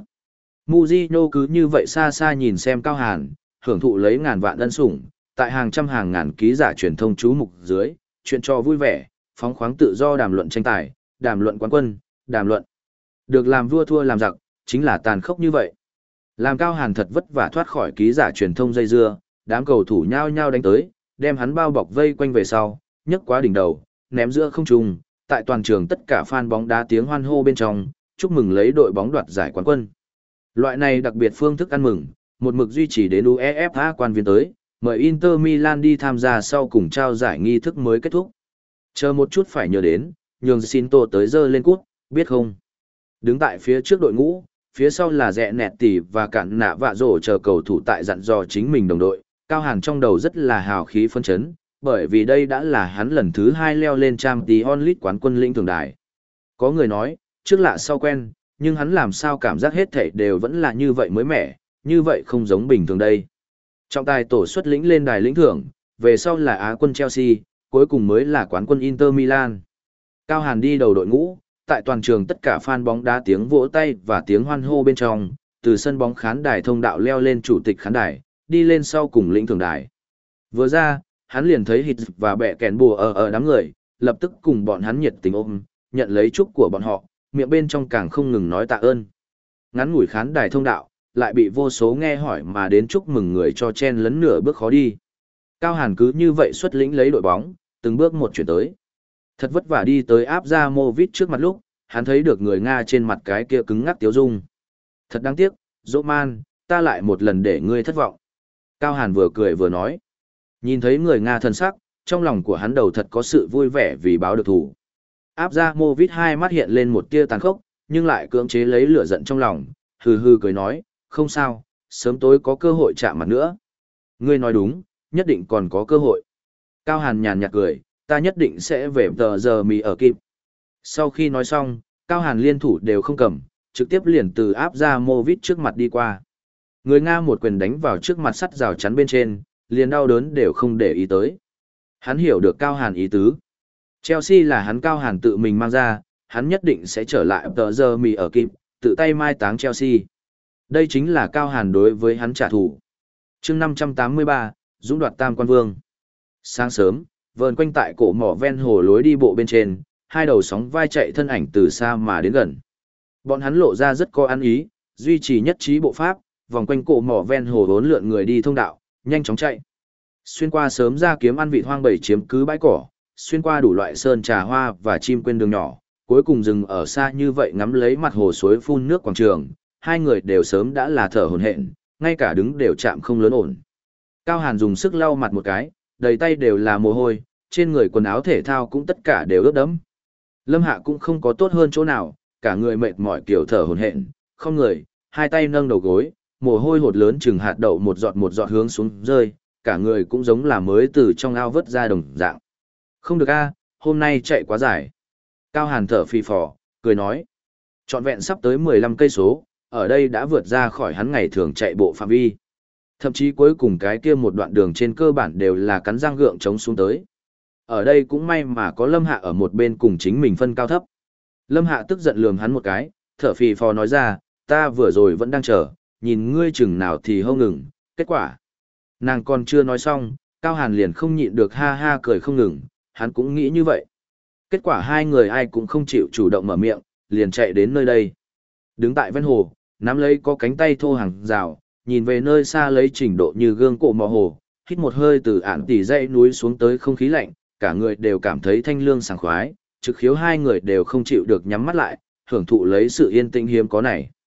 Mujino cứ như vậy xa xa nhìn xem Cao Hàn, hưởng thụ lấy ngàn vạn ân sủng, tại hàng trăm hàng ngàn ký giả truyền thông chú mục dưới, chuyện trò vui vẻ, phóng khoáng tự do đàm luận tranh tài, đàm luận quán quân, đàm luận. Được làm vua thua làm giặc, chính là tàn khốc như vậy. Làm Cao Hàn thật vất vả thoát khỏi ký giả truyền thông dây dưa, đám cầu thủ nhao nhao đánh tới, đem hắn bao bọc vây quanh về sau, nhấc quá đỉnh đầu, ném giữa không trung, tại toàn trường tất cả fan bóng đá tiếng hoan hô bên trong, chúc mừng lấy đội bóng đoạt giải quán quân. Loại này đặc biệt phương thức ăn mừng, một mực duy trì đến UEFA quan viên tới, mời Inter Milan đi tham gia sau cùng trao giải nghi thức mới kết thúc. Chờ một chút phải nhớ đến, nhường Sinto tới dơ lên cút, biết không? Đứng tại phía trước đội ngũ, phía sau là Rẽ Nẹt Tỷ và Cản Nạ Vạ Rổ chờ cầu thủ tại dặn dò chính mình đồng đội, Cao Hàn trong đầu rất là hào khí phấn chấn, bởi vì đây đã là hắn lần thứ hai leo lên Champions League quán quân lĩnh thưởng đài. Có người nói, trước lạ sau quen, nhưng hắn làm sao cảm giác hết thảy đều vẫn là như vậy mới mẻ, như vậy không giống bình thường đây. Trọng tài tổ xuất lĩnh lên đài lĩnh thưởng, về sau là Á quân Chelsea, cuối cùng mới là quán quân Inter Milan. Cao Hàn đi đầu đội ngũ, tại toàn trường tất cả fan bóng đá tiếng vỗ tay và tiếng hoan hô bên trong, từ sân bóng khán đài thông đạo leo lên chủ tịch khán đài, đi lên sau cùng lĩnh thưởng đài. Vừa ra, hắn liền thấy Hít và bẹ kèn bùa ở ở đám người, lập tức cùng bọn hắn nhiệt tình ôm, nhận lấy chúc của bọn họ, miệng bên trong càng không ngừng nói tạ ơn. Ngắn ngủi khán đài thông đạo, lại bị vô số nghe hỏi mà đến chúc mừng người cho chen lấn nửa bước khó đi. Cao Hàn cứ như vậy xuất lĩnh lấy đội bóng, từng bước một chuyển tới. Thật vất vả đi tới áp ra Movit trước mặt lúc, hắn thấy được người Nga trên mặt cái kia cứng ngắc tiếu dung. Thật đáng tiếc, Roman, ta lại một lần để ngươi thất vọng. Cao Hàn vừa cười vừa nói. Nhìn thấy người Nga thân sắc, trong lòng của hắn đầu thật có sự vui vẻ vì báo được thủ. Áp ra Movit hai mắt hiện lên một tia tàn khốc, nhưng lại cưỡng chế lấy lửa giận trong lòng, hừ hừ cười nói, không sao, sớm tối có cơ hội chạm mặt nữa. Ngươi nói đúng, nhất định còn có cơ hội. Cao Hàn nhàn nhạt cười, ta nhất định sẽ về tờ giờ mì ở kịp. Sau khi nói xong, Cao Hàn liên thủ đều không cầm, trực tiếp liền từ áp ra Movit trước mặt đi qua. Người Nga một quyền đánh vào trước mặt sắt rào chắn bên trên, liền đau đớn đều không để ý tới. Hắn hiểu được Cao Hàn ý tứ. Chelsea là hắn Cao Hàn tự mình mang ra, hắn nhất định sẽ trở lại tờ giờ mì ở kịp, tự tay mai táng Chelsea. Đây chính là Cao Hàn đối với hắn trả thù. chương năm trăm tám mươi ba, Dũng đoạt tam quan vương. Sáng sớm, vờn quanh tại cổ mỏ ven hồ lối đi bộ bên trên, hai đầu sóng vai chạy thân ảnh từ xa mà đến gần. Bọn hắn lộ ra rất có ăn ý, duy trì nhất trí bộ pháp, vòng quanh cổ mỏ ven hồ bốn lượn người đi thông đạo, nhanh chóng chạy. Xuyên qua sớm ra kiếm ăn vịt hoang bầy chiếm cứ bãi cỏ, xuyên qua đủ loại sơn trà hoa và chim quên đường nhỏ, cuối cùng dừng ở xa như vậy ngắm lấy mặt hồ suối phun nước quảng trường, hai người đều sớm đã là thở hổn hển, ngay cả đứng đều chạm không lớn ổn. Cao Hàn dùng sức lau mặt một cái, đầy tay đều là mồ hôi, trên người quần áo thể thao cũng tất cả đều ướt đẫm. Lâm Hạ cũng không có tốt hơn chỗ nào, cả người mệt mỏi kiểu thở hổn hển, không người, hai tay nâng đầu gối, mồ hôi hột lớn chừng hạt đậu một giọt một giọt hướng xuống rơi, cả người cũng giống là mới từ trong ao vớt ra đồng dạng. Không được a, hôm nay chạy quá dài. Cao Hàn thở phì phò, cười nói. Trọn vẹn sắp tới mười lăm cây số, ở đây đã vượt ra khỏi hắn ngày thường chạy bộ phạm vi. Thậm chí cuối cùng cái kia một đoạn đường trên cơ bản đều là cắn răng gượng chống xuống tới. Ở đây cũng may mà có Lâm Hạ ở một bên cùng chính mình phân cao thấp. Lâm Hạ tức giận lườm hắn một cái, thở phì phò nói ra, ta vừa rồi vẫn đang chờ, nhìn ngươi chừng nào thì hâu ngừng, kết quả. Nàng còn chưa nói xong, Cao Hàn liền không nhịn được ha ha cười không ngừng, hắn cũng nghĩ như vậy. Kết quả hai người ai cũng không chịu chủ động mở miệng, liền chạy đến nơi đây. Đứng tại ven hồ, nắm lấy có cánh tay thô hàng rào, nhìn về nơi xa lấy trình độ như gương cổ mò hồ, hít một hơi từ ản tỉ dãy núi xuống tới không khí lạnh, cả người đều cảm thấy thanh lương sảng khoái, trực khiếu hai người đều không chịu được nhắm mắt lại, hưởng thụ lấy sự yên tĩnh hiếm có này.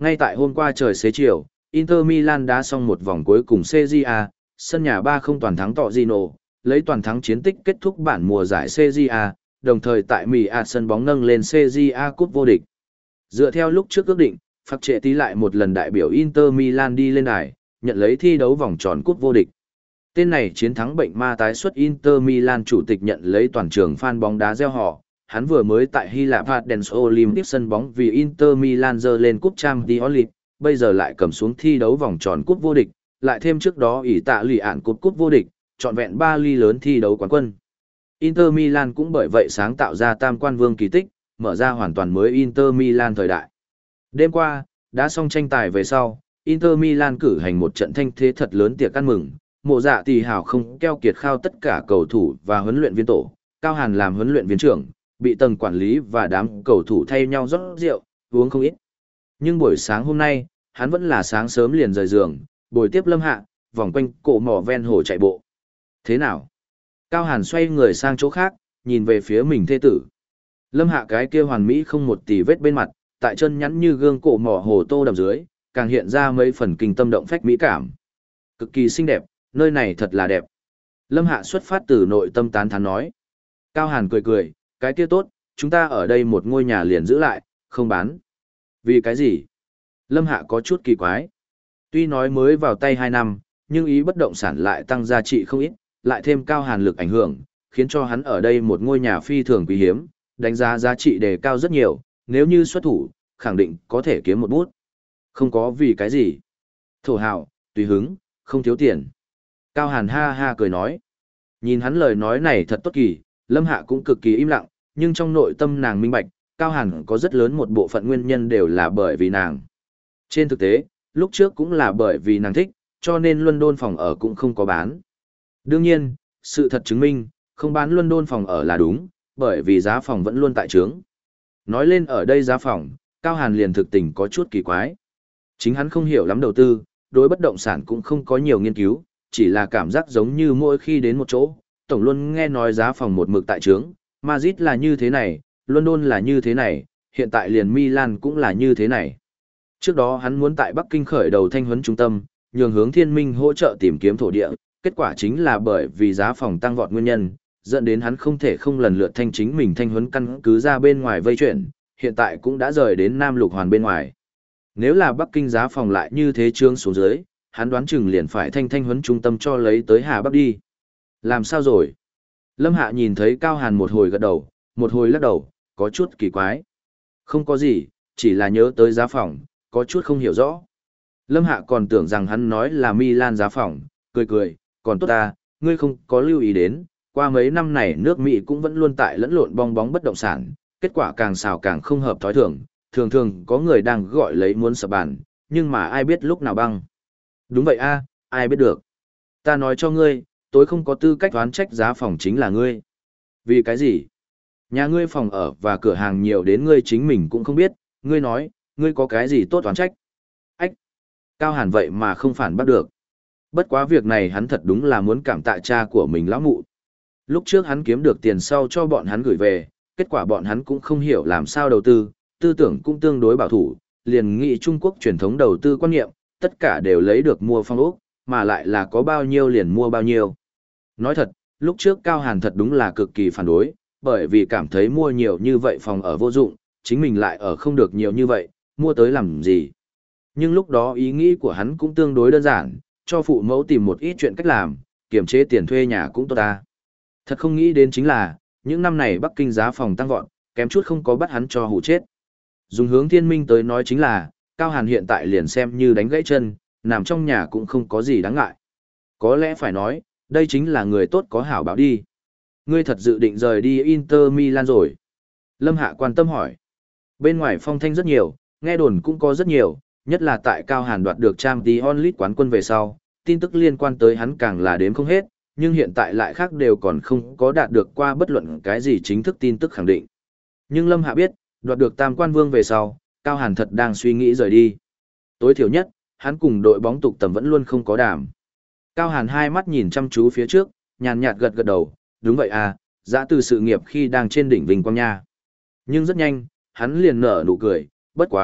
Ngay tại hôm qua trời xế chiều, Inter Milan đá xong một vòng cuối cùng Serie A, sân nhà ba không toàn thắng Torino, lấy toàn thắng chiến tích kết thúc bản mùa giải Serie A, đồng thời tại Mỹ A sân bóng nâng lên Serie A cúp vô địch. Dựa theo lúc trước ước định, Phạc Trệ tí lại một lần đại biểu Inter Milan đi lên đài, nhận lấy thi đấu vòng tròn cúp vô địch. Tên này chiến thắng bệnh ma tái xuất Inter Milan chủ tịch nhận lấy toàn trường fan bóng đá reo hò. Hắn vừa mới tại Hy Lạp Athens Olympic sân bóng vì Inter Milan giơ lên cúp Champions League, bây giờ lại cầm xuống thi đấu vòng tròn cúp vô địch, lại thêm trước đó ỷ tạ lì ản cúp cúp vô địch, trọn vẹn ba ly lớn thi đấu quán quân. Inter Milan cũng bởi vậy sáng tạo ra tam quan vương kỳ tích, mở ra hoàn toàn mới Inter Milan thời đại. Đêm qua, đã xong tranh tài về sau, Inter Milan cử hành một trận thanh thế thật lớn tiệc ăn mừng, mộ dạ tỷ hào không keo kiệt khao tất cả cầu thủ và huấn luyện viên tổ, Cao Hàn làm huấn luyện viên trưởng, bị tầng quản lý và đám cầu thủ thay nhau rót rượu, uống không ít. Nhưng buổi sáng hôm nay, hắn vẫn là sáng sớm liền rời giường, bồi tiếp Lâm Hạ, vòng quanh cổ mỏ ven hồ chạy bộ. Thế nào? Cao Hàn xoay người sang chỗ khác, nhìn về phía mình thê tử. Lâm Hạ cái kia hoàn mỹ không một tì vết bên mặt, tại chân nhắn như gương cổ mỏ hồ tô đầm dưới, càng hiện ra mấy phần kinh tâm động phách mỹ cảm. Cực kỳ xinh đẹp, nơi này thật là đẹp. Lâm Hạ xuất phát từ nội tâm tán thán nói. Cao Hàn cười cười, cái kia tốt, chúng ta ở đây một ngôi nhà liền giữ lại, không bán. Vì cái gì? Lâm Hạ có chút kỳ quái. Tuy nói mới vào tay hai năm, nhưng ý bất động sản lại tăng giá trị không ít, lại thêm Cao Hàn lực ảnh hưởng, khiến cho hắn ở đây một ngôi nhà phi thường quý hiếm, đánh giá giá trị đề cao rất nhiều, nếu như xuất thủ, khẳng định có thể kiếm một bút. Không có vì cái gì. Thổ hào, tùy hứng, không thiếu tiền. Cao Hàn ha ha cười nói. Nhìn hắn lời nói này thật tốt kỳ, Lâm Hạ cũng cực kỳ im lặng, nhưng trong nội tâm nàng minh bạch, Cao Hàn có rất lớn một bộ phận nguyên nhân đều là bởi vì nàng. Trên thực tế, lúc trước cũng là bởi vì nàng thích, cho nên London phòng ở cũng không có bán. Đương nhiên, sự thật chứng minh, không bán London phòng ở là đúng, bởi vì giá phòng vẫn luôn tại trướng. Nói lên ở đây giá phòng, Cao Hàn liền thực tình có chút kỳ quái. Chính hắn không hiểu lắm đầu tư, đối bất động sản cũng không có nhiều nghiên cứu, chỉ là cảm giác giống như mỗi khi đến một chỗ, tổng luôn nghe nói giá phòng một mực tại trướng, Madrid là như thế này, London là như thế này, hiện tại liền Milan cũng là như thế này. Trước đó hắn muốn tại Bắc Kinh khởi đầu thanh huấn trung tâm, nhường hướng thiên minh hỗ trợ tìm kiếm thổ địa, kết quả chính là bởi vì giá phòng tăng vọt nguyên nhân, dẫn đến hắn không thể không lần lượt thanh chính mình thanh huấn căn cứ ra bên ngoài vây chuyển, hiện tại cũng đã rời đến Nam Lục Hoàn bên ngoài. Nếu là Bắc Kinh giá phòng lại như thế trương xuống dưới, hắn đoán chừng liền phải thanh thanh huấn trung tâm cho lấy tới Hà Bắc đi. Làm sao rồi? Lâm Hạ nhìn thấy Cao Hàn một hồi gật đầu, một hồi lắc đầu, có chút kỳ quái. Không có gì, chỉ là nhớ tới giá phòng, có chút không hiểu rõ. Lâm Hạ còn tưởng rằng hắn nói là Milan giá phòng, cười cười, còn tốt ta, ngươi không có lưu ý đến, qua mấy năm này nước Mỹ cũng vẫn luôn tại lẫn lộn bong bóng bất động sản, kết quả càng xào càng không hợp thói thường, thường thường có người đang gọi lấy muốn sập bàn, nhưng mà ai biết lúc nào băng. Đúng vậy a, ai biết được. Ta nói cho ngươi, tôi không có tư cách đoán trách giá phòng chính là ngươi. Vì cái gì? Nhà ngươi phòng ở và cửa hàng nhiều đến ngươi chính mình cũng không biết, ngươi nói, ngươi có cái gì tốt đoán trách? Ách! Cao Hàn vậy mà không phản bắt được. Bất quá việc này hắn thật đúng là muốn cảm tạ cha của mình lão mụ. Lúc trước hắn kiếm được tiền sau cho bọn hắn gửi về, kết quả bọn hắn cũng không hiểu làm sao đầu tư, tư tưởng cũng tương đối bảo thủ, liền nghĩ Trung Quốc truyền thống đầu tư quan niệm, tất cả đều lấy được mua phong ốc, mà lại là có bao nhiêu liền mua bao nhiêu. Nói thật, lúc trước Cao Hàn thật đúng là cực kỳ phản đối, bởi vì cảm thấy mua nhiều như vậy phòng ở vô dụng, chính mình lại ở không được nhiều như vậy, mua tới làm gì. Nhưng lúc đó ý nghĩ của hắn cũng tương đối đơn giản, cho phụ mẫu tìm một ít chuyện cách làm, kiềm chế tiền thuê nhà cũng tốt ta. Thật không nghĩ đến chính là, những năm này Bắc Kinh giá phòng tăng vọt, kém chút không có bắt hắn cho hủ chết. Dùng hướng thiên minh tới nói chính là, Cao Hàn hiện tại liền xem như đánh gãy chân, nằm trong nhà cũng không có gì đáng ngại. Có lẽ phải nói, đây chính là người tốt có hảo báo đi. Ngươi thật dự định rời đi Inter Milan rồi? Lâm Hạ quan tâm hỏi. Bên ngoài phong thanh rất nhiều, nghe đồn cũng có rất nhiều, nhất là tại Cao Hàn đoạt được Champions League quán quân về sau, tin tức liên quan tới hắn càng là đếm không hết, nhưng hiện tại lại khác đều còn không có đạt được qua bất luận cái gì chính thức tin tức khẳng định. Nhưng Lâm Hạ biết, đoạt được tam quan vương về sau, Cao Hàn thật đang suy nghĩ rời đi. Tối thiểu nhất, hắn cùng đội bóng tục tầm vẫn luôn không có đảm. Cao Hàn hai mắt nhìn chăm chú phía trước, nhàn nhạt gật gật đầu, đúng vậy à, dã từ sự nghiệp khi đang trên đỉnh vinh quang nha. Nhưng rất nhanh, hắn liền nở nụ cười, bất quá,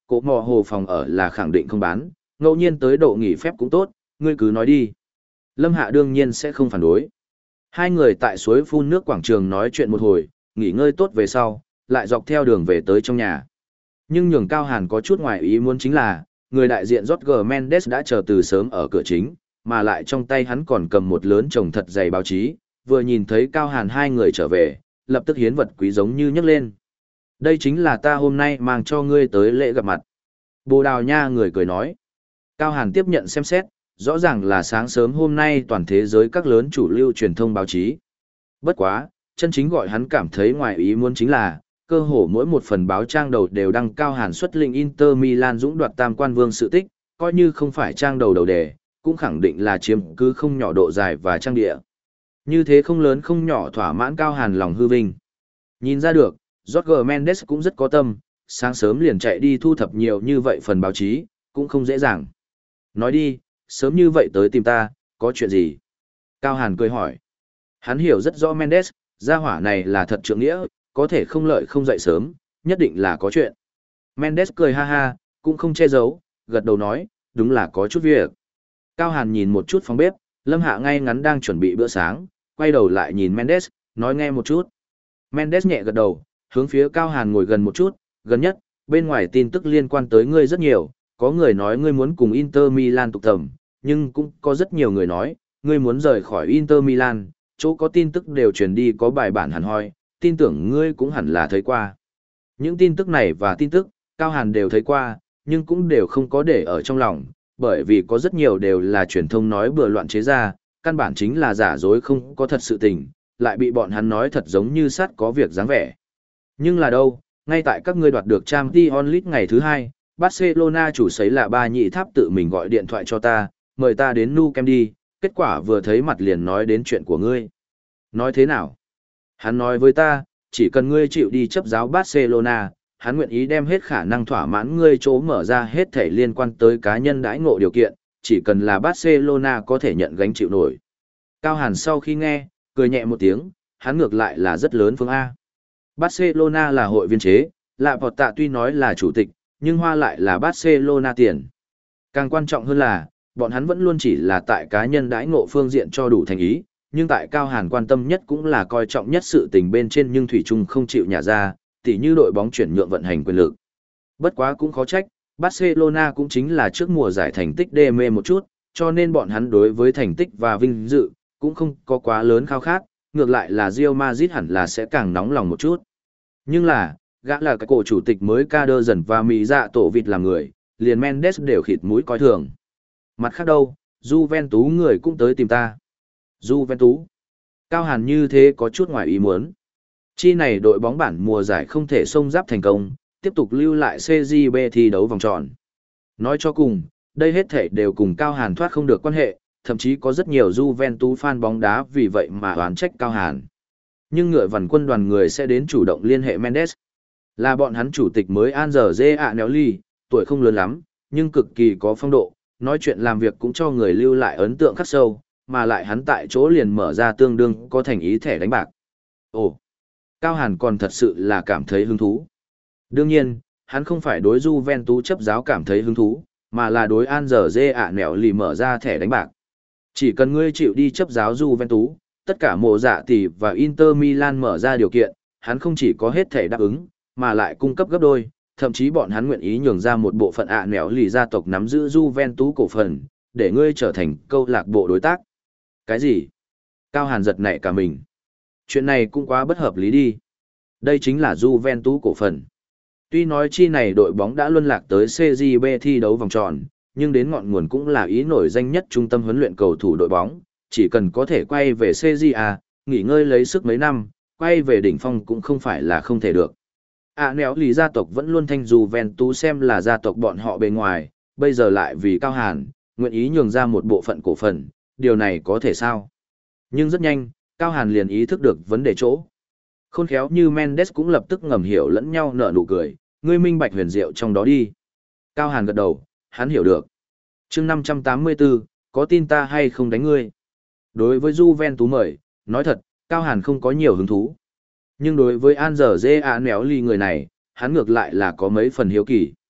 Cổ mò hồ phòng ở là khẳng định không bán, ngẫu nhiên tới độ nghỉ phép cũng tốt, ngươi cứ nói đi. Lâm Hạ đương nhiên sẽ không phản đối. Hai người tại suối phun nước quảng trường nói chuyện một hồi, nghỉ ngơi tốt về sau, lại dọc theo đường về tới trong nhà. Nhưng nhường Cao Hàn có chút ngoài ý muốn chính là, người đại diện Jorge Mendes đã chờ từ sớm ở cửa chính, mà lại trong tay hắn còn cầm một lớn chồng thật dày báo chí, vừa nhìn thấy Cao Hàn hai người trở về, lập tức hiến vật quý giống như nhấc lên. Đây chính là ta hôm nay mang cho ngươi tới lễ gặp mặt. Bồ Đào Nha người cười nói. Cao Hàn tiếp nhận xem xét, rõ ràng là sáng sớm hôm nay toàn thế giới các lớn chủ lưu truyền thông báo chí. Bất quá, chân chính gọi hắn cảm thấy ngoài ý muốn chính là, cơ hồ mỗi một phần báo trang đầu đều đăng Cao Hàn xuất lĩnh Inter Milan dũng đoạt tam quan vương sự tích, coi như không phải trang đầu đầu đề, cũng khẳng định là chiếm cứ không nhỏ độ dài và trang địa. Như thế không lớn không nhỏ thỏa mãn Cao Hàn lòng hư vinh. Nhìn ra được, Jorge Mendes cũng rất có tâm, sáng sớm liền chạy đi thu thập nhiều như vậy phần báo chí, cũng không dễ dàng. Nói đi, sớm như vậy tới tìm ta, có chuyện gì? Cao Hàn cười hỏi. Hắn hiểu rất rõ Mendes, gia hỏa này là thật trượng nghĩa, có thể không lợi không dậy sớm, nhất định là có chuyện. Mendes cười ha ha, cũng không che giấu, gật đầu nói, đúng là có chút việc. Cao Hàn nhìn một chút phòng bếp, Lâm Hạ ngay ngắn đang chuẩn bị bữa sáng, quay đầu lại nhìn Mendes, nói nghe một chút. Mendes nhẹ gật đầu, hướng phía Cao Hàn ngồi gần một chút, gần nhất, bên ngoài tin tức liên quan tới ngươi rất nhiều, có người nói ngươi muốn cùng Inter Milan tụ tập, nhưng cũng có rất nhiều người nói, ngươi muốn rời khỏi Inter Milan, chỗ có tin tức đều truyền đi có bài bản hẳn hoi, tin tưởng ngươi cũng hẳn là thấy qua. Những tin tức này và tin tức, Cao Hàn đều thấy qua, nhưng cũng đều không có để ở trong lòng, bởi vì có rất nhiều đều là truyền thông nói bừa loạn chế ra, căn bản chính là giả dối không có thật sự tình, lại bị bọn hắn nói thật giống như sát có việc dáng vẻ. Nhưng là đâu, ngay tại các ngươi đoạt được Champions League ngày thứ hai, Barcelona chủ sấy là ba nhị tháp tự mình gọi điện thoại cho ta, mời ta đến Nou Camp đi, kết quả vừa thấy mặt liền nói đến chuyện của ngươi. Nói thế nào? Hắn nói với ta, chỉ cần ngươi chịu đi chấp giáo Barcelona, hắn nguyện ý đem hết khả năng thỏa mãn ngươi chỗ mở ra hết thể liên quan tới cá nhân đãi ngộ điều kiện, chỉ cần là Barcelona có thể nhận gánh chịu nổi. Cao Hàn sau khi nghe, cười nhẹ một tiếng, hắn ngược lại là rất lớn phương A. Barcelona là hội viên chế, Lạ Vọt Tạ tuy nói là chủ tịch, nhưng hoa lại là Barcelona tiền. Càng quan trọng hơn là, bọn hắn vẫn luôn chỉ là tại cá nhân đãi ngộ phương diện cho đủ thành ý, nhưng tại Cao Hàn quan tâm nhất cũng là coi trọng nhất sự tình bên trên nhưng Thủy Trung không chịu nhả ra, tỉ như đội bóng chuyển nhượng vận hành quyền lực. Bất quá cũng khó trách, Barcelona cũng chính là trước mùa giải thành tích đê mê một chút, cho nên bọn hắn đối với thành tích và vinh dự, cũng không có quá lớn khao khát, ngược lại là Real Madrid hẳn là sẽ càng nóng lòng một chút. Nhưng là, gã là cái cổ chủ tịch mới ca đơ dần và mỹ dạ tổ vịt làm người, liền Mendes đều khịt mũi coi thường. Mặt khác đâu, Juventus người cũng tới tìm ta. Juventus. Cao Hàn như thế có chút ngoài ý muốn. Chi này đội bóng bản mùa giải không thể xông giáp thành công, tiếp tục lưu lại xê giê bê thi đấu vòng tròn. Nói cho cùng, đây hết thể đều cùng Cao Hàn thoát không được quan hệ, thậm chí có rất nhiều Juventus fan bóng đá vì vậy mà oán trách Cao Hàn. Nhưng ngựa vằn quân đoàn người sẽ đến chủ động liên hệ Mendes. Là bọn hắn chủ tịch mới Angel Anelli, tuổi không lớn lắm, nhưng cực kỳ có phong độ, nói chuyện làm việc cũng cho người lưu lại ấn tượng khắc sâu, mà lại hắn tại chỗ liền mở ra tương đương có thành ý thẻ đánh bạc. Ồ, Cao Hàn còn thật sự là cảm thấy hứng thú. Đương nhiên, hắn không phải đối Juventus chấp giáo cảm thấy hứng thú, mà là đối Angel Anelli mở ra thẻ đánh bạc. Chỉ cần ngươi chịu đi chấp giáo Juventus, tất cả mộ dạ tỷ và Inter Milan mở ra điều kiện, hắn không chỉ có hết thể đáp ứng, mà lại cung cấp gấp đôi, thậm chí bọn hắn nguyện ý nhường ra một bộ phận ạ nẻo lì gia tộc nắm giữ Juventus cổ phần, để ngươi trở thành câu lạc bộ đối tác. Cái gì? Cao Hàn giật nảy cả mình. Chuyện này cũng quá bất hợp lý đi. Đây chính là Juventus cổ phần. Tuy nói chi này đội bóng đã luân lạc tới xê giê bê thi đấu vòng tròn, nhưng đến ngọn nguồn cũng là ý nổi danh nhất trung tâm huấn luyện cầu thủ đội bóng, chỉ cần có thể quay về xê giê a, nghỉ ngơi lấy sức mấy năm, quay về đỉnh phong cũng không phải là không thể được. À nẻo lì gia tộc vẫn luôn thanh Juventus xem là gia tộc bọn họ bề ngoài, bây giờ lại vì Cao Hàn, nguyện ý nhường ra một bộ phận cổ phần, điều này có thể sao? Nhưng rất nhanh, Cao Hàn liền ý thức được vấn đề chỗ. Khôn khéo như Mendes cũng lập tức ngầm hiểu lẫn nhau nở nụ cười, ngươi minh bạch huyền diệu trong đó đi. Cao Hàn gật đầu, hắn hiểu được. Chương năm trăm tám mươi tư, có tin ta hay không đánh ngươi? Đối với Juventus mời, nói thật, Cao Hàn không có nhiều hứng thú. Nhưng đối với Angel Anelli người này, hắn ngược lại là có mấy phần hiếu kỳ.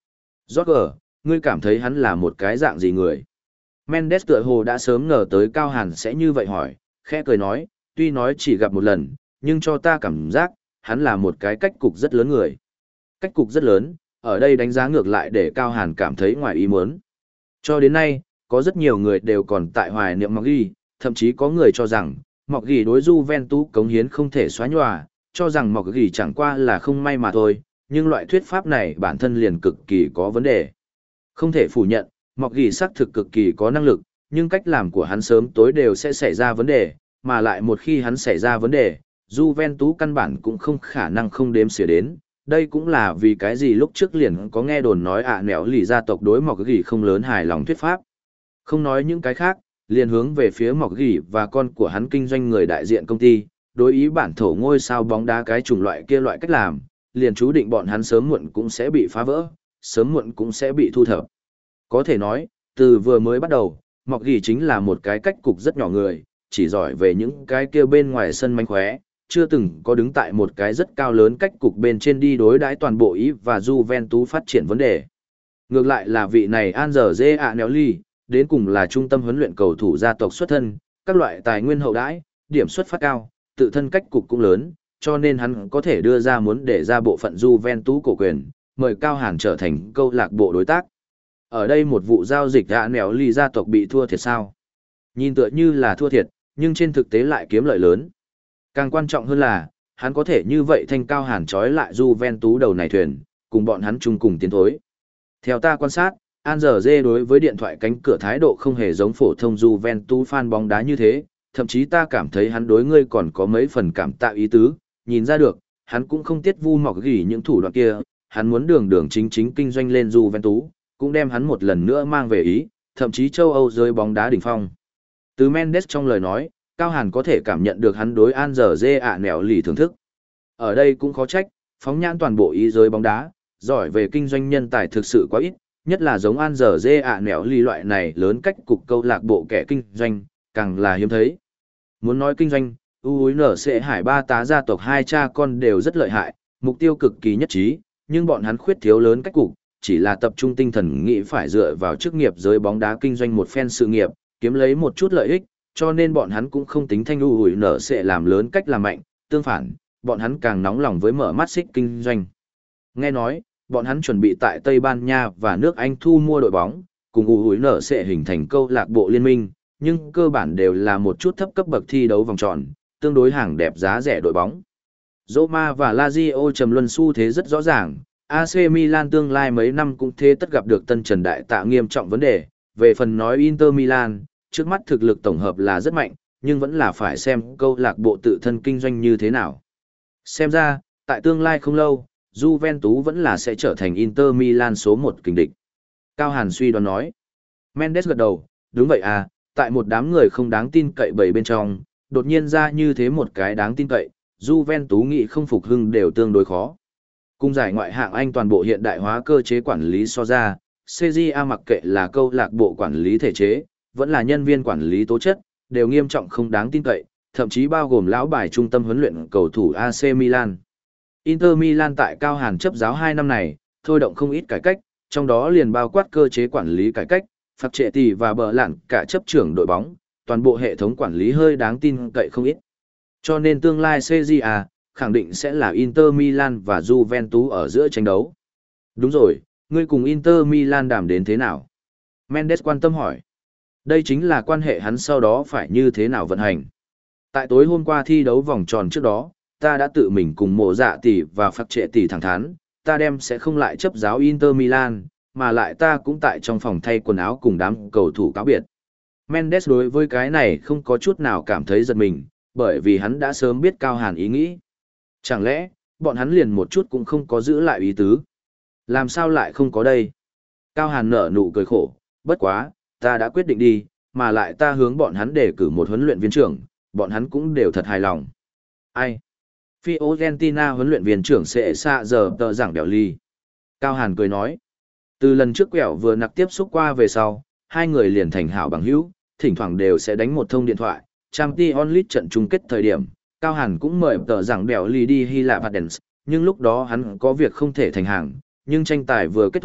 Roger, ngươi cảm thấy hắn là một cái dạng gì người? Mendes tựa hồ đã sớm ngờ tới Cao Hàn sẽ như vậy hỏi, khẽ cười nói, tuy nói chỉ gặp một lần, nhưng cho ta cảm giác, hắn là một cái cách cục rất lớn người. Cách cục rất lớn, ở đây đánh giá ngược lại để Cao Hàn cảm thấy ngoài ý muốn. Cho đến nay, có rất nhiều người đều còn tại hoài niệm Mọc Ghi, thậm chí có người cho rằng, Mọc Ghi đối Juventus cống hiến không thể xóa nhòa, cho rằng Mọc Ghi chẳng qua là không may mà thôi, nhưng loại thuyết pháp này bản thân liền cực kỳ có vấn đề. Không thể phủ nhận, Mọc Ghi xác thực cực kỳ có năng lực, nhưng cách làm của hắn sớm tối đều sẽ xảy ra vấn đề, mà lại một khi hắn xảy ra vấn đề, Juventus căn bản cũng không khả năng không đếm xỉa đến. Đây cũng là vì cái gì lúc trước liền có nghe đồn nói ạ à nẻo lì gia tộc đối Mọc Ghi không lớn hài lòng thuyết pháp. Không nói những cái khác, liền hướng về phía Mọc Ghi và con của hắn kinh doanh người đại diện công ty, đối ý bản thổ ngôi sao bóng đá cái chủng loại kia loại cách làm, liền chú định bọn hắn sớm muộn cũng sẽ bị phá vỡ, sớm muộn cũng sẽ bị thu thập. Có thể nói, từ vừa mới bắt đầu, Mọc Ghi chính là một cái cách cục rất nhỏ người, chỉ giỏi về những cái kia bên ngoài sân manh khóe, chưa từng có đứng tại một cái rất cao lớn cách cục bên trên đi đối đãi toàn bộ ý và Juventus phát triển vấn đề. Ngược lại là vị này Ange Agnelli, đến cùng là trung tâm huấn luyện cầu thủ gia tộc xuất thân, các loại tài nguyên hậu đãi, điểm xuất phát cao, tự thân cách cục cũng lớn, cho nên hắn có thể đưa ra muốn để ra bộ phận Juventus cổ quyền, mời Cao Hàn trở thành câu lạc bộ đối tác. Ở đây một vụ giao dịch Agnelli gia tộc bị thua thiệt sao? Nhìn tựa như là thua thiệt, nhưng trên thực tế lại kiếm lợi lớn. Càng quan trọng hơn là, hắn có thể như vậy thanh Cao Hàn trói lại Juventus đầu này thuyền, cùng bọn hắn chung cùng tiến thối. Theo ta quan sát, Ange đối với điện thoại cánh cửa thái độ không hề giống phổ thông Juventus fan bóng đá như thế, thậm chí ta cảm thấy hắn đối ngươi còn có mấy phần cảm tạ ý tứ, nhìn ra được, hắn cũng không tiết vu Mọc Ghi những thủ đoạn kia, hắn muốn đường đường chính chính kinh doanh lên Juventus, cũng đem hắn một lần nữa mang về Ý, thậm chí châu Âu giới bóng đá đỉnh phong. Từ Mendes trong lời nói, Cao Hàn có thể cảm nhận được hắn đối Ange ạ nẻo lì thưởng thức. Ở đây cũng khó trách, phóng nhãn toàn bộ Ý giới bóng đá, giỏi về kinh doanh nhân tài thực sự quá ít, nhất là giống Ange ạ nẻo lì loại này lớn cách cục câu lạc bộ kẻ kinh doanh, càng là hiếm thấy. Muốn nói kinh doanh, u en xê Hải ba tá gia tộc hai cha con đều rất lợi hại, mục tiêu cực kỳ nhất trí, nhưng bọn hắn khuyết thiếu lớn cách cục, chỉ là tập trung tinh thần nghĩ phải dựa vào chức nghiệp giới bóng đá kinh doanh một phen sự nghiệp, kiếm lấy một chút lợi ích, cho nên bọn hắn cũng không tính thanh u en xê làm lớn cách làm mạnh, tương phản, bọn hắn càng nóng lòng với mở mắt xích kinh doanh. Nghe nói, bọn hắn chuẩn bị tại Tây Ban Nha và nước Anh thu mua đội bóng, cùng u en xê hình thành câu lạc bộ liên minh, nhưng cơ bản đều là một chút thấp cấp bậc thi đấu vòng tròn, tương đối hàng đẹp giá rẻ đội bóng. Roma và Lazio trầm luân xu thế rất rõ ràng, a xê Milan tương lai mấy năm cũng thế tất gặp được tân trần đại tạ nghiêm trọng vấn đề. Về phần nói Inter Milan, trước mắt thực lực tổng hợp là rất mạnh, nhưng vẫn là phải xem câu lạc bộ tự thân kinh doanh như thế nào. Xem ra, tại tương lai không lâu, Juventus vẫn là sẽ trở thành Inter Milan số một kình địch. Cao Hàn suy đoán nói. Mendes gật đầu, đúng vậy à, tại một đám người không đáng tin cậy bầy bên trong, đột nhiên ra như thế một cái đáng tin cậy, Juventus nghĩ không phục hưng đều tương đối khó. Cùng giải ngoại hạng Anh toàn bộ hiện đại hóa cơ chế quản lý so ra, xê giê a mặc kệ là câu lạc bộ quản lý thể chế, vẫn là nhân viên quản lý tố chất, đều nghiêm trọng không đáng tin cậy, thậm chí bao gồm lão bài trung tâm huấn luyện cầu thủ a xê Milan. Inter Milan tại Cao Hàn chấp giáo hai năm này, thôi động không ít cải cách, trong đó liền bao quát cơ chế quản lý cải cách, phạt trệ tỷ và bờ lặn cả chấp trưởng đội bóng, toàn bộ hệ thống quản lý hơi đáng tin cậy không ít. Cho nên tương lai xê giê a khẳng định sẽ là Inter Milan và Juventus ở giữa tranh đấu. Đúng rồi, ngươi cùng Inter Milan đàm đến thế nào? Mendes quan tâm hỏi. Đây chính là quan hệ hắn sau đó phải như thế nào vận hành. Tại tối hôm qua thi đấu vòng tròn trước đó, ta đã tự mình cùng mộ dạ tỷ và phạt trệ tỷ thẳng thắn, ta đem sẽ không lại chấp giáo Inter Milan, mà lại ta cũng tại trong phòng thay quần áo cùng đám cầu thủ cáo biệt. Mendes đối với cái này không có chút nào cảm thấy giật mình, bởi vì hắn đã sớm biết Cao Hàn ý nghĩ. Chẳng lẽ, bọn hắn liền một chút cũng không có giữ lại ý tứ? Làm sao lại không có đây? Cao Hàn nở nụ cười khổ, bất quá, ta đã quyết định đi, mà lại ta hướng bọn hắn đề cử một huấn luyện viên trưởng, bọn hắn cũng đều thật hài lòng. Ai? Fiorentina huấn luyện viên trưởng sẽ xa giờ tờ giảng đèo ly. Cao Hàn cười nói. Từ lần trước quẹo vừa nặc tiếp xúc qua về sau, hai người liền thành hảo bằng hữu, thỉnh thoảng đều sẽ đánh một thông điện thoại. Champions League trận chung kết thời điểm, Cao Hàn cũng mời tờ giảng đèo ly đi Hy Lạp Athens, nhưng lúc đó hắn có việc không thể thành hàng, nhưng tranh tài vừa kết thúc,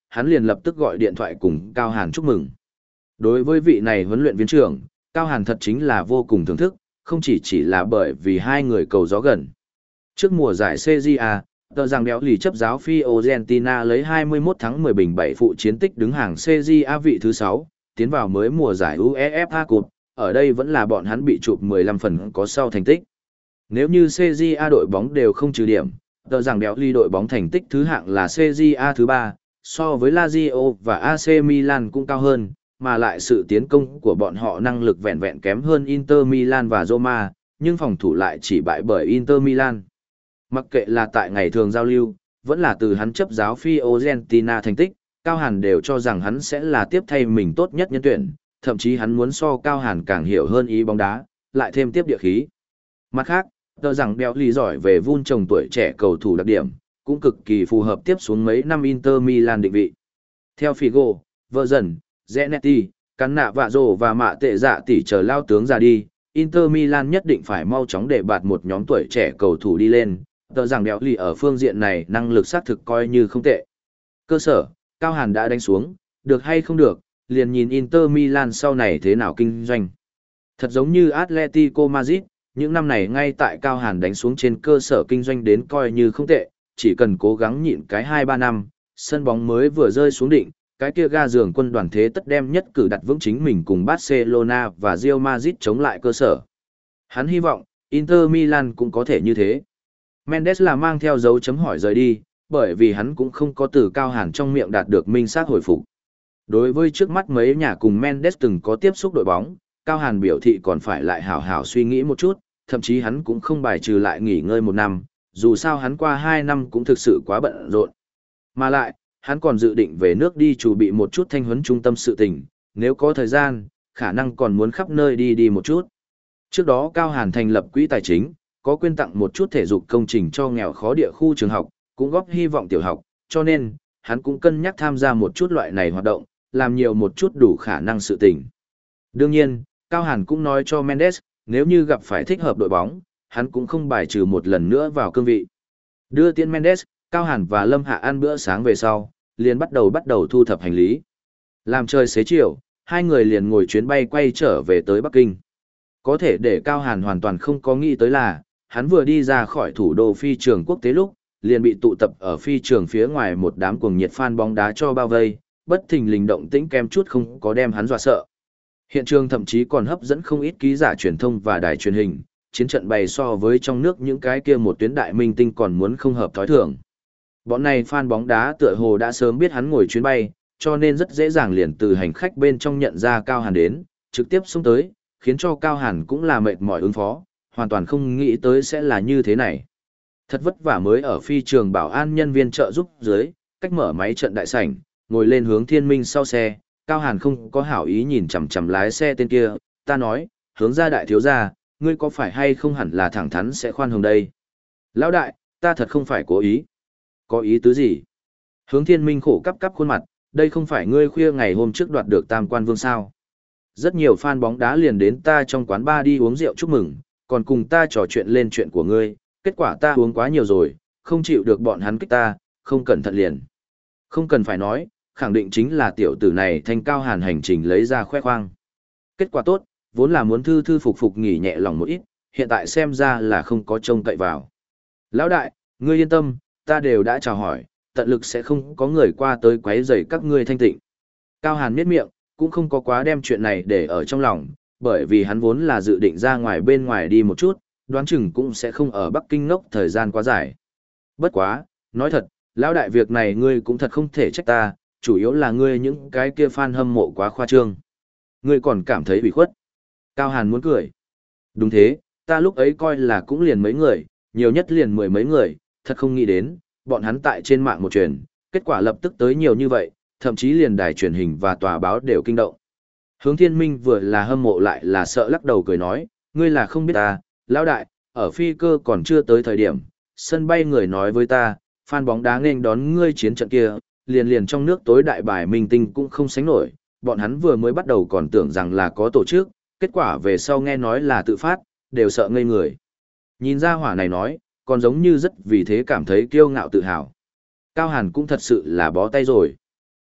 hắn liền lập tức gọi điện thoại cùng Cao Hàn chúc mừng. Đối với vị này huấn luyện viên trưởng, Cao Hàn thật chính là vô cùng thưởng thức, không chỉ chỉ là bởi vì hai người cầu gió gần. Trước mùa giải xê giê a, tờ rằng béo lì chấp giáo Fiorentina lấy hai mươi mốt thắng mười bình bảy phụ chiến tích đứng hàng xê giê a vị thứ sáu, tiến vào mới mùa giải u e ép a Cup, ở đây vẫn là bọn hắn bị chụp mười lăm phần có sau thành tích. Nếu như xê giê a đội bóng đều không trừ điểm, tờ rằng béo lì đội bóng thành tích thứ hạng là xê giê a thứ ba, so với Lazio và a xê Milan cũng cao hơn, mà lại sự tiến công của bọn họ năng lực vẹn vẹn kém hơn Inter Milan và Roma, nhưng phòng thủ lại chỉ bại bởi Inter Milan. Mặc kệ là tại ngày thường giao lưu, vẫn là từ hắn chấp giáo Fiorentina thành tích, Cao Hàn đều cho rằng hắn sẽ là tiếp thay mình tốt nhất nhân tuyển, thậm chí hắn muốn so Cao Hàn càng hiểu hơn ý bóng đá, lại thêm tiếp địa khí. Mặt khác, tờ rằng béo lì giỏi về vun trồng tuổi trẻ cầu thủ đặc điểm, cũng cực kỳ phù hợp tiếp xuống mấy năm Inter Milan định vị. Theo Figo, vợ dần, Zanetti, Cắn Nạ Vạ Rồ và Mạ Tệ Dạ tỷ chờ lao tướng ra đi, Inter Milan nhất định phải mau chóng để bạt một nhóm tuổi trẻ cầu thủ đi lên, tờ rằng béo lì ở phương diện này năng lực xác thực coi như không tệ. Cơ sở, Cao Hàn đã đánh xuống, được hay không được, liền nhìn Inter Milan sau này thế nào kinh doanh. Thật giống như Atletico Madrid, những năm này ngay tại Cao Hàn đánh xuống trên cơ sở kinh doanh đến coi như không tệ, chỉ cần cố gắng nhịn cái hai ba năm, sân bóng mới vừa rơi xuống định, cái kia ga giường quân đoàn thế tất đem nhất cử đặt vững chính mình cùng Barcelona và Real Madrid chống lại cơ sở. Hắn hy vọng, Inter Milan cũng có thể như thế. Mendes là mang theo dấu chấm hỏi rời đi, bởi vì hắn cũng không có từ Cao Hàn trong miệng đạt được minh xác hồi phục. Đối với trước mắt mấy nhà cùng Mendes từng có tiếp xúc đội bóng, Cao Hàn biểu thị còn phải lại hảo hảo suy nghĩ một chút, thậm chí hắn cũng không bài trừ lại nghỉ ngơi một năm, dù sao hắn qua hai năm cũng thực sự quá bận rộn. Mà lại, hắn còn dự định về nước đi chuẩn bị một chút thanh huấn trung tâm sự tình, nếu có thời gian, khả năng còn muốn khắp nơi đi đi một chút. Trước đó Cao Hàn thành lập quỹ tài chính, có quyên tặng một chút thể dục công trình cho nghèo khó địa khu trường học, cũng góp hy vọng tiểu học, cho nên, hắn cũng cân nhắc tham gia một chút loại này hoạt động, làm nhiều một chút đủ khả năng sự tình. Đương nhiên, Cao Hàn cũng nói cho Mendes, nếu như gặp phải thích hợp đội bóng, hắn cũng không bài trừ một lần nữa vào cương vị. Đưa tiễn Mendes, Cao Hàn và Lâm Hạ ăn bữa sáng về sau, liền bắt đầu bắt đầu thu thập hành lý. Làm trời xế chiều, hai người liền ngồi chuyến bay quay trở về tới Bắc Kinh. Có thể để Cao Hàn hoàn toàn không có nghĩ tới là, hắn vừa đi ra khỏi thủ đô phi trường quốc tế lúc, liền bị tụ tập ở phi trường phía ngoài một đám cuồng nhiệt fan bóng đá cho bao vây, bất thình lình động tĩnh kem chút không có đem hắn dọa sợ. Hiện trường thậm chí còn hấp dẫn không ít ký giả truyền thông và đài truyền hình, chiến trận bày so với trong nước những cái kia một tuyến đại minh tinh còn muốn không hợp thói thường. Bọn này fan bóng đá tựa hồ đã sớm biết hắn ngồi chuyến bay, cho nên rất dễ dàng liền từ hành khách bên trong nhận ra Cao Hàn đến, trực tiếp xông tới, khiến cho Cao Hàn cũng là mệt mỏi ứng phó, hoàn toàn không nghĩ tới sẽ là như thế này. Thật vất vả mới ở phi trường bảo an nhân viên trợ giúp dưới, cách mở máy trận đại sảnh, ngồi lên hướng Thiên Minh sau xe, Cao Hàn không có hảo ý nhìn chằm chằm lái xe tên kia, ta nói, hướng ra đại thiếu gia, ngươi có phải hay không hẳn là thẳng thắn sẽ khoan hồng đây. Lão đại, ta thật không phải cố ý. Có ý tứ gì? Hướng Thiên Minh khổ cắp cắp khuôn mặt, đây không phải ngươi khuya ngày hôm trước đoạt được tam quan vương sao. Rất nhiều fan bóng đá liền đến ta trong quán bar đi uống rượu chúc mừng, còn cùng ta trò chuyện lên chuyện của ngươi, kết quả ta uống quá nhiều rồi, không chịu được bọn hắn kích ta, không cẩn thận liền. Không cần phải nói, khẳng định chính là tiểu tử này thanh Cao Hàn hành trình lấy ra khoe khoang. Kết quả tốt, vốn là muốn thư thư phục phục nghỉ nhẹ lòng một ít, hiện tại xem ra là không có trông cậy vào. Lão đại, ngươi yên tâm, ta đều đã chào hỏi, tận lực sẽ không có người qua tới quấy rầy các ngươi thanh tịnh. Cao Hàn miết miệng, cũng không có quá đem chuyện này để ở trong lòng, bởi vì hắn vốn là dự định ra ngoài bên ngoài đi một chút, đoán chừng cũng sẽ không ở Bắc Kinh ngốc thời gian quá dài. Bất quá, nói thật, lão đại việc này ngươi cũng thật không thể trách ta, chủ yếu là ngươi những cái kia fan hâm mộ quá khoa trương. Ngươi còn cảm thấy bị khuất. Cao Hàn muốn cười. Đúng thế, ta lúc ấy coi là cũng liền mấy người, nhiều nhất liền mười mấy người, thật không nghĩ đến, bọn hắn tại trên mạng một truyền, kết quả lập tức tới nhiều như vậy, thậm chí liền đài truyền hình và tòa báo đều kinh động. Hướng Thiên Minh vừa là hâm mộ lại là sợ lắc đầu cười nói, ngươi là không biết ta, lão đại, ở phi cơ còn chưa tới thời điểm, sân bay người nói với ta, fan bóng đá nghênh đón ngươi chiến trận kia, liền liền trong nước tối đại bài minh tinh cũng không sánh nổi, bọn hắn vừa mới bắt đầu còn tưởng rằng là có tổ chức, kết quả về sau nghe nói là tự phát, đều sợ ngây người. Nhìn ra hỏa này nói, còn giống như rất vì thế cảm thấy kiêu ngạo tự hào. Cao Hàn cũng thật sự là bó tay rồi.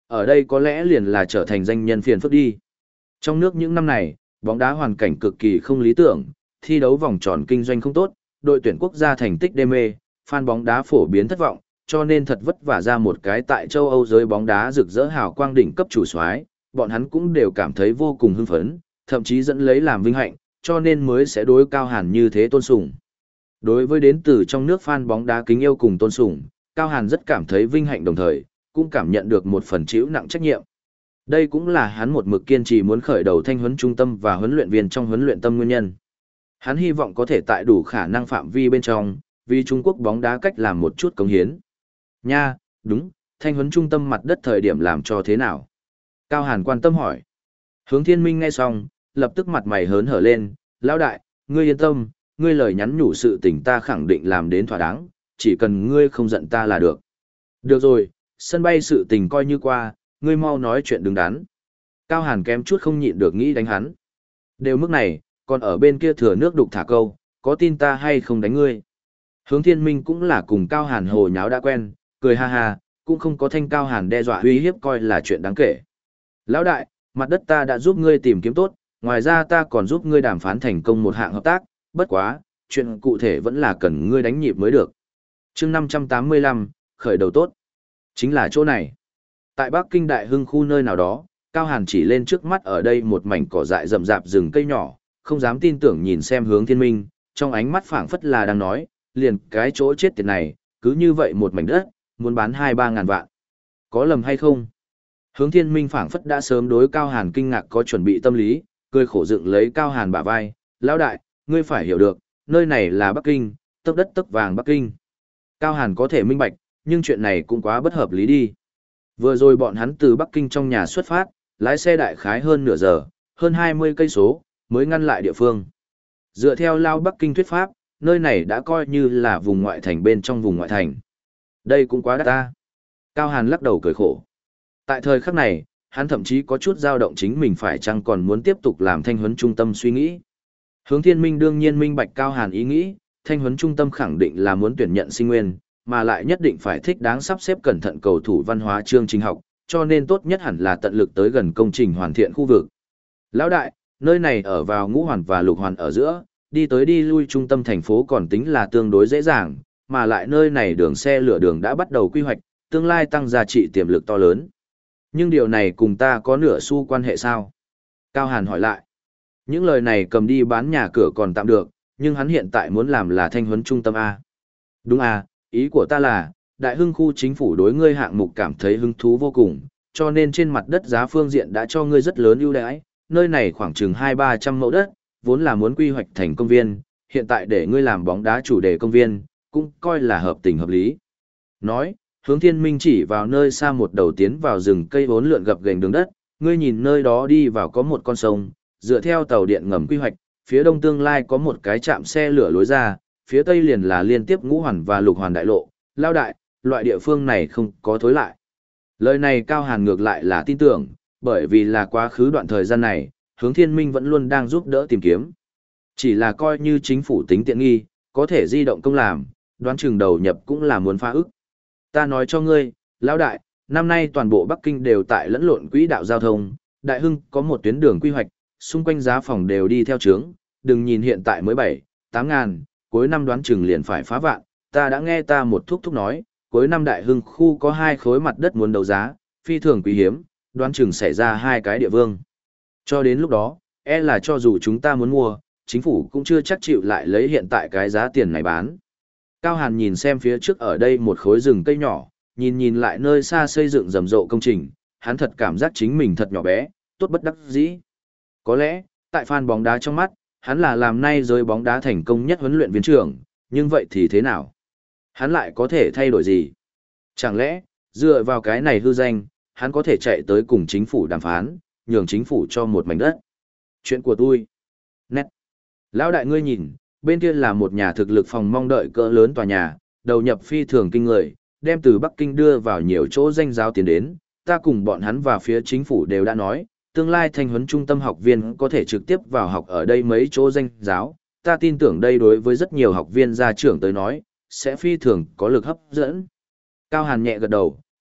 Ở đây có lẽ liền là trở thành danh nhân phiền phức đi. Trong nước những năm này, bóng đá hoàn cảnh cực kỳ không lý tưởng, thi đấu vòng tròn kinh doanh không tốt, đội tuyển quốc gia thành tích đê mê, fan bóng đá phổ biến thất vọng, cho nên thật vất vả ra một cái tại châu Âu giới bóng đá rực rỡ hào quang đỉnh cấp chủ soái, bọn hắn cũng đều cảm thấy vô cùng hưng phấn, thậm chí dẫn lấy làm vinh hạnh, cho nên mới sẽ đối Cao Hàn như thế tôn sùng. Đối với đến từ trong nước fan bóng đá kính yêu cùng tôn sùng, Cao Hàn rất cảm thấy vinh hạnh đồng thời, cũng cảm nhận được một phần chịu nặng trách nhiệm. Đây cũng là hắn một mực kiên trì muốn khởi đầu thanh huấn trung tâm và huấn luyện viên trong huấn luyện tâm nguyên nhân. Hắn hy vọng có thể tại đủ khả năng phạm vi bên trong, vì Trung Quốc bóng đá cách làm một chút cống hiến. Nha, đúng, thanh huấn trung tâm mặt đất thời điểm làm cho thế nào? Cao Hàn quan tâm hỏi. Hướng Thiên Minh nghe xong, lập tức mặt mày hớn hở lên, lão đại, ngươi yên tâm, ngươi lời nhắn nhủ sự tình ta khẳng định làm đến thỏa đáng, chỉ cần ngươi không giận ta là được. Được rồi, sân bay sự tình coi như qua, ngươi mau nói chuyện đứng đắn. Cao Hàn kém chút không nhịn được nghĩ đánh hắn. Đều mức này, còn ở bên kia thừa nước đục thả câu, có tin ta hay không đánh ngươi? Hướng Thiên Minh cũng là cùng Cao Hàn hồ nháo đã quen, cười ha ha, cũng không có thanh Cao Hàn đe dọa uy hiếp coi là chuyện đáng kể. Lão đại, mặt đất ta đã giúp ngươi tìm kiếm tốt, ngoài ra ta còn giúp ngươi đàm phán thành công một hạng hợp tác, bất quá, chuyện cụ thể vẫn là cần ngươi đánh nhịp mới được. chương năm trăm tám mươi lăm, khởi đầu tốt. Chính là chỗ này. Tại Bắc Kinh Đại Hưng khu nơi nào đó, Cao Hàn chỉ lên trước mắt ở đây một mảnh cỏ dại rậm rạp rừng cây nhỏ, không dám tin tưởng nhìn xem Hướng Thiên Minh, trong ánh mắt phảng phất là đang nói, liền cái chỗ chết tiệt này, cứ như vậy một mảnh đất, muốn bán hai ba ngàn vạn. Có lầm hay không? Hướng Thiên Minh phảng phất đã sớm đối Cao Hàn kinh ngạc có chuẩn bị tâm lý, cười khổ dựng lấy Cao Hàn bả vai, lão đại, ngươi phải hiểu được, nơi này là Bắc Kinh, tấc đất tấc vàng Bắc Kinh. Cao Hàn có thể minh bạch, nhưng chuyện này cũng quá bất hợp lý đi. Vừa rồi bọn hắn từ Bắc Kinh trong nhà xuất phát, lái xe đại khái hơn nửa giờ, hơn hai mươi cây số, mới ngăn lại địa phương. Dựa theo Lao Bắc Kinh thuyết pháp, nơi này đã coi như là vùng ngoại thành bên trong vùng ngoại thành. Đây cũng quá đắt ta. Cao Hàn lắc đầu cười khổ. Tại thời khắc này, hắn thậm chí có chút dao động chính mình phải chăng còn muốn tiếp tục làm thanh huấn trung tâm suy nghĩ. Hướng Thiên Minh đương nhiên minh bạch Cao Hàn ý nghĩ, thanh huấn trung tâm khẳng định là muốn tuyển nhận sinh nguyên, mà lại nhất định phải thích đáng sắp xếp cẩn thận cầu thủ văn hóa chương trình học, cho nên tốt nhất hẳn là tận lực tới gần công trình hoàn thiện khu vực. Lão đại, nơi này ở vào Ngũ Hoàn và Lục Hoàn ở giữa, đi tới đi lui trung tâm thành phố còn tính là tương đối dễ dàng, mà lại nơi này đường xe lửa đường đã bắt đầu quy hoạch, tương lai tăng giá trị tiềm lực to lớn. Nhưng điều này cùng ta có nửa xu quan hệ sao? Cao Hàn hỏi lại. Những lời này cầm đi bán nhà cửa còn tạm được, nhưng hắn hiện tại muốn làm là thanh huấn trung tâm A. Đúng à, ý của ta là, Đại Hưng khu chính phủ đối ngươi hạng mục cảm thấy hứng thú vô cùng, cho nên trên mặt đất giá phương diện đã cho ngươi rất lớn ưu đãi, nơi này khoảng chừng hai ba trăm mẫu đất, vốn là muốn quy hoạch thành công viên, hiện tại để ngươi làm bóng đá chủ đề công viên, cũng coi là hợp tình hợp lý. Nói, Hướng Thiên Minh chỉ vào nơi xa một đầu tiến vào rừng cây vốn lượn gập ghềnh đường đất, ngươi nhìn nơi đó đi vào có một con sông, dựa theo tàu điện ngầm quy hoạch, phía đông tương lai có một cái trạm xe lửa lối ra, phía tây liền là liên tiếp Ngũ Hoàn và Lục Hoàn đại lộ, lao đại, loại địa phương này không có thối lại. Lời này Cao Hàn ngược lại là tin tưởng, bởi vì là quá khứ đoạn thời gian này, Hướng Thiên Minh vẫn luôn đang giúp đỡ tìm kiếm. Chỉ là coi như chính phủ tính tiện nghi, có thể di động công làm, đoán chừng đầu nhập cũng là muốn phá ức. Ta nói cho ngươi, lão đại, năm nay toàn bộ Bắc Kinh đều tại lẫn lộn quỹ đạo giao thông, Đại Hưng có một tuyến đường quy hoạch, xung quanh giá phòng đều đi theo trướng, đừng nhìn hiện tại mới bảy, tám ngàn, cuối năm đoán chừng liền phải phá vạn, ta đã nghe ta một thúc thúc nói, cuối năm Đại Hưng khu có hai khối mặt đất muốn đấu giá, phi thường quý hiếm, đoán chừng xảy ra hai cái địa vương. Cho đến lúc đó, e là cho dù chúng ta muốn mua, chính phủ cũng chưa chắc chịu lại lấy hiện tại cái giá tiền này bán. Cao Hàn nhìn xem phía trước ở đây một khối rừng cây nhỏ, nhìn nhìn lại nơi xa xây dựng rầm rộ công trình, hắn thật cảm giác chính mình thật nhỏ bé, tốt bất đắc dĩ. Có lẽ, tại fan bóng đá trong mắt, hắn là làm nay giới bóng đá thành công nhất huấn luyện viên trưởng, nhưng vậy thì thế nào? Hắn lại có thể thay đổi gì? Chẳng lẽ, dựa vào cái này hư danh, hắn có thể chạy tới cùng chính phủ đàm phán, nhường chính phủ cho một mảnh đất? Chuyện của tôi. Nét. Lão đại ngươi nhìn, bên kia là một nhà thực lực phòng mong đợi cỡ lớn tòa nhà, đầu nhập phi thường kinh người, đem từ Bắc Kinh đưa vào nhiều chỗ danh giáo tiến đến, ta cùng bọn hắn và phía chính phủ đều đã nói, tương lai thanh huấn trung tâm học viên có thể trực tiếp vào học ở đây mấy chỗ danh giáo, ta tin tưởng đây đối với rất nhiều học viên gia trưởng tới nói, sẽ phi thường có lực hấp dẫn. Cao Hàn nhẹ gật đầu,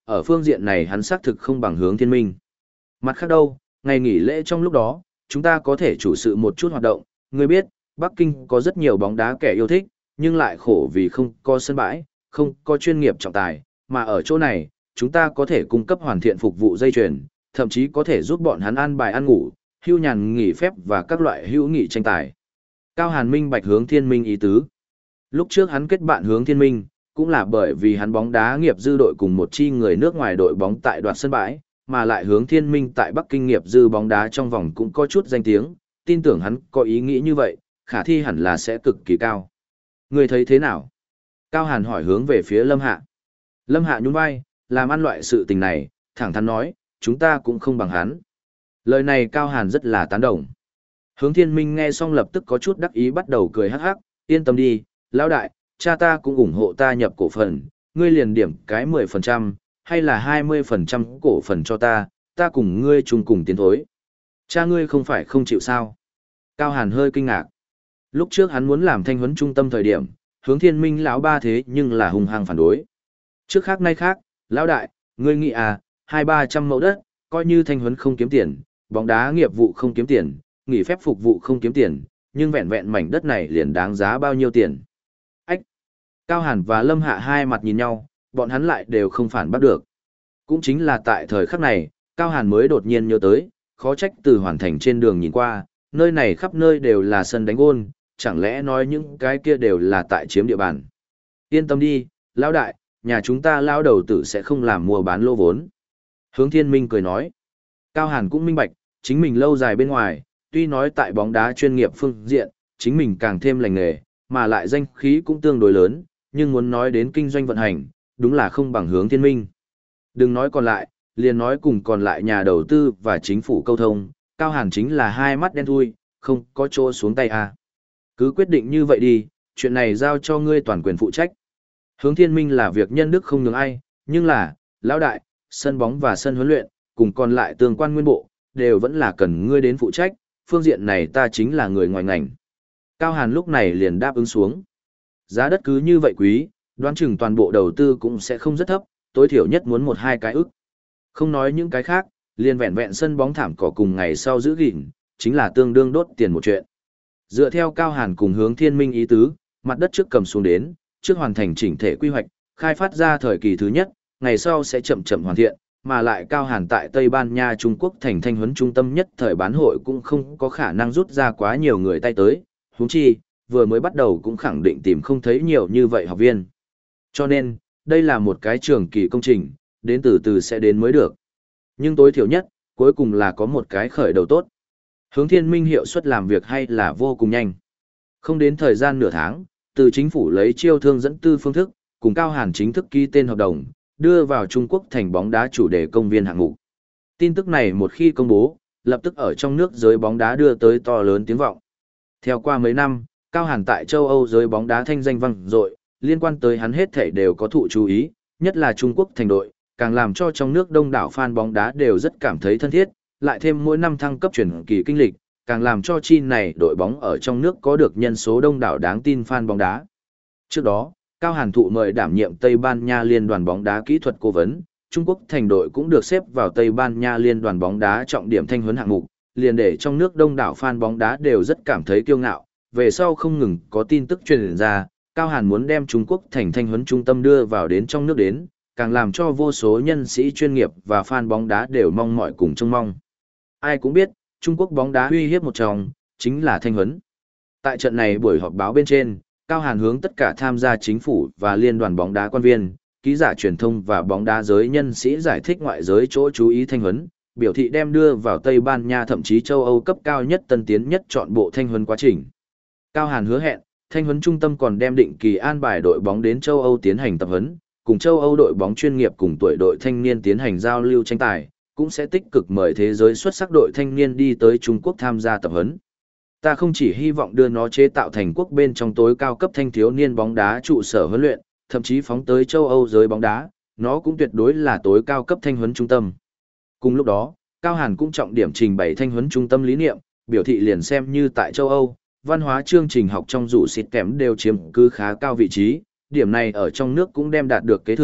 ở phương diện này hắn xác thực không bằng Hướng Thiên Minh. Mặt khác đâu, ngày nghỉ lễ trong lúc đó, chúng ta có thể chủ sự một chút hoạt động, ngươi biết, Bắc Kinh có rất nhiều bóng đá kẻ yêu thích, nhưng lại khổ vì không có sân bãi, không có chuyên nghiệp trọng tài, mà ở chỗ này, chúng ta có thể cung cấp hoàn thiện phục vụ dây chuyền, thậm chí có thể giúp bọn hắn ăn bài ăn ngủ, hưu nhàn nghỉ phép và các loại hữu nghị tranh tài. Cao Hàn minh bạch Hướng Thiên Minh ý tứ. Lúc trước hắn kết bạn Hướng Thiên Minh, cũng là bởi vì hắn bóng đá nghiệp dư đội cùng một chi người nước ngoài đội bóng tại đoạt sân bãi, mà lại Hướng Thiên Minh tại Bắc Kinh nghiệp dư bóng đá trong vòng cũng có chút danh tiếng, tin tưởng hắn có ý nghĩ như vậy, khả thi hẳn là sẽ cực kỳ cao. Người thấy thế nào? Cao Hàn hỏi hướng về phía Lâm Hạ. Lâm Hạ nhún vai, làm ăn loại sự tình này, thẳng thắn nói, chúng ta cũng không bằng hắn. Lời này Cao Hàn rất là tán đồng. Hướng Thiên Minh nghe xong lập tức có chút đắc ý bắt đầu cười hắc hắc, yên tâm đi, lão đại, cha ta cũng ủng hộ ta nhập cổ phần, ngươi liền điểm cái mười phần trăm, hay là hai mươi phần trăm cổ phần cho ta, ta cùng ngươi chung cùng tiến thối. Cha ngươi không phải không chịu sao? Cao Hàn hơi kinh ngạc. Lúc trước hắn muốn làm thanh huấn trung tâm thời điểm, Hướng Thiên Minh lão ba thế nhưng là hung hăng phản đối. Trước khác nay khác, lão đại, ngươi nghĩ à, hai ba trăm mẫu đất, coi như thanh huấn không kiếm tiền, bóng đá nghiệp vụ không kiếm tiền, nghỉ phép phục vụ không kiếm tiền, nhưng vẹn vẹn mảnh đất này liền đáng giá bao nhiêu tiền. Ách! Cao Hàn và Lâm Hạ hai mặt nhìn nhau, bọn hắn lại đều không phản bắt được. Cũng chính là tại thời khắc này, Cao Hàn mới đột nhiên nhớ tới, khó trách từ hoàn thành trên đường nhìn qua, nơi này khắp nơi đều là sân đánh gôn, chẳng lẽ nói những cái kia đều là tại chiếm địa bàn. Yên tâm đi, lão đại, nhà chúng ta lão đầu tử sẽ không làm mua bán lô vốn. Hướng Thiên Minh cười nói. Cao Hàn cũng minh bạch, chính mình lâu dài bên ngoài, tuy nói tại bóng đá chuyên nghiệp phương diện, chính mình càng thêm lành nghề, mà lại danh khí cũng tương đối lớn, nhưng muốn nói đến kinh doanh vận hành, đúng là không bằng Hướng Thiên Minh. Đừng nói còn lại, liền nói cùng còn lại nhà đầu tư và chính phủ câu thông, Cao Hàn chính là hai mắt đen thui, không có chỗ xuống tay à. Cứ quyết định như vậy đi, chuyện này giao cho ngươi toàn quyền phụ trách. Hướng Thiên Minh là việc nhân đức không nhường ai, nhưng là, lão đại, sân bóng và sân huấn luyện, cùng còn lại tương quan nguyên bộ, đều vẫn là cần ngươi đến phụ trách, phương diện này ta chính là người ngoài ngành. Cao Hàn lúc này liền đáp ứng xuống. Giá đất cứ như vậy quý, đoán chừng toàn bộ đầu tư cũng sẽ không rất thấp, tối thiểu nhất muốn một hai cái ức. Không nói những cái khác, liền vẹn vẹn sân bóng thảm cỏ cùng ngày sau giữ gìn, chính là tương đương đốt tiền một chuyện. Dựa theo Cao Hàn cùng Hướng Thiên Minh ý tứ, mặt đất trước cầm xuống đến, trước hoàn thành chỉnh thể quy hoạch, khai phát ra thời kỳ thứ nhất, ngày sau sẽ chậm chậm hoàn thiện, mà lại Cao Hàn tại Tây Ban Nha Trung Quốc thành thanh huấn trung tâm nhất thời bán hội cũng không có khả năng rút ra quá nhiều người tay tới, huống chi, vừa mới bắt đầu cũng khẳng định tìm không thấy nhiều như vậy học viên. Cho nên, đây là một cái trường kỳ công trình, đến từ từ sẽ đến mới được. Nhưng tối thiểu nhất, cuối cùng là có một cái khởi đầu tốt. Hướng Thiên Minh hiệu suất làm việc hay là vô cùng nhanh. Không đến thời gian nửa tháng, từ chính phủ lấy chiêu thương dẫn tư phương thức, cùng Cao Hàn chính thức ký tên hợp đồng, đưa vào Trung Quốc thành bóng đá chủ đề công viên hạng mục. Tin tức này một khi công bố, lập tức ở trong nước giới bóng đá đưa tới to lớn tiếng vọng. Theo qua mấy năm, Cao Hàn tại châu Âu giới bóng đá thanh danh vang dội, liên quan tới hắn hết thảy đều có thụ chú ý, nhất là Trung Quốc thành đội, càng làm cho trong nước đông đảo fan bóng đá đều rất cảm thấy thân thiết, lại thêm mỗi năm thăng cấp chuyển kỳ kinh lịch, càng làm cho chi này đội bóng ở trong nước có được nhân số đông đảo đáng tin fan bóng đá. Trước đó, Cao Hàn thụ mời đảm nhiệm Tây Ban Nha Liên đoàn bóng đá kỹ thuật cố vấn, Trung Quốc thành đội cũng được xếp vào Tây Ban Nha Liên đoàn bóng đá trọng điểm thanh huấn hạng mục, liền để trong nước đông đảo fan bóng đá đều rất cảm thấy kiêu ngạo. Về sau không ngừng có tin tức truyền ra, Cao Hàn muốn đem Trung Quốc thành thanh huấn trung tâm đưa vào đến trong nước đến, càng làm cho vô số nhân sĩ chuyên nghiệp và fan bóng đá đều mong mỏi cùng trông mong. Ai cũng biết, Trung Quốc bóng đá uy hiếp một trong, chính là thanh huấn. Tại trận này buổi họp báo bên trên, Cao Hàn hướng tất cả tham gia chính phủ và liên đoàn bóng đá quan viên, ký giả truyền thông và bóng đá giới nhân sĩ giải thích ngoại giới chỗ chú ý thanh huấn, biểu thị đem đưa vào Tây Ban Nha thậm chí châu Âu cấp cao nhất tân tiến nhất chọn bộ thanh huấn quá trình. Cao Hàn hứa hẹn, thanh huấn trung tâm còn đem định kỳ an bài đội bóng đến châu Âu tiến hành tập huấn, cùng châu Âu đội bóng chuyên nghiệp cùng tuổi đội thanh niên tiến hành giao lưu tranh tài, cũng sẽ tích cực mời thế giới xuất sắc đội thanh niên đi tới Trung Quốc tham gia tập huấn. Ta không chỉ hy vọng đưa nó chế tạo thành quốc bên trong tối cao cấp thanh thiếu niên bóng đá trụ sở huấn luyện, thậm chí phóng tới châu Âu giới bóng đá, nó cũng tuyệt đối là tối cao cấp thanh huấn trung tâm. Cùng lúc đó, Cao Hàn cũng trọng điểm trình bày thanh huấn trung tâm lý niệm, biểu thị liền xem như tại châu Âu, văn hóa chương trình học trong rủ xịt kém đều chiếm cứ khá cao vị trí, điểm này ở trong nước cũng đem đạt được kế thừa,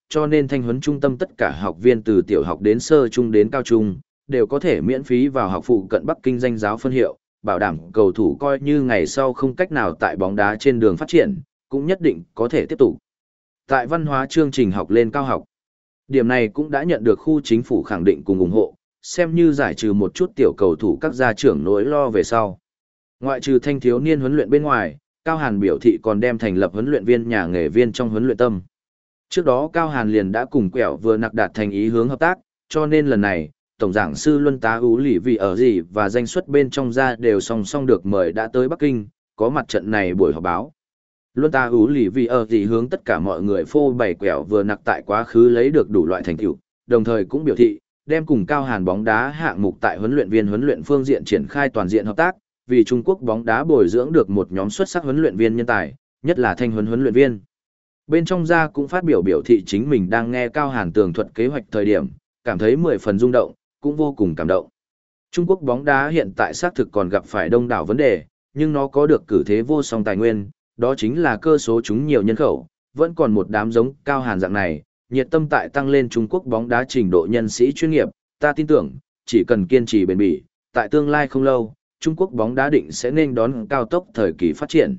cho nên thanh huấn trung tâm tất cả học viên từ tiểu học đến sơ trung đến cao trung, đều có thể miễn phí vào học phụ cận Bắc Kinh danh giáo phân hiệu, bảo đảm cầu thủ coi như ngày sau không cách nào tại bóng đá trên đường phát triển, cũng nhất định có thể tiếp tục. Tại văn hóa chương trình học lên cao học, điểm này cũng đã nhận được khu chính phủ khẳng định cùng ủng hộ, xem như giải trừ một chút tiểu cầu thủ các gia trưởng nỗi lo về sau. Ngoại trừ thanh thiếu niên huấn luyện bên ngoài, Cao Hàn biểu thị còn đem thành lập huấn luyện viên nhà nghề viên trong huấn luyện tâm. Trước đó Cao Hàn liền đã cùng quẹo vừa nặc đạt thành ý hướng hợp tác, cho nên lần này, Tổng giảng sư Luân tá ú lì vì ở gì và danh xuất bên trong ra đều song song được mời đã tới Bắc Kinh, có mặt trận này buổi họp báo. Luân tá ú lì vì ở gì hướng tất cả mọi người phô bày quẹo vừa nặc tại quá khứ lấy được đủ loại thành tựu, đồng thời cũng biểu thị, đem cùng Cao Hàn bóng đá hạng mục tại huấn luyện viên huấn luyện phương diện triển khai toàn diện hợp tác, vì Trung Quốc bóng đá bồi dưỡng được một nhóm xuất sắc huấn luyện viên nhân tài, nhất là thanh huấn huấn luyện viên. Bên trong ra cũng phát biểu biểu thị chính mình đang nghe Cao Hàn tường thuật kế hoạch thời điểm, cảm thấy mười phần rung động, cũng vô cùng cảm động. Trung Quốc bóng đá hiện tại xác thực còn gặp phải đông đảo vấn đề, nhưng nó có được cử thế vô song tài nguyên, đó chính là cơ số chúng nhiều nhân khẩu, vẫn còn một đám giống Cao Hàn dạng này, nhiệt tâm tại tăng lên Trung Quốc bóng đá trình độ nhân sĩ chuyên nghiệp, ta tin tưởng, chỉ cần kiên trì bền bỉ, tại tương lai không lâu, Trung Quốc bóng đá định sẽ nên đón cao tốc thời kỳ phát triển.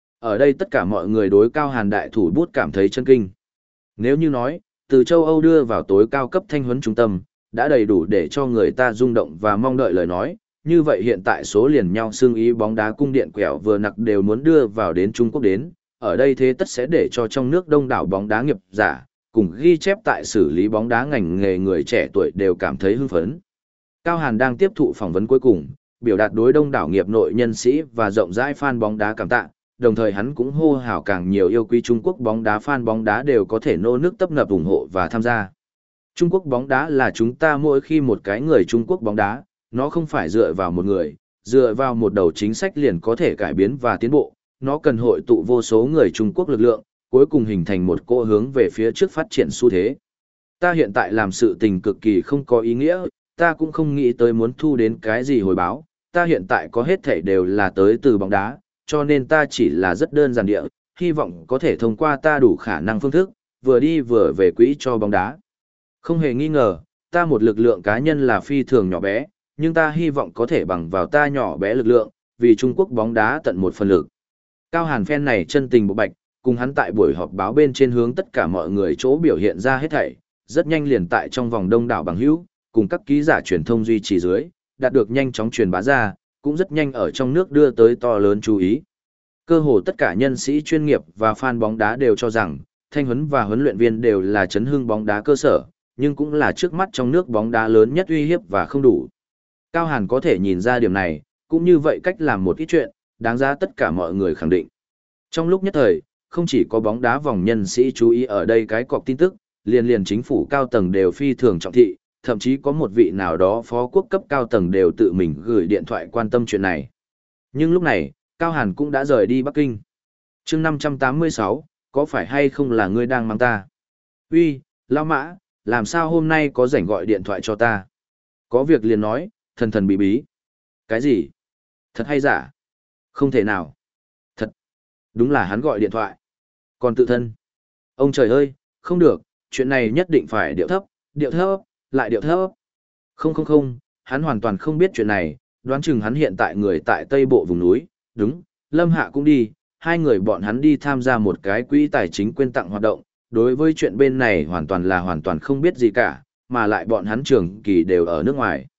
Ở đây tất cả mọi người đối Cao Hàn đại thủ bút cảm thấy chân kinh. Nếu như nói, từ châu Âu đưa vào tối cao cấp thanh huấn trung tâm, đã đầy đủ để cho người ta rung động và mong đợi lời nói, như vậy hiện tại số liền nhau xương ý bóng đá cung điện quẹo vừa nặc đều muốn đưa vào đến Trung Quốc đến, ở đây thế tất sẽ để cho trong nước đông đảo bóng đá nghiệp giả, cùng ghi chép tại xử lý bóng đá ngành nghề người trẻ tuổi đều cảm thấy hưng phấn. Cao Hàn đang tiếp thụ phỏng vấn cuối cùng, biểu đạt đối đông đảo nghiệp nội nhân sĩ và rộng rãi fan bóng đá cảm tạ, đồng thời hắn cũng hô hào càng nhiều yêu quý Trung Quốc bóng đá fan bóng đá đều có thể nô nước tấp nập ủng hộ và tham gia. Trung Quốc bóng đá là chúng ta mỗi khi một cái người Trung Quốc bóng đá, nó không phải dựa vào một người, dựa vào một đầu chính sách liền có thể cải biến và tiến bộ, nó cần hội tụ vô số người Trung Quốc lực lượng, cuối cùng hình thành một cỗ hướng về phía trước phát triển xu thế. Ta hiện tại làm sự tình cực kỳ không có ý nghĩa, ta cũng không nghĩ tới muốn thu đến cái gì hồi báo, ta hiện tại có hết thảy đều là tới từ bóng đá, cho nên ta chỉ là rất đơn giản địa, hy vọng có thể thông qua ta đủ khả năng phương thức, vừa đi vừa về quỹ cho bóng đá. Không hề nghi ngờ, ta một lực lượng cá nhân là phi thường nhỏ bé, nhưng ta hy vọng có thể bằng vào ta nhỏ bé lực lượng, vì Trung Quốc bóng đá tận một phần lực. Cao Hàn fan này chân tình bộ bạch, cùng hắn tại buổi họp báo bên trên hướng tất cả mọi người chỗ biểu hiện ra hết thảy, rất nhanh liền tại trong vòng đông đảo bằng hữu, cùng các ký giả truyền thông duy trì dưới, đạt được nhanh chóng truyền bá ra, cũng rất nhanh ở trong nước đưa tới to lớn chú ý. Cơ hồ tất cả nhân sĩ chuyên nghiệp và fan bóng đá đều cho rằng, thanh huấn và huấn luyện viên đều là chấn hưng bóng đá cơ sở, nhưng cũng là trước mắt trong nước bóng đá lớn nhất uy hiếp và không đủ. Cao Hàn có thể nhìn ra điểm này, cũng như vậy cách làm một ít chuyện, đáng giá tất cả mọi người khẳng định. Trong lúc nhất thời, không chỉ có bóng đá vòng nhân sĩ chú ý ở đây cái cọc tin tức, liền liền chính phủ cao tầng đều phi thường trọng thị, thậm chí có một vị nào đó phó quốc cấp cao tầng đều tự mình gửi điện thoại quan tâm chuyện này. Nhưng lúc này, Cao Hàn cũng đã rời đi Bắc Kinh. chương năm trăm tám mươi sáu, có phải hay không là ngươi đang mang ta? Uy, Lão Mã, làm sao hôm nay có rảnh gọi điện thoại cho ta? Có việc liền nói, thần thần bí bí. Cái gì? Thật hay giả? Không thể nào. Thật. Đúng là hắn gọi điện thoại. Còn tự thân. Ông trời ơi, không được, chuyện này nhất định phải điệu thấp, điệu thấp, lại điệu thấp. Không không không, hắn hoàn toàn không biết chuyện này, đoán chừng hắn hiện tại người tại Tây Bộ vùng núi, đúng, Lâm Hạ cũng đi, hai người bọn hắn đi tham gia một cái quỹ tài chính quyên tặng hoạt động, đối với chuyện bên này hoàn toàn là hoàn toàn không biết gì cả, mà lại bọn hắn trường kỳ đều ở nước ngoài.